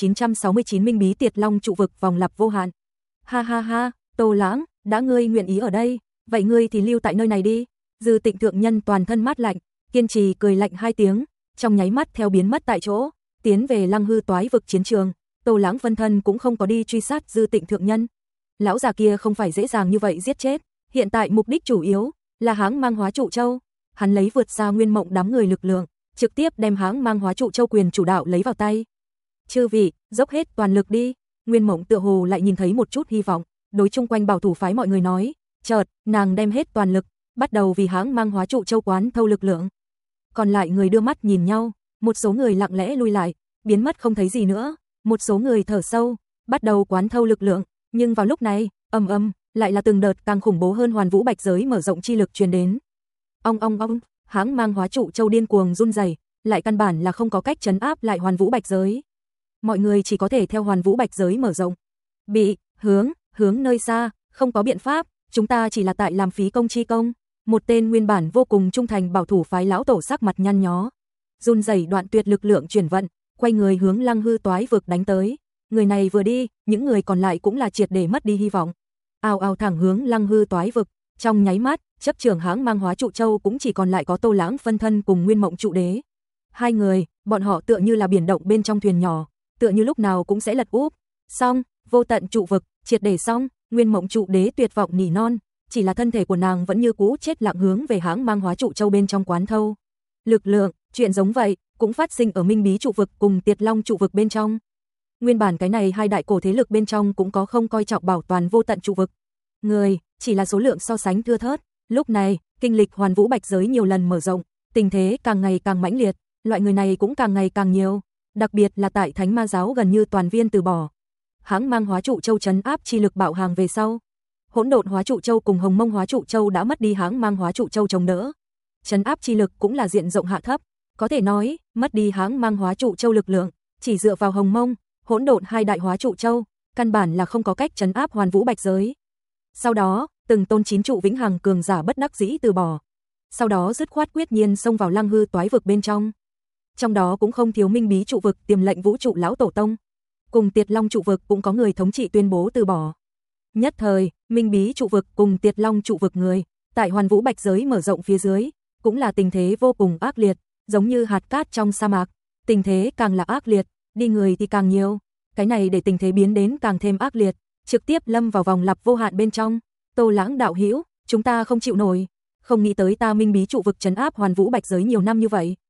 2969 Minh Bí Tiệt Long trụ vực vòng lặp vô hạn. Ha ha ha, Tô Lãng, đã ngươi nguyện ý ở đây, vậy ngươi thì lưu tại nơi này đi. Dư Tịnh thượng nhân toàn thân mát lạnh, kiên trì cười lạnh 2 tiếng, trong nháy mắt theo biến mất tại chỗ, tiến về Lăng Hư Toái vực chiến trường. Tô Lãng phân thân cũng không có đi truy sát Dư Tịnh thượng nhân. Lão già kia không phải dễ dàng như vậy giết chết, hiện tại mục đích chủ yếu là Hãng Mang Hóa Trụ Châu. Hắn lấy vượt xa Nguyên Mộng đám người lực lượng, trực tiếp đem Hãng Mang Hóa Trụ Châu quyền chủ đạo lấy vào tay. Chư vị, dốc hết toàn lực đi. Nguyên Mộng tựa hồ lại nhìn thấy một chút hy vọng, đối chung quanh bảo thủ phái mọi người nói, chợt, nàng đem hết toàn lực, bắt đầu vì Hãng Mang Hóa Trụ Châu quán thâu lực lượng. Còn lại người đưa mắt nhìn nhau, một số người lặng lẽ lui lại, biến mất không thấy gì nữa, một số người thở sâu, bắt đầu quán thâu lực lượng, nhưng vào lúc này, lại là từng đợt càng khủng bố hơn Hoàn Vũ Bạch Giới mở rộng chi lực truyền đến. Ong, Hãng Mang Hóa Trụ Châu điên cuồng run rẩy, lại căn bản là không có cách trấn áp lại Hoàn Vũ Bạch Giới. Mọi người chỉ có thể theo Hoàn Vũ Bạch Giới mở rộng. Bị hướng nơi xa, không có biện pháp, chúng ta chỉ là tại làm phí công chi công. Một tên nguyên bản vô cùng trung thành bảo thủ phái lão tổ sắc mặt nhăn nhó, run rẩy đoạn tuyệt lực lượng chuyển vận, quay người hướng Lăng Hư Toái vực đánh tới. Người này vừa đi, những người còn lại cũng là triệt để mất đi hy vọng. Ào ào thẳng hướng Lăng Hư Toái vực, trong nháy mắt, chấp trưởng Hãng Mang Hóa Trụ Châu cũng chỉ còn lại có Tô Lãng phân thân cùng Nguyên Mộng trụ đế. Hai người, bọn họ tựa như là biển động bên trong thuyền nhỏ, tựa như lúc nào cũng sẽ lật úp. Xong, vô tận trụ vực, triệt để xong. Nguyên Mộng trụ đế tuyệt vọng nỉ non, chỉ là thân thể của nàng vẫn như cũ chết lặng hướng về Hãng Mang Hóa Trụ Châu bên trong quán thâu lực lượng. Chuyện giống vậy cũng phát sinh ở Minh Bí trụ vực cùng Tiệt Long trụ vực bên trong. Nguyên bản cái này hai đại cổ thế lực bên trong cũng có không coi trọng bảo toàn vô tận trụ vực người, chỉ là số lượng so sánh thưa thớt. Lúc này, kinh lịch Hoàn Vũ Bạch Giới nhiều lần mở rộng, tình thế càng ngày càng mãnh liệt, loại người này cũng càng ngày càng nhiều, đặc biệt là tại Thánh Ma giáo gần như toàn viên từ bỏ. Hãng Mang Hóa Trụ Châu trấn áp chi lực bạo hàng về sau, Hỗn Độn Hóa Trụ Châu cùng Hồng Mông Hóa Trụ Châu đã mất đi Hãng Mang Hóa Trụ Châu chống đỡ. Trấn áp chi lực cũng là diện rộng hạ thấp, có thể nói, mất đi Hãng Mang Hóa Trụ Châu lực lượng, chỉ dựa vào Hồng Mông, Hỗn Độn hai đại Hóa Trụ Châu, căn bản là không có cách trấn áp Hoàn Vũ Bạch Giới. Sau đó, từng tôn 9 trụ vĩnh hằng cường giả bất đắc dĩ từ bỏ. Sau đó dứt khoát quyết nhiên xông vào Lăng Hư Toái vực bên trong. Trong đó cũng không thiếu Minh Bí trụ vực Tiềm Lệnh Vũ trụ lão tổ tông, cùng Tiệt Long trụ vực cũng có người thống trị tuyên bố từ bỏ. Nhất thời, Minh Bí trụ vực cùng Tiệt Long trụ vực người, tại Hoàn Vũ Bạch Giới mở rộng phía dưới, cũng là tình thế vô cùng ác liệt, giống như hạt cát trong sa mạc, tình thế càng là ác liệt, đi người thì càng nhiều. Cái này để tình thế biến đến càng thêm ác liệt, trực tiếp lâm vào vòng lặp vô hạn bên trong. Tô Lãng đạo hữu, chúng ta không chịu nổi, không nghĩ tới ta Minh Bí trụ vực trấn áp Hoàn Vũ Bạch Giới nhiều năm như vậy,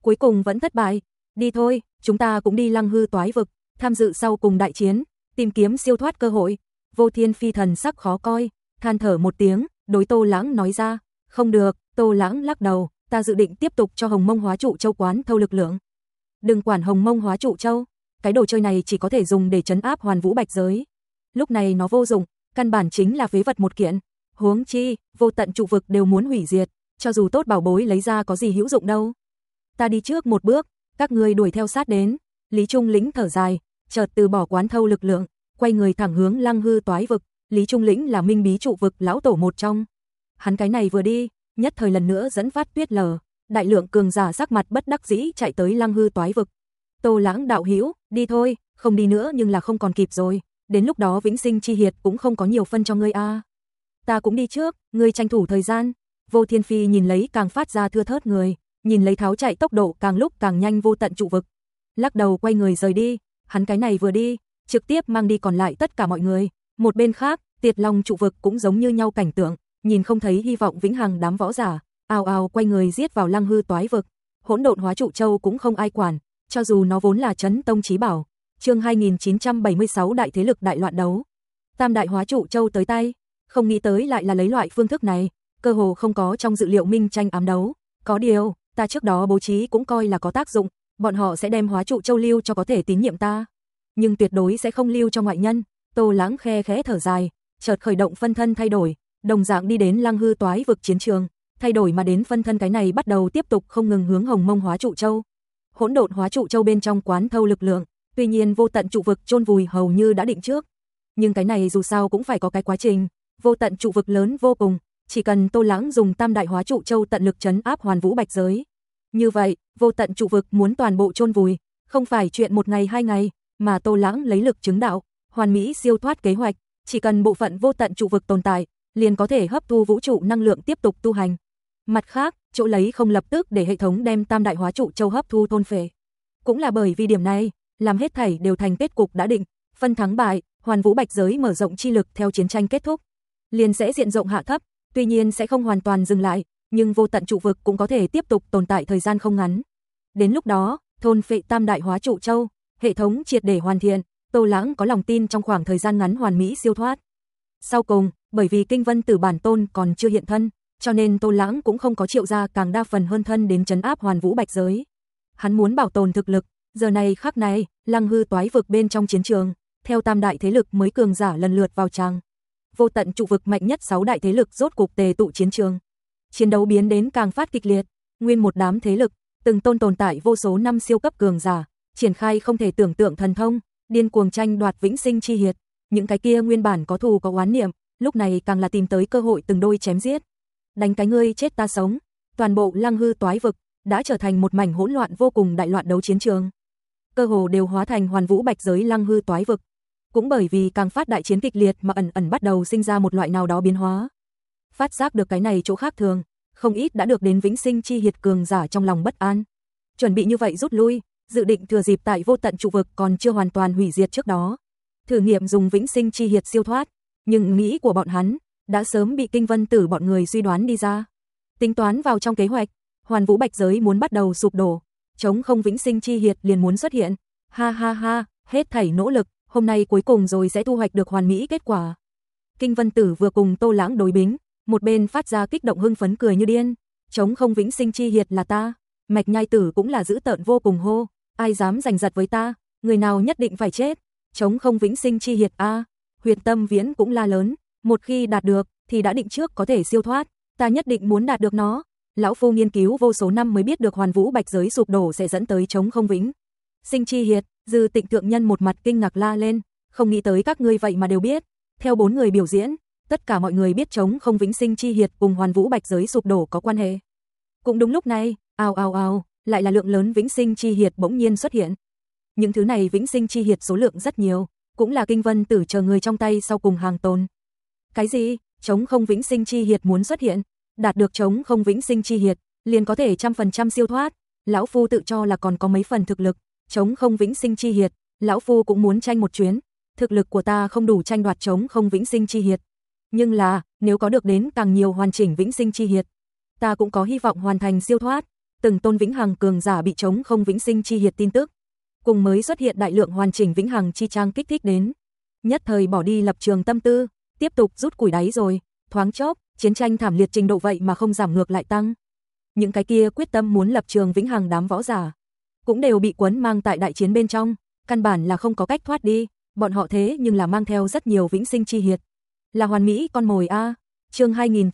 cuối cùng vẫn thất bại. Đi thôi, chúng ta cũng đi Lăng Hư Toái vực, tham dự sau cùng đại chiến, tìm kiếm siêu thoát cơ hội. Vô Thiên Phi thần sắc khó coi, than thở một tiếng, đối Tô Lãng nói ra. Không được, Tô Lãng lắc đầu, ta dự định tiếp tục cho Hồng Mông Hóa Trụ Châu quán thâu lực lượng. Đừng quản Hồng Mông Hóa Trụ Châu, cái đồ chơi này chỉ có thể dùng để trấn áp Hoàn Vũ Bạch giới. Lúc này nó vô dụng, căn bản chính là phế vật một kiện. Huống chi, vô tận trụ vực đều muốn hủy diệt, cho dù tốt bảo bối lấy ra có gì hữu dụng đâu. Ta đi trước một bước, các ngươi đuổi theo sát đến. Lý Trung Lĩnh thở dài, chợt từ bỏ quán thâu lực lượng, quay người thẳng hướng Lăng Hư Toái vực. Lý Trung Lĩnh là Minh Bí trụ vực lão tổ một trong. Hắn cái này vừa đi, nhất thời lần nữa dẫn phát tuyết lở, đại lượng cường giả sắc mặt bất đắc dĩ chạy tới Lăng Hư Toái vực. Tô Lãng đạo hữu, đi thôi, không đi nữa nhưng là không còn kịp rồi, đến lúc đó Vĩnh Sinh Chi Hiệt cũng không có nhiều phân cho ngươi a. Ta cũng đi trước, ngươi tranh thủ thời gian. Vô Thiên Phi nhìn lấy càng phát ra thưa thớt người, nhìn lấy tháo chạy tốc độ càng lúc càng nhanh vô tận trụ vực, lắc đầu quay người rời đi. Hắn cái này vừa đi, trực tiếp mang đi còn lại tất cả mọi người. Một bên khác, Tiệt Long trụ vực cũng giống như nhau cảnh tượng, nhìn không thấy hy vọng vĩnh hằng đám võ giả, ào ào quay người giết vào Lăng Hư Toái vực. Hỗn Độn Hóa Trụ Châu cũng không ai quản, cho dù nó vốn là Chấn Tông chí bảo. Chương 2976 đại thế lực đại loạn đấu. Tam đại Hóa Trụ Châu tới tay, không nghĩ tới lại là lấy loại phương thức này, cơ hồ không có trong dự liệu minh tranh ám đấu. Có điều, ta trước đó bố trí cũng coi là có tác dụng, bọn họ sẽ đem Hóa Trụ Châu lưu cho có thể tín nhiệm ta, nhưng tuyệt đối sẽ không lưu cho ngoại nhân. Tô Lãng khe khẽ thở dài, chợt khởi động phân thân thay đổi, đồng dạng đi đến Lăng Hư Toái vực chiến trường, thay đổi mà đến phân thân cái này bắt đầu tiếp tục không ngừng hướng Hồng Mông Hóa Trụ Châu. Hỗn Độn Hóa Trụ Châu bên trong quán thâu lực lượng, tuy nhiên vô tận trụ vực chôn vùi hầu như đã định trước, nhưng cái này dù sao cũng phải có cái quá trình. Vô tận trụ vực lớn vô cùng, chỉ cần Tô Lãng dùng Tam đại Hóa Trụ Châu tận lực trấn áp Hoàn Vũ Bạch giới, như vậy, vô tận trụ vực muốn toàn bộ chôn vùi, không phải chuyện một ngày hai ngày, mà Tô Lãng lấy lực chứng đạo, hoàn mỹ siêu thoát kế hoạch, chỉ cần bộ phận vô tận trụ vực tồn tại, liền có thể hấp thu vũ trụ năng lượng tiếp tục tu hành. Mặt khác, chỗ lấy không lập tức để hệ thống đem Tam đại Hóa Trụ Châu hấp thu thôn phệ. Cũng là bởi vì điểm này, làm hết thảy đều thành kết cục đã định, phân thắng bại, Hoàn Vũ Bạch giới mở rộng chi lực theo chiến tranh kết thúc, liền sẽ diện rộng hạ thấp, tuy nhiên sẽ không hoàn toàn dừng lại, nhưng vô tận trụ vực cũng có thể tiếp tục tồn tại thời gian không ngắn. Đến lúc đó, thôn phệ Tam đại Hóa Trụ Châu, hệ thống triệt để hoàn thiện, Tô Lãng có lòng tin trong khoảng thời gian ngắn hoàn mỹ siêu thoát. Sau cùng, bởi vì Kinh Vân Tử bản tôn còn chưa hiện thân, cho nên Tô Lãng cũng không có triệu ra càng đa phần hơn thân đến trấn áp Hoàn Vũ Bạch giới. Hắn muốn bảo tồn thực lực, giờ này khắc này, Lăng Hư Toái vực bên trong chiến trường, theo tam đại thế lực mới cường giả lần lượt vào tràng. Vô tận trụ vực mạnh nhất 6 đại thế lực rốt cục tề tụ chiến trường. Chiến đấu biến đến càng phát kịch liệt, nguyên một đám thế lực, từng tồn tại vô số năm siêu cấp cường giả, triển khai không thể tưởng tượng thần thông, điên cuồng tranh đoạt Vĩnh Sinh Chi Hiệt. Những cái kia nguyên bản có thù có oán niệm, lúc này càng là tìm tới cơ hội từng đôi chém giết. Đánh cái ngươi chết ta sống, toàn bộ Lăng Hư Toái vực đã trở thành một mảnh hỗn loạn vô cùng đại loạn đấu chiến trường. Cơ hồ đều hóa thành Hoàn Vũ Bạch giới Lăng Hư Toái vực. Cũng bởi vì càng phát đại chiến kịch liệt mà ẩn ẩn bắt đầu sinh ra một loại nào đó biến hóa. Phát giác được cái này chỗ khác thường, không ít đã được đến Vĩnh Sinh Chi Hiệt cường giả trong lòng bất an. Chuẩn bị như vậy rút lui, dự định thừa dịp tại vô tận trụ vực còn chưa hoàn toàn hủy diệt trước đó, thử nghiệm dùng Vĩnh Sinh Chi Hiệt siêu thoát, nhưng nghĩ của bọn hắn đã sớm bị Kinh Vân Tử bọn người suy đoán đi ra. Tính toán vào trong kế hoạch, Hoàn Vũ Bạch giới muốn bắt đầu sụp đổ, chống không Vĩnh Sinh Chi Hiệt liền muốn xuất hiện. Ha ha ha, hết thảy nỗ lực, hôm nay cuối cùng rồi sẽ thu hoạch được hoàn mỹ kết quả. Kinh Vân Tử vừa cùng Tô Lãng đối bính, một bên phát ra kích động hưng phấn cười như điên. Chống không Vĩnh Sinh Chi Hiệt là ta. Mạch Nhai Tử cũng là dữ tợn vô cùng hô, ai dám giành giật với ta, người nào nhất định phải chết. Chống không Vĩnh Sinh Chi Hiệt a. Huyền Tâm Viễn cũng la lớn, một khi đạt được thì đã định trước có thể siêu thoát, ta nhất định muốn đạt được nó. Lão phu nghiên cứu vô số năm mới biết được Hoàn Vũ Bạch giới sụp đổ sẽ dẫn tới chống không Vĩnh Sinh Chi Hiệt. Dư Tịnh thượng nhân một mặt kinh ngạc la lên, không nghĩ tới các ngươi vậy mà đều biết. Theo 4 người biểu diễn, tất cả mọi người biết chống không Vĩnh Sinh Chi Hiệt cùng Hoàn Vũ Bạch giới sụp đổ có quan hệ. Cũng đúng lúc này, ào ào ào, lại là lượng lớn Vĩnh Sinh Chi Hiệt bỗng nhiên xuất hiện. Những thứ này Vĩnh Sinh Chi Hiệt số lượng rất nhiều, cũng là Kinh Vân Tử chờ người trong tay sau cùng hàng tồn. Cái gì? Chống không Vĩnh Sinh Chi Hiệt muốn xuất hiện? Đạt được chống không Vĩnh Sinh Chi Hiệt, liền có thể 100% siêu thoát. Lão phu tự cho là còn có mấy phần thực lực, chống không Vĩnh Sinh Chi Hiệt, lão phu cũng muốn tranh một chuyến. Thực lực của ta không đủ tranh đoạt chống không Vĩnh Sinh Chi Hiệt, nhưng là, nếu có được đến càng nhiều hoàn chỉnh Vĩnh Sinh Chi Hiệt, ta cũng có hy vọng hoàn thành siêu thoát. từng tôn vĩnh hằng cường giả bị trống không vĩnh sinh chi hiệt tin tức, cùng mới xuất hiện đại lượng hoàn chỉnh vĩnh hằng chi trang kích thích đến. Nhất thời bỏ đi lập trường tâm tư, tiếp tục rút củi đáy rồi, thoáng chốc, chiến tranh thảm liệt trình độ vậy mà không giảm ngược lại tăng. Những cái kia quyết tâm muốn lập trường vĩnh hằng đám võ giả, cũng đều bị quấn mang tại đại chiến bên trong, căn bản là không có cách thoát đi, bọn họ thế nhưng là mang theo rất nhiều vĩnh sinh chi hiệt. Là hoàn mỹ con mồi a. Chương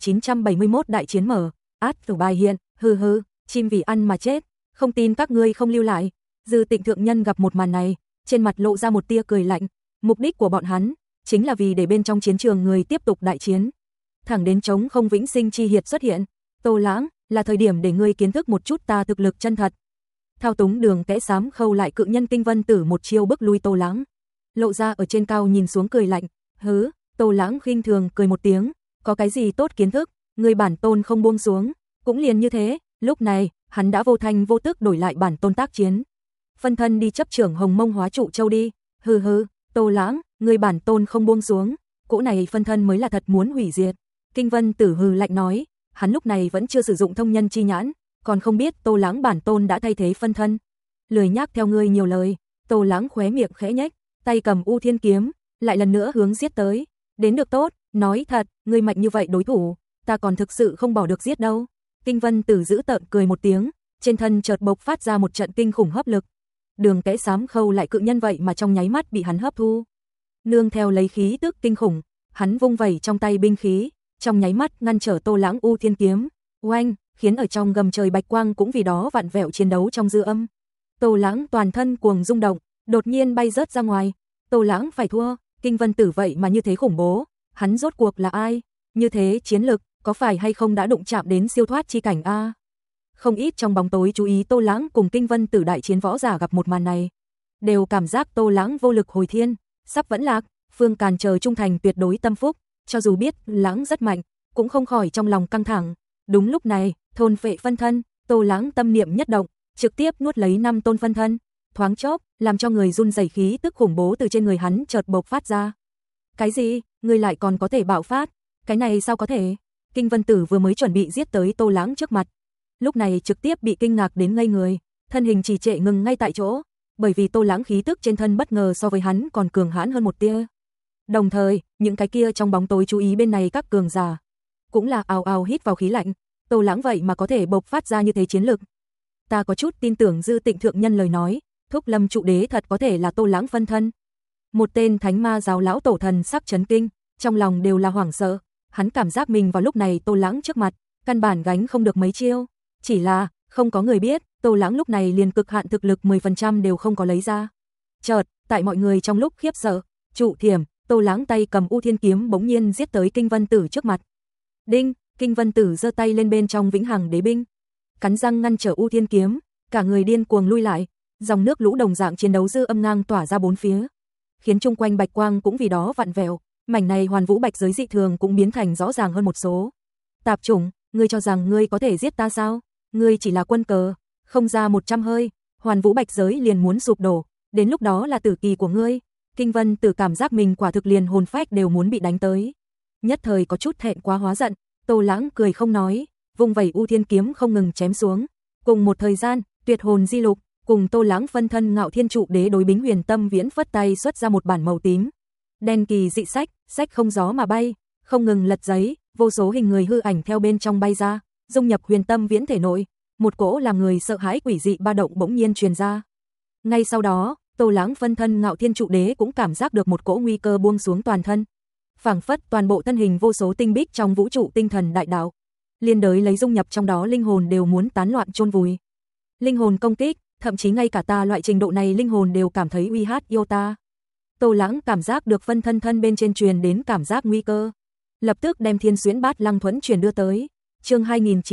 2971 đại chiến mở, át tử bài hiện, hừ hừ, chim vì ăn mà chết, không tin các ngươi không lưu lại. Dư Tịnh thượng nhân gặp một màn này, trên mặt lộ ra một tia cười lạnh, mục đích của bọn hắn chính là vì để bên trong chiến trường người tiếp tục đại chiến. Thẳng đến trống không vĩnh sinh chi hiệt xuất hiện, Tô Lãng, là thời điểm để ngươi kiến thức một chút ta thực lực chân thật. Thao túng đường kẽ xám khâu lại cự nhân Kinh Vân Tử một chiêu bức lui Tô Lãng. Lộ ra ở trên cao nhìn xuống cười lạnh, hứ, Tô Lãng khinh thường cười một tiếng, có cái gì tốt kiến thức, người bản tôn không buông xuống, cũng liền như thế, lúc này, hắn đã vô thanh vô tức đổi lại bản tôn tác chiến. Phân thân đi chấp trưởng Hồng Mông Hóa Trụ Châu đi, hừ hừ, Tô Lãng, người bản tôn không buông xuống, cỗ này phân thân mới là thật muốn hủy diệt. Kinh Vân Tử hừ lạnh nói, hắn lúc này vẫn chưa sử dụng thông nhân chi nhãn, còn không biết Tô Lãng bản tôn đã thay thế phân thân. Lười nhác theo ngươi nhiều lời, Tô Lãng khóe miệng khẽ nhếch, tay cầm U Thiên kiếm, lại lần nữa hướng giết tới. Đến được tốt, nói thật, ngươi mạnh như vậy đối thủ, ta còn thực sự không bỏ được giết đâu. Kinh Vân Tử giữ tợn cười một tiếng, trên thân chợt bộc phát ra một trận kinh khủng hấp lực. Đường kẽ xám khâu lại cự nhân vậy mà trong nháy mắt bị hắn hấp thu. Nương theo lấy khí tức kinh khủng, hắn vung vẩy trong tay binh khí, trong nháy mắt ngăn trở Tô Lãng U Thiên kiếm, oanh, khiến ở trong gầm trời bạch quang cũng vì đó vặn vẹo chiến đấu trong dư âm. Tô Lãng toàn thân cuồng rung động, đột nhiên bay rớt ra ngoài. Tô Lãng phải thua, Kinh Vân Tử vậy mà như thế khủng bố, hắn rốt cuộc là ai? Như thế chiến lực, có phải hay không đã đụng chạm đến siêu thoát chi cảnh a? Không ít trong bóng tối chú ý Tô Lãng cùng Kinh Vân Tử đại chiến võ giả gặp một màn này, đều cảm giác Tô Lãng vô lực hồi thiên, sắp vẫn lạc, phương càn chờ trung thành tuyệt đối tâm phúc, cho dù biết Lãng rất mạnh, cũng không khỏi trong lòng căng thẳng. Đúng lúc này, thôn phệ phân thân, Tô Lãng tâm niệm nhất động, trực tiếp nuốt lấy 5 tôn phân thân, thoáng chốc, làm cho người run rẩy khí tức khủng bố từ trên người hắn chợt bộc phát ra. Cái gì? Ngươi lại còn có thể bạo phát? Cái này sao có thể? Kinh Vân Tử vừa mới chuẩn bị giết tới Tô Lãng trước mặt, lúc này trực tiếp bị kinh ngạc đến ngây người, thân hình trì trệ ngừng ngay tại chỗ, bởi vì Tô Lãng khí tức trên thân bất ngờ so với hắn còn cường hãn hơn một tia. Đồng thời, những cái kia trong bóng tối chú ý bên này các cường giả, cũng là ào ào hít vào khí lạnh, Tô Lãng vậy mà có thể bộc phát ra như thế chiến lực. Ta có chút tin tưởng Dư Tịnh thượng nhân lời nói, Thúc Lâm trụ đế thật có thể là Tô Lãng phân thân. Một tên thánh ma giáo lão tổ thần sắc chấn kinh, trong lòng đều là hoảng sợ, hắn cảm giác mình vào lúc này Tô Lãng trước mặt, căn bản gánh không được mấy chiêu, chỉ là không có người biết, Tô Lãng lúc này liền cực hạn thực lực 10% đều không có lấy ra. Chợt, tại mọi người trong lúc khiếp sợ, trụ thiểm, Tô Lãng tay cầm U Thiên kiếm bỗng nhiên giết tới Kinh Vân Tử trước mặt. Đinh, Kinh Vân Tử giơ tay lên bên trong vĩnh hằng đế binh, cắn răng ngăn trở U Thiên kiếm, cả người điên cuồng lui lại, dòng nước lũ đồng dạng chiến đấu dư âm ngang tỏa ra bốn phía, khiến chung quanh bạch quang cũng vì đó vặn vẹo, mảnh này hoàn vũ bạch giới dị thường cũng biến thành rõ ràng hơn một số. Tạp chủng, ngươi cho rằng ngươi có thể giết ta sao? Ngươi chỉ là quân cờ, không ra 100 hơi, hoàn vũ bạch giới liền muốn sụp đổ, đến lúc đó là tử kỳ của ngươi. Kinh Vân Tử cảm giác mình quả thực liền hồn phách đều muốn bị đánh tới, nhất thời có chút thẹn quá hóa giận. Tô Lãng cười không nói, vung vẩy U Thiên kiếm không ngừng chém xuống. Cùng một thời gian, Tuyệt Hồn Di Lục cùng Tô Lãng phân thân Ngạo Thiên trụ đế đối bính Huyền Tâm Viễn phất tay xuất ra một bản màu tím đen kỳ dị sách, sách không gió mà bay, không ngừng lật giấy, vô số hình người hư ảnh theo bên trong bay ra, dung nhập Huyền Tâm Viễn thể nội, một cỗ làm người sợ hãi quỷ dị ba động bỗng nhiên truyền ra. Ngay sau đó, Tô Lãng phân thân Ngạo Thiên trụ đế cũng cảm giác được một cỗ nguy cơ buông xuống toàn thân, phảng phất toàn bộ thân hình vô số tinh bích trong vũ trụ tinh thần đại đạo, liên đới lấy dung nhập trong đó linh hồn đều muốn tán loạn chôn vùi. Linh hồn công kích, thậm chí ngay cả ta loại trình độ này linh hồn đều cảm thấy uy hát yêu ta. Tô Lãng cảm giác được phân thân thân bên trên truyền đến cảm giác nguy cơ, lập tức đem Thiên Xuyễn Bát Lăng Thuẫn truyền đưa tới. Chương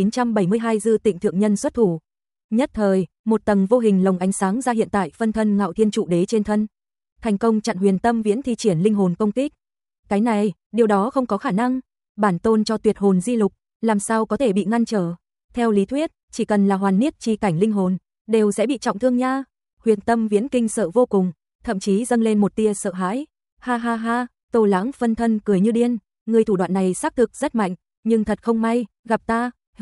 2972 Dư Tịnh thượng nhân xuất thủ. Nhất thời, một tầng vô hình lồng ánh sáng ra hiện tại phân thân Ngạo Thiên trụ đế trên thân, thành công chặn Huyền Tâm Viễn thi triển linh hồn công kích. Cái này, điều đó không có khả năng, bản tôn cho Tuyệt Hồn Di Lục, làm sao có thể bị ngăn trở? Theo lý thuyết, chỉ cần là hoàn niết chi cảnh linh hồn, đều sẽ bị trọng thương nha. Huyền Tâm Viễn kinh sợ vô cùng, thậm chí dâng lên một tia sợ hãi. Ha ha ha, Tô Lãng phân thân cười như điên, ngươi thủ đoạn này xác thực rất mạnh, nhưng thật không may, gặp ta, hừ,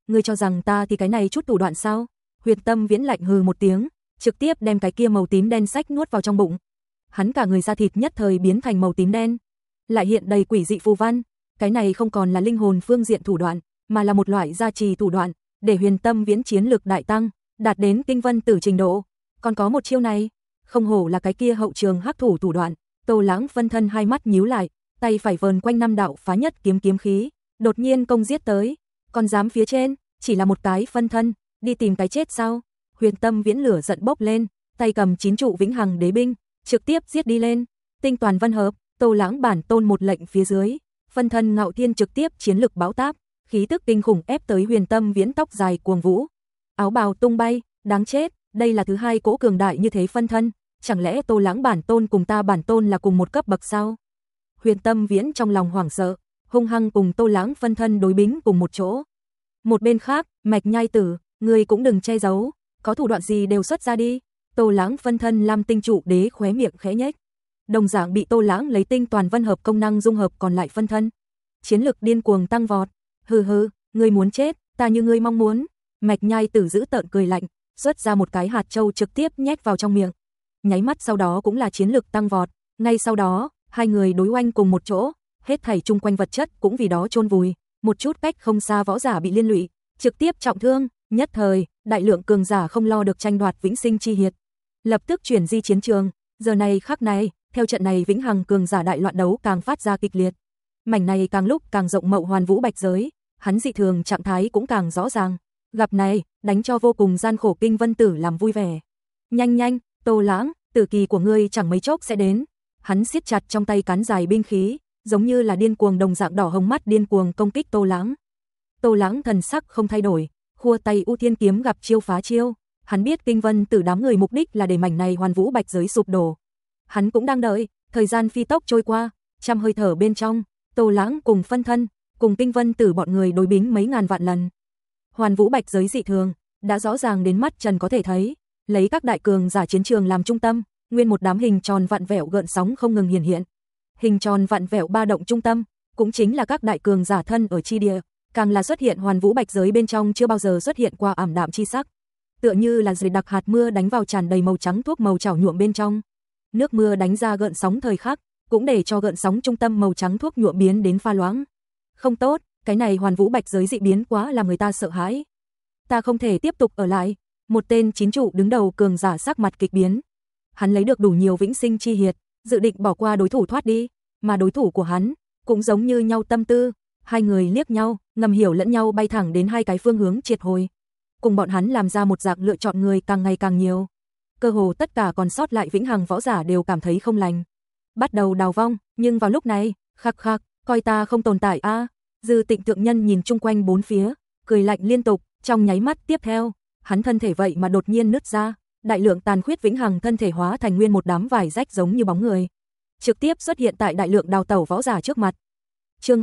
ngươi cho rằng ta thì cái này chút thủ đoạn sao? Huyền Tâm Viễn lạnh hừ một tiếng, trực tiếp đem cái kia màu tím đen sách nuốt vào trong bụng. Hắn cả người da thịt nhất thời biến thành màu tím đen, lại hiện đầy quỷ dị phù văn, cái này không còn là linh hồn phương diện thủ đoạn, mà là một loại gia trì thủ đoạn, để Huyền Tâm Viễn chiến lực đại tăng, đạt đến kinh vân tử trình độ. Còn có một chiêu này, không hổ là cái kia hậu trường hắc thủ thủ đoạn. Tô Lãng phân thân hai mắt nhíu lại, tay phải vờn quanh năm đạo phá nhất kiếm khí, đột nhiên công giết tới. Còn dám phía trên, chỉ là một cái phân thân, đi tìm cái chết sao? Huyền Tâm Viễn lửa giận bốc lên, tay cầm 9 trụ vĩnh hằng đế binh, trực tiếp giết đi lên. Tinh toàn vân hợp, Tô Lãng bản tôn một lệnh phía dưới, phân thân Ngạo Thiên trực tiếp chiến lực bão táp, khí tức kinh khủng ép tới Huyền Tâm Viễn tóc dài cuồng vũ, áo bào tung bay, đáng chết, đây là thứ hai cỗ cường đại như thế phân thân, chẳng lẽ Tô Lãng bản tôn cùng ta bản tôn là cùng một cấp bậc sao? Huyền Tâm Viễn trong lòng hoảng sợ, hung hăng cùng Tô Lãng phân thân đối bính cùng một chỗ. Một bên khác, Mạch Nhai Tử, ngươi cũng đừng che giấu, có thủ đoạn gì đều xuất ra đi. Tô Lãng phân thân Lam Tinh trụ đế khóe miệng khẽ nhếch. Đồng dạng bị Tô Lãng lấy tinh toàn vân hợp công năng dung hợp còn lại phân thân. Chiến lực điên cuồng tăng vọt. Hừ hừ, ngươi muốn chết, ta như ngươi mong muốn. Mạch Nhai Tử giữ tợn cười lạnh, xuất ra một cái hạt châu trực tiếp nhét vào trong miệng. Nháy mắt sau đó cũng là chiến lực tăng vọt, ngay sau đó, hai người đối oanh cùng một chỗ, hết thảy chung quanh vật chất cũng vì đó chôn vùi, một chút cách không xa võ giả bị liên lụy, trực tiếp trọng thương, nhất thời, đại lượng cường giả không lo được tranh đoạt vĩnh sinh chi hiệt, lập tức chuyển di chiến trường, giờ này khắc này, theo trận này vĩnh hằng cường giả đại loạn đấu càng phát ra kịch liệt. Mảnh này càng lúc càng rộng mậu hoàn vũ bạch giới, hắn dị thường trạng thái cũng càng rõ ràng, gặp này, đánh cho vô cùng gian khổ kinh vân tử làm vui vẻ. Nhanh nhanh, Tô Lãng, tử kỳ của ngươi chẳng mấy chốc sẽ đến. Hắn siết chặt trong tay cán dài binh khí, giống như là điên cuồng đồng dạng đỏ hồng mắt điên cuồng công kích Tô Lãng. Tô Lãng thần sắc không thay đổi, khua tay U Thiên kiếm gặp chiêu phá chiêu, hắn biết kinh vân tử đám người mục đích là để mảnh này hoàn vũ bạch giới sụp đổ. Hắn cũng đang đợi, thời gian phi tốc trôi qua, trăm hơi thở bên trong, Tô Lãng cùng phân thân, cùng kinh vân tử bọn người đối bính mấy ngàn vạn lần. Hoàn vũ bạch giới dị thường, đã rõ ràng đến mắt trần có thể thấy, lấy các đại cường giả chiến trường làm trung tâm, nguyên một đám hình tròn vặn vẹo gợn sóng không ngừng hiển hiện. Hình tròn vặn vẹo ba động trung tâm, cũng chính là các đại cường giả thân ở chi địa, càng là xuất hiện hoàn vũ bạch giới bên trong chưa bao giờ xuất hiện qua ảm đạm chi sắc. Tựa như là dày đặc hạt mưa đánh vào tràn đầy màu trắng thuốc màu chảo nhuộm bên trong. Nước mưa đánh ra gợn sóng thời khắc, cũng để cho gợn sóng trung tâm màu trắng thuốc nhuộm biến đến pha loãng. Không tốt, cái này hoàn vũ bạch giới dị biến quá làm người ta sợ hãi. Ta không thể tiếp tục ở lại. Một tên chín trụ đứng đầu cường giả sắc mặt kịch biến. Hắn lấy được đủ nhiều vĩnh sinh chi hiệt, dự định bỏ qua đối thủ thoát đi, mà đối thủ của hắn cũng giống như nhau tâm tư, hai người liếc nhau, ngầm hiểu lẫn nhau bay thẳng đến hai cái phương hướng triệt hồi. Cùng bọn hắn làm ra một dạng lựa chọn người càng ngày càng nhiều. Cơ hồ tất cả còn sót lại vĩnh hằng võ giả đều cảm thấy không lành. Bắt đầu đào vong, nhưng vào lúc này, khắc khắc, coi ta không tồn tại a. Dư Tịnh thượng nhân nhìn chung quanh bốn phía, cười lạnh liên tục, trong nháy mắt tiếp theo, hắn thân thể vậy mà đột nhiên nứt ra, đại lượng tàn khuyết vĩnh hằng thân thể hóa thành nguyên một đám vải rách giống như bóng người, trực tiếp xuất hiện tại đại lượng đào tẩu võ giả trước mặt. Chương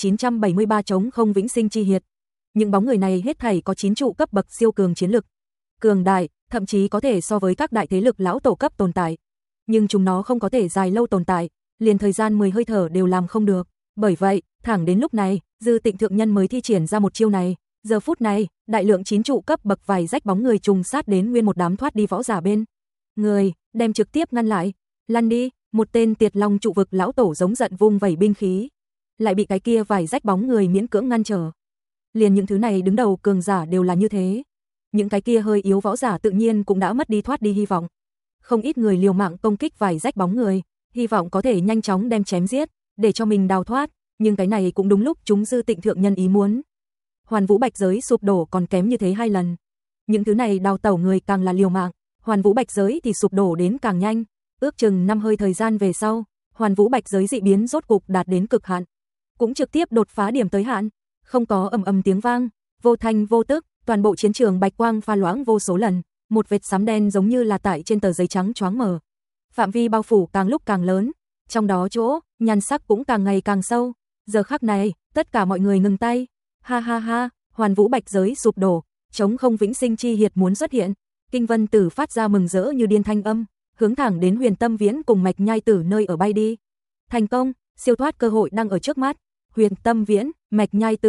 2973 chống không vĩnh sinh chi hiệt. Những bóng người này hết thảy có 9 trụ cấp bậc siêu cường chiến lực, cường đại, thậm chí có thể so với các đại thế lực lão tổ cấp tồn tại. Nhưng chúng nó không có thể dài lâu tồn tại, liền thời gian 10 hơi thở đều làm không được. Bởi vậy, thẳng đến lúc này, Dư Tịnh thượng nhân mới thi triển ra một chiêu này. Giờ phút này, đại lượng 9 trụ cấp bậc vài rách bóng người trùng sát đến nguyên một đám thoát đi võ giả bên người, đem trực tiếp ngăn lại. Lăn đi, một tên Tiệt Long trụ vực lão tổ giống giận vung vẩy binh khí, lại bị cái kia vài rách bóng người miễn cưỡng ngăn trở. Liền những thứ này đứng đầu cường giả đều là như thế. Những cái kia hơi yếu võ giả tự nhiên cũng đã mất đi thoát đi hy vọng. Không ít người liều mạng công kích vài rách bóng người, hy vọng có thể nhanh chóng đem chém giết, để cho mình đào thoát, nhưng cái này cũng đúng lúc chúng Dư Tịnh thượng nhân ý muốn. Hoàn vũ bạch giới sụp đổ còn kém như thế 2 lần. Những thứ này đào tẩu người càng là liều mạng, hoàn vũ bạch giới thì sụp đổ đến càng nhanh. Ước chừng 5 hơi thời gian về sau, hoàn vũ bạch giới dị biến rốt cục đạt đến cực hạn, cũng trực tiếp đột phá điểm tới hạn. Không có ầm ầm tiếng vang, vô thanh vô tức, toàn bộ chiến trường bạch quang pha loãng vô số lần, một vệt xám đen giống như là tại trên tờ giấy trắng choáng mở. Phạm vi bao phủ càng lúc càng lớn, trong đó chỗ nhan sắc cũng càng ngày càng sâu. Giờ khắc này, tất cả mọi người ngừng tay. Ha ha ha, hoàn vũ bạch giới sụp đổ, chống không vĩnh sinh chi hiệt muốn xuất hiện. Kinh Vân Tử phát ra mừng rỡ như điên thanh âm, hướng thẳng đến Huyền Tâm Viễn cùng Mạch Nhai Tử nơi ở bay đi. Thành công, siêu thoát cơ hội đang ở trước mắt. Huyền Tâm Viễn, Mạch Nhai Tử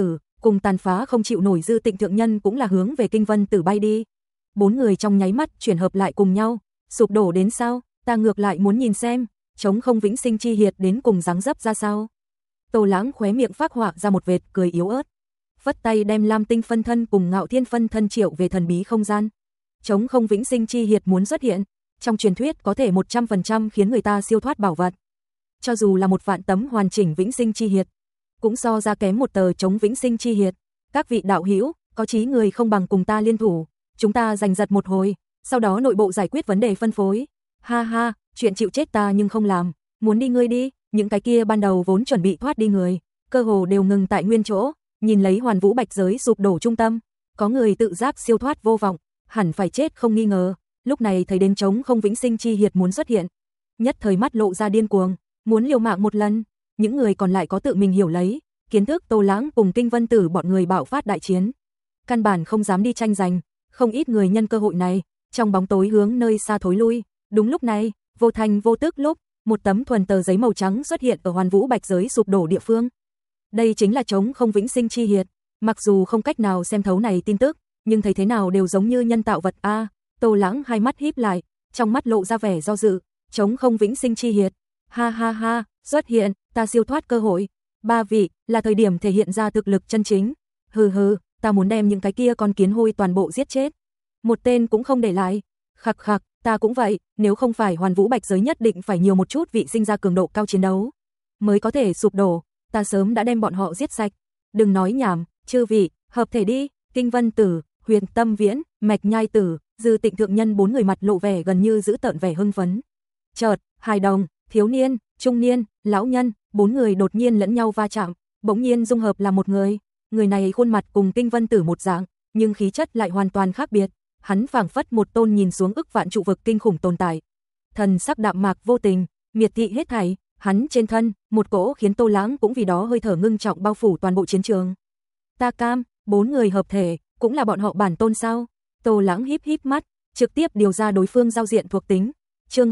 cùng tàn phá không chịu nổi Dư Tịnh thượng nhân cũng là hướng về Kinh Vân Tử bay đi. Bốn người trong nháy mắt chuyển hợp lại cùng nhau, sụp đổ đến sao, ta ngược lại muốn nhìn xem, trống không vĩnh sinh chi hiệt đến cùng dáng dấp ra sao. Tô Lãng khóe miệng phác họa ra một vệt cười yếu ớt, phất tay đem Lam Tinh phân thân cùng Ngạo Thiên phân thân triệu về thần bí không gian. Trống không vĩnh sinh chi hiệt muốn xuất hiện, trong truyền thuyết có thể 100% khiến người ta siêu thoát bảo vật. Cho dù là 1.000 tấm hoàn chỉnh vĩnh sinh chi hiệt, cũng so ra kém một tờ trống vĩnh sinh chi hiệt. Các vị đạo hữu, có chí người không bằng cùng ta liên thủ, chúng ta giành giật một hồi, sau đó nội bộ giải quyết vấn đề phân phối. Ha ha, chuyện chịu chết ta nhưng không làm, muốn đi ngươi đi. Những cái kia ban đầu vốn chuẩn bị thoát đi người, cơ hồ đều ngừng tại nguyên chỗ, nhìn lấy Hoàn Vũ Bạch giới sụp đổ trung tâm, có người tự giác siêu thoát vô vọng, hẳn phải chết không nghi ngờ. Lúc này thấy đến trống không vĩnh sinh chi hiệt muốn xuất hiện, nhất thời mắt lộ ra điên cuồng, muốn liều mạng một lần. Những người còn lại có tự mình hiểu lấy, kiến thức Tô Lãng cùng Kinh Vân Tử bọn người bạo phát đại chiến, căn bản không dám đi tranh giành, không ít người nhân cơ hội này, trong bóng tối hướng nơi xa thối lui. Đúng lúc này, vô thành vô tức lúc, một tấm thuần tờ giấy màu trắng xuất hiện ở Hoàn Vũ Bạch giới sụp đổ địa phương. Đây chính là trống không vĩnh sinh chi hiệt, mặc dù không cách nào xem thấu này tin tức, nhưng thấy thế nào đều giống như nhân tạo vật a. Tô Lãng hai mắt híp lại, trong mắt lộ ra vẻ do dự, trống không vĩnh sinh chi hiệt. Ha ha ha, xuất hiện, ta siêu thoát cơ hội. Ba vị, là thời điểm thể hiện ra thực lực chân chính. Hừ hừ, ta muốn đem những cái kia con kiến hôi toàn bộ giết chết. Một tên cũng không để lại. Khặc khặc, ta cũng vậy, nếu không phải Hoàn Vũ Bạch giới nhất định phải nhiều một chút vị sinh ra cường độ cao chiến đấu mới có thể sụp đổ, ta sớm đã đem bọn họ giết sạch. Đừng nói nhảm, chư vị, hợp thể đi. Kinh Vân Tử, Huyền Tâm Viễn, Mạch Nhai Tử, Dư Tịnh thượng nhân bốn người mặt lộ vẻ gần như giữ tợn vẻ hưng phấn. Chợt, hài đồng, thiếu niên, trung niên, lão nhân, bốn người đột nhiên lẫn nhau va chạm, bỗng nhiên dung hợp là một người. Người này khuôn mặt cùng Kinh Vân Tử một dạng, nhưng khí chất lại hoàn toàn khác biệt. Hắn phảng phất một tôn nhìn xuống ức vạn trụ vực kinh khủng tồn tại. Thần sắc đạm mạc vô tình, miệt thị hết thảy, hắn trên thân, một cỗ khiến Tô Lãng cũng vì đó hơi thở ngưng trọng bao phủ toàn bộ chiến trường. Ta cam, bốn người hợp thể, cũng là bọn họ bản tôn sao? Tô Lãng híp híp mắt, trực tiếp điều ra đối phương giao diện thuộc tính. Chương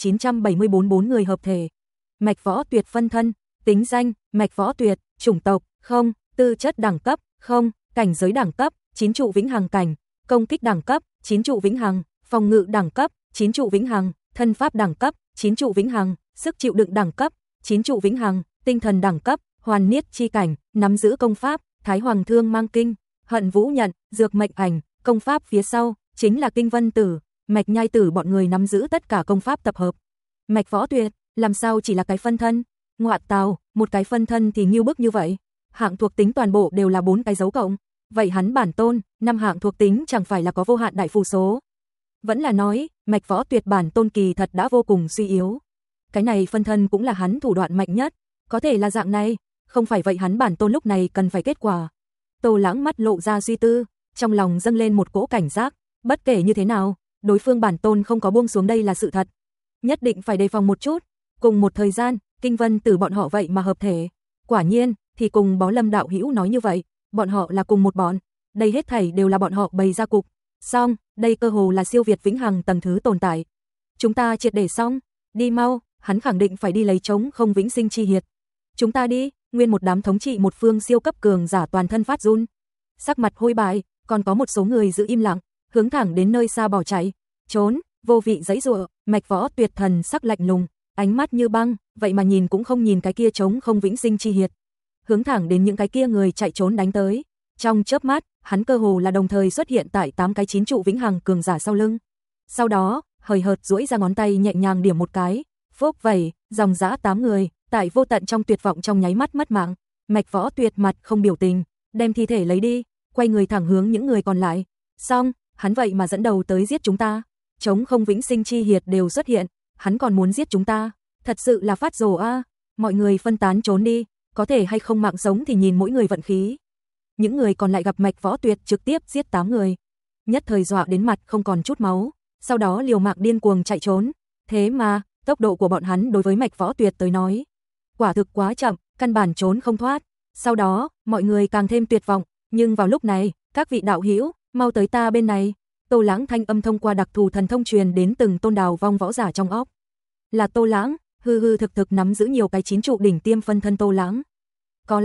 2974 bốn người hợp thể. Mạch Võ Tuyệt phân thân, tính danh, Mạch Võ Tuyệt, chủng tộc, không, tư chất đẳng cấp, không, cảnh giới đẳng cấp, 9 trụ vĩnh hằng cảnh, công kích đẳng cấp, 9 trụ vĩnh hằng, phòng ngự đẳng cấp, 9 trụ vĩnh hằng, thân pháp đẳng cấp, 9 trụ vĩnh hằng, sức chịu đựng đẳng cấp, 9 trụ vĩnh hằng, tinh thần đẳng cấp, hoàn niết chi cảnh, nắm giữ công pháp, Thái Hoàng Thương Mang Kinh, Hận Vũ Nhận, Dược Mệnh Ảnh, công pháp phía sau chính là Kinh Vân Tử, Mạch Nhai Tử bọn người nắm giữ tất cả công pháp tập hợp. Mạch Võ Tuyệt, làm sao chỉ là cái phân thân? Ngoạ tào, một cái phân thân thì nghiêu bức như vậy. Hạng thuộc tính toàn bộ đều là 4 cái dấu cộng. Vậy hắn bản tôn, 5 hạng thuộc tính chẳng phải là có vô hạn đại phù số. Vẫn là nói, Mạch Võ Tuyệt bản tôn kỳ thật đã vô cùng suy yếu. Cái này phân thân cũng là hắn thủ đoạn mạnh nhất. Có thể là dạng này, không phải vậy hắn bản tôn lúc này cần phải kết quả. Tô Lãng mắt lộ ra suy tư, trong lòng dâng lên một cỗ cảnh giác. Bất kể như thế nào, đối phương bản tôn không có buông xuống đây là sự thật. Nhất định phải đề phòng một chút. Cùng một thời gian, Kinh Vân Tử bọn họ vậy mà hợp thể. Quả nhiên, thì cùng Bó Lâm đạo hữu nói như vậy, bọn họ là cùng một bọn. Đây hết thảy đều là bọn họ bày ra cục. Xong, đây cơ hồ là siêu việt vĩnh hằng tầng thứ tồn tại. Chúng ta triệt để xong, đi mau, hắn khẳng định phải đi lấy trống không vĩnh sinh chi hiệt. Chúng ta đi, nguyên một đám thống trị một phương siêu cấp cường giả toàn thân phát run. Sắc mặt hôi bại, còn có một số người giữ im lặng, hướng thẳng đến nơi xa bỏ chạy. Trốn, vô vị giãy giụa, Mạch Võ Tuyệt thần sắc lạnh lùng, ánh mắt như băng, vậy mà nhìn cũng không nhìn cái kia trống không vĩnh sinh chi hiệt. Hướng thẳng đến những cái kia người chạy trốn đánh tới. Trong chớp mắt, hắn cơ hồ là đồng thời xuất hiện tại 8 cái 9 trụ vĩnh hằng cường giả sau lưng. Sau đó, hời hợt duỗi ra ngón tay nhẹ nhàng điểm một cái, phốc vẩy, dòng dã 8 người, tại vô tận trong tuyệt vọng trong nháy mắt mất mạng. Mạch Võ Tuyệt mặt không biểu tình, đem thi thể lấy đi, quay người thẳng hướng những người còn lại. Xong, hắn vậy mà dẫn đầu tới giết chúng ta. Trống không vĩnh sinh chi hiệt đều xuất hiện, hắn còn muốn giết chúng ta. Thật sự là phát rồ a. Mọi người phân tán trốn đi, có thể hay không mạng sống thì nhìn mỗi người vận khí. Những người còn lại gặp Mạch Võ Tuyệt trực tiếp giết 8 người. Nhất thời dọa đến mặt không còn chút máu, sau đó liều mạng điên cuồng chạy trốn. Thế mà, tốc độ của bọn hắn đối với Mạch Võ Tuyệt tới nói, quả thực quá chậm, căn bản trốn không thoát. Sau đó, mọi người càng thêm tuyệt vọng, nhưng vào lúc này, các vị đạo hữu, mau tới ta bên này. Tô Lãng thanh âm thông qua đặc thù thần thông truyền đến từng tôn đào vong võ giả trong óc. Là Tô Lãng, hư hư thực thực nắm giữ nhiều cái 9 trụ đỉnh tiêm phân thân Tô Lãng. Có lẽ,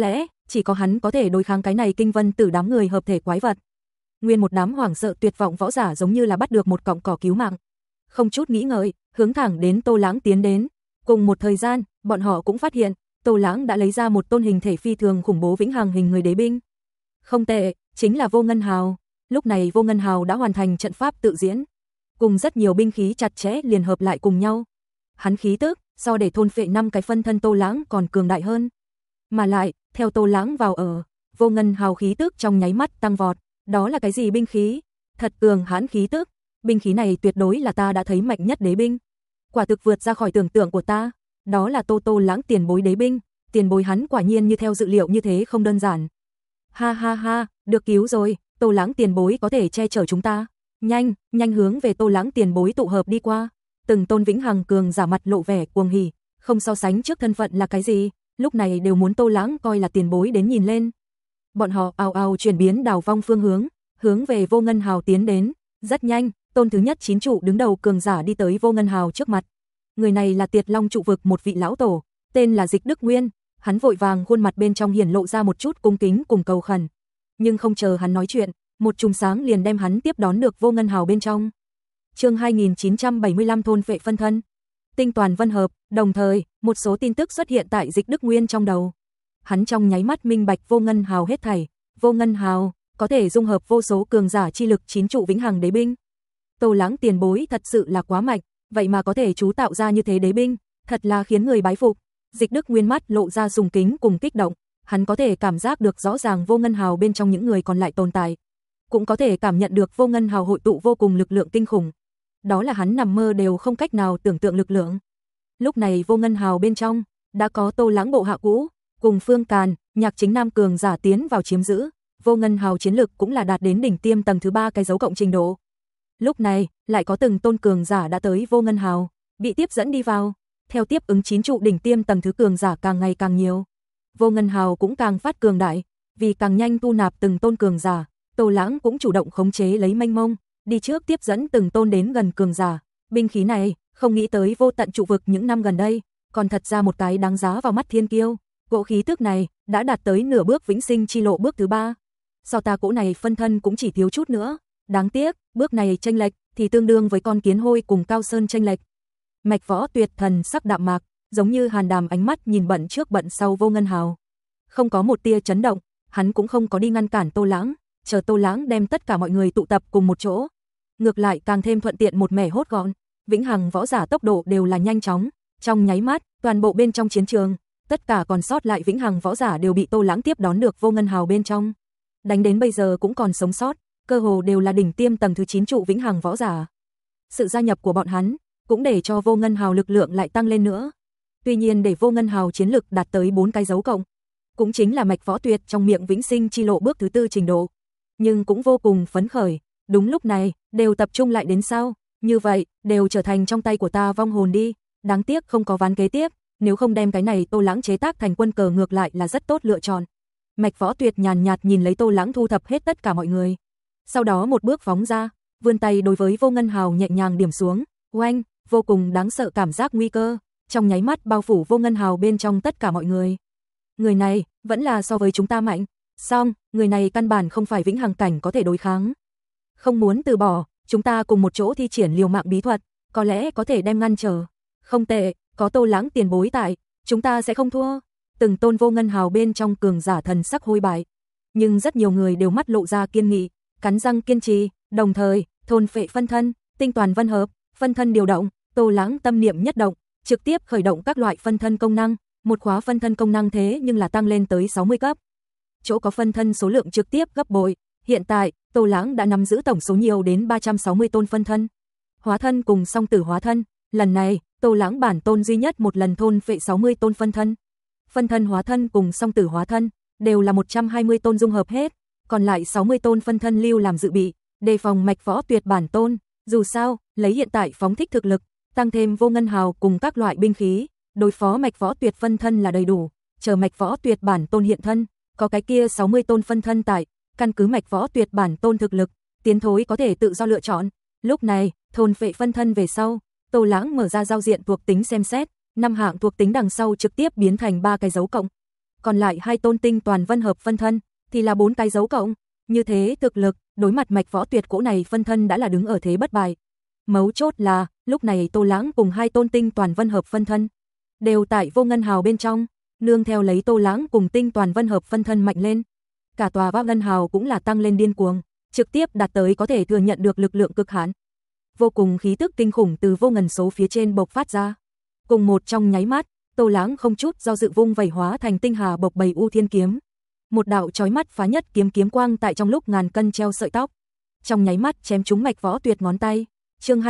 chỉ có hắn có thể đối kháng cái này Kinh Vân Tử đám người hợp thể quái vật. Nguyên một đám hoảng sợ tuyệt vọng võ giả giống như là bắt được một cọng cỏ cứu mạng. Không chút nghĩ ngợi, hướng thẳng đến Tô Lãng tiến đến. Cùng một thời gian, bọn họ cũng phát hiện, Tô Lãng đã lấy ra một tôn hình thể phi thường khủng bố vĩnh hằng hình người đế binh. Không tệ, chính là Vô Ngân Hào. Lúc này Vô Ngân Hào đã hoàn thành trận pháp tự diễn, cùng rất nhiều binh khí chặt chẽ liền hợp lại cùng nhau. Hắn khí tức, so để thôn phệ 5 cái phân thân Tô Lãng còn cường đại hơn. Mà lại, theo Tô Lãng vào ở, Vô Ngân Hào khí tức trong nháy mắt tăng vọt. Đó là cái gì binh khí? Thật cường hãn khí tức. Binh khí này tuyệt đối là ta đã thấy mạnh nhất đế binh. Quả thực vượt ra khỏi tưởng tượng của ta. Đó là Tô Lãng tiền bối đế binh. Tiền bối hắn quả nhiên như theo dự liệu như thế không đơn giản. Ha ha ha, được cứu rồi, Tô Lãng tiền bối có thể che chở chúng ta. Nhanh, nhanh hướng về Tô Lãng tiền bối tụ hợp đi qua. Từng tôn vĩnh hằng cường giả mặt lộ vẻ cuồng hỉ, không so sánh trước thân phận là cái gì, lúc này đều muốn Tô Lãng coi là tiền bối đến nhìn lên. Bọn họ ào ào chuyển biến đào vong phương hướng về Vô Ngân Hào tiến đến. Rất nhanh, tôn thứ nhất 9 trụ đứng đầu cường giả đi tới Vô Ngân Hào trước mặt. Người này là Tiệt Long trụ vực một vị lão tổ, tên là Dịch Đức Nguyên. Hắn vội vàng khuôn mặt bên trong hiển lộ ra một chút cung kính cùng cầu khẩn. Nhưng không chờ hắn nói chuyện, một chùm sáng liền đem hắn tiếp đón được Vô Ngân Hào bên trong. Chương 2975 thôn vệ phân thân. Tinh toàn vân hợp, đồng thời, một số tin tức xuất hiện tại Dịch Đức Nguyên trong đầu. Hắn trong nháy mắt minh bạch Vô Ngân Hào hết thảy. Vô Ngân Hào có thể dung hợp vô số cường giả chi lực 9 trụ vĩnh hằng đế binh. Tô Lãng tiền bối thật sự là quá mạnh, vậy mà có thể chú tạo ra như thế đế binh, thật là khiến người bái phục. Dịch Đức Nguyên mắt lộ ra sùng kính cùng kích động, hắn có thể cảm giác được rõ ràng Vô Ngân Hào bên trong những người còn lại tồn tại, cũng có thể cảm nhận được Vô Ngân Hào hội tụ vô cùng lực lượng kinh khủng. Đó là hắn nằm mơ đều không cách nào tưởng tượng lực lượng. Lúc này Vô Ngân Hào bên trong đã có Tô Lãng bộ hạ cũ, cùng Phương Càn, Nhạc Chính Nam cường giả tiến vào chiếm giữ. Vô Ngân Hào chiến lực cũng là đạt đến đỉnh tiêm tầng thứ 3 cái dấu cộng trình độ. Lúc này, lại có từng tôn cường giả đã tới Vô Ngân Hào, bị tiếp dẫn đi vào. Theo tiếp ứng 9 trụ đỉnh tiêm tầng thứ cường giả càng ngày càng nhiều, Vô Ngân Hào cũng càng phát cường đại, vì càng nhanh tu nạp từng tôn cường giả, Tô Lãng cũng chủ động khống chế lấy mênh mông, đi trước tiếp dẫn từng tôn đến gần cường giả. Binh khí này, không nghĩ tới Vô Tận trụ vực những năm gần đây, còn thật ra một cái đáng giá vào mắt thiên kiêu. Cỗ khí tức này đã đạt tới nửa bước vĩnh sinh chi lộ bước thứ 3. So ta cỗ này phân thân cũng chỉ thiếu chút nữa, đáng tiếc, bước này chênh lệch thì tương đương với con kiến hôi cùng Cao Sơn chênh lệch. Mạch Võ Tuyệt thần sắc đạm mạc, giống như hàn đàm ánh mắt nhìn bận trước bận sau Vô Ngân Hào. Không có một tia chấn động, hắn cũng không có đi ngăn cản Tô Lãng, chờ Tô Lãng đem tất cả mọi người tụ tập cùng một chỗ. Ngược lại càng thêm thuận tiện một mẻ hốt gọn, vĩnh hằng võ giả tốc độ đều là nhanh chóng, trong nháy mắt, toàn bộ bên trong chiến trường, tất cả còn sót lại vĩnh hằng võ giả đều bị Tô Lãng tiếp đón được Vô Ngân Hào bên trong. Đánh đến bây giờ cũng còn sống sót, cơ hồ đều là đỉnh tiêm tầng thứ 9 trụ vĩnh hằng võ giả. Sự gia nhập của bọn hắn cũng để cho Vô Ngân Hào lực lượng lại tăng lên nữa. Tuy nhiên để Vô Ngân Hào chiến lực đạt tới 4 cái dấu cộng, cũng chính là Mạch Võ Tuyệt trong miệng vĩnh sinh chi lộ bước thứ 4 trình độ, nhưng cũng vô cùng phấn khởi. Đúng lúc này, đều tập trung lại đến sao? Như vậy, đều trở thành trong tay của ta vong hồn đi. Đáng tiếc không có ván kế tiếp, nếu không đem cái này Tô Lãng chế tác thành quân cờ ngược lại là rất tốt lựa chọn. Mạch Võ Tuyệt nhàn nhạt nhìn lấy Tô Lãng thu thập hết tất cả mọi người. Sau đó một bước phóng ra, vươn tay đối với Vô Ngân Hào nhẹ nhàng điểm xuống. Oanh, vô cùng đáng sợ cảm giác nguy cơ, trong nháy mắt bao phủ Vô Ngân Hào bên trong tất cả mọi người. Người này, vẫn là so với chúng ta mạnh. Song, người này căn bản không phải vĩnh hằng cảnh có thể đối kháng. Không muốn từ bỏ, chúng ta cùng một chỗ thi triển liều mạng bí thuật, có lẽ có thể đem ngăn trở. Không tệ, có Tô Lãng tiền bối tại, chúng ta sẽ không thua. Từng tôn Vô Ngân Hào bên trong cường giả thần sắc hôi bại. Nhưng rất nhiều người đều mắt lộ ra kiên nghị, cắn răng kiên trì, đồng thời, thôn phệ phân thân, tinh toàn vân hợp, phân thân điều động, Tô Lãng tâm niệm nhất động, trực tiếp khởi động các loại phân thân công năng, một khóa phân thân công năng thế nhưng là tăng lên tới 60 cấp. Chỗ có phân thân số lượng trực tiếp gấp bội, hiện tại, Tô Lãng đã nắm giữ tổng số nhiều đến 360 tôn phân thân. Hóa thân cùng song tử hóa thân, lần này, Tô Lãng bản tôn duy nhất một lần thôn phệ 60 tôn phân thân. Phân thân hóa thân cùng song tử hóa thân, đều là 120 tôn dung hợp hết, còn lại 60 tôn phân thân lưu làm dự bị, đề phòng Mạch Võ Tuyệt bản tôn. Dù sao, lấy hiện tại phóng thích thực lực, tăng thêm Vô Ngân Hào cùng các loại binh khí, đối phó Mạch Võ Tuyệt phân thân là đầy đủ, chờ Mạch Võ Tuyệt bản tôn hiện thân, có cái kia 60 tôn phân thân tại, căn cứ Mạch Võ Tuyệt bản tôn thực lực, tiến thối có thể tự do lựa chọn. Lúc này, thôn phệ phân thân về sau, Tô Lãng mở ra giao diện thuộc tính xem xét, 5 hạng thuộc tính đằng sau trực tiếp biến thành 3 cái dấu cộng. còn lại 2 tôn tinh toàn vân hợp phân thân thì là 4 cái dấu cộng, như thế thực lực, đối mặt Mạch Võ Tuyệt cỗ này phân thân đã là đứng ở thế bất bại. Mấu chốt là, lúc này Tô Lãng cùng 2 tôn tinh toàn vân hợp phân thân đều tại Vô Ngân Hào bên trong, nương theo lấy Tô Lãng cùng tinh toàn vân hợp phân thân mạnh lên. Cả tòa Vô Ngân Hào cũng là tăng lên điên cuồng, trực tiếp đạt tới có thể thừa nhận được lực lượng cực hạn. Vô cùng khí tức kinh khủng từ vô ngần số phía trên bộc phát ra. Cùng một trong nháy mắt, Tô Lãng không chút do dự vung vẩy hóa thành tinh hà bộc bầy U Thiên kiếm. Một đạo chói mắt phá nhất kiếm quang tại trong lúc ngàn cân treo sợi tóc, trong nháy mắt chém trúng Mạch Võ Tuyệt ngón tay. Chương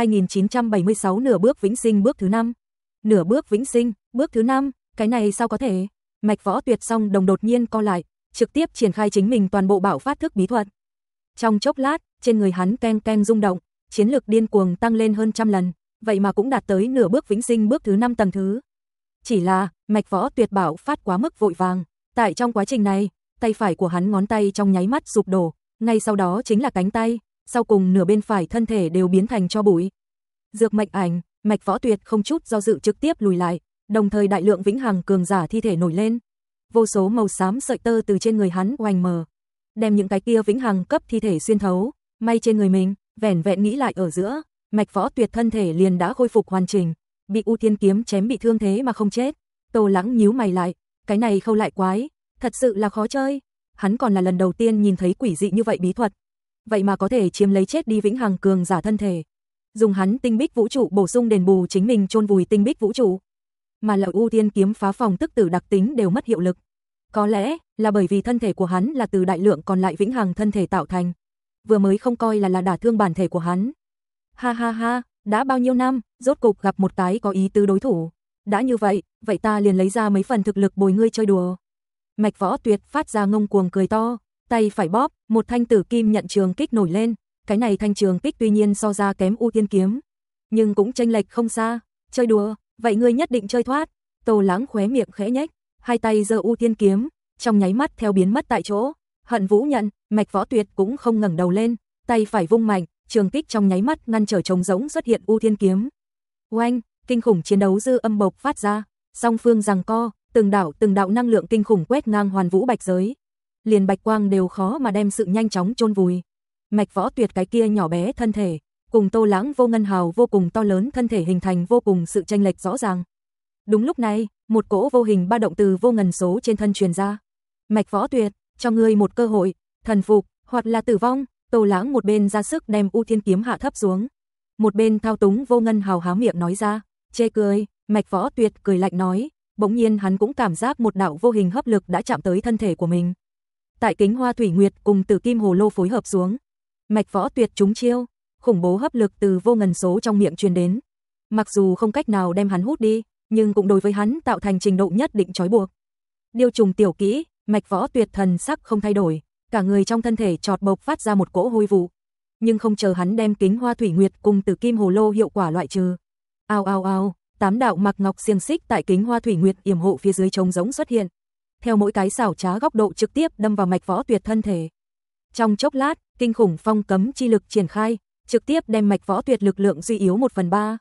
2976 nửa bước vĩnh sinh bước thứ 5. Nửa bước vĩnh sinh, bước thứ 5, cái này sao có thể? Mạch Võ Tuyệt song đồng đột nhiên co lại, trực tiếp triển khai chính mình toàn bộ bạo phát thức bí thuật. Trong chốc lát, trên người hắn keng keng rung động, chiến lực điên cuồng tăng lên hơn trăm lần, vậy mà cũng đạt tới nửa bước vĩnh sinh bước thứ 5 tầng thứ. Chỉ là, Mạch Võ Tuyệt bạo phát quá mức vội vàng, tại trong quá trình này, tay phải của hắn ngón tay trong nháy mắt sụp đổ, ngay sau đó chính là cánh tay, sau cùng nửa bên phải thân thể đều biến thành tro bụi. Dược mệnh ảnh, Mạch Võ Tuyệt không chút do dự trực tiếp lùi lại, đồng thời đại lượng vĩnh hằng cường giả thi thể nổi lên. Vô số màu xám sợi tơ từ trên người hắn oanh mờ, đem những cái kia vĩnh hằng cấp thi thể xuyên thấu, may trên người mình, vẻn vẹn nghĩ lại ở giữa, Mạch Võ Tuyệt thân thể liền đã khôi phục hoàn chỉnh, bị U Thiên kiếm chém bị thương thế mà không chết. Tô Lãng nhíu mày lại, cái này khâu lại quái, thật sự là khó chơi. Hắn còn là lần đầu tiên nhìn thấy quỷ dị như vậy bí thuật, vậy mà có thể chiếm lấy chết đi vĩnh hằng cường giả thân thể, dùng hắn tinh bích vũ trụ bổ sung đền bù chính mình chôn vùi tinh bích vũ trụ, mà là U Thiên kiếm phá phòng tức tử đặc tính đều mất hiệu lực. Có lẽ là bởi vì thân thể của hắn là từ đại lượng còn lại vĩnh hằng thân thể tạo thành, vừa mới không coi là đả thương bản thể của hắn. Ha ha ha, đã bao nhiêu năm, rốt cục gặp một cái có ý tứ đối thủ. Đã như vậy, vậy ta liền lấy ra mấy phần thực lực bồi ngươi chơi đùa. Mạch Võ Tuyệt phát ra ngông cuồng cười to, tay phải bóp, một thanh tử kim nhận trường kích nổi lên. Cái này thanh trường kích tuy nhiên so ra kém U Thiên kiếm, nhưng cũng chênh lệch không xa. Chơi đùa, vậy ngươi nhất định chơi thoát. Tô Lãng khóe miệng khẽ nhếch, hai tay giơ U Thiên kiếm, trong nháy mắt theo biến mất tại chỗ. Hận Vũ nhận, Mạch Võ Tuyệt cũng không ngẩng đầu lên, tay phải vung mạnh, trường kích trong nháy mắt ngăn trở trống rỗng xuất hiện U Thiên kiếm. Oanh, kinh khủng chiến đấu dư âm bộc phát ra, song phương giằng co, từng đạo năng lượng kinh khủng quét ngang hoàn vũ bạch giới, liền bạch quang đều khó mà đem sự nhanh chóng chôn vùi. Mạch Võ Tuyệt cái kia nhỏ bé thân thể, cùng Tô Lãng Vô Ngân Hào vô cùng to lớn thân thể hình thành vô cùng sự chênh lệch rõ ràng. Đúng lúc này, một cỗ vô hình ba động từ vô ngần số trên thân truyền ra. Mạch Võ Tuyệt, cho ngươi một cơ hội, thần phục hoặc là tử vong. Tô Lãng một bên ra sức đem U Thiên kiếm hạ thấp xuống, một bên thao túng Vô Ngân Hào há miệng nói ra, chê cười. Mạch Võ Tuyệt cười lạnh nói, bỗng nhiên hắn cũng cảm giác một đạo vô hình hấp lực đã chạm tới thân thể của mình. Tại Kính Hoa Thủy Nguyệt cùng Tử Kim Hồ Lô phối hợp xuống, Mạch Võ Tuyệt trúng chiêu, khủng bố hấp lực từ vô ngần số trong miệng truyền đến. Mặc dù không cách nào đem hắn hút đi, nhưng cũng đối với hắn tạo thành trình độ nhất định trói buộc. Điêu trùng tiểu kỹ, Mạch Võ Tuyệt thần sắc không thay đổi, cả người trong thân thể chợt bộc phát ra một cỗ hôi vụ. Nhưng không chờ hắn đem Kính Hoa Thủy Nguyệt cùng Tử Kim Hồ Lô hiệu quả loại trừ. Ao ao ao, 8 đạo mặc ngọc xiềng xích tại Kính Hoa Thủy Nguyệt yểm hộ phía dưới trống rỗng xuất hiện, theo mỗi cái xảo trá góc độ trực tiếp đâm vào Mạch Võ Tuyệt thân thể. Trong chốc lát, kinh khủng phong cấm chi lực triển khai, trực tiếp đem Mạch Võ Tuyệt lực lượng suy yếu 1/3.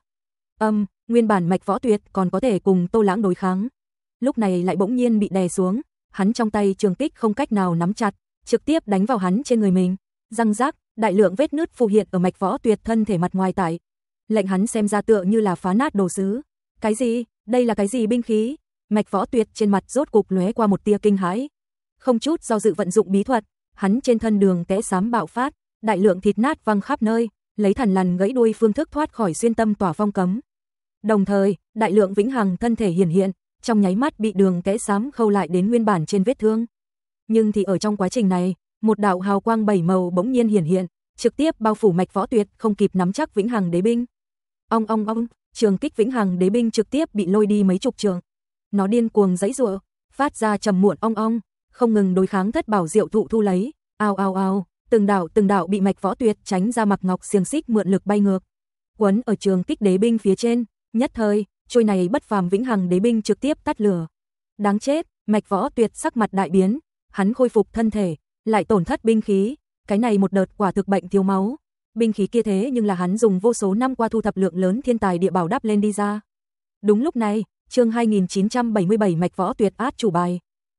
Nguyên bản Mạch Võ Tuyệt còn có thể cùng Tô Lãng đối kháng, lúc này lại bỗng nhiên bị đè xuống, hắn trong tay trường kích không cách nào nắm chặt, trực tiếp đánh vào hắn trên người mình. Răng rác, đại lượng vết nứt phù hiện ở Mạch Võ Tuyệt thân thể mặt ngoài tại, lệnh hắn xem ra tựa như là phá nát đồ sứ. Cái gì? Đây là cái gì binh khí? Mạch Võ Tuyệt trên mặt rốt cục lóe qua một tia kinh hãi, không chút do dự vận dụng bí thuật, hắn trên thân đường kẽ xám bạo phát, đại lượng thịt nát văng khắp nơi, lấy thần lằn gãy đuôi phương thức thoát khỏi xuyên tâm tỏa phong cấm. Đồng thời, đại lượng vĩnh hằng thân thể hiển hiện, trong nháy mắt bị đường kẽ xám khâu lại đến nguyên bản trên vết thương. Nhưng thì ở trong quá trình này, một đạo hào quang 7 màu bỗng nhiên hiển hiện, trực tiếp bao phủ Mạch Võ Tuyệt, không kịp nắm chắc vĩnh hằng đế binh. Ong ong ong, trường kích vĩnh hằng đế binh trực tiếp bị lôi đi mấy chục trường. Nó điên cuồng giãy giụa, phát ra trầm muộn ong ong, không ngừng đối kháng thất bảo diệu thụ thu lấy. Ao ao ao, từng đạo bị Mạch Võ Tuyệt tránh ra mặc ngọc xiềng xích mượn lực bay ngược, quấn ở trường kích đế binh phía trên, nhất thời, trôi này bất phàm vĩnh hằng đế binh trực tiếp tắt lửa. Đáng chết, Mạch Võ Tuyệt sắc mặt đại biến, hắn khôi phục thân thể, lại tổn thất binh khí, cái này một đợt quả thực bệnh thiếu máu. Binh khí kia thế nhưng là hắn dùng vô số năm qua thu thập lượng lớn thiên tài địa bảo đắp lên đi ra. Đúng lúc này, chương 2977 Mạch Võ Tuyệt át chủ bài.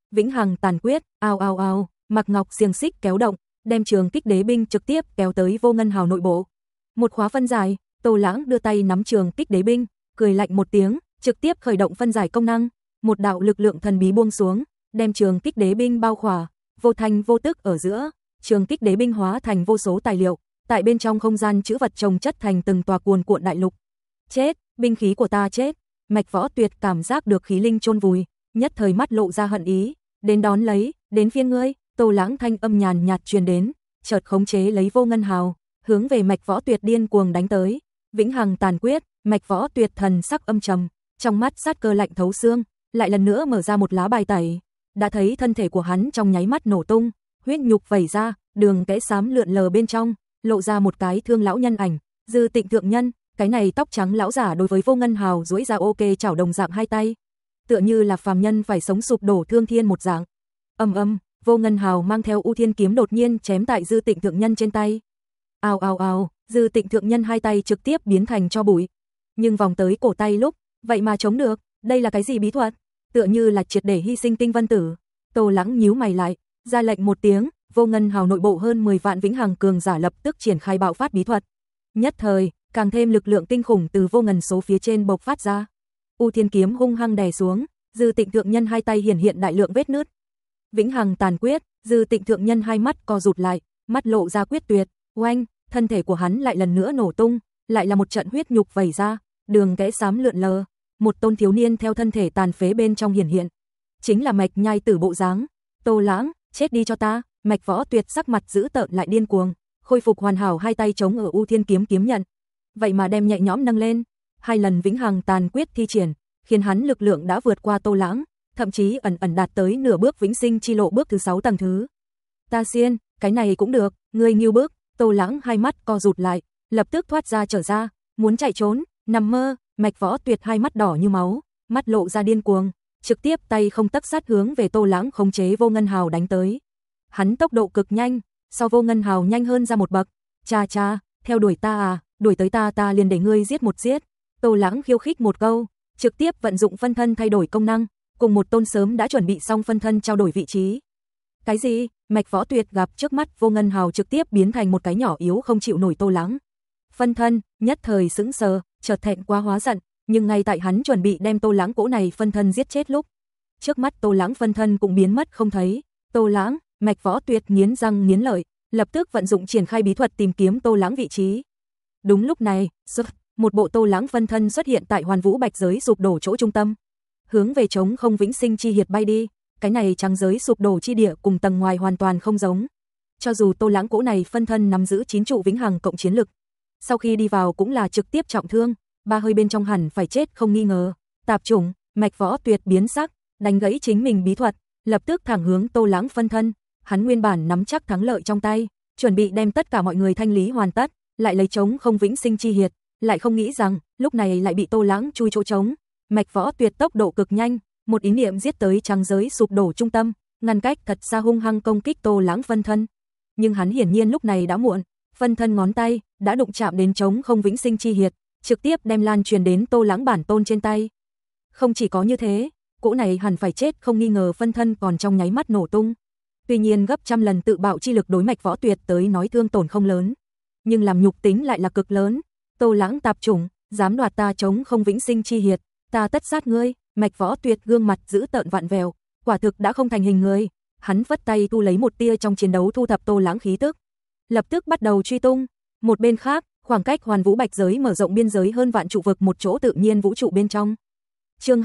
Vĩnh hằng tàn quyết, ao ao ao, Mạc Ngọc xiềng xích kéo động, đem trường kích đế binh trực tiếp kéo tới Vô Ngân Hào nội bộ. Một khóa phân giải, Tô Lãng đưa tay nắm trường kích đế binh, cười lạnh một tiếng, trực tiếp khởi động phân giải công năng, một đạo lực lượng thần bí buông xuống, đem trường kích đế binh bao khỏa, vô thành vô tức ở giữa, trường kích đế binh hóa thành vô số tài liệu, tại bên trong không gian trữ vật chồng chất thành từng tòa cuồn cuộn đại lục. Chết, binh khí của ta chết. Mạch Võ Tuyệt cảm giác được khí linh chôn vùi, nhất thời mắt lộ ra hận ý, đến đón lấy, đến phiên ngươi. Tô Lãng thanh âm nhàn nhạt truyền đến, chợt khống chế lấy Vô Ngân Hào, hướng về Mạch Võ Tuyệt điên cuồng đánh tới. Vĩnh hằng tàn quyết, Mạch Võ Tuyệt thần sắc âm trầm, trong mắt sát cơ lạnh thấu xương, lại lần nữa mở ra một lá bài tẩy, đã thấy thân thể của hắn trong nháy mắt nổ tung, huyết nhục vẩy ra, đường kẽ xám lượn lờ bên trong, lộ ra một cái thương lão nhân ảnh, Dư Tịnh thượng nhân, cái này tóc trắng lão giả đối với Vô Ngân Hào duỗi ra ok chảo đồng dạng hai tay, tựa như là phàm nhân phải sống sụp đổ thương thiên một dạng. Ầm ầm, Vô Ngân Hào mang theo U Thiên kiếm đột nhiên chém tại Dư Tịnh thượng nhân trên tay. Ào ào ào, Dư Tịnh thượng nhân hai tay trực tiếp biến thành tro bụi, nhưng vòng tới cổ tay lúc, vậy mà chống được, đây là cái gì bí thuật? Tựa như là triệt để hy sinh Tinh Vân Tử. Tô Lãng nhíu mày lại, ra lệnh một tiếng, Vô Ngân Hào nội bộ hơn 10 vạn vĩnh hằng cường giả lập tức triển khai bạo phát bí thuật. Nhất thời, càng thêm lực lượng kinh khủng từ vô ngần số phía trên bộc phát ra. U Thiên kiếm hung hăng đè xuống, Dư Tịnh thượng nhân hai tay hiển hiện đại lượng vết nứt. Vĩnh hằng tàn quyết, Dư Tịnh thượng nhân hai mắt co rụt lại, mắt lộ ra quyết tuyệt, oanh, thân thể của hắn lại lần nữa nổ tung, lại là một trận huyết nhục vẩy ra, đường kẽ xám lượn lờ, một tôn thiếu niên theo thân thể tàn phế bên trong hiển hiện, chính là Mạch Nhai Tử bộ dáng. Tô Lãng, chết đi cho ta. Mạch Võ Tuyệt sắc mặt dữ tợn lại điên cuồng, khôi phục hoàn hảo hai tay chống ở U Thiên kiếm kiếm nhận, vậy mà đem nhẹ nhõm nâng lên, hai lần vĩnh hằng tàn quyết thi triển, khiến hắn lực lượng đã vượt qua Tô Lãng, thậm chí ẩn ẩn đạt tới nửa bước vĩnh sinh chi lộ bước thứ 6 tầng thứ. Ta xiên, cái này cũng được, ngươi nghiêu bước. Tô Lãng hai mắt co rụt lại, lập tức thoát ra trở ra, muốn chạy trốn, nằm mơ. Mạch Võ Tuyệt hai mắt đỏ như máu, mắt lộ ra điên cuồng, trực tiếp tay không tấc sát hướng về Tô Lãng khống chế Vô Ngân Hào đánh tới. Hắn tốc độ cực nhanh, so Vô Ngân Hào nhanh hơn ra một bậc. Cha cha, theo đuổi ta à, đuổi tới ta liền để ngươi giết một giết. Tô Lãng khiêu khích một câu, trực tiếp vận dụng phân thân thay đổi công năng, cùng một tôn sớm đã chuẩn bị xong phân thân trao đổi vị trí. Cái gì? Mạch Võ Tuyệt gặp trước mắt Vô Ngân Hào trực tiếp biến thành một cái nhỏ yếu không chịu nổi Tô Lãng. Phân thân, nhất thời sững sờ, chợt thẹn quá hóa giận, nhưng ngay tại hắn chuẩn bị đem Tô Lãng cỗ này phân thân giết chết lúc, trước mắt Tô Lãng phân thân cũng biến mất không thấy. Tô Lãng, Mạch Võ Tuyệt nghiến răng nghiến lợi, lập tức vận dụng triển khai bí thuật tìm kiếm Tô Lãng vị trí. Đúng lúc này, một bộ Tô Lãng phân thân xuất hiện tại Hoàn Vũ Bạch giới sụp đổ chỗ trung tâm, hướng về trống không vĩnh sinh chi hiệt bay đi. Cái này trắng giới sụp đổ chi địa cùng tầng ngoài hoàn toàn không giống. Cho dù Tô Lãng cỗ này phân thân nắm giữ 9 trụ vĩnh hằng cộng chiến lực, sau khi đi vào cũng là trực tiếp trọng thương, ba hơi bên trong hẳn phải chết không nghi ngờ. Tạp chủng, Mạch Võ Tuyệt biến sắc, đánh gãy chính mình bí thuật, lập tức thẳng hướng Tô Lãng phân thân. Hắn nguyên bản nắm chắc thắng lợi trong tay, chuẩn bị đem tất cả mọi người thanh lý hoàn tất, lại lấy trống không vĩnh sinh chi hiệt, lại không nghĩ rằng lúc này lại bị Tô Lãng chui chỗ trống. Mạch Võ Tuyệt tốc độ cực nhanh, một ý niệm giết tới trắng giới sụp đổ trung tâm, ngăn cách thật xa hung hăng công kích Tô Lãng phân thân. Nhưng hắn hiển nhiên lúc này đã muộn, phân thân ngón tay đã đụng chạm đến trống không vĩnh sinh chi hiệt, trực tiếp đem lan truyền đến Tô Lãng bản tôn trên tay. Không chỉ có như thế, cỗ này hẳn phải chết không nghi ngờ phân thân còn trong nháy mắt nổ tung. Tuy nhiên gấp trăm lần tự bạo chi lực đối Mạch Võ Tuyệt tới nói thương tổn không lớn, nhưng làm nhục tính lại là cực lớn. Tô Lãng tạp chủng, dám đoạt ta trống không vĩnh sinh chi hiệt, ta tất sát ngươi. Mạch Võ Tuyệt gương mặt dữ tợn vặn vẹo, quả thực đã không thành hình người. Hắn vất tay thu lấy một tia trong chiến đấu thu thập Tô Lãng khí tức, lập tức bắt đầu truy tung. Một bên khác, khoảng cách Hoàn Vũ Bạch giới mở rộng biên giới hơn vạn trụ vực một chỗ tự nhiên vũ trụ bên trong. Chương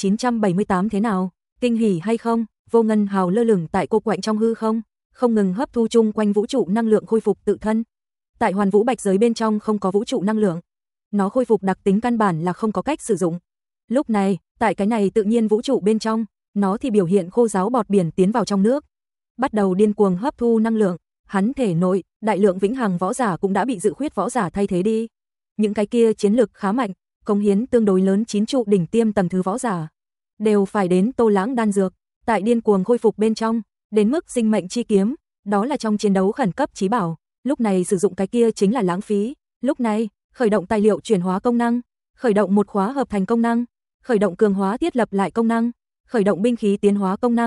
2978 thế nào? Kinh hỉ hay không? Vô Ngân Hào lơ lửng tại cô quạnh trong hư không, không ngừng hấp thu chung quanh vũ trụ năng lượng khôi phục tự thân. Tại Hoàn Vũ Bạch giới bên trong không có vũ trụ năng lượng, nó khôi phục đặc tính căn bản là không có cách sử dụng. Lúc này, tại cái này tự nhiên vũ trụ bên trong, nó thì biểu hiện khô giáo bọt biển tiến vào trong nước, bắt đầu điên cuồng hấp thu năng lượng. Hắn thể nội, đại lượng vĩnh hằng võ giả cũng đã bị dự khuyết võ giả thay thế đi. Những cái kia chiến lực khá mạnh, cống hiến tương đối lớn 9 trụ đỉnh tiêm tầng thứ võ giả, đều phải đến Tô Lãng đan dược, tại điên cuồng khôi phục bên trong, đến mức sinh mệnh chi kiếm, đó là trong chiến đấu khẩn cấp chí bảo, lúc này sử dụng cái kia chính là lãng phí. Lúc này, khởi động tài liệu chuyển hóa công năng, khởi động một khóa hợp thành công năng, khởi động cường hóa thiết lập lại công năng, khởi động binh khí tiến hóa công năng,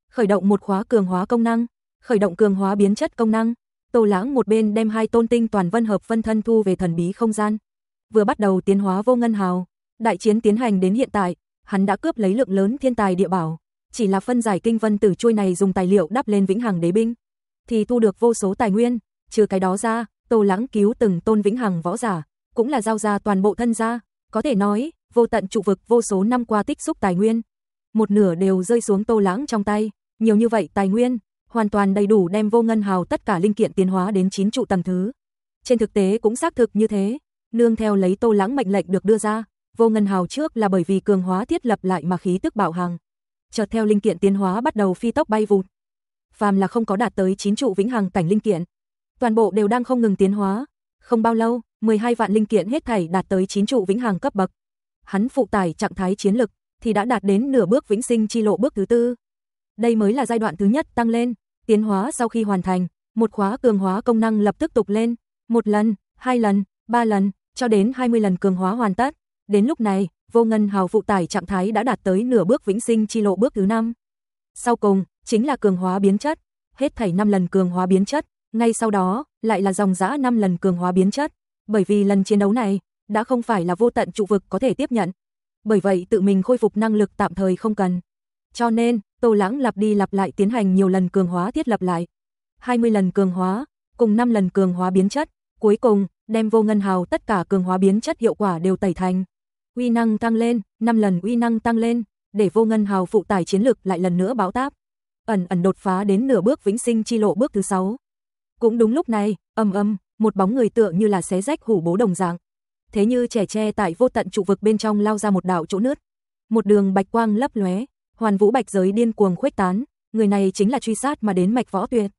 khởi động một khóa cường hóa công năng, khởi động cường hóa biến chất công năng. Tô Lãng một bên đem 2 tôn tinh toàn vân hợp phân thân thu về thần bí không gian, vừa bắt đầu tiến hóa Vô Ngân Hào. Đại chiến tiến hành đến hiện tại, hắn đã cướp lấy lượng lớn thiên tài địa bảo, chỉ là phân giải kinh vân tử chuôi này dùng tài liệu đắp lên vĩnh hằng đế binh thì thu được vô số tài nguyên, trừ cái đó ra, Tô Lãng cứu từng tôn vĩnh hằng võ giả, cũng là giao ra toàn bộ thân gia, có thể nói, vô tận trụ vực vô số năm qua tích xúc tài nguyên, một nửa đều rơi xuống Tô Lãng trong tay, nhiều như vậy tài nguyên, hoàn toàn đầy đủ đem Vô Ngân Hào tất cả linh kiện tiến hóa đến 9 trụ tầng thứ. Trên thực tế cũng xác thực như thế, nương theo lấy Tô Lãng mệnh lệnh được đưa ra, Vô Ngân Hào trước là bởi vì cường hóa thiết lập lại mà khí tức bạo hàng, chợt theo linh kiện tiến hóa bắt đầu phi tốc bay vụt. Phàm là không có đạt tới 9 trụ vĩnh hằng cảnh linh kiện, toàn bộ đều đang không ngừng tiến hóa, không bao lâu, 12 vạn linh kiện hết thảy đạt tới 9 trụ vĩnh hằng cấp bậc. Hắn phụ tải trạng thái chiến lực thì đã đạt đến nửa bước vĩnh sinh chi lộ bước thứ 4. Đây mới là giai đoạn thứ nhất tăng lên, tiến hóa sau khi hoàn thành, một khóa cường hóa công năng lập tức tục lên, 1 lần, 2 lần, 3 lần, cho đến 20 lần cường hóa hoàn tất. Đến lúc này, Vô Ngân Hào phụ tải trạng thái đã đạt tới nửa bước vĩnh sinh chi lộ bước thứ 5. Sau cùng, chính là cường hóa biến chất, hết thảy 5 lần cường hóa biến chất, ngay sau đó, lại là dòng dã 5 lần cường hóa biến chất, bởi vì lần chiến đấu này đã không phải là vô tận trụ vực có thể tiếp nhận. Bởi vậy tự mình khôi phục năng lực tạm thời không cần. Cho nên, Tô Lãng lặp đi lặp lại tiến hành nhiều lần cường hóa thiết lập lại. 20 lần cường hóa, cùng 5 lần cường hóa biến chất, cuối cùng, đem Vô Ngân Hào tất cả cường hóa biến chất hiệu quả đều tẩy thành. Uy năng tăng lên, 5 lần uy năng tăng lên, để Vô Ngân Hào phụ tải chiến lực lại lần nữa bão táp. Ẩn ẩn đột phá đến nửa bước vĩnh sinh chi lộ bước thứ 6. Cũng đúng lúc này, một bóng người tựa như là xé rách hủ bố đồng dạng. Thế như trẻ tre tại vô tận trụ vực bên trong lao ra một đạo chỗ nứt. Một đường bạch quang lấp lóe, hoàn vũ bạch giới điên cuồng khuếch tán, người này chính là truy sát mà đến Mạch Võ Tuyệt.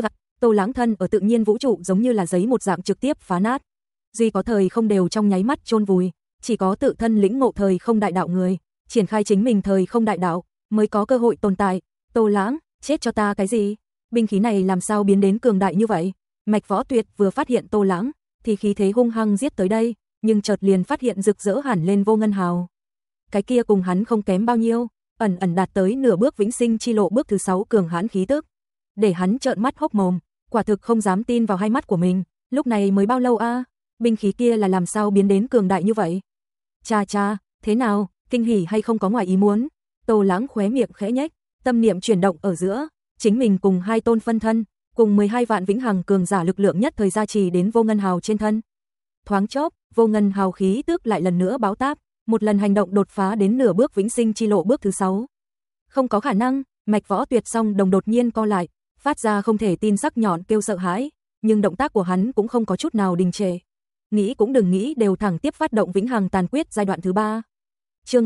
Tô Lãng thân ở tự nhiên vũ trụ giống như là giấy một dạng trực tiếp phá nát. Duy có thời không đều trong nháy mắt chôn vùi, chỉ có tự thân lĩnh ngộ thời không đại đạo người, triển khai chính mình thời không đại đạo, mới có cơ hội tồn tại. Tô Lãng, chết cho ta cái gì? Binh khí này làm sao biến đến cường đại như vậy? Mạch Võ Tuyệt vừa phát hiện Tô Lãng, thì khí thế hung hăng giết tới đây, nhưng chợt liền phát hiện rực rỡ hẳn lên Vô Ngân Hào. Cái kia cùng hắn không kém bao nhiêu, ẩn ẩn đạt tới nửa bước vĩnh sinh chi lộ bước thứ 6 cường hãn khí tức, để hắn trợn mắt hốc mồm, quả thực không dám tin vào hai mắt của mình, lúc này mới bao lâu a? Binh khí kia là làm sao biến đến cường đại như vậy? Cha, thế nào, kinh hỉ hay không có ngoài ý muốn? Tô Lãng khóe miệng khẽ nhếch, tâm niệm chuyển động ở giữa, chính mình cùng 2 tôn phân thân, cùng 12 vạn vĩnh hằng cường giả lực lượng nhất thời gia trì đến Vô Ngân Hào trên thân. Thoáng chốc, Vô Ngân Hào khí tức lại lần nữa báo táp, một lần hành động đột phá đến nửa bước vĩnh sinh chi lộ bước thứ 6. Không có khả năng, Mạch Võ Tuyệt song đồng đột nhiên co lại, phát ra không thể tin sắc nhọn kêu sợ hãi, nhưng động tác của hắn cũng không có chút nào đình trệ. Nghĩ cũng đừng nghĩ đều thẳng tiếp phát động vĩnh hằng tàn quyết giai đoạn thứ 3. Chương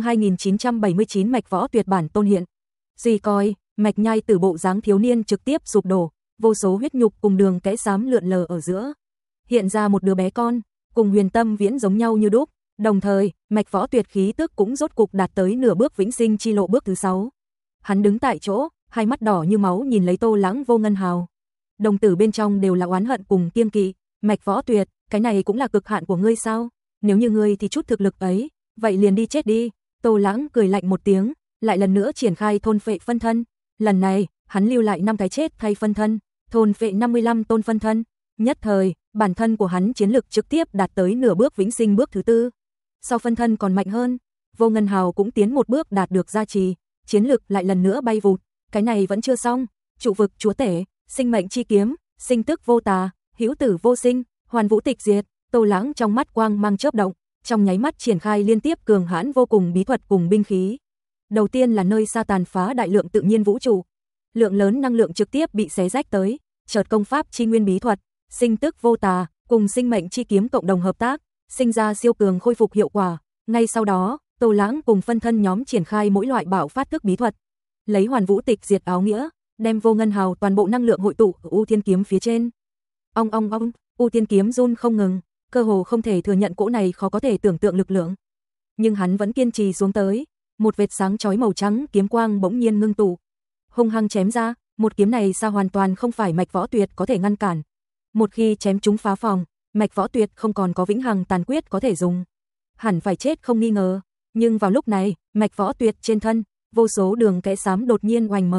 2979 Mạch Võ Tuyệt bản tôn hiện. Duy coi, Mạch Nhai Tử bộ dáng thiếu niên trực tiếp sụp đổ, vô số huyết nhục cùng đường kẽ xám lượn lờ ở giữa. Hiện ra một đứa bé con, cùng Huyền Tâm Viễn giống nhau như đúc, đồng thời, Mạch Võ Tuyệt khí tức cũng rốt cục đạt tới nửa bước vĩnh sinh chi lộ bước thứ 6. Hắn đứng tại chỗ, hai mắt đỏ như máu nhìn lấy Tô Lãng Vô Ngân Hào. Đồng tử bên trong đều là oán hận cùng kiêng kỵ, Mạch Võ Tuyệt, cái này cũng là cực hạn của ngươi sao? Nếu như ngươi thì chút thực lực ấy, vậy liền đi chết đi. Tô Lãng cười lạnh một tiếng, lại lần nữa triển khai thôn phệ phân thân. Lần này, hắn lưu lại 5 cái chết thay phân thân, thôn phệ 55 tôn phân thân. Nhất thời, bản thân của hắn chiến lực trực tiếp đạt tới nửa bước vĩnh sinh bước thứ 4. Sau phân thân còn mạnh hơn, Vô Ngân Hào cũng tiến một bước đạt được gia trì, chiến lực lại lần nữa bay vụt. Cái này vẫn chưa xong, trụ vực chúa tể, sinh mệnh chi kiếm, sinh tức vô tà, hữu tử vô sinh, hoàn vũ tịch diệt. Tô Lãng trong mắt quang mang chớp động, trong nháy mắt triển khai liên tiếp cường hãn vô cùng bí thuật cùng binh khí. Đầu tiên là nơi xa tàn phá đại lượng tự nhiên vũ trụ, lượng lớn năng lượng trực tiếp bị xé rách tới, chợt công pháp chi nguyên bí thuật, sinh tức vô tà, cùng sinh mệnh chi kiếm cộng đồng hợp tác, sinh ra siêu cường khôi phục hiệu quả. Ngay sau đó, Tô Lãng cùng phân thân nhóm triển khai mỗi loại bạo phát thức bí thuật, lấy hoàn vũ tịch diệt áo nghĩa, đem Vô Ngân Hào toàn bộ năng lượng hội tụ ở U Thiên kiếm phía trên. Ong, U Thiên kiếm run không ngừng, cơ hồ không thể thừa nhận cỗ này khó có thể tưởng tượng lực lượng. Nhưng hắn vẫn kiên trì xuống tới, một vệt sáng chói màu trắng kiếm quang bỗng nhiên ngưng tụ, hung hăng chém ra, một kiếm này sao hoàn toàn không phải Mạch Võ Tuyệt có thể ngăn cản. Một khi chém trúng phá phòng, Mạch Võ Tuyệt không còn có vĩnh hằng tàn quyết có thể dùng, hẳn phải chết không nghi ngờ. Nhưng vào lúc này, Mạch Võ Tuyệt trên thân, vô số đường kẽ xám đột nhiên oanh mở,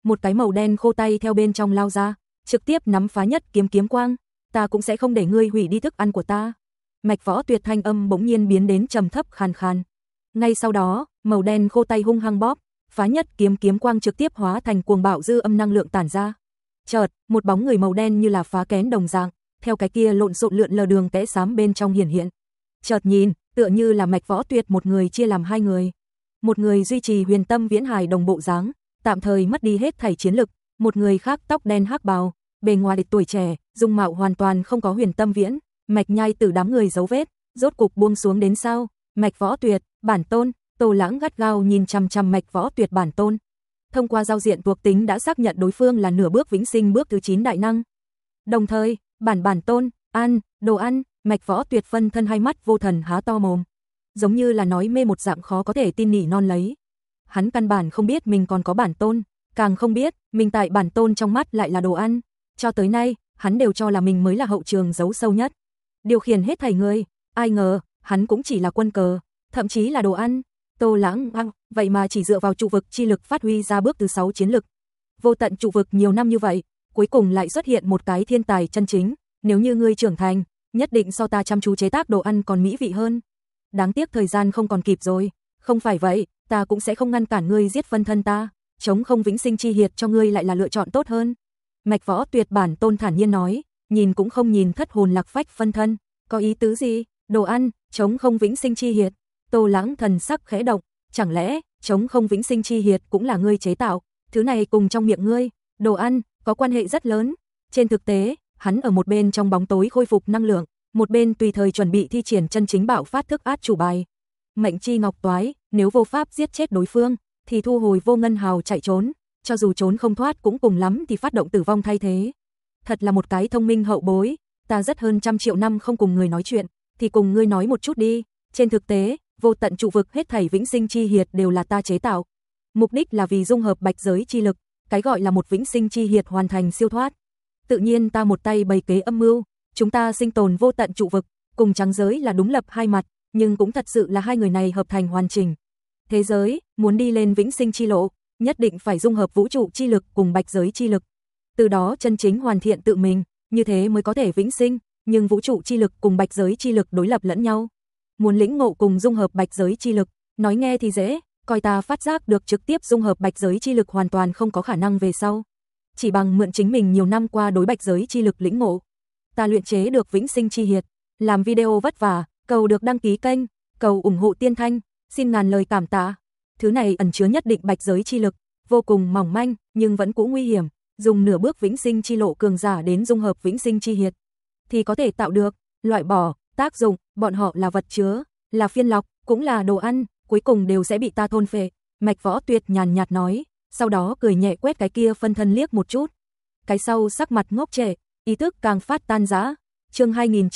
một cái màu đen khô tay theo bên trong lao ra, trực tiếp nắm Phá Nhất kiếm kiếm quang, ta cũng sẽ không để ngươi hủy đi thức ăn của ta. Mạch Võ Tuyệt thanh âm bỗng nhiên biến đến trầm thấp khàn khàn. Ngay sau đó, màu đen khô tay hung hăng bóp, Phá Nhất kiếm kiếm quang trực tiếp hóa thành cuồng bạo dư âm năng lượng tản ra. Chợt, một bóng người màu đen như là phá kén đồng dạng, theo cái kia lộn xộn lượn lờ đường kẽ xám bên trong hiển hiện. Chợt nhìn, tựa như là Mạch Võ Tuyệt một người chia làm hai người. Một người duy trì huyền tâm viễn hài đồng bộ dáng, tạm thời mất đi hết thảy chiến lực, một người khác tóc đen hắc bào, bề ngoài địch tuổi trẻ, dung mạo hoàn toàn không có huyền tâm viễn, Mạch Nhai từ đám người dấu vết, rốt cục buông xuống đến sao? Mạch Võ Tuyệt, bản tôn, Tô Lãng gắt gao nhìn chằm chằm Mạch Võ Tuyệt bản tôn. Thông qua giao diện thuộc tính đã xác nhận đối phương là nửa bước vĩnh sinh bước thứ 9 đại năng. Đồng thời, bản tôn, đồ ăn, Mạch Võ Tuyệt phân thân hai mắt vô thần há to mồm, giống như là nói mê một dạng khó có thể tin nỉ non lấy. Hắn căn bản không biết mình còn có bản tôn, càng không biết mình tại bản tôn trong mắt lại là đồ ăn. Cho tới nay, hắn đều cho là mình mới là hậu trường giấu sâu nhất, điều khiển hết thảy người, ai ngờ, hắn cũng chỉ là quân cờ, thậm chí là đồ ăn. Tô Lãng vậy mà chỉ dựa vào trụ vực chi lực phát huy ra bước thứ 6 chiến lực. Vô tận trụ vực nhiều năm như vậy, cuối cùng lại xuất hiện một cái thiên tài chân chính, nếu như ngươi trưởng thành, nhất định so ta chăm chú chế tác đồ ăn còn mỹ vị hơn. Đáng tiếc thời gian không còn kịp rồi, không phải vậy, ta cũng sẽ không ngăn cản ngươi giết phân thân ta, chống không vĩnh sinh chi hiệt cho ngươi lại là lựa chọn tốt hơn. Mạch Võ Tuyệt bản tôn thản nhiên nói, nhìn cũng không nhìn thất hồn lạc phách phân thân, có ý tứ gì? Đồ ăn, chống không vĩnh sinh chi hiệt. Tô Lãng thần sắc khẽ động, chẳng lẽ chống không vĩnh sinh chi hiệt cũng là ngươi chế tạo? Thứ này cùng trong miệng ngươi, đồ ăn có quan hệ rất lớn. Trên thực tế, hắn ở một bên trong bóng tối khôi phục năng lượng, một bên tùy thời chuẩn bị thi triển chân chính bạo phát thức át chủ bài. Mệnh chi ngọc toái, nếu vô pháp giết chết đối phương, thì thu hồi vô ngân hào chạy trốn, cho dù trốn không thoát cũng cùng lắm thì phát động tử vong thay thế. Thật là một cái thông minh hậu bối, ta rất hơn 100 triệu năm không cùng người nói chuyện, thì cùng ngươi nói một chút đi. Trên thực tế, vô tận trụ vực hết thảy vĩnh sinh chi hiệt đều là ta chế tạo. Mục đích là vì dung hợp bạch giới chi lực, cái gọi là một vĩnh sinh chi hiệt hoàn thành siêu thoát. Tự nhiên ta một tay bày kế âm mưu, chúng ta sinh tồn vô tận trụ vực, cùng trắng giới là đúng lập hai mặt, nhưng cũng thật sự là hai người này hợp thành hoàn chỉnh. Thế giới, muốn đi lên vĩnh sinh chi lộ, nhất định phải dung hợp vũ trụ chi lực cùng bạch giới chi lực. Từ đó chân chính hoàn thiện tự mình, như thế mới có thể vĩnh sinh, nhưng vũ trụ chi lực cùng bạch giới chi lực đối lập lẫn nhau. Muốn lĩnh ngộ cùng dung hợp bạch giới chi lực, nói nghe thì dễ, coi ta phát giác được trực tiếp dung hợp bạch giới chi lực hoàn toàn không có khả năng về sau. Chỉ bằng mượn chính mình nhiều năm qua đối bạch giới chi lực lĩnh ngộ, ta luyện chế được vĩnh sinh chi hiệt. Làm video vất vả, cầu được đăng ký kênh, cầu ủng hộ Tiên Thanh, xin ngàn lời cảm tạ. Thứ này ẩn chứa nhất định bạch giới chi lực, vô cùng mỏng manh, nhưng vẫn cũng nguy hiểm, dùng nửa bước vĩnh sinh chi lộ cường giả đến dung hợp vĩnh sinh chi hiệt, thì có thể tạo được, loại bỏ, tác dụng, bọn họ là vật chứa, là phiên lọc, cũng là đồ ăn, cuối cùng đều sẽ bị ta thôn phệ. Mạch Võ Tuyệt nhàn nhạt nói, sau đó cười nhẹ quét cái kia phân thân liếc một chút. Cái sau sắc mặt ngốc trệ, ý thức càng phát tan rã. Chương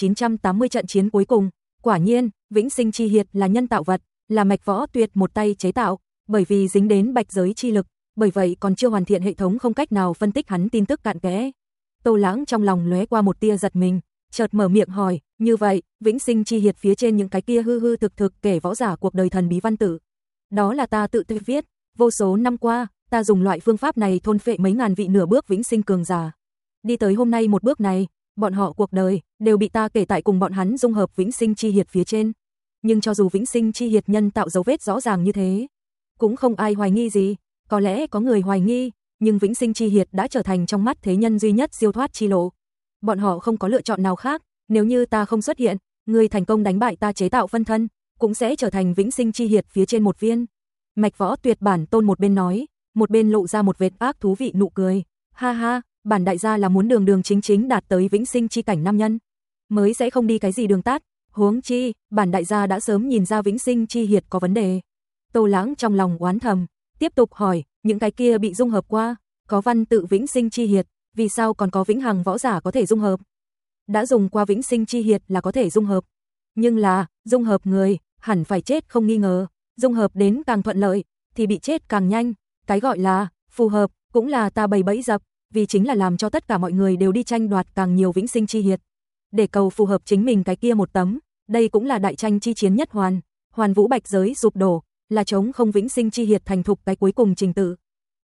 2980 trận chiến cuối cùng, quả nhiên, vĩnh sinh chi hiệt là nhân tạo vật, là Mạch Võ Tuyệt một tay chế tạo, bởi vì dính đến bạch giới chi lực, bởi vậy còn chưa hoàn thiện hệ thống không cách nào phân tích hắn tin tức cặn kẽ. Tô Lãng trong lòng lóe qua một tia giật mình, chợt mở miệng hỏi, như vậy, vĩnh sinh chi hiệt phía trên những cái kia hư hư thực thực kể võ giả cuộc đời thần bí văn tử, đó là ta tự viết, vô số năm qua, ta dùng loại phương pháp này thôn phệ mấy ngàn vị nửa bước vĩnh sinh cường giả. Đi tới hôm nay một bước này, bọn họ cuộc đời đều bị ta kể tại cùng bọn hắn dung hợp vĩnh sinh chi hiệt phía trên. Nhưng cho dù vĩnh sinh chi hiệt nhân tạo dấu vết rõ ràng như thế, cũng không ai hoài nghi gì, có lẽ có người hoài nghi, nhưng vĩnh sinh chi hiệt đã trở thành trong mắt thế nhân duy nhất siêu thoát chi lộ. Bọn họ không có lựa chọn nào khác, nếu như ta không xuất hiện, người thành công đánh bại ta chế tạo phân thân, cũng sẽ trở thành vĩnh sinh chi hiệt phía trên một viên. Mạch Võ Tuyệt bản tôn một bên nói, một bên lộ ra một vệt ác thú vị nụ cười. Ha ha, bản đại gia là muốn đường đường chính chính đạt tới vĩnh sinh chi cảnh nam nhân, mới sẽ không đi cái gì đường tắt, huống chi, bản đại gia đã sớm nhìn ra vĩnh sinh chi hiệt có vấn đề. Tô Lãng trong lòng oán thầm, tiếp tục hỏi, những cái kia bị dung hợp qua, có văn tự vĩnh sinh chi hiệt, vì sao còn có vĩnh hằng võ giả có thể dung hợp? Đã dùng qua vĩnh sinh chi hiệt là có thể dung hợp, nhưng là, dung hợp người, hẳn phải chết không nghi ngờ, dung hợp đến càng thuận lợi, thì bị chết càng nhanh, cái gọi là, phù hợp, cũng là ta bày bẫy dập, vì chính là làm cho tất cả mọi người đều đi tranh đoạt càng nhiều vĩnh sinh chi hiệt, để cầu phù hợp chính mình cái kia một tấm, đây cũng là đại tranh chi chiến nhất hoàn, hoàn vũ bạch giới sụp đổ, là chống không vĩnh sinh chi hiệt thành thục cái cuối cùng trình tự.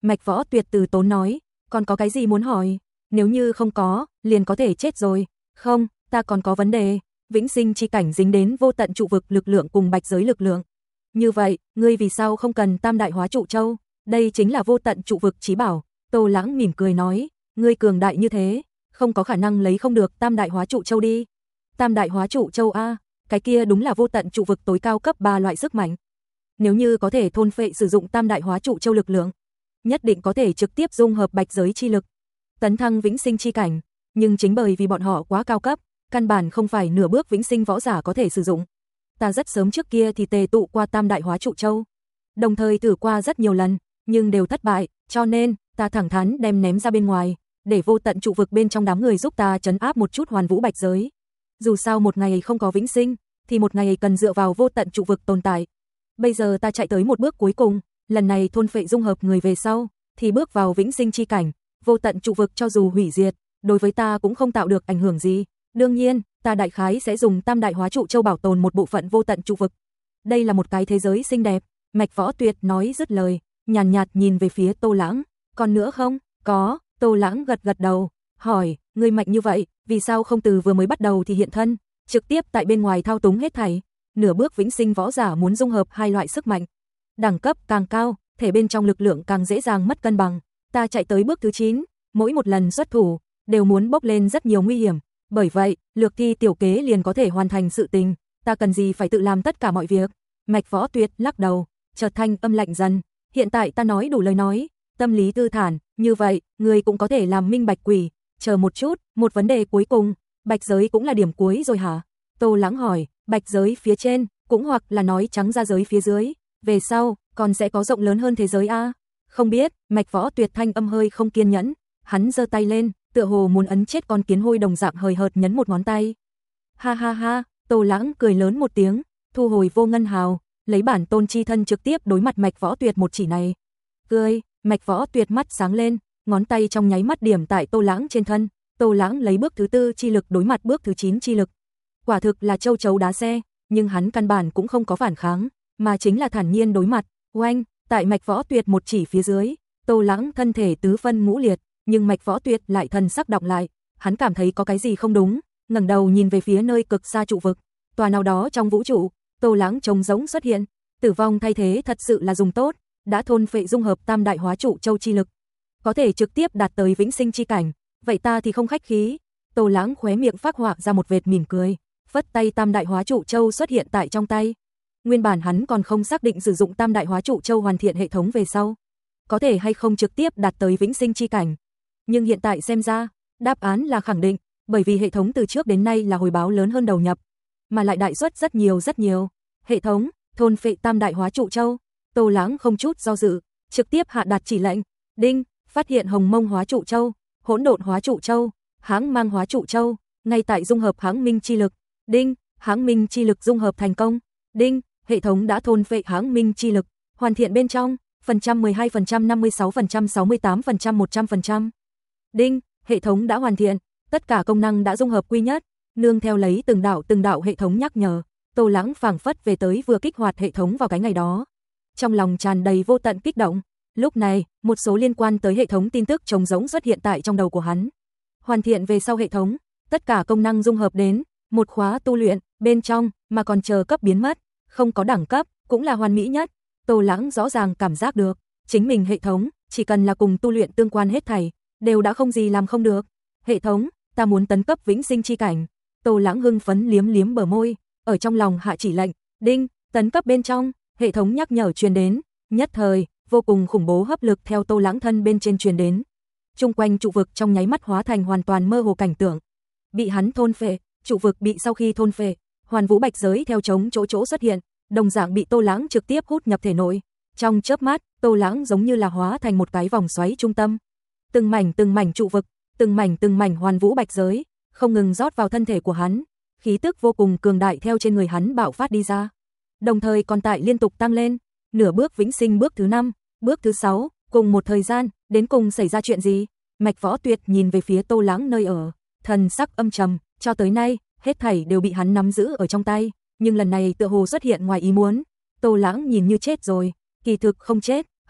Mạch Võ Tuyệt từ tốn nói, còn có cái gì muốn hỏi? Nếu như không có, liền có thể chết rồi. Không, ta còn có vấn đề. Vĩnh sinh chi cảnh dính đến vô tận trụ vực lực lượng cùng bạch giới lực lượng. Như vậy, ngươi vì sao không cần tam đại hóa trụ châu? Đây chính là vô tận trụ vực chí bảo. Tô Lãng mỉm cười nói, ngươi cường đại như thế, không có khả năng lấy không được tam đại hóa trụ châu đi. Tam đại hóa trụ châu a, cái kia đúng là vô tận trụ vực tối cao cấp 3 loại sức mạnh. Nếu như có thể thôn phệ sử dụng tam đại hóa trụ châu lực lượng, nhất định có thể trực tiếp dung hợp bạch giới chi lực, tấn thăng vĩnh sinh chi cảnh, nhưng chính bởi vì bọn họ quá cao cấp, căn bản không phải nửa bước vĩnh sinh võ giả có thể sử dụng. Ta rất sớm trước kia thì tề tụ qua tam đại hóa trụ châu, đồng thời thử qua rất nhiều lần, nhưng đều thất bại, cho nên ta thẳng thắn đem ném ra bên ngoài, để vô tận trụ vực bên trong đám người giúp ta trấn áp một chút hoàn vũ bạch giới. Dù sao một ngày không có vĩnh sinh, thì một ngày cần dựa vào vô tận trụ vực tồn tại. Bây giờ ta chạy tới một bước cuối cùng, lần này thôn phệ dung hợp người về sau, thì bước vào vĩnh sinh chi cảnh, vô tận trụ vực cho dù hủy diệt, đối với ta cũng không tạo được ảnh hưởng gì. Đương nhiên, ta đại khái sẽ dùng tam đại hóa trụ châu bảo tồn một bộ phận vô tận trụ vực. Đây là một cái thế giới xinh đẹp, Mạch Võ Tuyệt nói dứt lời, nhàn nhạt nhìn về phía Tô Lãng, còn nữa không? Có, Tô Lãng gật gật đầu, hỏi, ngươi mạnh như vậy, vì sao không từ vừa mới bắt đầu thì hiện thân, trực tiếp tại bên ngoài thao túng hết thảy? Nửa bước vĩnh sinh võ giả muốn dung hợp hai loại sức mạnh, đẳng cấp càng cao, thể bên trong lực lượng càng dễ dàng mất cân bằng. Ta chạy tới bước thứ 9, mỗi một lần xuất thủ đều muốn bốc lên rất nhiều nguy hiểm, bởi vậy, lược thi tiểu kế liền có thể hoàn thành sự tình, ta cần gì phải tự làm tất cả mọi việc. Mạch Võ Tuyệt lắc đầu, chợt thanh âm lạnh dần, hiện tại ta nói đủ lời nói, tâm lý thư thản, như vậy, ngươi cũng có thể làm minh bạch quỷ, chờ một chút, một vấn đề cuối cùng, bạch giới cũng là điểm cuối rồi hả? Tô Lãng hỏi, bạch giới phía trên, cũng hoặc là nói trắng ra giới phía dưới, về sau, còn sẽ có rộng lớn hơn thế giới a? Không biết, Mạch Võ Tuyệt thanh âm hơi không kiên nhẫn, hắn giơ tay lên, tựa hồ muốn ấn chết con kiến hôi đồng dạng hời hợt nhấn một ngón tay. Ha ha ha, Tô Lãng cười lớn một tiếng, thu hồi vô ngân hào, lấy bản tôn chi thân trực tiếp đối mặt Mạch Võ Tuyệt một chỉ này. Cười, Mạch Võ Tuyệt mắt sáng lên, ngón tay trong nháy mắt điểm tại Tô Lãng trên thân, Tô Lãng lấy bước thứ 4 chi lực đối mặt bước thứ 9 chi lực. Quả thực là châu chấu đá xe, nhưng hắn căn bản cũng không có phản kháng, mà chính là thản nhiên đối mặt. Oanh, tại Mạch Võ Tuyệt một chỉ phía dưới, Tô Lãng thân thể tứ phân ngũ liệt, nhưng Mạch Võ Tuyệt lại thần sắc đọng lại, hắn cảm thấy có cái gì không đúng, ngẩng đầu nhìn về phía nơi cực xa trụ vực, tòa nào đó trong vũ trụ, Tô Lãng trống rỗng xuất hiện, tử vong thay thế thật sự là dùng tốt, đã thôn phệ dung hợp tam đại hóa trụ châu chi lực, có thể trực tiếp đạt tới vĩnh sinh chi cảnh, vậy ta thì không khách khí. Tô Lãng khóe miệng phác họa ra một vệt mỉm cười, phất tay tam đại hóa trụ châu xuất hiện tại trong tay. Nguyên bản hắn còn không xác định sử dụng tam đại hóa trụ châu hoàn thiện hệ thống về sau, có thể hay không trực tiếp đạt tới vĩnh sinh chi cảnh. Nhưng hiện tại xem ra, đáp án là khẳng định, bởi vì hệ thống từ trước đến nay là hồi báo lớn hơn đầu nhập, mà lại đại suất rất nhiều. Hệ thống, thôn phệ tam đại hóa trụ châu. Tô Lãng không chút do dự, trực tiếp hạ đạt chỉ lệnh. Đinh, phát hiện hồng mông hóa trụ châu, hỗn độn hóa trụ châu, hãng mang hóa trụ châu, ngay tại dung hợp hãng minh chi lực. Đinh, hãng minh chi lực dung hợp thành công. Đinh, hệ thống đã thôn phệ hãng minh chi lực, hoàn thiện bên trong, phần trăm 12%, 56%, 68%, 100%. Đinh, hệ thống đã hoàn thiện, tất cả công năng đã dung hợp quy nhất, nương theo lấy từng đạo hệ thống nhắc nhở, Tô Lãng phảng phất về tới vừa kích hoạt hệ thống vào cái ngày đó. Trong lòng tràn đầy vô tận kích động, lúc này, một số liên quan tới hệ thống tin tức trống rỗng xuất hiện tại trong đầu của hắn. Hoàn thiện về sau hệ thống, tất cả công năng dung hợp đến, một khóa tu luyện, bên trong, mà còn chờ cấp biến mất, không có đẳng cấp, cũng là hoàn mỹ nhất. Tô Lãng rõ ràng cảm giác được, chính mình hệ thống, chỉ cần là cùng tu luyện tương quan hết thảy, đều đã không gì làm không được. Hệ thống, ta muốn tấn cấp vĩnh sinh chi cảnh. Tô Lãng hưng phấn liếm bờ môi, ở trong lòng hạ chỉ lệnh, đinh, tấn cấp bên trong, hệ thống nhắc nhở truyền đến, nhất thời, vô cùng khủng bố hấp lực theo Tô Lãng thân bên trên truyền đến. Chung quanh trụ vực trong nháy mắt hóa thành hoàn toàn mơ hồ cảnh tượng. Bị hắn thôn phệ, trụ vực bị sau khi thôn phệ, hoàn vũ bạch giới theo trống chỗ xuất hiện, đồng dạng bị Tô Lãng trực tiếp hút nhập thể nội. Trong chớp mắt, Tô Lãng giống như là hóa thành một cái vòng xoáy trung tâm. Từng mảnh trụ vực, từng mảnh hoàn vũ bạch giới, không ngừng rót vào thân thể của hắn, khí tức vô cùng cường đại theo trên người hắn bạo phát đi ra. Đồng thời còn tại liên tục tăng lên, nửa bước vĩnh sinh bước thứ 5, bước thứ 6, cùng một thời gian, đến cùng xảy ra chuyện gì? Mạch Võ Tuyệt nhìn về phía Tô Lãng nơi ở, thần sắc âm trầm, cho tới nay, hết thảy đều bị hắn nắm giữ ở trong tay, nhưng lần này tựa hồ xuất hiện ngoài ý muốn. Tô Lãng nhìn như chết rồi, kỳ thực không chết,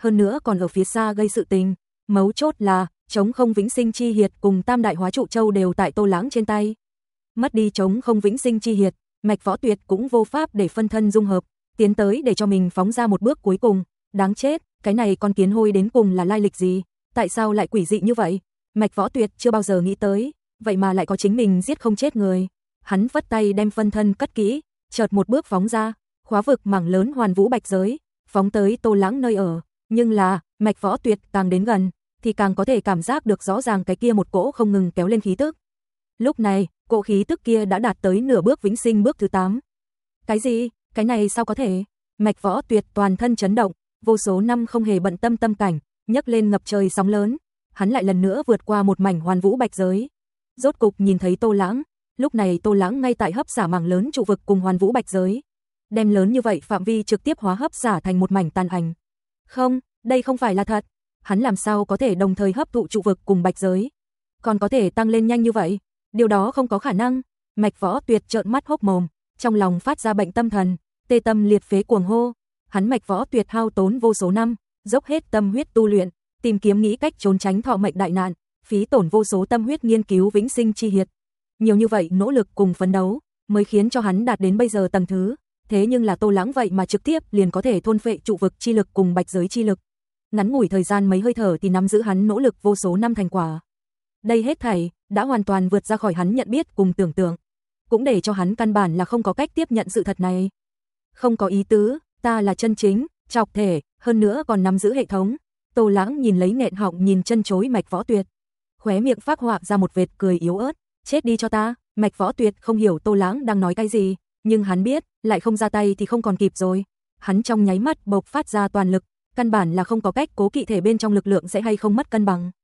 hơn nữa còn ở phía xa gây sự tình. Mấu chốt là, trống không vĩnh sinh chi hiệt cùng tam đại hóa trụ châu đều tại Tô Lãng trên tay. Mất đi trống không vĩnh sinh chi hiệt, Mạch Võ Tuyệt cũng vô pháp để phân thân dung hợp, tiến tới để cho mình phóng ra một bước cuối cùng. Đáng chết, cái này con kiến hôi đến cùng là lai lịch gì? Tại sao lại quỷ dị như vậy? Mạch Võ Tuyệt chưa bao giờ nghĩ tới, vậy mà lại có chính mình giết không chết người. Hắn vất tay đem phân thân cất kỹ, chợt một bước phóng ra, khóa vực mảng lớn hoàn vũ bạch giới, phóng tới Tô Lãng nơi ở. Nhưng là, Mạch Võ Tuyệt càng đến gần, thì càng có thể cảm giác được rõ ràng cái kia một cỗ không ngừng kéo lên khí tức. Lúc này, cỗ khí tức kia đã đạt tới nửa bước vĩnh sinh bước thứ 8. Cái gì? Cái này sao có thể? Mạch Võ Tuyệt toàn thân chấn động, vô số năm không hề bận tâm tâm cảnh, nhấc lên ngập trời sóng lớn. Hắn lại lần nữa vượt qua một mảnh hoàn vũ bạch giới. Rốt cục nhìn thấy Tô Lãng, lúc này Tô Lãng ngay tại hấp xả mảng lớn trụ vực cùng hoàn vũ bạch giới. Đem lớn như vậy phạm vi trực tiếp hóa hấp xả thành một mảnh tàn ảnh. Không, đây không phải là thật. Hắn làm sao có thể đồng thời hấp thụ trụ vực cùng bạch giới? Còn có thể tăng lên nhanh như vậy? Điều đó không có khả năng. Mạch Võ Tuyệt trợn mắt hốc mồm, trong lòng phát ra bệnh tâm thần, tê tâm liệt phế cuồng hô. Hắn Mạch Võ Tuyệt hao tốn vô số năm, dốc hết tâm huyết tu luyện, tìm kiếm nghĩ cách trốn tránh thọ mệnh đại nạn, phí tổn vô số tâm huyết nghiên cứu vĩnh sinh chi hiệt. Nhiều như vậy nỗ lực cùng phấn đấu, mới khiến cho hắn đạt đến bây giờ tầng thứ. Thế nhưng là Tô Lãng vậy mà trực tiếp liền có thể thôn phệ trụ vực chi lực cùng bạch giới chi lực. Ngắn ngủi thời gian mấy hơi thở thì nắm giữ hắn nỗ lực vô số năm thành quả. Đây hết thảy đã hoàn toàn vượt ra khỏi hắn nhận biết cùng tưởng tượng, cũng để cho hắn căn bản là không có cách tiếp nhận sự thật này. Không có ý tứ, ta là chân chính, trọc thể, hơn nữa còn nắm giữ hệ thống. Tô Lãng nhìn lấy nghẹn họng nhìn chân chối Mạch Võ Tuyệt, khóe miệng phác họa ra một vệt cười yếu ớt, chết đi cho ta. Mạch Võ Tuyệt không hiểu Tô Lãng đang nói cái gì, nhưng hắn biết, lại không ra tay thì không còn kịp rồi. Hắn trong nháy mắt bộc phát ra toàn lực, căn bản là không có cách cố kỵ thể bên trong lực lượng sẽ hay không mất cân bằng.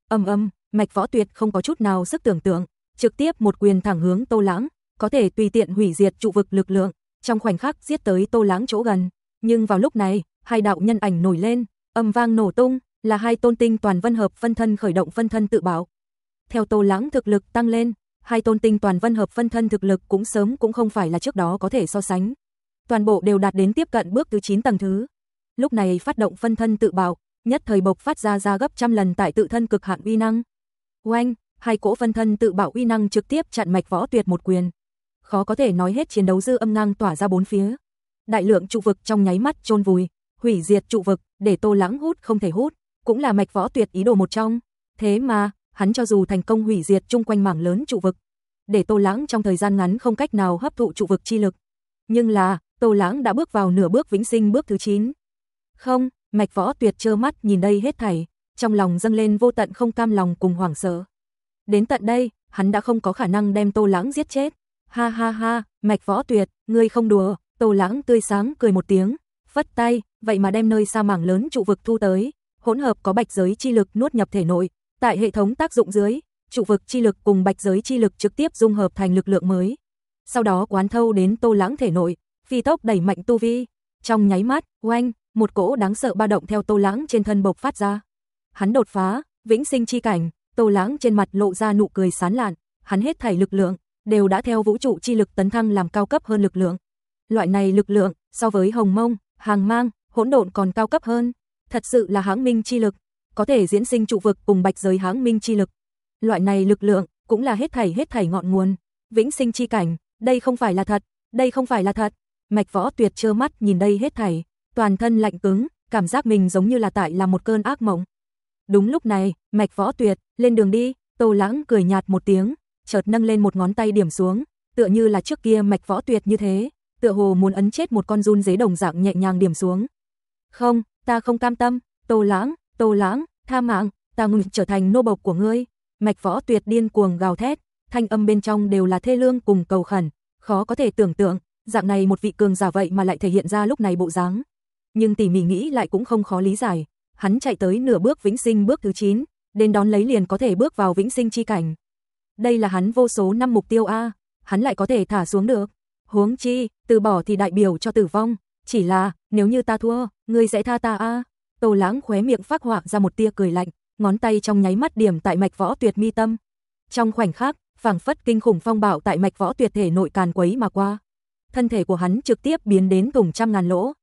Mạch Võ Tuyệt không có chút nào sức tưởng tượng, trực tiếp một quyền thẳng hướng Tô Lãng, có thể tùy tiện hủy diệt trụ vực lực lượng, trong khoảnh khắc giết tới Tô Lãng chỗ gần. Nhưng vào lúc này, hai đạo nhân ảnh nổi lên, âm vang nổ tung, là hai tôn tinh toàn vân hợp phân thân khởi động phân thân tự bảo. Theo Tô Lãng thực lực tăng lên, hai tôn tinh toàn vân hợp phân thân thực lực cũng sớm cũng không phải là trước đó có thể so sánh. Toàn bộ đều đạt đến tiếp cận bước thứ 9 tầng thứ. Lúc này phát động phân thân tự bảo, nhất thời bộc phát ra gấp trăm lần tại tự thân cực hạn uy năng. Oanh, hai cỗ phân thân tự bảo uy năng trực tiếp chặn Mạch Võ Tuyệt một quyền. Khó có thể nói hết chiến đấu dư âm ngang tỏa ra bốn phía. Đại lượng trụ vực trong nháy mắt chôn vùi, hủy diệt trụ vực, để Tô Lãng hút không thể hút, cũng là Mạch Võ Tuyệt ý đồ một trong. Thế mà, hắn cho dù thành công hủy diệt chung quanh mảng lớn trụ vực, để Tô Lãng trong thời gian ngắn không cách nào hấp thụ trụ vực chi lực. Nhưng là, Tô Lãng đã bước vào nửa bước vĩnh sinh bước thứ 9. Không, Mạch Võ Tuyệt trơ mắt nhìn đây hết thảy, trong lòng dâng lên vô tận không cam lòng cùng hoảng sợ. Đến tận đây, hắn đã không có khả năng đem Tô Lãng giết chết. Ha ha ha, Mạch Võ Tuyệt, ngươi không đùa. Tô Lãng tươi sáng cười một tiếng, phất tay, vậy mà đem nơi xa mảng lớn trụ vực thu tới, hỗn hợp có bạch giới chi lực nuốt nhập thể nội. Tại hệ thống tác dụng dưới, trụ vực chi lực cùng bạch giới chi lực trực tiếp dung hợp thành lực lượng mới. Sau đó quán thâu đến Tô Lãng thể nội, phi tốc đẩy mạnh tu vi. Trong nháy mắt, oanh, một cỗ đáng sợ ba động theo Tô Lãng trên thân bộc phát ra. Hắn đột phá, vĩnh sinh chi cảnh, Tô Lãng trên mặt lộ ra nụ cười sán lạn, hắn hết thảy lực lượng đều đã theo vũ trụ chi lực tấn thăng làm cao cấp hơn lực lượng. Loại này lực lượng, so với hồng mông, hàng mang, hỗn độn còn cao cấp hơn, thật sự là hãng minh chi lực, có thể diễn sinh trụ vực cùng bạch giới hãng minh chi lực. Loại này lực lượng cũng là hết thảy ngọn nguồn, vĩnh sinh chi cảnh, đây không phải là thật, đây không phải là thật. Mạch Võ Tuyệt trơ mắt nhìn đây hết thảy, toàn thân lạnh cứng, cảm giác mình giống như là tại là một cơn ác mộng. Đúng lúc này, Mạch Võ Tuyệt, lên đường đi. Tô Lãng cười nhạt một tiếng, chợt nâng lên một ngón tay điểm xuống, tựa như là trước kia Mạch Võ Tuyệt như thế, tựa hồ muốn ấn chết một con giun dế đồng dạng nhẹ nhàng điểm xuống. Không, ta không cam tâm. Tô Lãng, tha mạng, ta nguyện trở thành nô bộc của ngươi. Mạch Võ Tuyệt điên cuồng gào thét, thanh âm bên trong đều là thê lương cùng cầu khẩn, khó có thể tưởng tượng, dạng này một vị cường giả vậy mà lại thể hiện ra lúc này bộ dáng. Nhưng tỉ mỉ nghĩ lại cũng không khó lý giải, hắn chạy tới nửa bước vĩnh sinh bước thứ 9, đến đón lấy liền có thể bước vào vĩnh sinh chi cảnh. Đây là hắn vô số năm mục tiêu a, hắn lại có thể thả xuống được. Huống chi, từ bỏ thì đại biểu cho tử vong, chỉ là, nếu như ta thua, ngươi sẽ tha ta a. Tô Lãng khóe miệng phác họa ra một tia cười lạnh, ngón tay trong nháy mắt điểm tại Mạch Võ Tuyệt mi tâm. Trong khoảnh khắc, phảng phất kinh khủng phong bạo tại Mạch Võ Tuyệt thể nội càn quấy mà qua. Thân thể của hắn trực tiếp biến đến thủng trăm ngàn lỗ.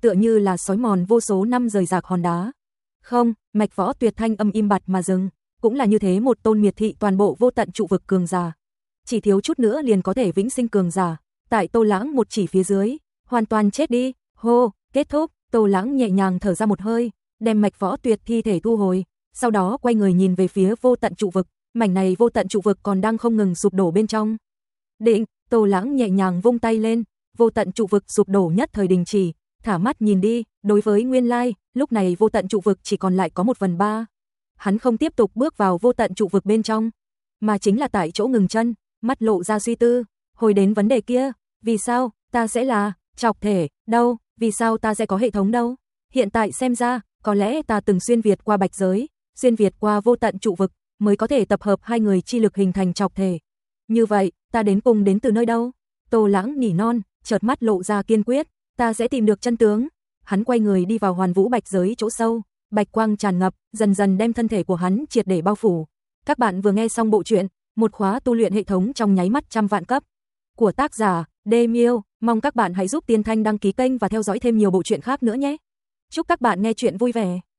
tựa như là xói mòn vô số năm rời rạc hòn đá. Không, Mạch Võ Tuyệt thanh âm im bặt mà dừng, cũng là như thế một tôn miệt thị toàn bộ vô tận trụ vực cường giả. Chỉ thiếu chút nữa liền có thể vĩnh sinh cường giả, tại Tô Lãng một chỉ phía dưới, hoàn toàn chết đi. Hô, kết thúc. Tô Lãng nhẹ nhàng thở ra một hơi, đem Mạch Võ Tuyệt thi thể thu hồi, sau đó quay người nhìn về phía vô tận trụ vực, mảnh này vô tận trụ vực còn đang không ngừng sụp đổ bên trong. Định, Tô Lãng nhẹ nhàng vung tay lên, vô tận trụ vực sụp đổ nhất thời đình chỉ, thả mắt nhìn đi, đối với nguyên lai, lúc này vô tận trụ vực chỉ còn lại có 1/3. Hắn không tiếp tục bước vào vô tận trụ vực bên trong, mà chính là tại chỗ ngừng chân, mắt lộ ra suy tư, hồi đến vấn đề kia, vì sao ta sẽ là trọc thể, đâu, vì sao ta sẽ có hệ thống đâu? Hiện tại xem ra, có lẽ ta từng xuyên việt qua bạch giới, xuyên việt qua vô tận trụ vực, mới có thể tập hợp hai người chi lực hình thành trọc thể. Như vậy, ta đến cùng đến từ nơi đâu? Tô Lãng nỉ non, chợt mắt lộ ra kiên quyết, ta sẽ tìm được chân tướng. Hắn quay người đi vào Hoàn Vũ bạch giới chỗ sâu, bạch quang tràn ngập, dần dần đem thân thể của hắn triệt để bao phủ. Các bạn vừa nghe xong bộ truyện Một khóa tu luyện hệ thống trong nháy mắt trăm vạn cấp của tác giả Đê-miêu, mong các bạn hãy giúp Tiên Thanh đăng ký kênh và theo dõi thêm nhiều bộ truyện khác nữa nhé. Chúc các bạn nghe truyện vui vẻ.